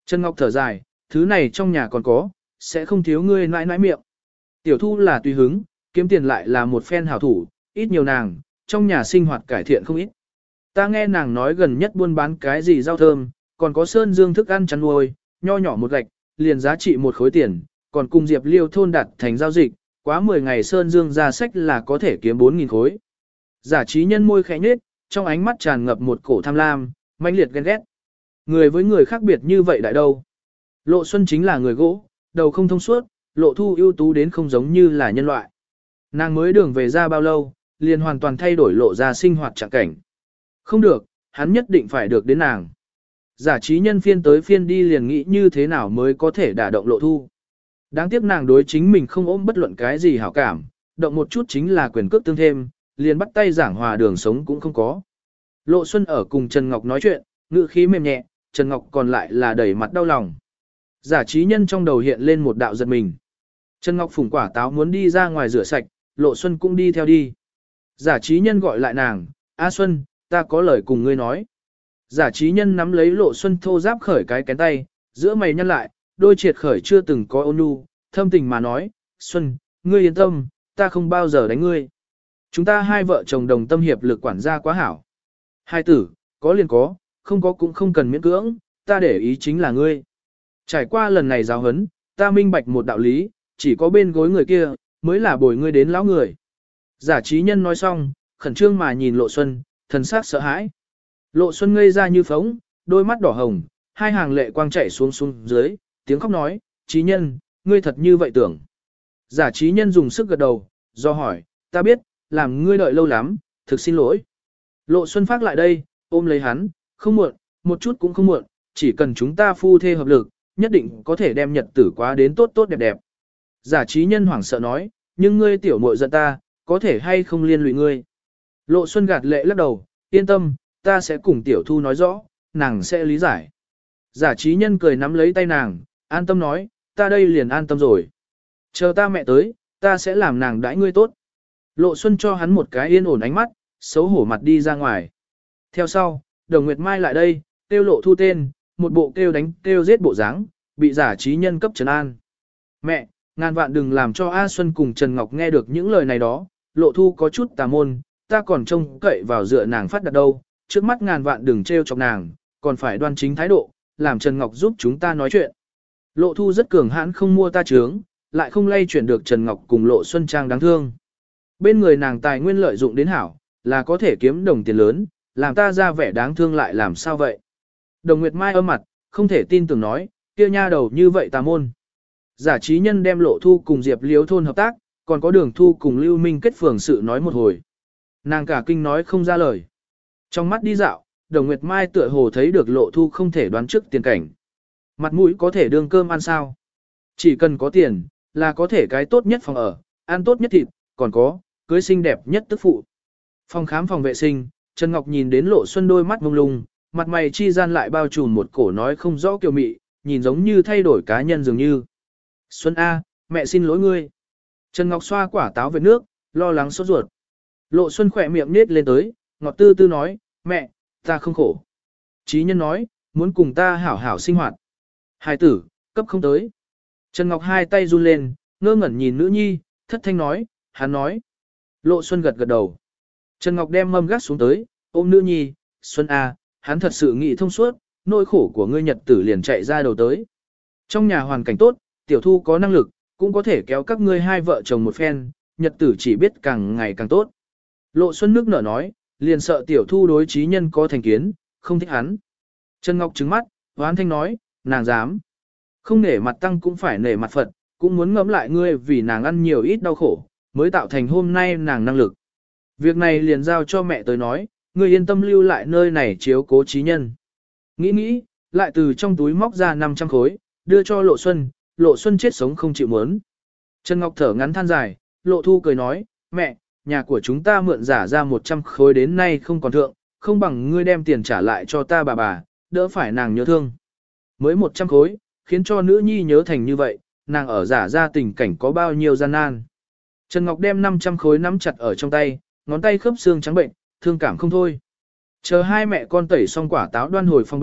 Trần Ngọc thở dài, thứ này trong nhà còn có, sẽ không thiếu ngươi nãi nãi miệng. Tiểu Thu là tùy hứng, kiếm tiền lại là một phen hảo thủ, ít nhiều nàng, trong nhà sinh hoạt cải thiện không ít. Ta nghe nàng nói gần nhất buôn bán cái gì rau thơm, còn có sơn dương thức ăn chăn nuôi, nho nhỏ một gạch, liền giá trị một khối tiền, còn cùng Diệp Liêu thôn đặt thành giao dịch, quá mười ngày sơn dương ra sách là có thể kiếm bốn nghìn khối. Giả trí nhân môi khẽ nhếch, trong ánh mắt tràn ngập một cổ tham lam, mãnh liệt ghen ghét. Người với người khác biệt như vậy đại đâu. Lộ Xuân chính là người gỗ, đầu không thông suốt, Lộ Thu ưu tú đến không giống như là nhân loại. Nàng mới đường về ra bao lâu, liền hoàn toàn thay đổi lộ ra sinh hoạt trạng cảnh. Không được, hắn nhất định phải được đến nàng. Giả trí nhân phiên tới phiên đi liền nghĩ như thế nào mới có thể đả động Lộ Thu. Đáng tiếc nàng đối chính mình không ôm bất luận cái gì hảo cảm, động một chút chính là quyền cước tương thêm, liền bắt tay giảng hòa đường sống cũng không có. Lộ Xuân ở cùng Trần Ngọc nói chuyện, ngữ khí mềm nhẹ, Trần Ngọc còn lại là đầy mặt đau lòng. Giả trí nhân trong đầu hiện lên một đạo giật mình. Trần Ngọc phủng quả táo muốn đi ra ngoài rửa sạch, Lộ Xuân cũng đi theo đi. Giả trí nhân gọi lại nàng, A Xuân, ta có lời cùng ngươi nói. Giả trí nhân nắm lấy Lộ Xuân thô giáp khởi cái kén tay, giữa mày nhăn lại, đôi triệt khởi chưa từng có ôn nhu, thâm tình mà nói, Xuân, ngươi yên tâm, ta không bao giờ đánh ngươi. Chúng ta hai vợ chồng đồng tâm hiệp lực quản gia quá hảo. Hai tử, có liền có, không có cũng không cần miễn cưỡng, ta để ý chính là ngươi. Trải qua lần này giáo huấn, ta minh bạch một đạo lý, chỉ có bên gối người kia, mới là bồi ngươi đến lão người. Giả trí nhân nói xong, khẩn trương mà nhìn Lộ Xuân, thần sắc sợ hãi. Lộ Xuân ngây ra như phóng, đôi mắt đỏ hồng, hai hàng lệ quang chảy xuống xuống dưới, tiếng khóc nói, trí nhân, ngươi thật như vậy tưởng. Giả trí nhân dùng sức gật đầu, do hỏi, ta biết, làm ngươi đợi lâu lắm, thực xin lỗi. Lộ Xuân phát lại đây, ôm lấy hắn, không muộn, một chút cũng không muộn, chỉ cần chúng ta phu thê hợp lực, nhất định có thể đem nhật tử quá đến tốt tốt đẹp đẹp. Giả trí nhân hoảng sợ nói, nhưng ngươi tiểu muội giận ta, có thể hay không liên lụy ngươi. Lộ Xuân gạt lệ lắc đầu, yên tâm, ta sẽ cùng tiểu thu nói rõ, nàng sẽ lý giải. Giả trí nhân cười nắm lấy tay nàng, an tâm nói, ta đây liền an tâm rồi. Chờ ta mẹ tới, ta sẽ làm nàng đãi ngươi tốt. Lộ Xuân cho hắn một cái yên ổn ánh mắt, xấu hổ mặt đi ra ngoài. Theo sau, Đồng Nguyệt Mai lại đây, kêu Lộ Thu tên, một bộ kêu đánh kêu giết bộ dáng, bị giả trí nhân cấp trấn an. Mẹ, ngàn vạn đừng làm cho A Xuân cùng Trần Ngọc nghe được những lời này đó, Lộ Thu có chút tà môn, ta còn trông cậy vào dựa nàng phát đặt đâu, trước mắt ngàn vạn đừng trêu chọc nàng, còn phải đoan chính thái độ, làm Trần Ngọc giúp chúng ta nói chuyện. Lộ Thu rất cường hãn không mua ta trướng, lại không lay chuyển được Trần Ngọc cùng Lộ Xuân Trang đáng thương. Bên người nàng tài nguyên lợi dụng đến hảo, là có thể kiếm đồng tiền lớn, làm ta ra vẻ đáng thương lại làm sao vậy. Đồng Nguyệt Mai âm mặt, không thể tin tưởng nói, kia nha đầu như vậy tà môn. Giả trí nhân đem Lộ Thu cùng Diệp Liếu thôn hợp tác, còn có Đường Thu cùng Lưu Minh kết phường sự nói một hồi. Nàng cả kinh nói không ra lời. Trong mắt đi dạo, Đồng Nguyệt Mai tựa hồ thấy được Lộ Thu không thể đoán trước tiền cảnh. Mặt mũi có thể đương cơm ăn sao? Chỉ cần có tiền, là có thể cái tốt nhất phòng ở, ăn tốt nhất thịt, còn có, cưới xinh đẹp nhất tức phụ. Phòng khám phòng vệ sinh, Trần Ngọc nhìn đến Lộ Xuân đôi mắt mông lung, mặt mày chi gian lại bao trùm một cổ nói không rõ kiều mị, nhìn giống như thay đổi cá nhân dường như. Xuân A, mẹ xin lỗi ngươi. Trần Ngọc xoa quả táo về nước, lo lắng sốt ruột. Lộ Xuân khỏe miệng nết lên tới, ngọt tư tư nói, mẹ, ta không khổ. Chí nhân nói, muốn cùng ta hảo hảo sinh hoạt. Hài tử, cấp không tới. Trần Ngọc hai tay run lên, ngơ ngẩn nhìn nữ nhi, thất thanh nói, hắn nói. Lộ Xuân gật gật đầu. Trần Ngọc đem mâm gác xuống tới, ôm nữ nhi, Xuân A, hắn thật sự nghĩ thông suốt, nỗi khổ của ngươi nhật tử liền chạy ra đầu tới. Trong nhà hoàn cảnh tốt, tiểu thu có năng lực, cũng có thể kéo các ngươi hai vợ chồng một phen, nhật tử chỉ biết càng ngày càng tốt. Lộ Xuân nước nở nói, liền sợ tiểu thu đối trí nhân có thành kiến, không thích hắn. Trần Ngọc trừng mắt, hoán thanh nói, nàng dám. Không nể mặt tăng cũng phải nể mặt Phật, cũng muốn ngẫm lại ngươi vì nàng ăn nhiều ít đau khổ, mới tạo thành hôm nay nàng năng lực. Việc này liền giao cho mẹ tới nói, ngươi yên tâm lưu lại nơi này chiếu cố trí nhân. Nghĩ nghĩ, lại từ trong túi móc ra năm trăm khối, đưa cho Lộ Xuân, Lộ Xuân chết sống không chịu muốn. Trần Ngọc thở ngắn than dài, Lộ Thu cười nói, mẹ, nhà của chúng ta mượn giả ra một trăm khối đến nay không còn thượng, không bằng ngươi đem tiền trả lại cho ta bà bà, đỡ phải nàng nhớ thương. Mới một trăm khối, khiến cho nữ nhi nhớ thành như vậy, nàng ở giả ra tình cảnh có bao nhiêu gian nan. Trần Ngọc đem năm trăm khối nắm chặt ở trong tay, ngón tay khớp xương trắng bệnh, thương cảm không thôi. Chờ hai mẹ con tẩy xong quả táo đoan hồi phòng bệnh,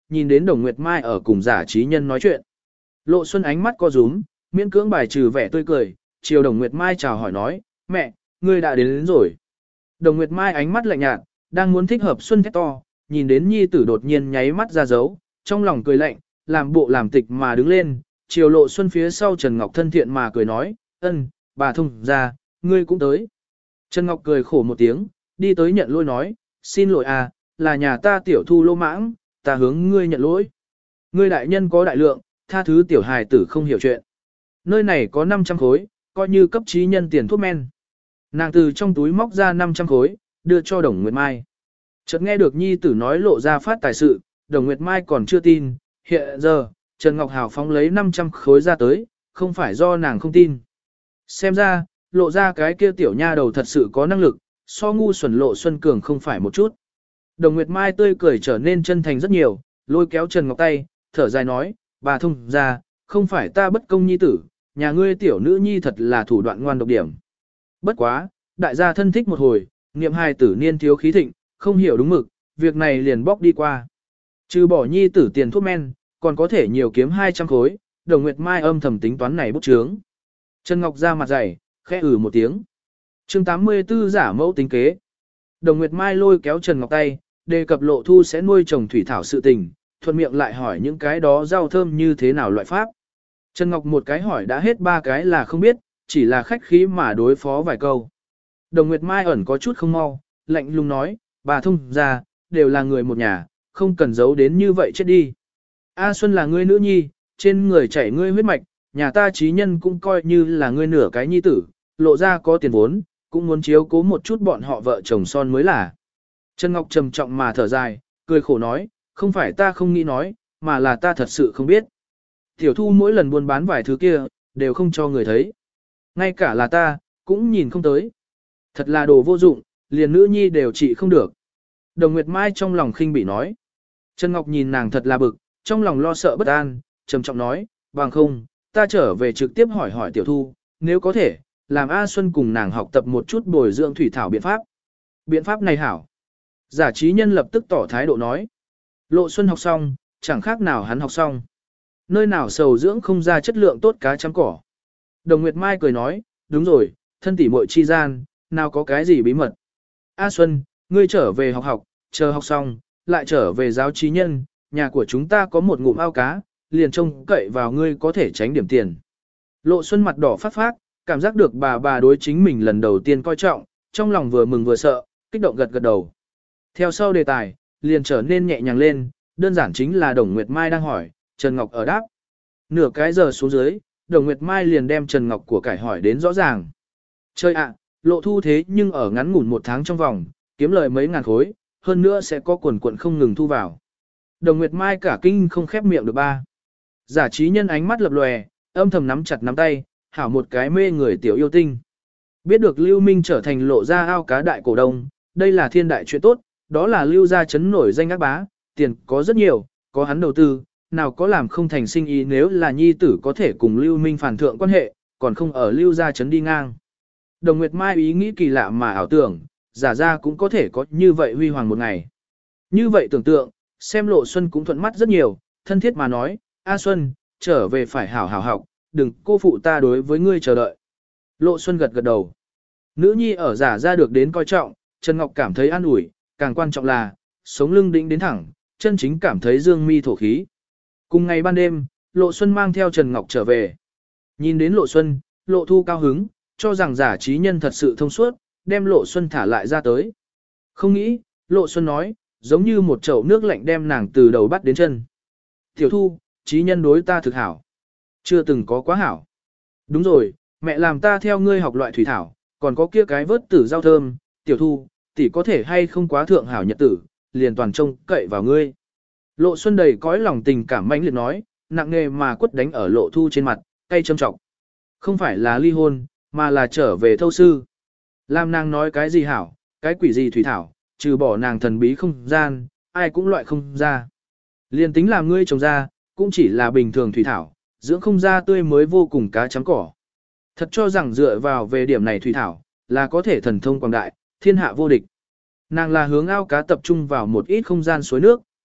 nhìn đến Đồng Nguyệt Mai ở cùng giả trí nhân nói chuyện. Lộ Xuân ánh mắt co rúm, miễn cưỡng bài trừ vẻ tươi cười, chiều Đồng Nguyệt Mai chào hỏi nói, mẹ, ngươi đã đến, đến rồi. Đồng Nguyệt Mai ánh mắt lạnh nhạt, đang muốn thích hợp Xuân thét to, nhìn đến nhi tử đột nhiên nháy mắt ra dấu, trong lòng cười lạnh, làm bộ làm tịch mà đứng lên, chiều Lộ Xuân phía sau Trần Ngọc thân thiện mà cười nói, ân, bà thông ra, ngươi cũng tới. Trần Ngọc cười khổ một tiếng, đi tới nhận lỗi nói, xin lỗi à, là nhà ta tiểu thu lô mãng, ta hướng ngươi nhận lỗi. Ngươi đại nhân có đại lượng, tha thứ tiểu hài tử không hiểu chuyện. Nơi này có năm trăm khối, coi như cấp trí nhân tiền thuốc men. Nàng từ trong túi móc ra năm trăm khối, đưa cho Đồng Nguyệt Mai. Chợt nghe được nhi tử nói lộ ra phát tài sự, Đồng Nguyệt Mai còn chưa tin, hiện giờ, Trần Ngọc Hào phóng lấy năm trăm khối ra tới, không phải do nàng không tin. Xem ra, lộ ra cái kia tiểu nha đầu thật sự có năng lực, so ngu xuẩn Lộ Xuân Cường không phải một chút. Đồng Nguyệt Mai tươi cười trở nên chân thành rất nhiều, lôi kéo Trần Ngọc tay, thở dài nói, bà thông ra, không phải ta bất công nhi tử, nhà ngươi tiểu nữ nhi thật là thủ đoạn ngoan độc điểm. Bất quá, đại gia thân thích một hồi, niệm hai tử niên thiếu khí thịnh, không hiểu đúng mực, việc này liền bóc đi qua. Trừ bỏ nhi tử tiền thuốc men, còn có thể nhiều kiếm hai trăm khối, Đồng Nguyệt Mai âm thầm tính toán này bút chướng. Trần Ngọc ra mặt dày, khẽ ử một tiếng. chương tám mươi tư giả mẫu tính kế. Đồng Nguyệt Mai lôi kéo Trần Ngọc tay, đề cập Lộ Thu sẽ nuôi trồng thủy thảo sự tình, thuận miệng lại hỏi những cái đó rau thơm như thế nào loại pháp. Trần Ngọc một cái hỏi đã hết ba cái là không biết, chỉ là khách khí mà đối phó vài câu. Đồng Nguyệt Mai ẩn có chút không mau, lạnh lùng nói, bà thông ra, đều là người một nhà, không cần giấu đến như vậy chết đi. A Xuân là ngươi nữ nhi, trên người chảy ngươi huyết mạch, nhà ta trí nhân cũng coi như là ngươi nửa cái nhi tử, lộ ra có tiền vốn, cũng muốn chiếu cố một chút bọn họ vợ chồng son mới là. Trần Ngọc trầm trọng mà thở dài, cười khổ nói, không phải ta không nghĩ nói, mà là ta thật sự không biết. Tiểu Thu mỗi lần buôn bán vài thứ kia, đều không cho người thấy. Ngay cả là ta, cũng nhìn không tới. Thật là đồ vô dụng, liền nữ nhi đều trị không được. Đồng Nguyệt Mai trong lòng khinh bỉ nói. Trần Ngọc nhìn nàng thật là bực, trong lòng lo sợ bất an, trầm trọng nói, bằng không, ta trở về trực tiếp hỏi hỏi Tiểu Thu, nếu có thể, làm A Xuân cùng nàng học tập một chút bồi dưỡng thủy thảo biện pháp. Biện pháp này hảo. Giả trí nhân lập tức tỏ thái độ nói. Lộ Xuân học xong, chẳng khác nào hắn học xong. Nơi nào sầu dưỡng không ra chất lượng tốt cá chấm cỏ. Đồng Nguyệt Mai cười nói, đúng rồi, thân tỷ muội chi gian, nào có cái gì bí mật. A Xuân, ngươi trở về học học, chờ học xong, lại trở về giáo trí nhân, nhà của chúng ta có một ngụm ao cá, liền trông cậy vào ngươi có thể tránh điểm tiền. Lộ Xuân mặt đỏ phát phát, cảm giác được bà bà đối chính mình lần đầu tiên coi trọng, trong lòng vừa mừng vừa sợ, kích động gật gật đầu. Theo sau đề tài, liền trở nên nhẹ nhàng lên, đơn giản chính là Đồng Nguyệt Mai đang hỏi, Trần Ngọc ở đáp. Nửa cái giờ xuống dưới, Đồng Nguyệt Mai liền đem Trần Ngọc của cải hỏi đến rõ ràng. Chơi ạ, Lộ Thu thế nhưng ở ngắn ngủn một tháng trong vòng, kiếm lời mấy ngàn khối, hơn nữa sẽ có quần quận không ngừng thu vào. Đồng Nguyệt Mai cả kinh không khép miệng được ba. Giả trí nhân ánh mắt lập lòe, âm thầm nắm chặt nắm tay, hảo một cái mê người tiểu yêu tinh. Biết được Lưu Minh trở thành Lộ ra ao cá đại cổ đông, đây là thiên đại chuyện tốt, đó là Lưu gia chấn nổi danh ác bá, tiền có rất nhiều, có hắn đầu tư, nào có làm không thành sinh ý nếu là nhi tử có thể cùng Lưu Minh phản thượng quan hệ, còn không ở Lưu gia chấn đi ngang. Đồng Nguyệt Mai ý nghĩ kỳ lạ mà ảo tưởng, giả ra cũng có thể có như vậy huy hoàng một ngày. Như vậy tưởng tượng, xem Lộ Xuân cũng thuận mắt rất nhiều, thân thiết mà nói, A Xuân, trở về phải hảo hảo học, đừng cô phụ ta đối với ngươi chờ đợi. Lộ Xuân gật gật đầu. Nữ nhi ở giả ra được đến coi trọng, Trần Ngọc cảm thấy an ủi, càng quan trọng là, sống lưng đĩnh đến thẳng, chân chính cảm thấy dương mi thổ khí. Cùng ngày ban đêm, Lộ Xuân mang theo Trần Ngọc trở về. Nhìn đến Lộ Xuân, Lộ Thu cao hứng, cho rằng giả trí nhân thật sự thông suốt, đem Lộ Xuân thả lại ra tới. Không nghĩ, Lộ Xuân nói, giống như một chậu nước lạnh đem nàng từ đầu bắt đến chân. Tiểu Thu, trí nhân đối ta thực hảo. Chưa từng có quá hảo. Đúng rồi, mẹ làm ta theo ngươi học loại thủy thảo, còn có kia cái vớt tử rau thơm, Tiểu Thu, tỷ có thể hay không quá thượng hảo nhật tử, liền toàn trông cậy vào ngươi. Lộ Xuân đầy cõi lòng tình cảm mãnh liệt nói, nặng nề mà quất đánh ở Lộ Thu trên mặt, cay châm trọng. Không phải là ly hôn, mà là trở về thâu sư. Làm nàng nói cái gì hảo, cái quỷ gì thủy thảo, trừ bỏ nàng thần bí không gian, ai cũng loại không ra. Liền tính làm ngươi trồng ra, cũng chỉ là bình thường thủy thảo, dưỡng không ra tươi mới vô cùng cá trắng cỏ. Thật cho rằng dựa vào về điểm này thủy thảo, là có thể thần thông quảng đại, thiên hạ vô địch. Nàng là hướng ao cá tập trung vào một ít không gian suối nước,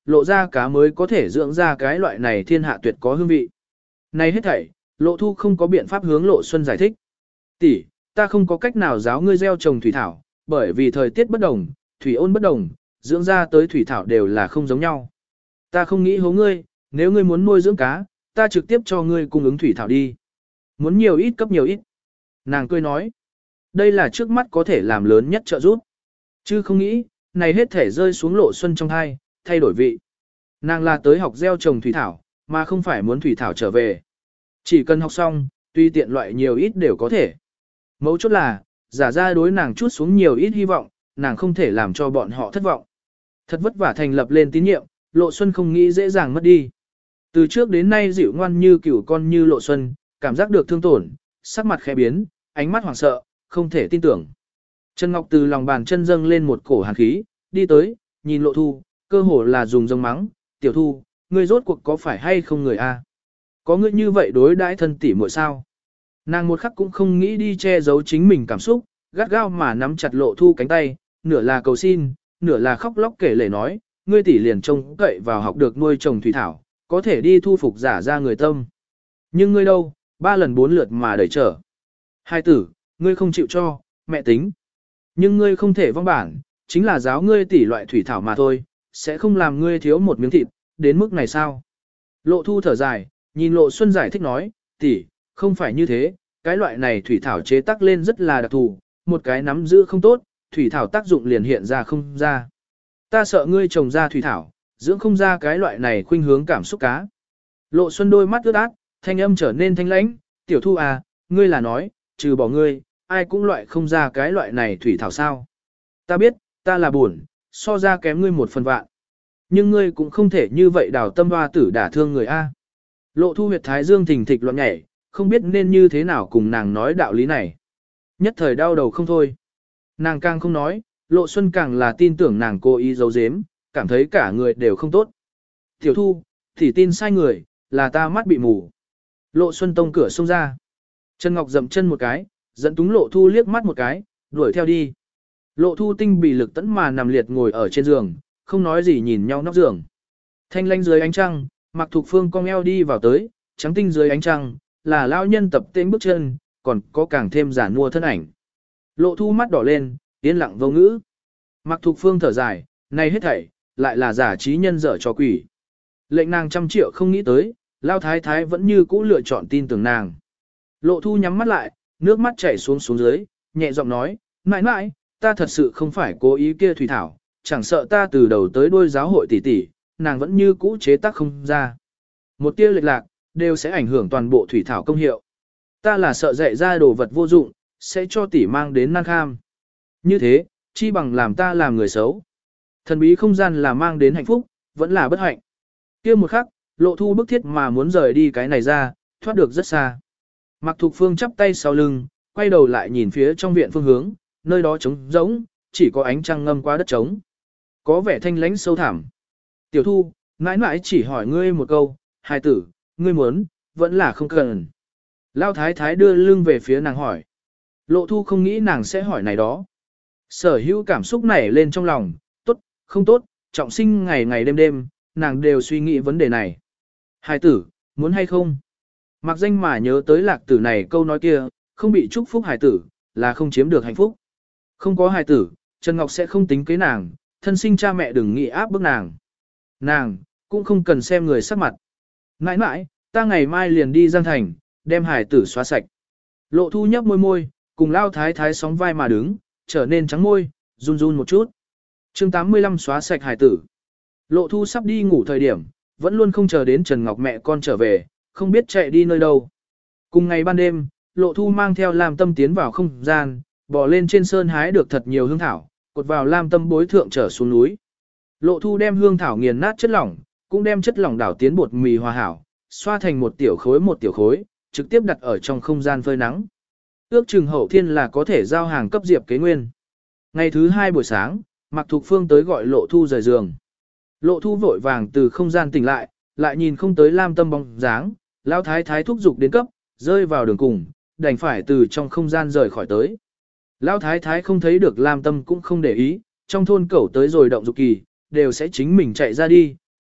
lộ ra cá mới có thể dưỡng ra cái loại này thiên hạ tuyệt có hương vị. Này hết thảy, Lộ Thu không có biện pháp hướng Lộ Xuân giải thích. Tỷ, ta không có cách nào giáo ngươi gieo trồng thủy thảo, bởi vì thời tiết bất đồng, thủy ôn bất đồng, dưỡng ra tới thủy thảo đều là không giống nhau. Ta không nghĩ hố ngươi, nếu ngươi muốn nuôi dưỡng cá, ta trực tiếp cho ngươi cung ứng thủy thảo đi. Muốn nhiều ít cấp nhiều ít. Nàng cười nói, đây là trước mắt có thể làm lớn nhất trợ giúp. Chứ không nghĩ, này hết thể rơi xuống Lộ Xuân trong thai, thay đổi vị. Nàng là tới học gieo trồng thủy thảo, mà không phải muốn thủy thảo trở về. Chỉ cần học xong, tuy tiện loại nhiều ít đều có thể. Mấu chốt là, giả ra đối nàng chút xuống nhiều ít hy vọng, nàng không thể làm cho bọn họ thất vọng. Thật vất vả thành lập lên tín nhiệm, Lộ Xuân không nghĩ dễ dàng mất đi. Từ trước đến nay dịu ngoan như cửu con như Lộ Xuân, cảm giác được thương tổn, sắc mặt khẽ biến, ánh mắt hoảng sợ, không thể tin tưởng. Trần Ngọc từ lòng bàn chân dâng lên một cổ hàn khí, đi tới, nhìn Lộ Thu, cơ hồ là dùng giống mắng, tiểu Thu, ngươi rốt cuộc có phải hay không người a? Có ngươi như vậy đối đãi thân tỷ muội sao? Nàng một khắc cũng không nghĩ đi che giấu chính mình cảm xúc, gắt gao mà nắm chặt Lộ Thu cánh tay, nửa là cầu xin, nửa là khóc lóc kể lể nói, ngươi tỷ liền trông cậy vào học được nuôi trồng thủy thảo, có thể đi thu phục giả ra người tâm. Nhưng ngươi đâu, ba lần bốn lượt mà đẩy trở. Hai tử, ngươi không chịu cho, mẹ tính. Nhưng ngươi không thể vong bản, chính là giáo ngươi tỷ loại thủy thảo mà thôi, sẽ không làm ngươi thiếu một miếng thịt, đến mức này sao? Lộ Thu thở dài, nhìn Lộ Xuân giải thích nói, tỷ, không phải như thế, cái loại này thủy thảo chế tác lên rất là đặc thù, một cái nắm giữ không tốt, thủy thảo tác dụng liền hiện ra không ra. Ta sợ ngươi trồng ra thủy thảo, dưỡng không ra cái loại này khuynh hướng cảm xúc cá. Lộ Xuân đôi mắt ướt át, thanh âm trở nên thanh lãnh, tiểu Thu à, ngươi là nói, trừ bỏ ngươi, ai cũng loại không ra cái loại này thủy thảo sao. Ta biết, ta là buồn, so ra kém ngươi một phần vạn. Nhưng ngươi cũng không thể như vậy đào tâm hoa tử đả thương người A. Lộ Thu huyệt thái dương thình thịch loạn nhảy, không biết nên như thế nào cùng nàng nói đạo lý này. Nhất thời đau đầu không thôi. Nàng càng không nói, Lộ Xuân càng là tin tưởng nàng cố ý giấu giếm, cảm thấy cả người đều không tốt. Tiểu Thu, thì tin sai người, là ta mắt bị mù. Lộ Xuân tông cửa xông ra. Trần Ngọc dậm chân một cái, dẫn túng Lộ Thu liếc mắt một cái, đuổi theo đi. Lộ Thu tinh bị lực tẫn mà nằm liệt ngồi ở trên giường, không nói gì nhìn nhau nóc giường. Thanh lanh dưới ánh trăng, Mạc Thục Phương cong eo đi vào tới, trắng tinh dưới ánh trăng, là lao nhân tập tên bước chân, còn có càng thêm giả mua thân ảnh. Lộ Thu mắt đỏ lên, yên lặng vô ngữ. Mạc Thục Phương thở dài, này hết thảy, lại là giả trí nhân dở cho quỷ. Lệnh nàng trăm triệu không nghĩ tới, lao thái thái vẫn như cũ lựa chọn tin tưởng nàng. Lộ Thu nhắm mắt lại, nước mắt chảy xuống xuống dưới, nhẹ giọng nói, mãi mãi, ta thật sự không phải cố ý kia thủy thảo, chẳng sợ ta từ đầu tới đuôi giáo hội tỷ tỷ, nàng vẫn như cũ chế tác không ra. Một tia lệch lạc, đều sẽ ảnh hưởng toàn bộ thủy thảo công hiệu. Ta là sợ dạy ra đồ vật vô dụng, sẽ cho tỷ mang đến nan kham. Như thế, chi bằng làm ta làm người xấu. Thần bí không gian là mang đến hạnh phúc, vẫn là bất hạnh. Kia một khắc, Lộ Thu bức thiết mà muốn rời đi cái này ra, thoát được rất xa. Mạc Thục Phương chắp tay sau lưng, quay đầu lại nhìn phía trong viện phương hướng, nơi đó trống rỗng, chỉ có ánh trăng ngâm qua đất trống. Có vẻ thanh lãnh sâu thẳm. Tiểu Thu, mãi mãi chỉ hỏi ngươi một câu, hài tử, ngươi muốn, vẫn là không cần. Lao thái thái đưa lưng về phía nàng hỏi. Lộ Thu không nghĩ nàng sẽ hỏi này đó. Sở hữu cảm xúc nảy lên trong lòng, tốt, không tốt, trọng sinh ngày ngày đêm đêm, nàng đều suy nghĩ vấn đề này. Hài tử, muốn hay không? Mặc danh mà nhớ tới lạc tử này câu nói kia, không bị chúc phúc hài tử, là không chiếm được hạnh phúc. Không có hài tử, Trần Ngọc sẽ không tính kế nàng, thân sinh cha mẹ đừng nghĩ áp bức nàng. Nàng, cũng không cần xem người sắc mặt. Mãi mãi, ta ngày mai liền đi Giang Thành, đem hài tử xóa sạch. Lộ Thu nhấp môi môi, cùng lao thái thái sóng vai mà đứng, trở nên trắng môi, run run một chút. chương tám mươi lăm xóa sạch hài tử. Lộ Thu sắp đi ngủ thời điểm, vẫn luôn không chờ đến Trần Ngọc mẹ con trở về, không biết chạy đi nơi đâu. Cùng ngày ban đêm, Lộ Thu mang theo Lam Tâm tiến vào không gian, bò lên trên sơn hái được thật nhiều hương thảo, cột vào Lam Tâm bối thượng trở xuống núi. Lộ Thu đem hương thảo nghiền nát chất lỏng, cũng đem chất lỏng đảo tiến bột mì hòa hảo, xoa thành một tiểu khối một tiểu khối, trực tiếp đặt ở trong không gian phơi nắng. Ước chừng hậu thiên là có thể giao hàng cấp Diệp Kế Nguyên. Ngày thứ hai buổi sáng, Mạc Thục Phương tới gọi Lộ Thu rời giường. Lộ Thu vội vàng từ không gian tỉnh lại, lại nhìn không tới Lam Tâm bóng dáng, lão thái thái thúc giục đến cấp, rơi vào đường cùng, đành phải từ trong không gian rời khỏi tới. Lão thái thái không thấy được Lam Tâm cũng không để ý, trong thôn cẩu tới rồi động dục kỳ, đều sẽ chính mình chạy ra đi,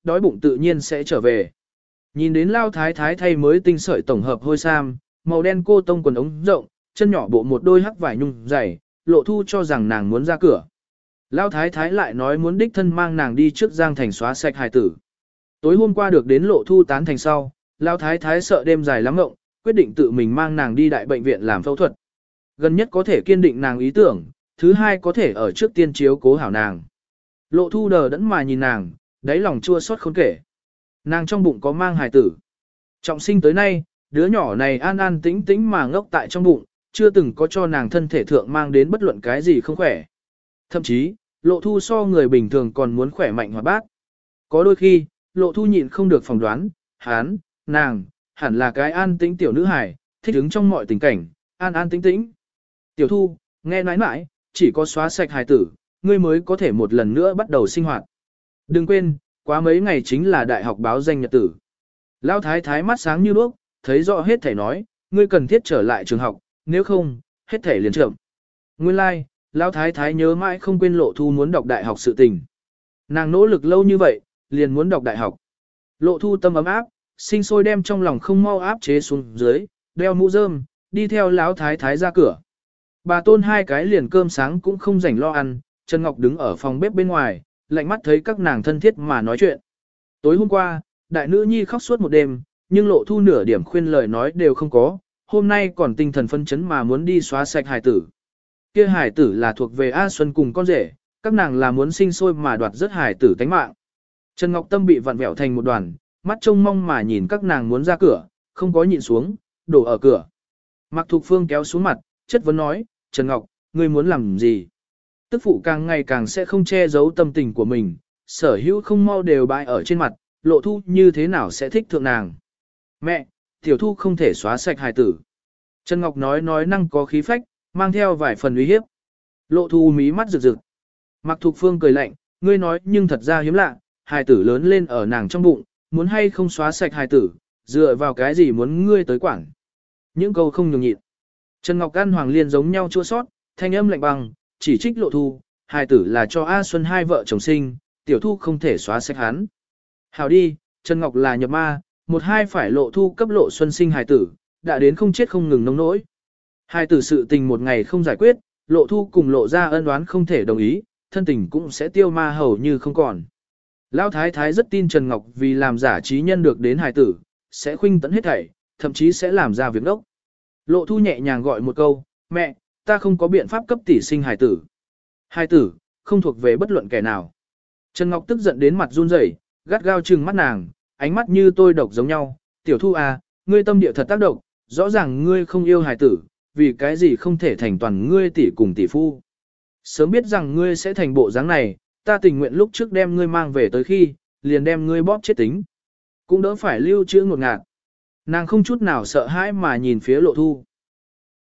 đói bụng tự nhiên sẽ trở về. Nhìn đến lao thái thái thay mới tinh sợi tổng hợp hôi sam, màu đen cô tông quần ống rộng, chân nhỏ bộ một đôi hắc vải nhung dày, Lộ Thu cho rằng nàng muốn ra cửa. Lao thái thái lại nói muốn đích thân mang nàng đi trước Giang Thành xóa sạch hài tử. Tối hôm qua được đến Lộ Thu tán thành sau, Lao thái thái sợ đêm dài lắm ngộng, quyết định tự mình mang nàng đi đại bệnh viện làm phẫu thuật. Gần nhất có thể kiên định nàng ý tưởng, thứ hai có thể ở trước tiên chiếu cố hảo nàng. Lộ Thu đờ đẫn mà nhìn nàng, đáy lòng chua xót khốn kể. Nàng trong bụng có mang hài tử. Trọng sinh tới nay, đứa nhỏ này an an tĩnh tĩnh mà ngốc tại trong bụng, chưa từng có cho nàng thân thể thượng mang đến bất luận cái gì không khỏe. Thậm chí, Lộ Thu so người bình thường còn muốn khỏe mạnh hoạt bát. Có đôi khi, Lộ Thu nhịn không được phỏng đoán, hán, nàng, hẳn là cái an tĩnh tiểu nữ hài, thích ứng trong mọi tình cảnh, an an tĩnh tĩnh. Tiểu Thu, nghe nói mãi, chỉ có xóa sạch hài tử, ngươi mới có thể một lần nữa bắt đầu sinh hoạt. Đừng quên, quá mấy ngày chính là đại học báo danh nhật tử. Lão thái thái mắt sáng như đuốc, thấy rõ hết thảy nói, ngươi cần thiết trở lại trường học, nếu không, hết thảy liền chậm. Nguyên lai, like, Lão thái thái nhớ mãi không quên Lộ Thu muốn đọc đại học sự tình. Nàng nỗ lực lâu như vậy, liền muốn đọc đại học. Lộ Thu tâm ấm áp, sinh sôi đem trong lòng không mau áp chế xuống dưới, đeo mũ rơm, đi theo Lão thái thái ra cửa. Bà Tôn hai cái liền cơm sáng cũng không rảnh lo ăn, Trần Ngọc đứng ở phòng bếp bên ngoài, lạnh mắt thấy các nàng thân thiết mà nói chuyện. Tối hôm qua, đại nữ nhi khóc suốt một đêm, nhưng Lộ Thu nửa điểm khuyên lời nói đều không có, hôm nay còn tinh thần phân chấn mà muốn đi xóa sạch hải tử. Kia hải tử là thuộc về A Xuân cùng con rể, các nàng là muốn sinh sôi mà đoạt rất hải tử tánh mạng. Trần Ngọc Tâm bị vặn vẹo thành một đoàn, mắt trông mong mà nhìn các nàng muốn ra cửa, không có nhịn xuống, đổ ở cửa. Mạc Thục Phương kéo xuống mặt, chất vấn nói, Trần Ngọc, ngươi muốn làm gì? Tức phụ càng ngày càng sẽ không che giấu tâm tình của mình, sở hữu không mau đều bại ở trên mặt, Lộ Thu như thế nào sẽ thích thượng nàng. Mẹ, Tiểu Thu không thể xóa sạch hài tử. Trần Ngọc nói nói năng có khí phách, mang theo vài phần uy hiếp. Lộ Thu mí mắt rực rực. Mạc Thục Phương cười lạnh, ngươi nói nhưng thật ra hiếm lạ, hài tử lớn lên ở nàng trong bụng, muốn hay không xóa sạch hài tử, dựa vào cái gì muốn ngươi tới quản. Những câu không nhường nhịn. Trần Ngọc ăn Hoàng Liên giống nhau chua sót, thanh âm lạnh băng, chỉ trích Lộ Thu, hài tử là cho A Xuân hai vợ chồng sinh, Tiểu Thu không thể xóa sạch hắn. Hảo đi, Trần Ngọc là nhập ma, một hai phải Lộ Thu cấp Lộ Xuân sinh hài tử, đã đến không chết không ngừng nông nỗi. Hài tử sự tình một ngày không giải quyết, Lộ Thu cùng Lộ ra ân đoán không thể đồng ý, thân tình cũng sẽ tiêu ma hầu như không còn. Lão Thái Thái rất tin Trần Ngọc vì làm giả trí nhân được đến hài tử, sẽ khuynh tận hết thảy, thậm chí sẽ làm ra việc đốc. Lộ Thu nhẹ nhàng gọi một câu, mẹ, ta không có biện pháp cấp tỷ sinh hài tử. Hài tử, không thuộc về bất luận kẻ nào. Trần Ngọc tức giận đến mặt run rẩy, gắt gao trừng mắt nàng, ánh mắt như tôi độc giống nhau. Tiểu Thu à, ngươi tâm địa thật tác động, rõ ràng ngươi không yêu hài tử, vì cái gì không thể thành toàn ngươi tỷ cùng tỷ phu. Sớm biết rằng ngươi sẽ thành bộ dáng này, ta tình nguyện lúc trước đem ngươi mang về tới khi, liền đem ngươi bóp chết tính. Cũng đỡ phải lưu trữ ngột ngạt. Nàng không chút nào sợ hãi mà nhìn phía Lộ Thu.